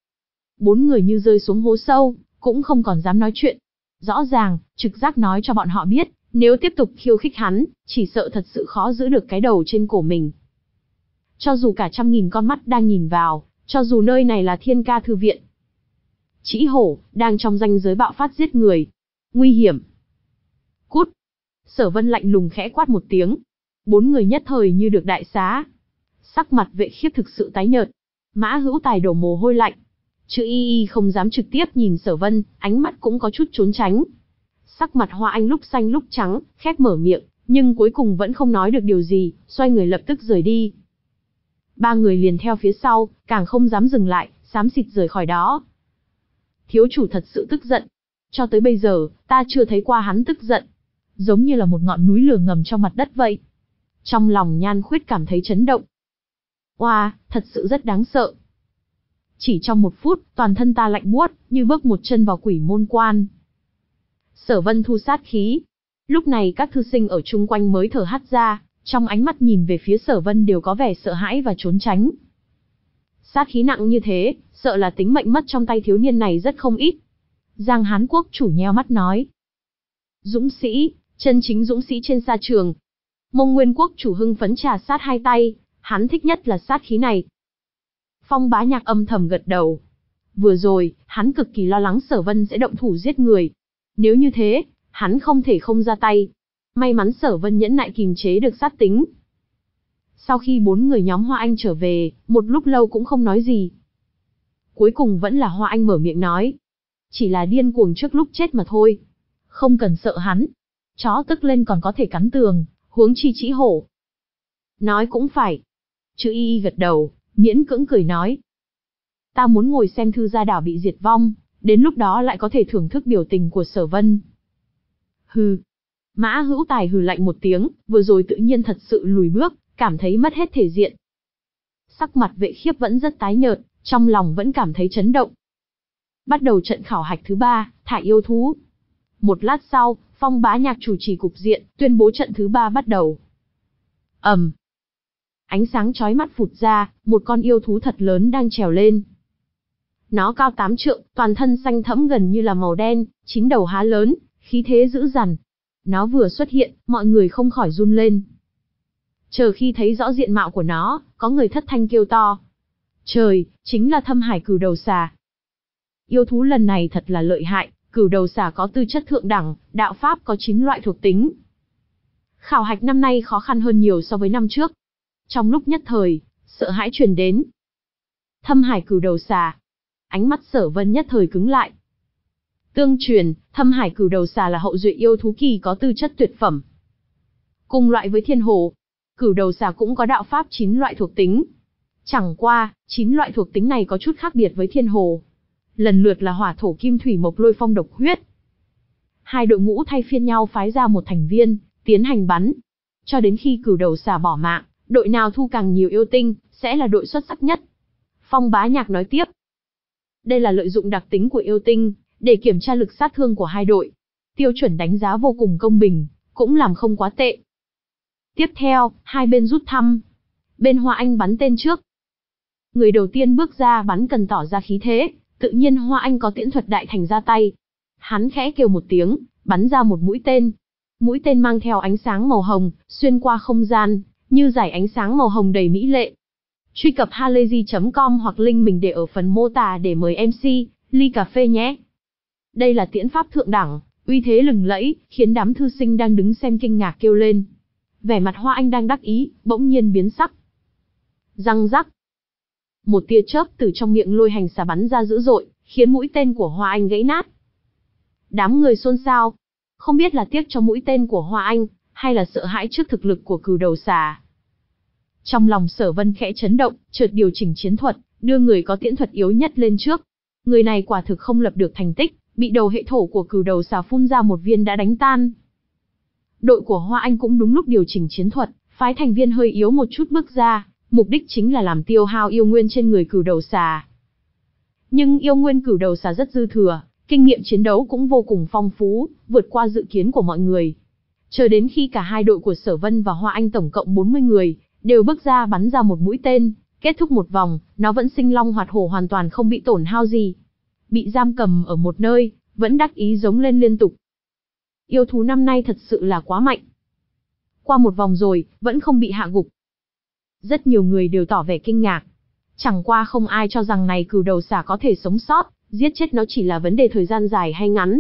Bốn người như rơi xuống hố sâu, cũng không còn dám nói chuyện. Rõ ràng, trực giác nói cho bọn họ biết, nếu tiếp tục khiêu khích hắn, chỉ sợ thật sự khó giữ được cái đầu trên cổ mình. Cho dù cả trăm nghìn con mắt đang nhìn vào, cho dù nơi này là Thiên Ca thư viện. Trĩ Hổ, đang trong ranh giới bạo phát giết người. Nguy hiểm. Cút. Sở Vân lạnh lùng khẽ quát một tiếng. Bốn người nhất thời như được đại xá. Sắc mặt Vệ Khiếp thực sự tái nhợt. Mã Hữu Tài đổ mồ hôi lạnh. Chữ Y Y không dám trực tiếp nhìn Sở Vân, ánh mắt cũng có chút trốn tránh. Sắc mặt Hoa Anh lúc xanh lúc trắng, khép mở miệng, nhưng cuối cùng vẫn không nói được điều gì, xoay người lập tức rời đi. Ba người liền theo phía sau, càng không dám dừng lại, xám xịt rời khỏi đó. Thiếu chủ thật sự tức giận. Cho tới bây giờ, ta chưa thấy qua hắn tức giận. Giống như là một ngọn núi lửa ngầm trong mặt đất vậy. Trong lòng Nhan Khuyết cảm thấy chấn động. Oa, wow, thật sự rất đáng sợ. Chỉ trong một phút, toàn thân ta lạnh buốt, như bước một chân vào quỷ môn quan. Sở Vân thu sát khí. Lúc này các thư sinh ở chung quanh mới thở hắt ra, trong ánh mắt nhìn về phía Sở Vân đều có vẻ sợ hãi và trốn tránh. Sát khí nặng như thế, sợ là tính mệnh mất trong tay thiếu niên này rất không ít. Giang Hán quốc chủ nheo mắt nói. Dũng sĩ, chân chính dũng sĩ trên sa trường. Mông Nguyên quốc chủ hưng phấn trà sát hai tay, hắn thích nhất là sát khí này. Phong Bá Nhạc âm thầm gật đầu. Vừa rồi, hắn cực kỳ lo lắng Sở Vân sẽ động thủ giết người. Nếu như thế, hắn không thể không ra tay. May mắn Sở Vân nhẫn nại kìm chế được sát tính. Sau khi bốn người nhóm Hoa Anh trở về, một lúc lâu cũng không nói gì. Cuối cùng vẫn là Hoa Anh mở miệng nói. chỉ là điên cuồng trước lúc chết mà thôi. Không cần sợ hắn. Chó tức lên còn có thể cắn tường, huống chi trĩ hổ. Nói cũng phải. Chữ Y Y gật đầu, miễn cưỡng cười nói. Ta muốn ngồi xem Thư Gia Đảo bị diệt vong, đến lúc đó lại có thể thưởng thức biểu tình của Sở Vân. Hừ. Mã Hữu Tài hừ lạnh một tiếng, vừa rồi tự nhiên thật sự lùi bước, cảm thấy mất hết thể diện. Sắc mặt Vệ Khiếp vẫn rất tái nhợt, trong lòng vẫn cảm thấy chấn động. Bắt đầu trận khảo hạch thứ ba, thả yêu thú. Một lát sau, Phong Bá Nhạc chủ trì cục diện, tuyên bố trận thứ ba bắt đầu. ầm, um. Ánh sáng chói mắt phụt ra, một con yêu thú thật lớn đang trèo lên. Nó cao tám trượng, toàn thân xanh thẫm gần như là màu đen, chín đầu há lớn, khí thế dữ dằn. Nó vừa xuất hiện, mọi người không khỏi run lên. Chờ khi thấy rõ diện mạo của nó, có người thất thanh kêu to. Trời, chính là Thâm Hải Cửu Đầu Xà. Yêu thú lần này thật là lợi hại, Cửu Đầu Xà có tư chất thượng đẳng, đạo pháp có chín loại thuộc tính. Khảo hạch năm nay khó khăn hơn nhiều so với năm trước. Trong lúc nhất thời, sợ hãi truyền đến. Thâm Hải Cửu Đầu Xà. Ánh mắt Sở Vân nhất thời cứng lại. Tương truyền, Thâm Hải Cửu Đầu Xà là hậu duệ yêu thú kỳ có tư chất tuyệt phẩm. Cùng loại với Thiên Hồ, Cửu Đầu Xà cũng có đạo pháp chín loại thuộc tính. Chẳng qua, chín loại thuộc tính này có chút khác biệt với Thiên Hồ. Lần lượt là hỏa thổ kim thủy mộc lôi phong độc huyết. Hai đội ngũ thay phiên nhau phái ra một thành viên, tiến hành bắn. Cho đến khi Cửu Đầu Xà bỏ mạng, đội nào thu càng nhiều yêu tinh, sẽ là đội xuất sắc nhất. Phong Bá Nhạc nói tiếp. Đây là lợi dụng đặc tính của yêu tinh, để kiểm tra lực sát thương của hai đội. Tiêu chuẩn đánh giá vô cùng công bình, cũng làm không quá tệ. Tiếp theo, hai bên rút thăm. Bên Hoa Anh bắn tên trước. Người đầu tiên bước ra bắn cần tỏ ra khí thế, tự nhiên Hoa Anh có tiễn thuật đại thành ra tay. Hắn khẽ kêu một tiếng, bắn ra một mũi tên. Mũi tên mang theo ánh sáng màu hồng, xuyên qua không gian, như dải ánh sáng màu hồng đầy mỹ lệ. Truy cập halayzi chấm com hoặc link mình để ở phần mô tả để mời em xê, ly cà phê nhé. Đây là tiễn pháp thượng đẳng, uy thế lừng lẫy, khiến đám thư sinh đang đứng xem kinh ngạc kêu lên. Vẻ mặt Hoa Anh đang đắc ý, bỗng nhiên biến sắc. Răng rắc. Một tia chớp từ trong miệng lôi hành xà bắn ra dữ dội, khiến mũi tên của Hoa Anh gãy nát. Đám người xôn xao. Không biết là tiếc cho mũi tên của Hoa Anh, hay là sợ hãi trước thực lực của Cửu Đầu Xà. Trong lòng Sở Vân khẽ chấn động, chợt điều chỉnh chiến thuật, đưa người có tiễn thuật yếu nhất lên trước. Người này quả thực không lập được thành tích, bị đầu hệ thổ của Cửu Đầu Xà phun ra một viên đã đánh tan. Đội của Hoa Anh cũng đúng lúc điều chỉnh chiến thuật, phái thành viên hơi yếu một chút bước ra, mục đích chính là làm tiêu hao yêu nguyên trên người Cửu Đầu Xà. Nhưng yêu nguyên Cửu Đầu Xà rất dư thừa, kinh nghiệm chiến đấu cũng vô cùng phong phú, vượt qua dự kiến của mọi người. Chờ đến khi cả hai đội của Sở Vân và Hoa Anh tổng cộng bốn mươi người, đều bước ra bắn ra một mũi tên, kết thúc một vòng, nó vẫn sinh long hoạt hổ hoàn toàn không bị tổn hao gì. Bị giam cầm ở một nơi, vẫn đắc ý giống lên liên tục. Yêu thú năm nay thật sự là quá mạnh. Qua một vòng rồi, vẫn không bị hạ gục. Rất nhiều người đều tỏ vẻ kinh ngạc. Chẳng qua không ai cho rằng này Cửu Đầu Xà có thể sống sót, giết chết nó chỉ là vấn đề thời gian dài hay ngắn.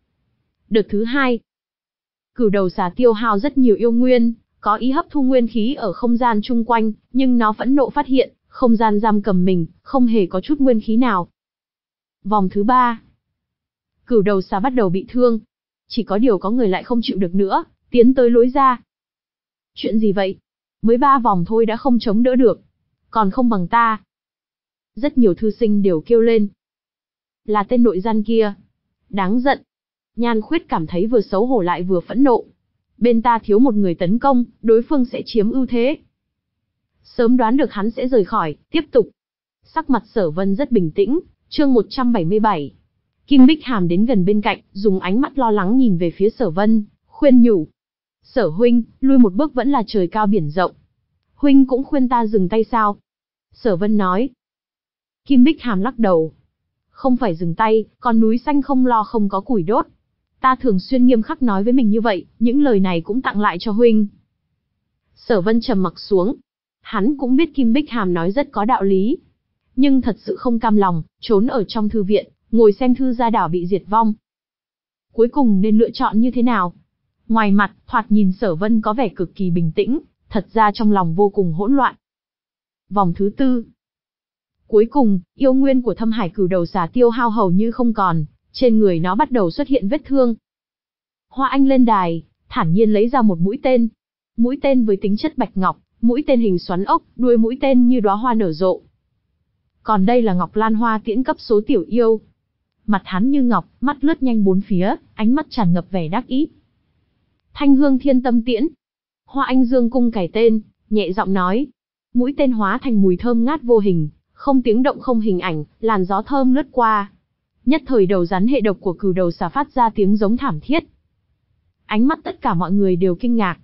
Đợt thứ hai, Cửu Đầu Xà tiêu hao rất nhiều yêu nguyên, có ý hấp thu nguyên khí ở không gian chung quanh, nhưng nó phẫn nộ phát hiện, không gian giam cầm mình, không hề có chút nguyên khí nào. Vòng thứ ba, Cửu Đầu Xà bắt đầu bị thương. Chỉ có điều có người lại không chịu được nữa, tiến tới lối ra. Chuyện gì vậy? Mới ba vòng thôi đã không chống đỡ được. Còn không bằng ta. Rất nhiều thư sinh đều kêu lên. Là tên nội gian kia. Đáng giận. Nhan Khuyết cảm thấy vừa xấu hổ lại vừa phẫn nộ. Bên ta thiếu một người tấn công, đối phương sẽ chiếm ưu thế. Sớm đoán được hắn sẽ rời khỏi, tiếp tục. Sắc mặt Sở Vân rất bình tĩnh, chương một trăm bảy mươi bảy. Kim Bích Hàm đến gần bên cạnh, dùng ánh mắt lo lắng nhìn về phía Sở Vân, khuyên nhủ. Sở huynh, lui một bước vẫn là trời cao biển rộng. Huynh cũng khuyên ta dừng tay sao? Sở Vân nói. Kim Bích Hàm lắc đầu. Không phải dừng tay, còn núi xanh không lo không có củi đốt. Ta thường xuyên nghiêm khắc nói với mình như vậy, những lời này cũng tặng lại cho huynh. Sở Vân trầm mặc xuống. Hắn cũng biết Kim Bích Hàm nói rất có đạo lý. Nhưng thật sự không cam lòng, trốn ở trong thư viện, ngồi xem Thư Gia Đảo bị diệt vong. Cuối cùng nên lựa chọn như thế nào? Ngoài mặt, thoạt nhìn Sở Vân có vẻ cực kỳ bình tĩnh, thật ra trong lòng vô cùng hỗn loạn. Vòng thứ tư. Cuối cùng, yêu nguyên của Thâm Hải Cửu Đầu Xà tiêu hao hầu như không còn, Trên người nó bắt đầu xuất hiện vết thương. Hoa Anh lên đài, thản nhiên lấy ra một mũi tên. Mũi tên với tính chất bạch ngọc, mũi tên hình xoắn ốc, đuôi mũi tên như đóa hoa nở rộ. Còn đây là Ngọc Lan Hoa tiễn cấp số tiểu yêu. Mặt hắn như ngọc, mắt lướt nhanh bốn phía, ánh mắt tràn ngập vẻ đắc ý. Thanh Hương Thiên Tâm Tiễn. Hoa Anh dương cung cài tên, nhẹ giọng nói. Mũi tên hóa thành mùi thơm ngát vô hình, không tiếng động không hình ảnh, làn gió thơm lướt qua. Nhất thời đầu rắn hệ độc của cừu đầu xà phát ra tiếng giống thảm thiết. Ánh mắt tất cả mọi người đều kinh ngạc.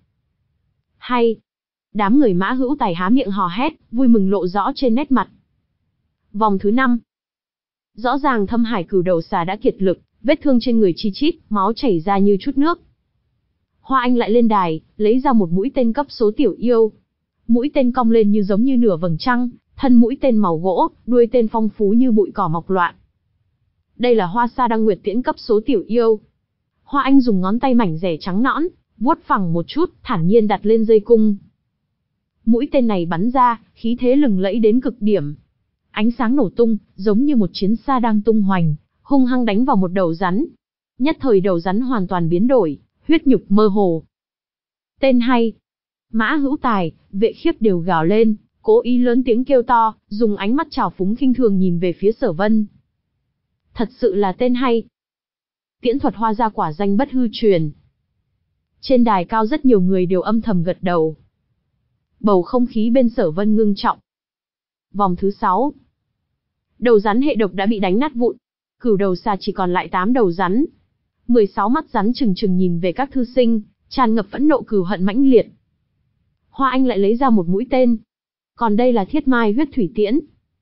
Hay! Đám người Mã Hữu Tài há miệng hò hét, vui mừng lộ rõ trên nét mặt. Vòng thứ năm. Rõ ràng Thâm Hải cừu đầu xà đã kiệt lực, vết thương trên người chi chít, máu chảy ra như chút nước. Hoa Anh lại lên đài, lấy ra một mũi tên cấp số tiểu yêu. Mũi tên cong lên như giống như nửa vầng trăng, thân mũi tên màu gỗ, đuôi tên phong phú như bụi cỏ mọc loạn. Đây là Hoa Sa Đăng Nguyệt tiễn cấp số tiểu yêu. Hoa Anh dùng ngón tay mảnh rẻ trắng nõn, vuốt phẳng một chút, thản nhiên đặt lên dây cung. Mũi tên này bắn ra, khí thế lừng lẫy đến cực điểm. Ánh sáng nổ tung, giống như một chiến xa đang tung hoành, hung hăng đánh vào một đầu rắn. Nhất thời đầu rắn hoàn toàn biến đổi, huyết nhục mơ hồ. Tên hay. Mã Hữu Tài, Vệ Khiếp đều gào lên, cố ý lớn tiếng kêu to, dùng ánh mắt trào phúng khinh thường nhìn về phía Sở Vân. Thật sự là tên hay. Tiễn thuật Hoa gia quả danh bất hư truyền. Trên đài cao rất nhiều người đều âm thầm gật đầu. Bầu không khí bên Sở Vân ngưng trọng. Vòng thứ sáu. Đầu rắn hệ độc đã bị đánh nát vụn. Cửu đầu xà chỉ còn lại tám đầu rắn. mười sáu mắt rắn trừng trừng nhìn về các thư sinh, tràn ngập phẫn nộ cừu hận mãnh liệt. Hoa Anh lại lấy ra một mũi tên. Còn đây là Thiết Mai huyết thủy tiễn.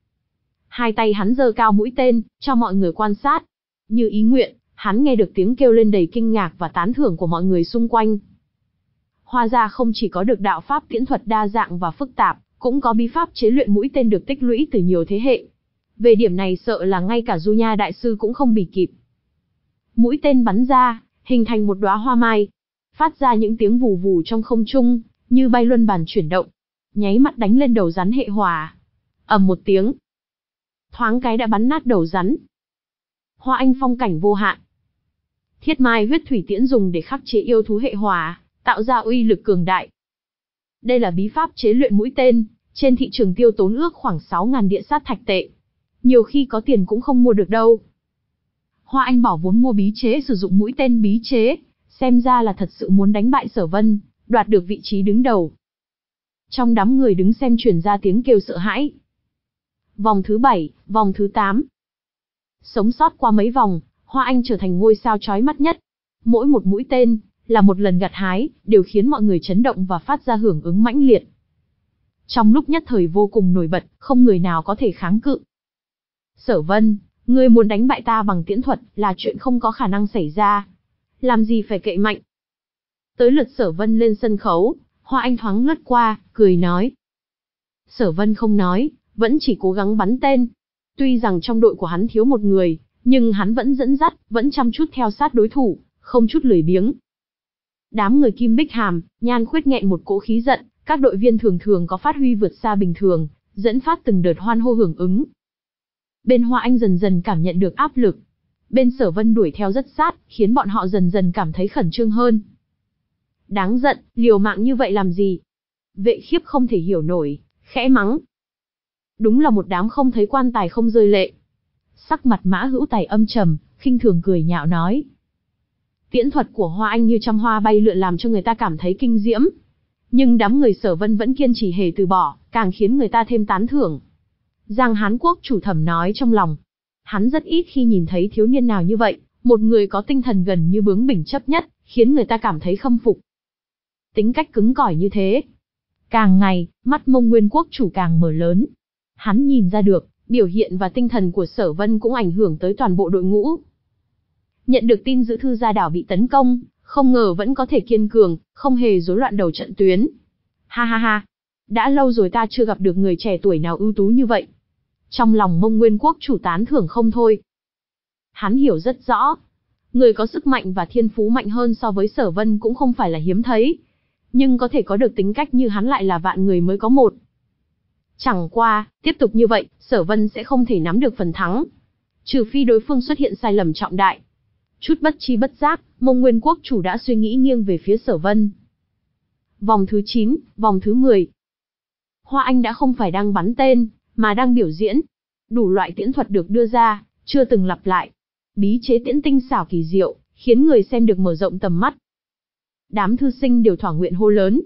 Hai tay hắn giơ cao mũi tên, cho mọi người quan sát. Như ý nguyện, hắn nghe được tiếng kêu lên đầy kinh ngạc và tán thưởng của mọi người xung quanh. Hoa gia không chỉ có được đạo pháp tiễn thuật đa dạng và phức tạp, cũng có bí pháp chế luyện mũi tên được tích lũy từ nhiều thế hệ. Về điểm này sợ là ngay cả Du Nha đại sư cũng không bì kịp. Mũi tên bắn ra, hình thành một đóa hoa mai, phát ra những tiếng vù vù trong không trung, như bay luân bàn chuyển động, nháy mắt đánh lên đầu rắn hệ hỏa. Ầm một tiếng, thoáng cái đã bắn nát đầu rắn. Hoa Anh phong cảnh vô hạn. Thiết Mai huyết thủy tiễn dùng để khắc chế yêu thú hệ hỏa, tạo ra uy lực cường đại. Đây là bí pháp chế luyện mũi tên, trên thị trường tiêu tốn ước khoảng sáu nghìn địa sát thạch tệ. Nhiều khi có tiền cũng không mua được đâu. Hoa Anh bỏ vốn mua bí chế sử dụng mũi tên bí chế, xem ra là thật sự muốn đánh bại Sở Vân, đoạt được vị trí đứng đầu. Trong đám người đứng xem truyền ra tiếng kêu sợ hãi. Vòng thứ bảy, vòng thứ tám. Sống sót qua mấy vòng, Hoa Anh trở thành ngôi sao chói mắt nhất. Mỗi một mũi tên là một lần gặt hái, đều khiến mọi người chấn động và phát ra hưởng ứng mãnh liệt. Trong lúc nhất thời vô cùng nổi bật, không người nào có thể kháng cự. Sở Vân, ngươi muốn đánh bại ta bằng tiễn thuật là chuyện không có khả năng xảy ra. Làm gì phải cậy mạnh. Tới lượt Sở Vân lên sân khấu, Hoa Anh thoáng lướt qua, cười nói. Sở Vân không nói, vẫn chỉ cố gắng bắn tên. Tuy rằng trong đội của hắn thiếu một người, nhưng hắn vẫn dẫn dắt, vẫn chăm chút theo sát đối thủ, không chút lười biếng. Đám người Kim Bích Hàm, Nhan Khuyết nghẹn một cỗ khí giận, các đội viên thường thường có phát huy vượt xa bình thường, dẫn phát từng đợt hoan hô hưởng ứng. Bên Hoa Anh dần dần cảm nhận được áp lực. Bên Sở Vân đuổi theo rất sát, khiến bọn họ dần dần cảm thấy khẩn trương hơn. Đáng giận, liều mạng như vậy làm gì? Vệ Khiếp không thể hiểu nổi, khẽ mắng. Đúng là một đám không thấy quan tài không rơi lệ. Sắc mặt Mã Hữu Tài âm trầm, khinh thường cười nhạo nói. Tiễn thuật của Hoa Anh như trăm hoa bay lượn làm cho người ta cảm thấy kinh diễm. Nhưng đám người Sở Vân vẫn kiên trì hề từ bỏ, càng khiến người ta thêm tán thưởng. Giang Hán Quốc chủ thẩm nói trong lòng. Hắn rất ít khi nhìn thấy thiếu niên nào như vậy, một người có tinh thần gần như bướng bỉnh chấp nhất, khiến người ta cảm thấy khâm phục. Tính cách cứng cỏi như thế. Càng ngày, mắt Mông Nguyên Quốc chủ càng mở lớn. Hắn nhìn ra được, biểu hiện và tinh thần của Sở Vân cũng ảnh hưởng tới toàn bộ đội ngũ. Nhận được tin Giữ Thư Gia Đảo bị tấn công, không ngờ vẫn có thể kiên cường, không hề rối loạn đầu trận tuyến. Ha ha ha, đã lâu rồi ta chưa gặp được người trẻ tuổi nào ưu tú như vậy. Trong lòng Mông Nguyên Quốc chủ tán thưởng không thôi. Hắn hiểu rất rõ, người có sức mạnh và thiên phú mạnh hơn so với Sở Vân cũng không phải là hiếm thấy, nhưng có thể có được tính cách như hắn lại là vạn người mới có một. Chẳng qua, tiếp tục như vậy, Sở Vân sẽ không thể nắm được phần thắng. Trừ phi đối phương xuất hiện sai lầm trọng đại. Chút bất chi bất giác, Mông Nguyên quốc chủ đã suy nghĩ nghiêng về phía Sở Vân. Vòng thứ chín, vòng thứ mười. Hoa Anh đã không phải đang bắn tên, mà đang biểu diễn. Đủ loại tiễn thuật được đưa ra, chưa từng lặp lại. Bí chế tiễn tinh xảo kỳ diệu, khiến người xem được mở rộng tầm mắt. Đám thư sinh đều thỏa nguyện hô lớn.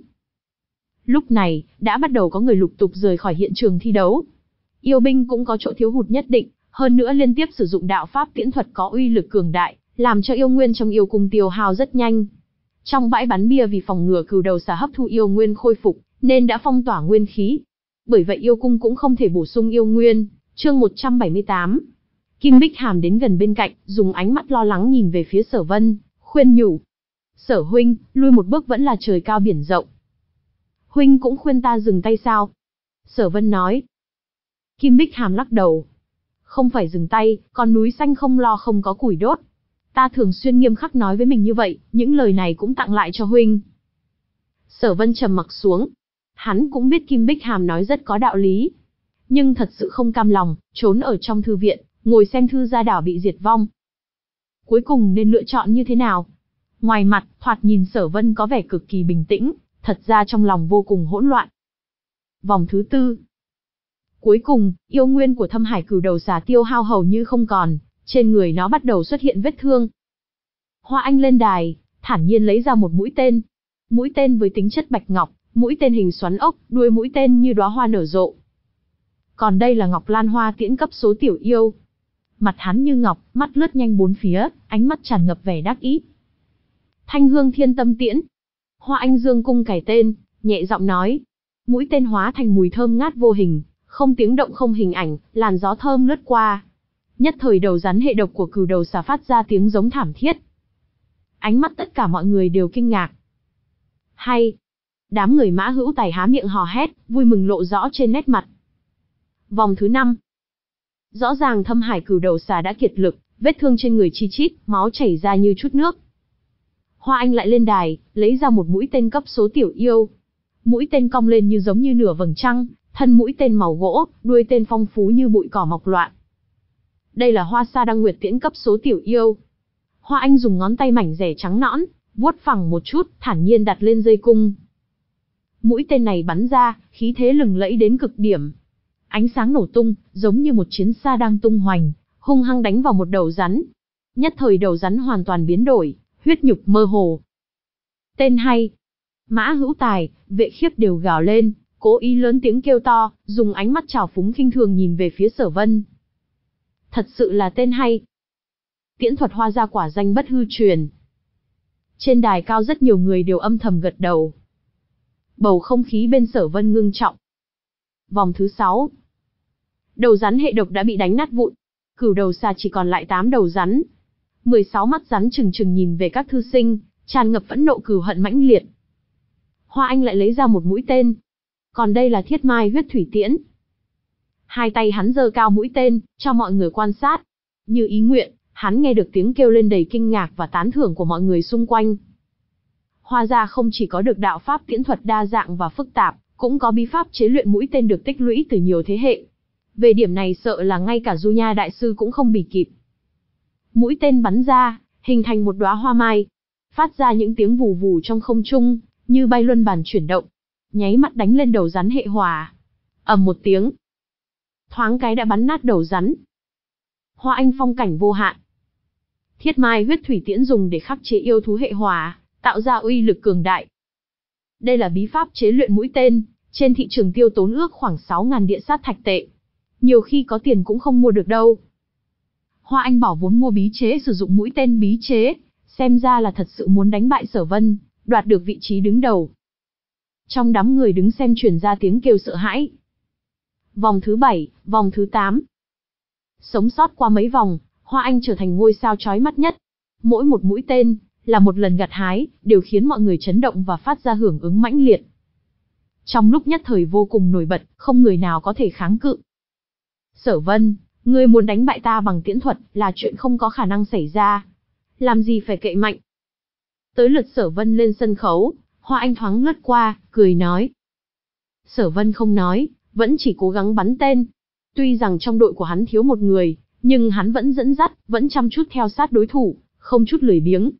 Lúc này, đã bắt đầu có người lục tục rời khỏi hiện trường thi đấu. Yêu binh cũng có chỗ thiếu hụt nhất định, hơn nữa liên tiếp sử dụng đạo pháp tiễn thuật có uy lực cường đại, làm cho yêu nguyên trong yêu cung tiêu hao rất nhanh. Trong bãi bắn bia vì phòng ngừa cừu đầu xà hấp thu yêu nguyên khôi phục, nên đã phong tỏa nguyên khí. Bởi vậy yêu cung cũng không thể bổ sung yêu nguyên. Chương một trăm bảy mươi tám. Kim Bích Hàm đến gần bên cạnh, dùng ánh mắt lo lắng nhìn về phía Sở Vân, khuyên nhủ. Sở huynh, lui một bước vẫn là trời cao biển rộng. Huynh cũng khuyên ta dừng tay sao? Sở Vân nói. Kim Bích Hàm lắc đầu. Không phải dừng tay, còn núi xanh không lo không có củi đốt. Ta thường xuyên nghiêm khắc nói với mình như vậy, những lời này cũng tặng lại cho huynh. Sở Vân trầm mặc xuống. Hắn cũng biết Kim Bích Hàm nói rất có đạo lý. Nhưng thật sự không cam lòng, trốn ở trong thư viện, ngồi xem thư gia đảo bị diệt vong. Cuối cùng nên lựa chọn như thế nào? Ngoài mặt, thoạt nhìn Sở Vân có vẻ cực kỳ bình tĩnh, thật ra trong lòng vô cùng hỗn loạn. Vòng thứ tư. Cuối cùng, yêu nguyên của Thâm Hải cừu đầu xà tiêu hao hầu như không còn, trên người nó bắt đầu xuất hiện vết thương. Hoa Anh lên đài, thản nhiên lấy ra một mũi tên. Mũi tên với tính chất bạch ngọc, mũi tên hình xoắn ốc, đuôi mũi tên như đóa hoa nở rộ. Còn đây là Ngọc Lan Hoa tiễn cấp số tiểu yêu. Mặt hắn như ngọc, mắt lướt nhanh bốn phía, ánh mắt tràn ngập vẻ đắc ý. Thanh Hương Thiên Tâm tiễn. Hoa Anh dương cung cài tên, nhẹ giọng nói. Mũi tên hóa thành mùi thơm ngát vô hình, không tiếng động không hình ảnh, làn gió thơm lướt qua. Nhất thời đầu rắn hệ độc của cừu đầu xà phát ra tiếng giống thảm thiết. Ánh mắt tất cả mọi người đều kinh ngạc. Hay. Đám người Mã Hữu Tài há miệng hò hét, vui mừng lộ rõ trên nét mặt. Vòng thứ năm. Rõ ràng Thâm Hải cừu đầu xà đã kiệt lực, vết thương trên người chi chít, máu chảy ra như chút nước. Hoa Anh lại lên đài, lấy ra một mũi tên cấp số tiểu yêu. Mũi tên cong lên như giống như nửa vầng trăng, thân mũi tên màu gỗ, đuôi tên phong phú như bụi cỏ mọc loạn. Đây là Hoa Sa Đăng Nguyệt tiễn cấp số tiểu yêu. Hoa Anh dùng ngón tay mảnh rẻ trắng nõn, vuốt phẳng một chút, thản nhiên đặt lên dây cung. Mũi tên này bắn ra, khí thế lừng lẫy đến cực điểm. Ánh sáng nổ tung, giống như một chiến xa đang tung hoành, hung hăng đánh vào một đầu rắn. Nhất thời đầu rắn hoàn toàn biến đổi, huyết nhục mơ hồ. Tên hay. Mã Hữu Tài, Vệ Khiếp đều gào lên, cố ý lớn tiếng kêu to, dùng ánh mắt trào phúng khinh thường nhìn về phía Sở Vân. Thật sự là tên hay. Tiễn thuật Hoa gia quả danh bất hư truyền. Trên đài cao rất nhiều người đều âm thầm gật đầu. Bầu không khí bên Sở Vân ngưng trọng. Vòng thứ sáu. Đầu rắn hệ độc đã bị đánh nát vụn. Cừu đầu xà chỉ còn lại tám đầu rắn. mười sáu mắt rắn trừng trừng nhìn về các thư sinh, tràn ngập phẫn nộ cừu hận mãnh liệt. Hoa Anh lại lấy ra một mũi tên. Còn đây là Thiết Mai huyết thủy tiễn. Hai tay hắn giơ cao mũi tên, cho mọi người quan sát. Như ý nguyện, hắn nghe được tiếng kêu lên đầy kinh ngạc và tán thưởng của mọi người xung quanh. Hoa gia không chỉ có được đạo pháp tiễn thuật đa dạng và phức tạp, cũng có bí pháp chế luyện mũi tên được tích lũy từ nhiều thế hệ. Về điểm này sợ là ngay cả Du Nha đại sư cũng không bì kịp. Mũi tên bắn ra, hình thành một đóa hoa mai, phát ra những tiếng vù vù trong không trung, như bay luân bàn chuyển động, nháy mắt đánh lên đầu rắn hệ hỏa. Ầm một tiếng, thoáng cái đã bắn nát đầu rắn. Hoa Anh phong cảnh vô hạn. Thiết Mai huyết thủy tiễn dùng để khắc chế yêu thú hệ hỏa, tạo ra uy lực cường đại. Đây là bí pháp chế luyện mũi tên, trên thị trường tiêu tốn ước khoảng sáu nghìn địa sát thạch tệ. Nhiều khi có tiền cũng không mua được đâu. Hoa Anh bỏ vốn mua bí chế sử dụng mũi tên bí chế, xem ra là thật sự muốn đánh bại Sở Vân, đoạt được vị trí đứng đầu. Trong đám người đứng xem truyền ra tiếng kêu sợ hãi. Vòng thứ bảy, vòng thứ tám. Sống sót qua mấy vòng, Hoa Anh trở thành ngôi sao chói mắt nhất. Mỗi một mũi tên là một lần gặt hái, đều khiến mọi người chấn động và phát ra hưởng ứng mãnh liệt. Trong lúc nhất thời vô cùng nổi bật, không người nào có thể kháng cự. Sở Vân, ngươi muốn đánh bại ta bằng tiễn thuật là chuyện không có khả năng xảy ra. Làm gì phải cậy mạnh. Tới lượt Sở Vân lên sân khấu, Hoa Anh thoáng lướt qua, cười nói. Sở Vân không nói, vẫn chỉ cố gắng bắn tên. Tuy rằng trong đội của hắn thiếu một người, Nhưng hắn vẫn dẫn dắt, vẫn chăm chút theo sát đối thủ, không chút lười biếng.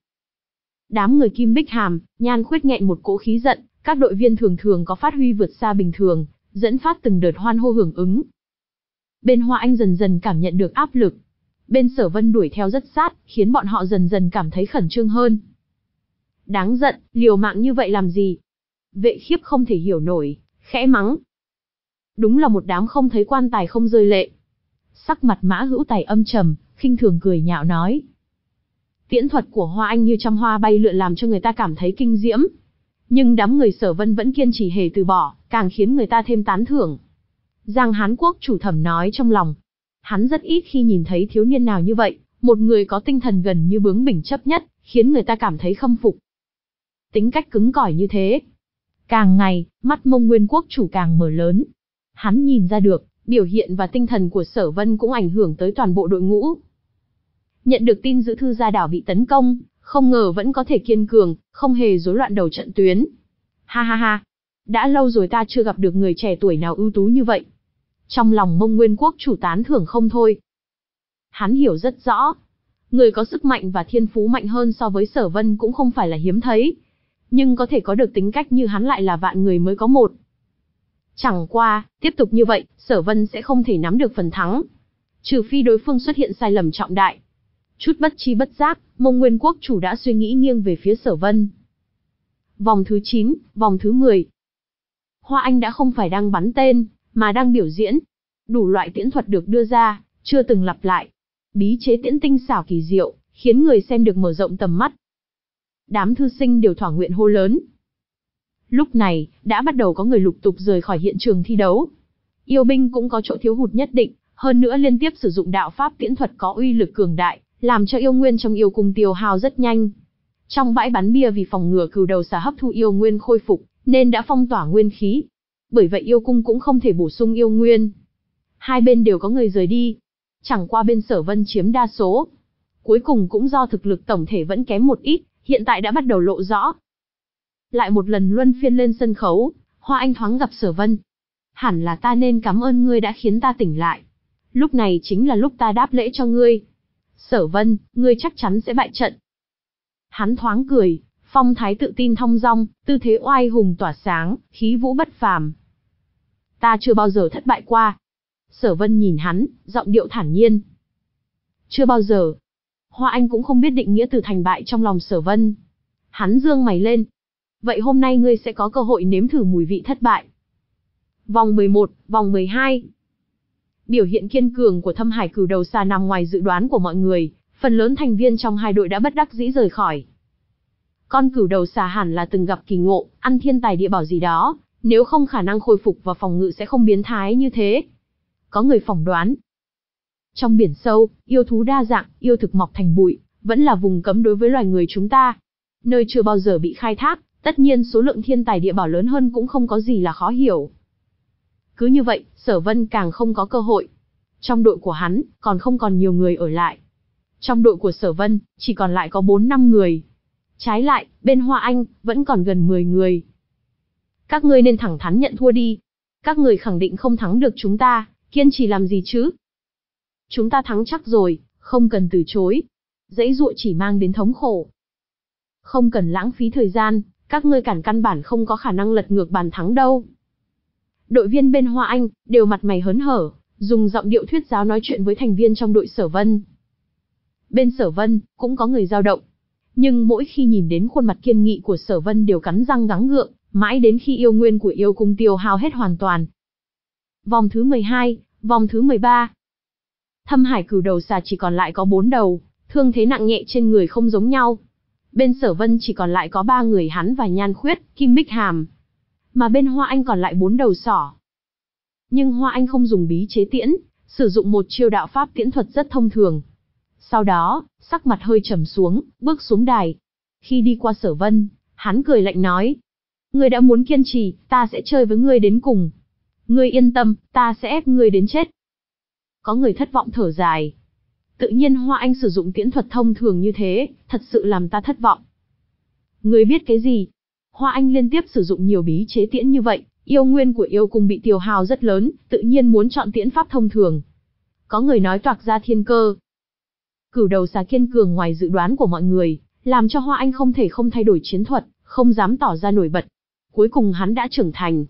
Đám người Kim Bích Hàm, Nhan Khuyết nghẹn một cỗ khí giận, các đội viên thường thường có phát huy vượt xa bình thường, dẫn phát từng đợt hoan hô hưởng ứng. Bên Hoa Anh dần dần cảm nhận được áp lực. Bên Sở Vân đuổi theo rất sát, khiến bọn họ dần dần cảm thấy khẩn trương hơn. Đáng giận, liều mạng như vậy làm gì? Vệ Khiếp không thể hiểu nổi, khẽ mắng. Đúng là một đám không thấy quan tài không rơi lệ. Sắc mặt Mã Hữu Tài âm trầm, khinh thường cười nhạo nói. Tiễn thuật của Hoa Anh như trăm hoa bay lượn làm cho người ta cảm thấy kinh diễm. Nhưng đám người Sở Vân vẫn kiên trì hề từ bỏ, càng khiến người ta thêm tán thưởng. Giang Hán Quốc chủ thẩm nói trong lòng. Hắn rất ít khi nhìn thấy thiếu niên nào như vậy, một người có tinh thần gần như bướng bỉnh chấp nhất, khiến người ta cảm thấy khâm phục. Tính cách cứng cỏi như thế. Càng ngày, mắt Mông Nguyên Quốc chủ càng mở lớn. Hắn nhìn ra được, biểu hiện và tinh thần của Sở Vân cũng ảnh hưởng tới toàn bộ đội ngũ. Nhận được tin giữ thư gia đảo bị tấn công, không ngờ vẫn có thể kiên cường, không hề rối loạn đầu trận tuyến. Ha ha ha, đã lâu rồi ta chưa gặp được người trẻ tuổi nào ưu tú như vậy. Trong lòng Mông Nguyên Quốc chủ tán thưởng không thôi. Hắn hiểu rất rõ, người có sức mạnh và thiên phú mạnh hơn so với Sở Vân cũng không phải là hiếm thấy. Nhưng có thể có được tính cách như hắn lại là vạn người mới có một. Chẳng qua, tiếp tục như vậy, Sở Vân sẽ không thể nắm được phần thắng. Trừ phi đối phương xuất hiện sai lầm trọng đại. Chút bất chi bất giác, Mông Nguyên Quốc chủ đã suy nghĩ nghiêng về phía Sở Vân. Vòng thứ chín, vòng thứ mười. Hoa Anh đã không phải đang bắn tên, mà đang biểu diễn. Đủ loại tiễn thuật được đưa ra, chưa từng lặp lại. Bí chế tiễn tinh xảo kỳ diệu, khiến người xem được mở rộng tầm mắt. Đám thư sinh đều thỏa nguyện hô lớn. Lúc này, đã bắt đầu có người lục tục rời khỏi hiện trường thi đấu. Yêu binh cũng có chỗ thiếu hụt nhất định, hơn nữa liên tiếp sử dụng đạo pháp tiễn thuật có uy lực cường đại, làm cho yêu nguyên trong yêu cung tiêu hao rất nhanh. Trong bãi bắn bia vì phòng ngừa cừu đầu xà hấp thu yêu nguyên khôi phục, nên đã phong tỏa nguyên khí. Bởi vậy yêu cung cũng không thể bổ sung yêu nguyên. Hai bên đều có người rời đi. Chẳng qua bên Sở Vân chiếm đa số. Cuối cùng cũng do thực lực tổng thể vẫn kém một ít, hiện tại đã bắt đầu lộ rõ. Lại một lần luân phiên lên sân khấu, Hoa Anh thoáng gặp Sở Vân. Hẳn là ta nên cảm ơn ngươi đã khiến ta tỉnh lại. Lúc này chính là lúc ta đáp lễ cho ngươi. Sở Vân, ngươi chắc chắn sẽ bại trận. Hắn thoáng cười, phong thái tự tin thong dong, tư thế oai hùng tỏa sáng, khí vũ bất phàm. Ta chưa bao giờ thất bại qua. Sở Vân nhìn hắn, giọng điệu thản nhiên. Chưa bao giờ. Hoa Anh cũng không biết định nghĩa từ thành bại trong lòng Sở Vân. Hắn dương mày lên. Vậy hôm nay ngươi sẽ có cơ hội nếm thử mùi vị thất bại. Vòng mười một, vòng mười hai. Biểu hiện kiên cường của Thâm Hải Cửu Đầu Xà nằm ngoài dự đoán của mọi người, phần lớn thành viên trong hai đội đã bất đắc dĩ rời khỏi. Con Cửu Đầu Xà hẳn là từng gặp kỳ ngộ, ăn thiên tài địa bảo gì đó, nếu không khả năng khôi phục và phòng ngự sẽ không biến thái như thế. Có người phỏng đoán. Trong biển sâu, yêu thú đa dạng, yêu thực mọc thành bụi, vẫn là vùng cấm đối với loài người chúng ta. Nơi chưa bao giờ bị khai thác, tất nhiên số lượng thiên tài địa bảo lớn hơn cũng không có gì là khó hiểu. Cứ như vậy, Sở Vân càng không có cơ hội. Trong đội của hắn, còn không còn nhiều người ở lại. Trong đội của Sở Vân, chỉ còn lại có bốn năm người. Trái lại, bên Hoa Anh, vẫn còn gần mười người. Các ngươi nên thẳng thắn nhận thua đi. Các người khẳng định không thắng được chúng ta, kiên trì làm gì chứ? Chúng ta thắng chắc rồi, không cần từ chối. Dãy dụa chỉ mang đến thống khổ. Không cần lãng phí thời gian, các ngươi cản căn bản không có khả năng lật ngược bàn thắng đâu. Đội viên bên Hoa Anh, đều mặt mày hớn hở, dùng giọng điệu thuyết giáo nói chuyện với thành viên trong đội Sở Vân. Bên Sở Vân, cũng có người dao động. Nhưng mỗi khi nhìn đến khuôn mặt kiên nghị của Sở Vân đều cắn răng gắng gượng, mãi đến khi yêu nguyên của yêu cung tiêu hao hết hoàn toàn. Vòng thứ mười hai, vòng thứ mười ba. Thâm Hải Cửu Đầu Xà chỉ còn lại có bốn đầu, thương thế nặng nhẹ trên người không giống nhau. Bên Sở Vân chỉ còn lại có ba người hắn và Nhan Khuyết, Kim Bích Hàm. Mà bên Hoa Anh còn lại bốn đầu sỏ. Nhưng Hoa Anh không dùng bí chế tiễn, sử dụng một chiêu đạo pháp tiễn thuật rất thông thường. Sau đó, sắc mặt hơi trầm xuống, bước xuống đài. Khi đi qua Sở Vân, hắn cười lạnh nói. Ngươi đã muốn kiên trì, ta sẽ chơi với ngươi đến cùng. Ngươi yên tâm, ta sẽ ép ngươi đến chết. Có người thất vọng thở dài. Tự nhiên Hoa Anh sử dụng tiễn thuật thông thường như thế, thật sự làm ta thất vọng. Ngươi biết cái gì? Hoa Anh liên tiếp sử dụng nhiều bí chế tiễn như vậy, yêu nguyên của yêu cung bị tiêu hao rất lớn, tự nhiên muốn chọn tiễn pháp thông thường. Có người nói toạc ra thiên cơ. Cửu đầu xà kiên cường ngoài dự đoán của mọi người, làm cho Hoa Anh không thể không thay đổi chiến thuật, không dám tỏ ra nổi bật. Cuối cùng hắn đã trưởng thành.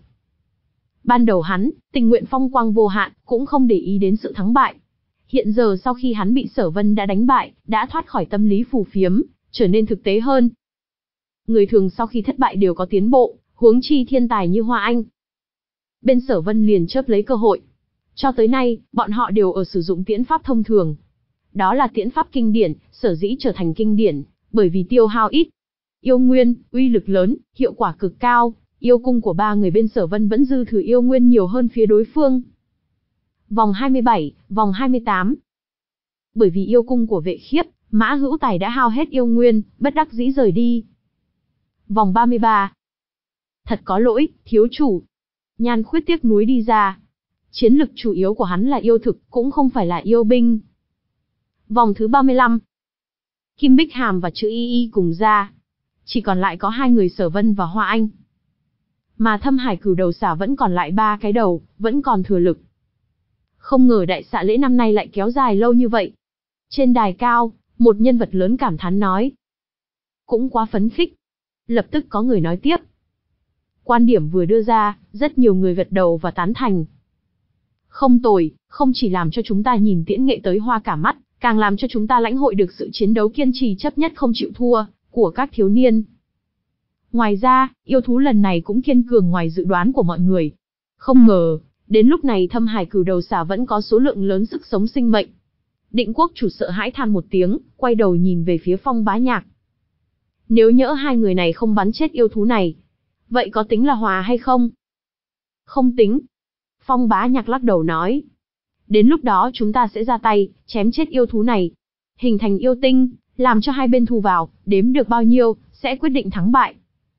Ban đầu hắn, tình nguyện phong quang vô hạn, cũng không để ý đến sự thắng bại. Hiện giờ sau khi hắn bị Sở Vân đã đánh bại, đã thoát khỏi tâm lý phù phiếm, trở nên thực tế hơn. Người thường sau khi thất bại đều có tiến bộ, huống chi thiên tài như Hoa Anh. Bên Sở Vân liền chớp lấy cơ hội. Cho tới nay, bọn họ đều ở sử dụng tiễn pháp thông thường. Đó là tiễn pháp kinh điển, sở dĩ trở thành kinh điển, bởi vì tiêu hao ít. Yêu nguyên, uy lực lớn, hiệu quả cực cao, yêu cung của ba người bên Sở Vân vẫn dư thừa yêu nguyên nhiều hơn phía đối phương. Vòng hai mươi bảy, vòng hai mươi tám. Bởi vì yêu cung của Vệ Khiếp, Mã Hữu Tài đã hao hết yêu nguyên, bất đắc dĩ rời đi. Vòng ba mươi ba. Thật có lỗi, thiếu chủ. Nhan Khuyết tiếc nuối đi ra. Chiến lực chủ yếu của hắn là yêu thực, cũng không phải là yêu binh. Vòng thứ ba mươi lăm. Kim Bích Hàm và Chữ Y Y cùng ra. Chỉ còn lại có hai người Sở Vân và Hoa Anh. Mà Thâm Hải Cửu đầu xà vẫn còn lại ba cái đầu, vẫn còn thừa lực. Không ngờ đại xạ lễ năm nay lại kéo dài lâu như vậy. Trên đài cao, một nhân vật lớn cảm thán nói. Cũng quá phấn khích. Lập tức có người nói tiếp. Quan điểm vừa đưa ra, rất nhiều người gật đầu và tán thành. Không tồi, không chỉ làm cho chúng ta nhìn tiễn nghệ tới hoa cả mắt, càng làm cho chúng ta lãnh hội được sự chiến đấu kiên trì chấp nhất không chịu thua của các thiếu niên. Ngoài ra, yêu thú lần này cũng kiên cường ngoài dự đoán của mọi người. Không ngờ, đến lúc này Thâm Hải Cửu đầu xà vẫn có số lượng lớn sức sống sinh mệnh. Định Quốc chủ sợ hãi than một tiếng, quay đầu nhìn về phía Phong Bá Nhạc. Nếu nhỡ hai người này không bắn chết yêu thú này, vậy có tính là hòa hay không? Không tính. Phong Bá Nhạc lắc đầu nói. Đến lúc đó chúng ta sẽ ra tay, chém chết yêu thú này. Hình thành yêu tinh, làm cho hai bên thu vào, đếm được bao nhiêu, sẽ quyết định thắng bại.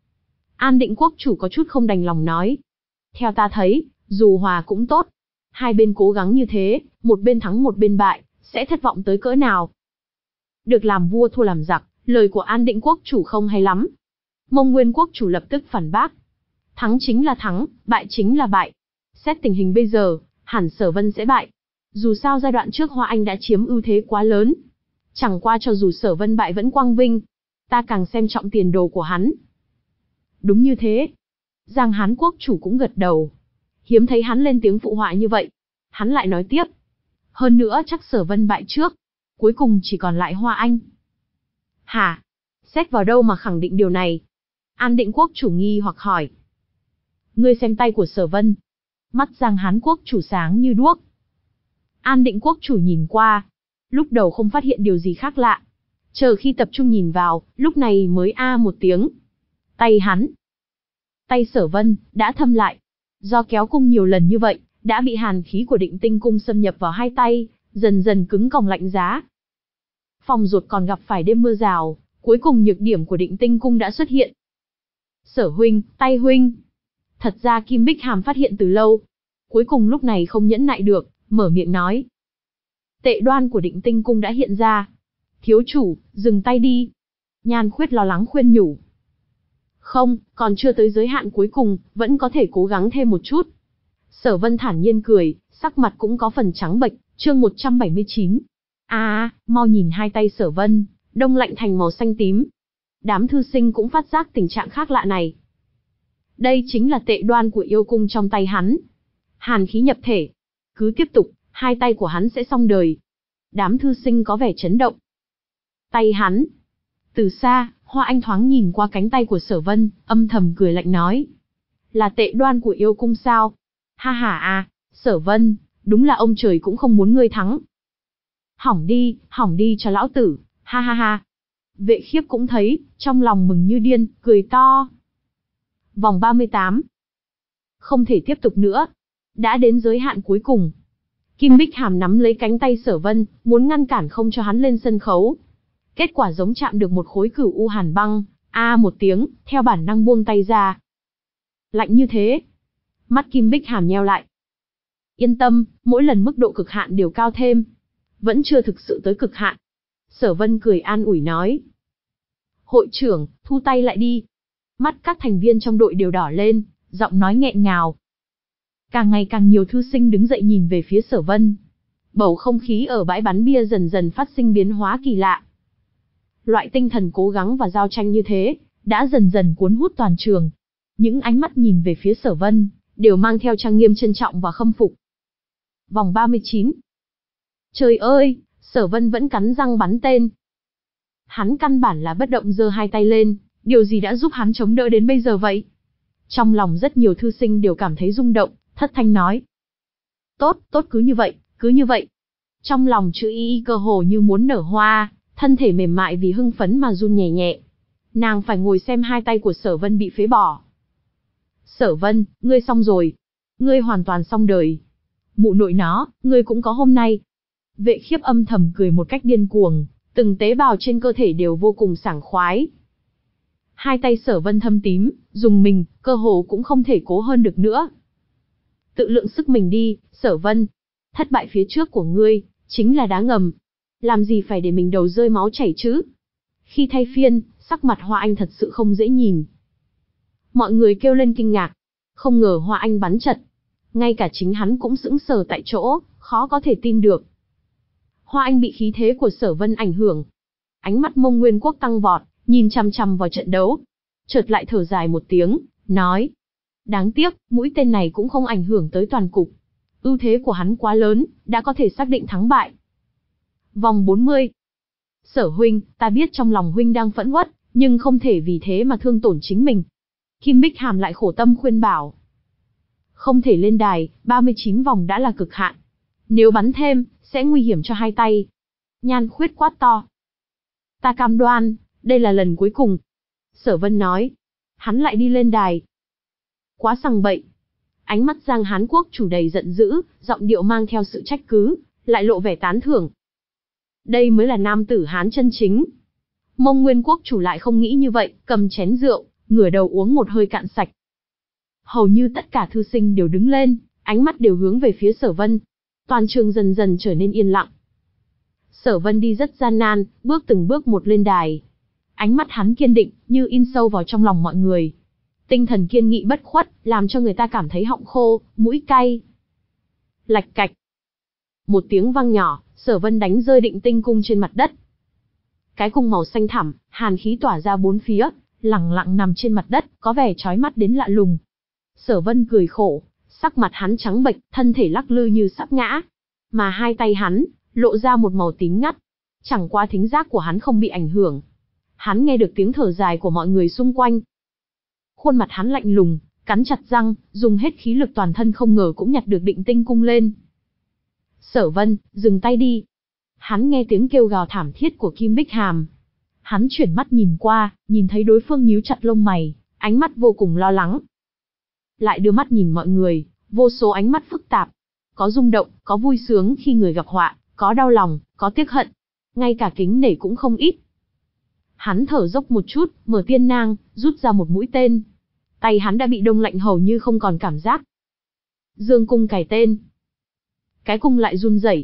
An Định Quốc chủ có chút không đành lòng nói. Theo ta thấy, dù hòa cũng tốt. Hai bên cố gắng như thế, một bên thắng một bên bại, sẽ thất vọng tới cỡ nào. Được làm vua thua làm giặc, lời của An Định Quốc chủ không hay lắm. Mông Nguyên Quốc chủ lập tức phản bác. Thắng chính là thắng, bại chính là bại. Xét tình hình bây giờ, hẳn Sở Vân sẽ bại. Dù sao giai đoạn trước Hoa Anh đã chiếm ưu thế quá lớn. Chẳng qua cho dù Sở Vân bại vẫn quang vinh. Ta càng xem trọng tiền đồ của hắn. Đúng như thế. Giang Hán Quốc chủ cũng gật đầu. Hiếm thấy hắn lên tiếng phụ họa như vậy. Hắn lại nói tiếp. Hơn nữa chắc Sở Vân bại trước. Cuối cùng chỉ còn lại Hoa Anh. Hả? Xét vào đâu mà khẳng định điều này? An Định Quốc chủ nghi hoặc hỏi. Ngươi xem tay của Sở Vân. Mắt Giang Hán Quốc chủ sáng như đuốc. An Định Quốc chủ nhìn qua. Lúc đầu không phát hiện điều gì khác lạ. Chờ khi tập trung nhìn vào, lúc này mới a một tiếng. Tay hắn. Tay Sở Vân, đã thâm lại. Do kéo cung nhiều lần như vậy, đã bị hàn khí của Định Tinh cung xâm nhập vào hai tay, dần dần cứng còng lạnh giá. Phòng ruột còn gặp phải đêm mưa rào, cuối cùng nhược điểm của Định Tinh cung đã xuất hiện. Sở huynh, tay huynh. Thật ra Kim Bích Hàm phát hiện từ lâu. Cuối cùng lúc này không nhẫn nại được, mở miệng nói. Tệ đoan của Định Tinh cung đã hiện ra. Thiếu chủ, dừng tay đi. Nhan Khuyết lo lắng khuyên nhủ. Không, còn chưa tới giới hạn cuối cùng, vẫn có thể cố gắng thêm một chút. Sở Vân thản nhiên cười, sắc mặt cũng có phần trắng bệch, chương một trăm bảy mươi chín. À, mau nhìn hai tay Sở Vân, đông lạnh thành màu xanh tím. Đám thư sinh cũng phát giác tình trạng khác lạ này. Đây chính là tệ đoan của yêu cung trong tay hắn. Hàn khí nhập thể. Cứ tiếp tục, hai tay của hắn sẽ xong đời. Đám thư sinh có vẻ chấn động. Tay hắn. Từ xa, Hoa Anh thoáng nhìn qua cánh tay của Sở Vân, âm thầm cười lạnh nói. Là tệ đoan của yêu cung sao? Ha ha à, Sở Vân, đúng là ông trời cũng không muốn ngươi thắng. Hỏng đi, hỏng đi cho lão tử, ha ha ha. Vệ Khiếp cũng thấy, trong lòng mừng như điên, cười to. Vòng ba mươi tám. Không thể tiếp tục nữa. Đã đến giới hạn cuối cùng. Kim Bích Hàm nắm lấy cánh tay Sở Vân, muốn ngăn cản không cho hắn lên sân khấu. Kết quả giống chạm được một khối cửu u hàn băng, a một tiếng, theo bản năng buông tay ra. Lạnh như thế. Mắt Kim Bích Hàm nheo lại. Yên tâm, mỗi lần mức độ cực hạn đều cao thêm. Vẫn chưa thực sự tới cực hạn. Sở Vân cười an ủi nói. Hội trưởng, thu tay lại đi. Mắt các thành viên trong đội đều đỏ lên, giọng nói nghẹn ngào. Càng ngày càng nhiều thư sinh đứng dậy nhìn về phía Sở Vân. Bầu không khí ở bãi bắn bia dần dần phát sinh biến hóa kỳ lạ. Loại tinh thần cố gắng và giao tranh như thế, đã dần dần cuốn hút toàn trường. Những ánh mắt nhìn về phía Sở Vân, đều mang theo trang nghiêm trân trọng và khâm phục. Vòng ba mươi chín. Trời ơi, Sở Vân vẫn cắn răng bắn tên. Hắn căn bản là bất động giơ hai tay lên, điều gì đã giúp hắn chống đỡ đến bây giờ vậy? Trong lòng rất nhiều thư sinh đều cảm thấy rung động, thất thanh nói. Tốt, tốt cứ như vậy, cứ như vậy. Trong lòng chữ y y cơ hồ như muốn nở hoa, thân thể mềm mại vì hưng phấn mà run nhẹ nhẹ. Nàng phải ngồi xem hai tay của Sở Vân bị phế bỏ. Sở Vân, ngươi xong rồi. Ngươi hoàn toàn xong đời. Mụ nội nó, ngươi cũng có hôm nay. Vệ Khiếp âm thầm cười một cách điên cuồng, từng tế bào trên cơ thể đều vô cùng sảng khoái. Hai tay Sở Vân thâm tím, dùng mình, cơ hồ cũng không thể cố hơn được nữa. Tự lượng sức mình đi, Sở Vân. Thất bại phía trước của ngươi, chính là đá ngầm. Làm gì phải để mình đầu rơi máu chảy chứ? Khi thay phiên, sắc mặt Hoa Anh thật sự không dễ nhìn. Mọi người kêu lên kinh ngạc. Không ngờ Hoa Anh bắn chật. Ngay cả chính hắn cũng sững sờ tại chỗ, khó có thể tin được. Hoa Anh bị khí thế của Sở Vân ảnh hưởng. Ánh mắt Mông Nguyên Quốc tăng vọt, nhìn chằm chằm vào trận đấu. Chợt lại thở dài một tiếng, nói. Đáng tiếc, mũi tên này cũng không ảnh hưởng tới toàn cục. Ưu thế của hắn quá lớn, đã có thể xác định thắng bại. Vòng bốn mươi. Sở huynh, ta biết trong lòng huynh đang phẫn uất, nhưng không thể vì thế mà thương tổn chính mình. Kim Bích Hàm lại khổ tâm khuyên bảo. Không thể lên đài, ba mươi chín vòng đã là cực hạn. Nếu bắn thêm, sẽ nguy hiểm cho hai tay. Nhan Khuyết quát to. Ta cam đoan, đây là lần cuối cùng. Sở Vân nói. Hắn lại đi lên đài. Quá sằng bậy. Ánh mắt Giang Hán Quốc chủ đầy giận dữ, giọng điệu mang theo sự trách cứ, lại lộ vẻ tán thưởng. Đây mới là nam tử Hán chân chính. Mông Nguyên Quốc chủ lại không nghĩ như vậy, cầm chén rượu, ngửa đầu uống một hơi cạn sạch. Hầu như tất cả thư sinh đều đứng lên, ánh mắt đều hướng về phía Sở Vân. Toàn trường dần dần trở nên yên lặng. Sở Vân đi rất gian nan, bước từng bước một lên đài. Ánh mắt hắn kiên định, như in sâu vào trong lòng mọi người. Tinh thần kiên nghị bất khuất, làm cho người ta cảm thấy họng khô, mũi cay. Lạch cạch. Một tiếng vang nhỏ, Sở Vân đánh rơi Định Tinh cung trên mặt đất. Cái cung màu xanh thẳm, hàn khí tỏa ra bốn phía, lẳng lặng nằm trên mặt đất, có vẻ chói mắt đến lạ lùng. Sở Vân cười khổ, sắc mặt hắn trắng bệch, thân thể lắc lư như sắp ngã. Mà hai tay hắn, lộ ra một màu tím ngắt. Chẳng qua thính giác của hắn không bị ảnh hưởng. Hắn nghe được tiếng thở dài của mọi người xung quanh. Khuôn mặt hắn lạnh lùng, cắn chặt răng, dùng hết khí lực toàn thân không ngờ cũng nhặt được Định Tinh cung lên. Sở Vân, dừng tay đi. Hắn nghe tiếng kêu gào thảm thiết của Kim Bích Hàm. Hắn chuyển mắt nhìn qua, nhìn thấy đối phương nhíu chặt lông mày, ánh mắt vô cùng lo lắng. Lại đưa mắt nhìn mọi người, vô số ánh mắt phức tạp. Có rung động, có vui sướng khi người gặp họa, có đau lòng, có tiếc hận. Ngay cả kính nể cũng không ít. Hắn thở dốc một chút, mở tiên nang, rút ra một mũi tên. Tay hắn đã bị đông lạnh hầu như không còn cảm giác. Dương cung cài tên. Cái cung lại run rẩy.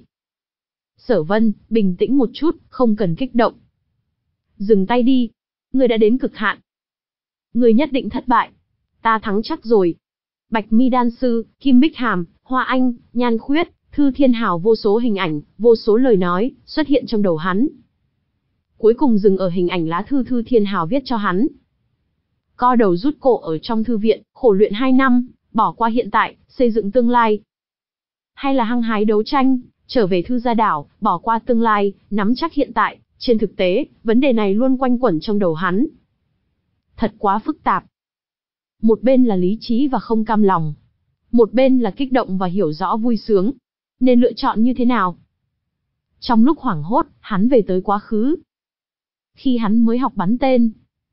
Sở Vân, bình tĩnh một chút, không cần kích động. Dừng tay đi. Ngươi đã đến cực hạn. Ngươi nhất định thất bại. Ta thắng chắc rồi. Bạch Mi đan sư, Kim Bích Hàm, Hoa Anh, Nhan Khuyết, Thư Thiên Hào, vô số hình ảnh, vô số lời nói, xuất hiện trong đầu hắn. Cuối cùng dừng ở hình ảnh lá thư Thư Thiên Hào viết cho hắn. Co đầu rút cổ ở trong thư viện, khổ luyện hai năm, bỏ qua hiện tại, xây dựng tương lai. Hay là hăng hái đấu tranh, trở về Thư Gia Đảo, bỏ qua tương lai, nắm chắc hiện tại. Trên thực tế, vấn đề này luôn quanh quẩn trong đầu hắn. Thật quá phức tạp. Một bên là lý trí và không cam lòng. Một bên là kích động và hiểu rõ vui sướng. Nên lựa chọn như thế nào? Trong lúc hoảng hốt, hắn về tới quá khứ. Khi hắn mới học bắn tên.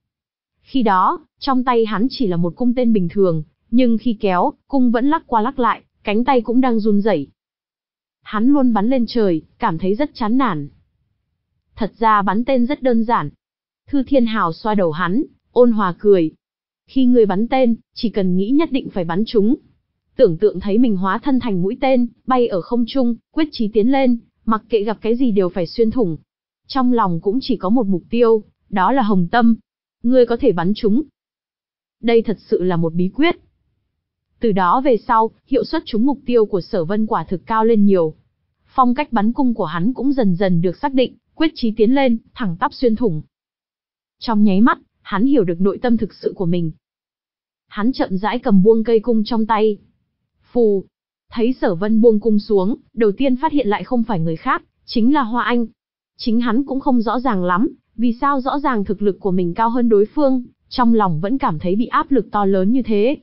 Khi đó, trong tay hắn chỉ là một cung tên bình thường, nhưng khi kéo, cung vẫn lắc qua lắc lại, cánh tay cũng đang run rẩy. Hắn luôn bắn lên trời, cảm thấy rất chán nản. Thật ra bắn tên rất đơn giản. Thư Thiên Hào xoa đầu hắn, ôn hòa cười. Khi ngươi bắn tên, chỉ cần nghĩ nhất định phải bắn trúng. Tưởng tượng thấy mình hóa thân thành mũi tên, bay ở không trung, quyết chí tiến lên, mặc kệ gặp cái gì đều phải xuyên thủng. Trong lòng cũng chỉ có một mục tiêu, đó là hồng tâm. Ngươi có thể bắn trúng. Đây thật sự là một bí quyết. Từ đó về sau, hiệu suất trúng mục tiêu của Sở Vân quả thực cao lên nhiều. Phong cách bắn cung của hắn cũng dần dần được xác định, quyết chí tiến lên, thẳng tắp xuyên thủng. Trong nháy mắt, hắn hiểu được nội tâm thực sự của mình. Hắn chậm rãi cầm buông cây cung trong tay. Phù, thấy Sở Vân buông cung xuống, đầu tiên phát hiện lại không phải người khác, chính là Hoa Anh. Chính hắn cũng không rõ ràng lắm, vì sao rõ ràng thực lực của mình cao hơn đối phương, trong lòng vẫn cảm thấy bị áp lực to lớn như thế.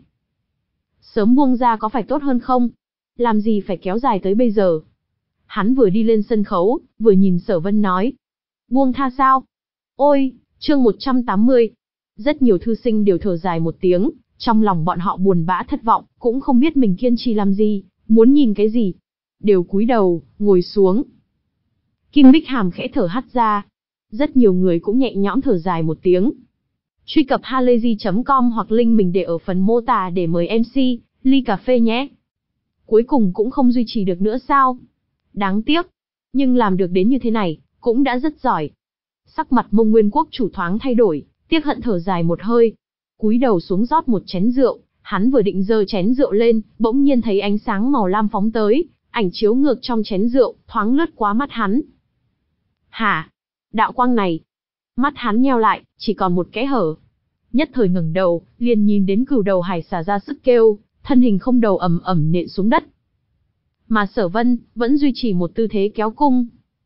Sớm buông ra có phải tốt hơn không? Làm gì phải kéo dài tới bây giờ? Hắn vừa đi lên sân khấu, vừa nhìn Sở Vân nói. Buông tha sao? Ôi, chương một trăm tám mươi. Rất nhiều thư sinh đều thở dài một tiếng, trong lòng bọn họ buồn bã thất vọng, cũng không biết mình kiên trì làm gì, muốn nhìn cái gì. Đều cúi đầu, ngồi xuống. Kim Bích Hàm khẽ thở hắt ra. Rất nhiều người cũng nhẹ nhõm thở dài một tiếng. Truy cập halayzi chấm com hoặc link mình để ở phần mô tả để mời em xê, ly cà phê nhé. Cuối cùng cũng không duy trì được nữa sao? Đáng tiếc. Nhưng làm được đến như thế này, cũng đã rất giỏi. Sắc mặt Mông Nguyên Quốc chủ thoáng thay đổi, tiếc hận thở dài một hơi. Cúi đầu xuống rót một chén rượu, hắn vừa định giơ chén rượu lên, bỗng nhiên thấy ánh sáng màu lam phóng tới, ảnh chiếu ngược trong chén rượu, thoáng lướt qua mắt hắn. Hả? Đạo quang này. Mắt hắn nheo lại, chỉ còn một kẽ hở. Nhất thời ngẩng đầu, liền nhìn đến Cửu Đầu Hải xả ra sức kêu, thân hình không đầu ầm ầm nện xuống đất. Mà Sở Vân vẫn duy trì một tư thế kéo cung.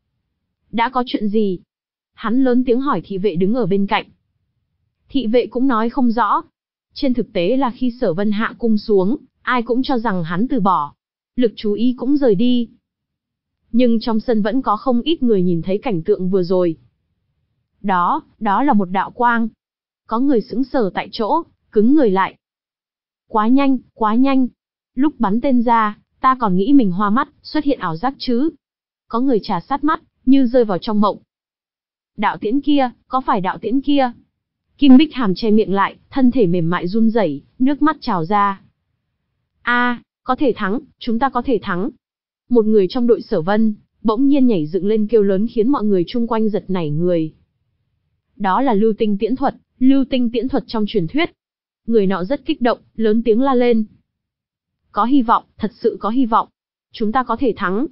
Đã có chuyện gì? Hắn lớn tiếng hỏi thị vệ đứng ở bên cạnh. Thị vệ cũng nói không rõ. Trên thực tế là khi Sở Vân hạ cung xuống, ai cũng cho rằng hắn từ bỏ. Lực chú ý cũng rời đi. Nhưng trong sân vẫn có không ít người nhìn thấy cảnh tượng vừa rồi. Đó, đó là một đạo quang. Có người sững sờ tại chỗ, cứng người lại. Quá nhanh, quá nhanh. Lúc bắn tên ra, ta còn nghĩ mình hoa mắt, xuất hiện ảo giác chứ. Có người trà sát mắt, như rơi vào trong mộng. Đạo tiễn kia, có phải đạo tiễn kia? Kim Bích Hàm che miệng lại, thân thể mềm mại run rẩy, nước mắt trào ra. A, có thể thắng, chúng ta có thể thắng. Một người trong đội Sở Vân, bỗng nhiên nhảy dựng lên kêu lớn khiến mọi người chung quanh giật nảy người. Đó là lưu tinh tiễn thuật, lưu tinh tiễn thuật trong truyền thuyết. Người nọ rất kích động, lớn tiếng la lên. Có hy vọng, thật sự có hy vọng. Chúng ta có thể thắng.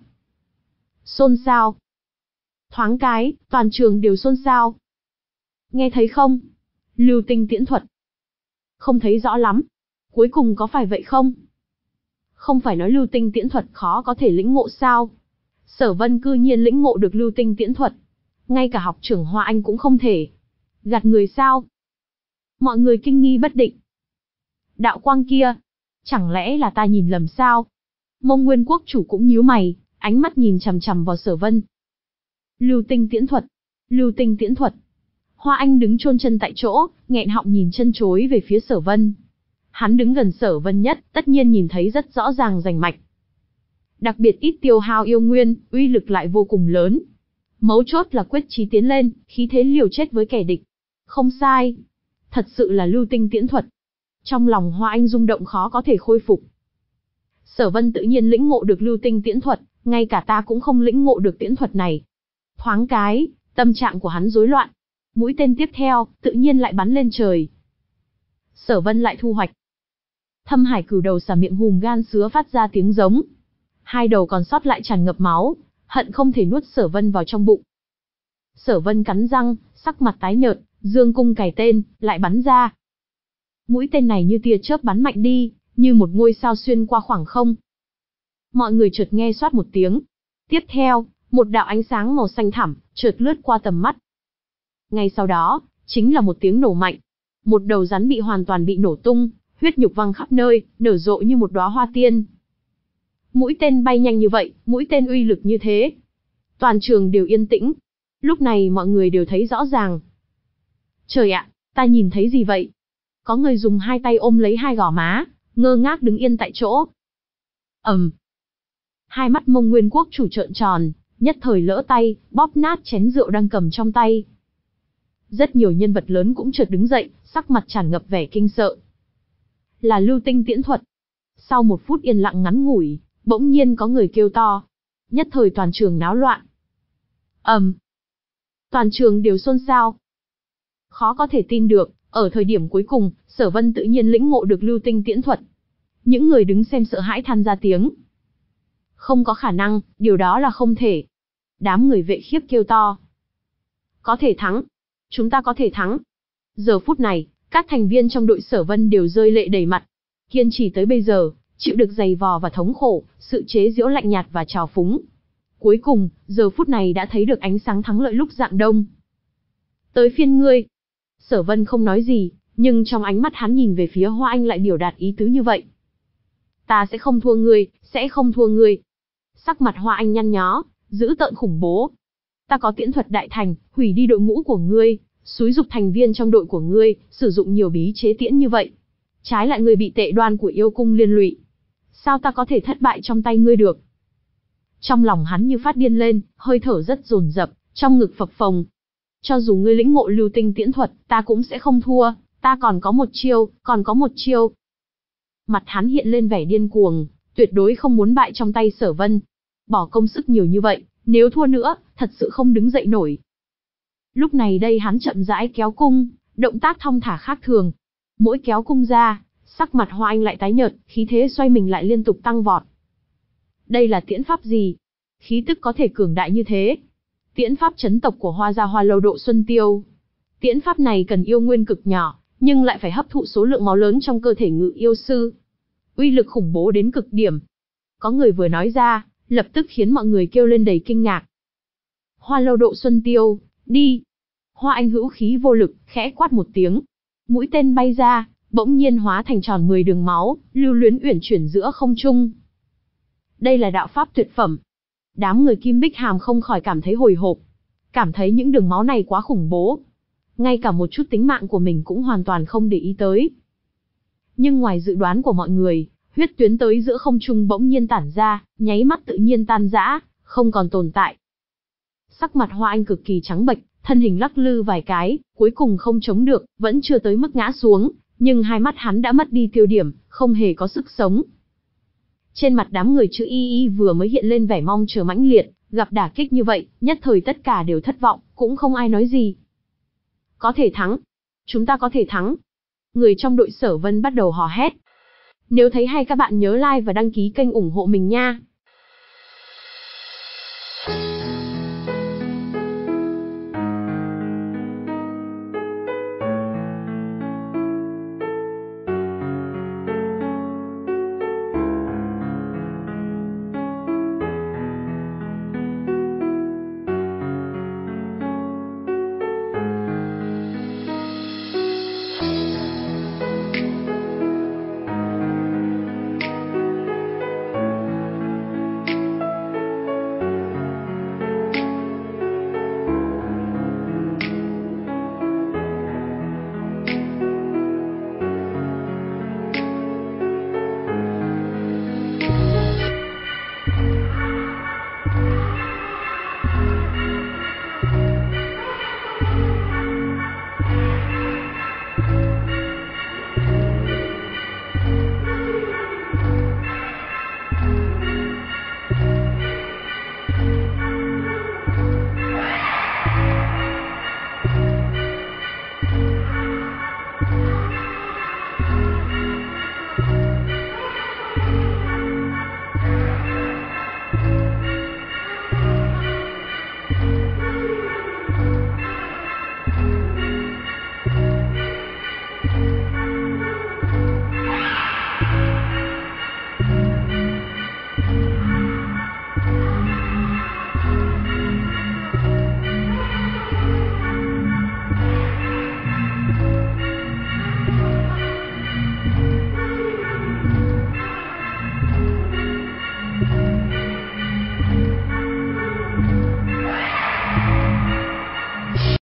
Xôn xao. Thoáng cái, toàn trường đều xôn xao. Nghe thấy không? Lưu tinh tiễn thuật. Không thấy rõ lắm. Cuối cùng có phải vậy không? Không phải nói lưu tinh tiễn thuật khó có thể lĩnh ngộ sao? Sở Vân cư nhiên lĩnh ngộ được lưu tinh tiễn thuật. Ngay cả học trưởng Hoa Anh cũng không thể. Gạt người sao? Mọi người kinh nghi bất định. Đạo quang kia, chẳng lẽ là ta nhìn lầm sao? Mông Nguyên Quốc chủ cũng nhíu mày, ánh mắt nhìn chằm chằm vào Sở Vân. Lưu tinh tiễn thuật, lưu tinh tiễn thuật. Hoa Anh đứng chôn chân tại chỗ, nghẹn họng nhìn chân chối về phía Sở Vân. Hắn đứng gần Sở Vân nhất, tất nhiên nhìn thấy rất rõ ràng rành mạch. Đặc biệt ít tiêu hao yêu nguyên, uy lực lại vô cùng lớn. Mấu chốt là quyết chí tiến lên, khí thế liều chết với kẻ địch. Không sai. Thật sự là lưu tinh tiễn thuật. Trong lòng Hoa Anh rung động khó có thể khôi phục. Sở Vân tự nhiên lĩnh ngộ được lưu tinh tiễn thuật, ngay cả ta cũng không lĩnh ngộ được tiễn thuật này. Thoáng cái, tâm trạng của hắn rối loạn. Mũi tên tiếp theo, tự nhiên lại bắn lên trời. Sở Vân lại thu hoạch. Thâm Hải Cửu Đầu xả miệng hùm gan sứa phát ra tiếng giống. Hai đầu còn sót lại tràn ngập máu, hận không thể nuốt Sở Vân vào trong bụng. Sở Vân cắn răng, sắc mặt tái nhợt, dương cung cài tên, lại bắn ra. Mũi tên này như tia chớp bắn mạnh đi, như một ngôi sao xuyên qua khoảng không. Mọi người chợt nghe xoát một tiếng. Tiếp theo, một đạo ánh sáng màu xanh thẳm, chợt lướt qua tầm mắt. Ngay sau đó, chính là một tiếng nổ mạnh. Một đầu rắn bị hoàn toàn bị nổ tung, huyết nhục văng khắp nơi, nở rộ như một đóa hoa tiên. Mũi tên bay nhanh như vậy, mũi tên uy lực như thế. Toàn trường đều yên tĩnh. Lúc này mọi người đều thấy rõ ràng. Trời ạ, ta nhìn thấy gì vậy? Có người dùng hai tay ôm lấy hai gò má, ngơ ngác đứng yên tại chỗ. ầm, um. Hai mắt Mông Nguyên Quốc chủ trợn tròn, nhất thời lỡ tay, bóp nát chén rượu đang cầm trong tay. Rất nhiều nhân vật lớn cũng chợt đứng dậy, sắc mặt tràn ngập vẻ kinh sợ. Là lưu tinh tiễn thuật. Sau một phút yên lặng ngắn ngủi, bỗng nhiên có người kêu to. Nhất thời toàn trường náo loạn. ầm, um. Toàn trường đều xôn xao. Khó có thể tin được, ở thời điểm cuối cùng, Sở Vân tự nhiên lĩnh ngộ được lưu tinh tiễn thuật. Những người đứng xem sợ hãi than ra tiếng. Không có khả năng, điều đó là không thể. Đám người vệ khiếp kêu to. Có thể thắng. Chúng ta có thể thắng. Giờ phút này, các thành viên trong đội Sở Vân đều rơi lệ đầy mặt. Kiên trì tới bây giờ, chịu được dày vò và thống khổ, sự chế giễu lạnh nhạt và trào phúng. Cuối cùng, giờ phút này đã thấy được ánh sáng thắng lợi lúc rạng đông. Tới phiên ngươi. Sở Vân không nói gì, nhưng trong ánh mắt hắn nhìn về phía Hoa Anh lại biểu đạt ý tứ như vậy. Ta sẽ không thua ngươi, sẽ không thua ngươi. Sắc mặt Hoa Anh nhăn nhó, dữ tợn khủng bố. Ta có tiễn thuật đại thành, hủy đi đội ngũ của ngươi, xúi dục thành viên trong đội của ngươi, sử dụng nhiều bí chế tiễn như vậy. Trái lại ngươi bị tệ đoan của yêu cung liên lụy. Sao ta có thể thất bại trong tay ngươi được? Trong lòng hắn như phát điên lên, hơi thở rất dồn dập, trong ngực phập phồng. Cho dù ngươi lĩnh ngộ lưu tinh tiễn thuật, ta cũng sẽ không thua, ta còn có một chiêu, còn có một chiêu. Mặt hắn hiện lên vẻ điên cuồng, tuyệt đối không muốn bại trong tay Sở Vân. Bỏ công sức nhiều như vậy, nếu thua nữa, thật sự không đứng dậy nổi. Lúc này đây hắn chậm rãi kéo cung, động tác thong thả khác thường. Mỗi kéo cung ra, sắc mặt Hoa Anh lại tái nhợt, khí thế xoay mình lại liên tục tăng vọt. Đây là tiễn pháp gì? Khí tức có thể cường đại như thế. Tiễn pháp chấn tộc của Hoa gia Hoa lâu độ Xuân Tiêu. Tiễn pháp này cần yêu nguyên cực nhỏ, nhưng lại phải hấp thụ số lượng máu lớn trong cơ thể ngự yêu sư. Uy lực khủng bố đến cực điểm. Có người vừa nói ra, lập tức khiến mọi người kêu lên đầy kinh ngạc. Hoa lâu độ Xuân Tiêu, đi. Hoa Anh hữu khí vô lực, khẽ quát một tiếng. Mũi tên bay ra, bỗng nhiên hóa thành tròn mười đường máu, lưu luyến uyển chuyển giữa không trung. Đây là đạo pháp tuyệt phẩm. Đám người Kim Bích Hàm không khỏi cảm thấy hồi hộp. Cảm thấy những đường máu này quá khủng bố. Ngay cả một chút tính mạng của mình cũng hoàn toàn không để ý tới. Nhưng ngoài dự đoán của mọi người, huyết tuyến tới giữa không trung bỗng nhiên tản ra, nháy mắt tự nhiên tan rã, không còn tồn tại. Sắc mặt Hoa Anh cực kỳ trắng bệch, thân hình lắc lư vài cái, cuối cùng không chống được, vẫn chưa tới mức ngã xuống, nhưng hai mắt hắn đã mất đi tiêu điểm, không hề có sức sống. Trên mặt đám người chữ Y Y vừa mới hiện lên vẻ mong chờ mãnh liệt, gặp đả kích như vậy, nhất thời tất cả đều thất vọng, cũng không ai nói gì. Có thể thắng. Chúng ta có thể thắng. Người trong đội Sở Vân bắt đầu hò hét. Nếu thấy hay các bạn nhớ like và đăng ký kênh ủng hộ mình nha.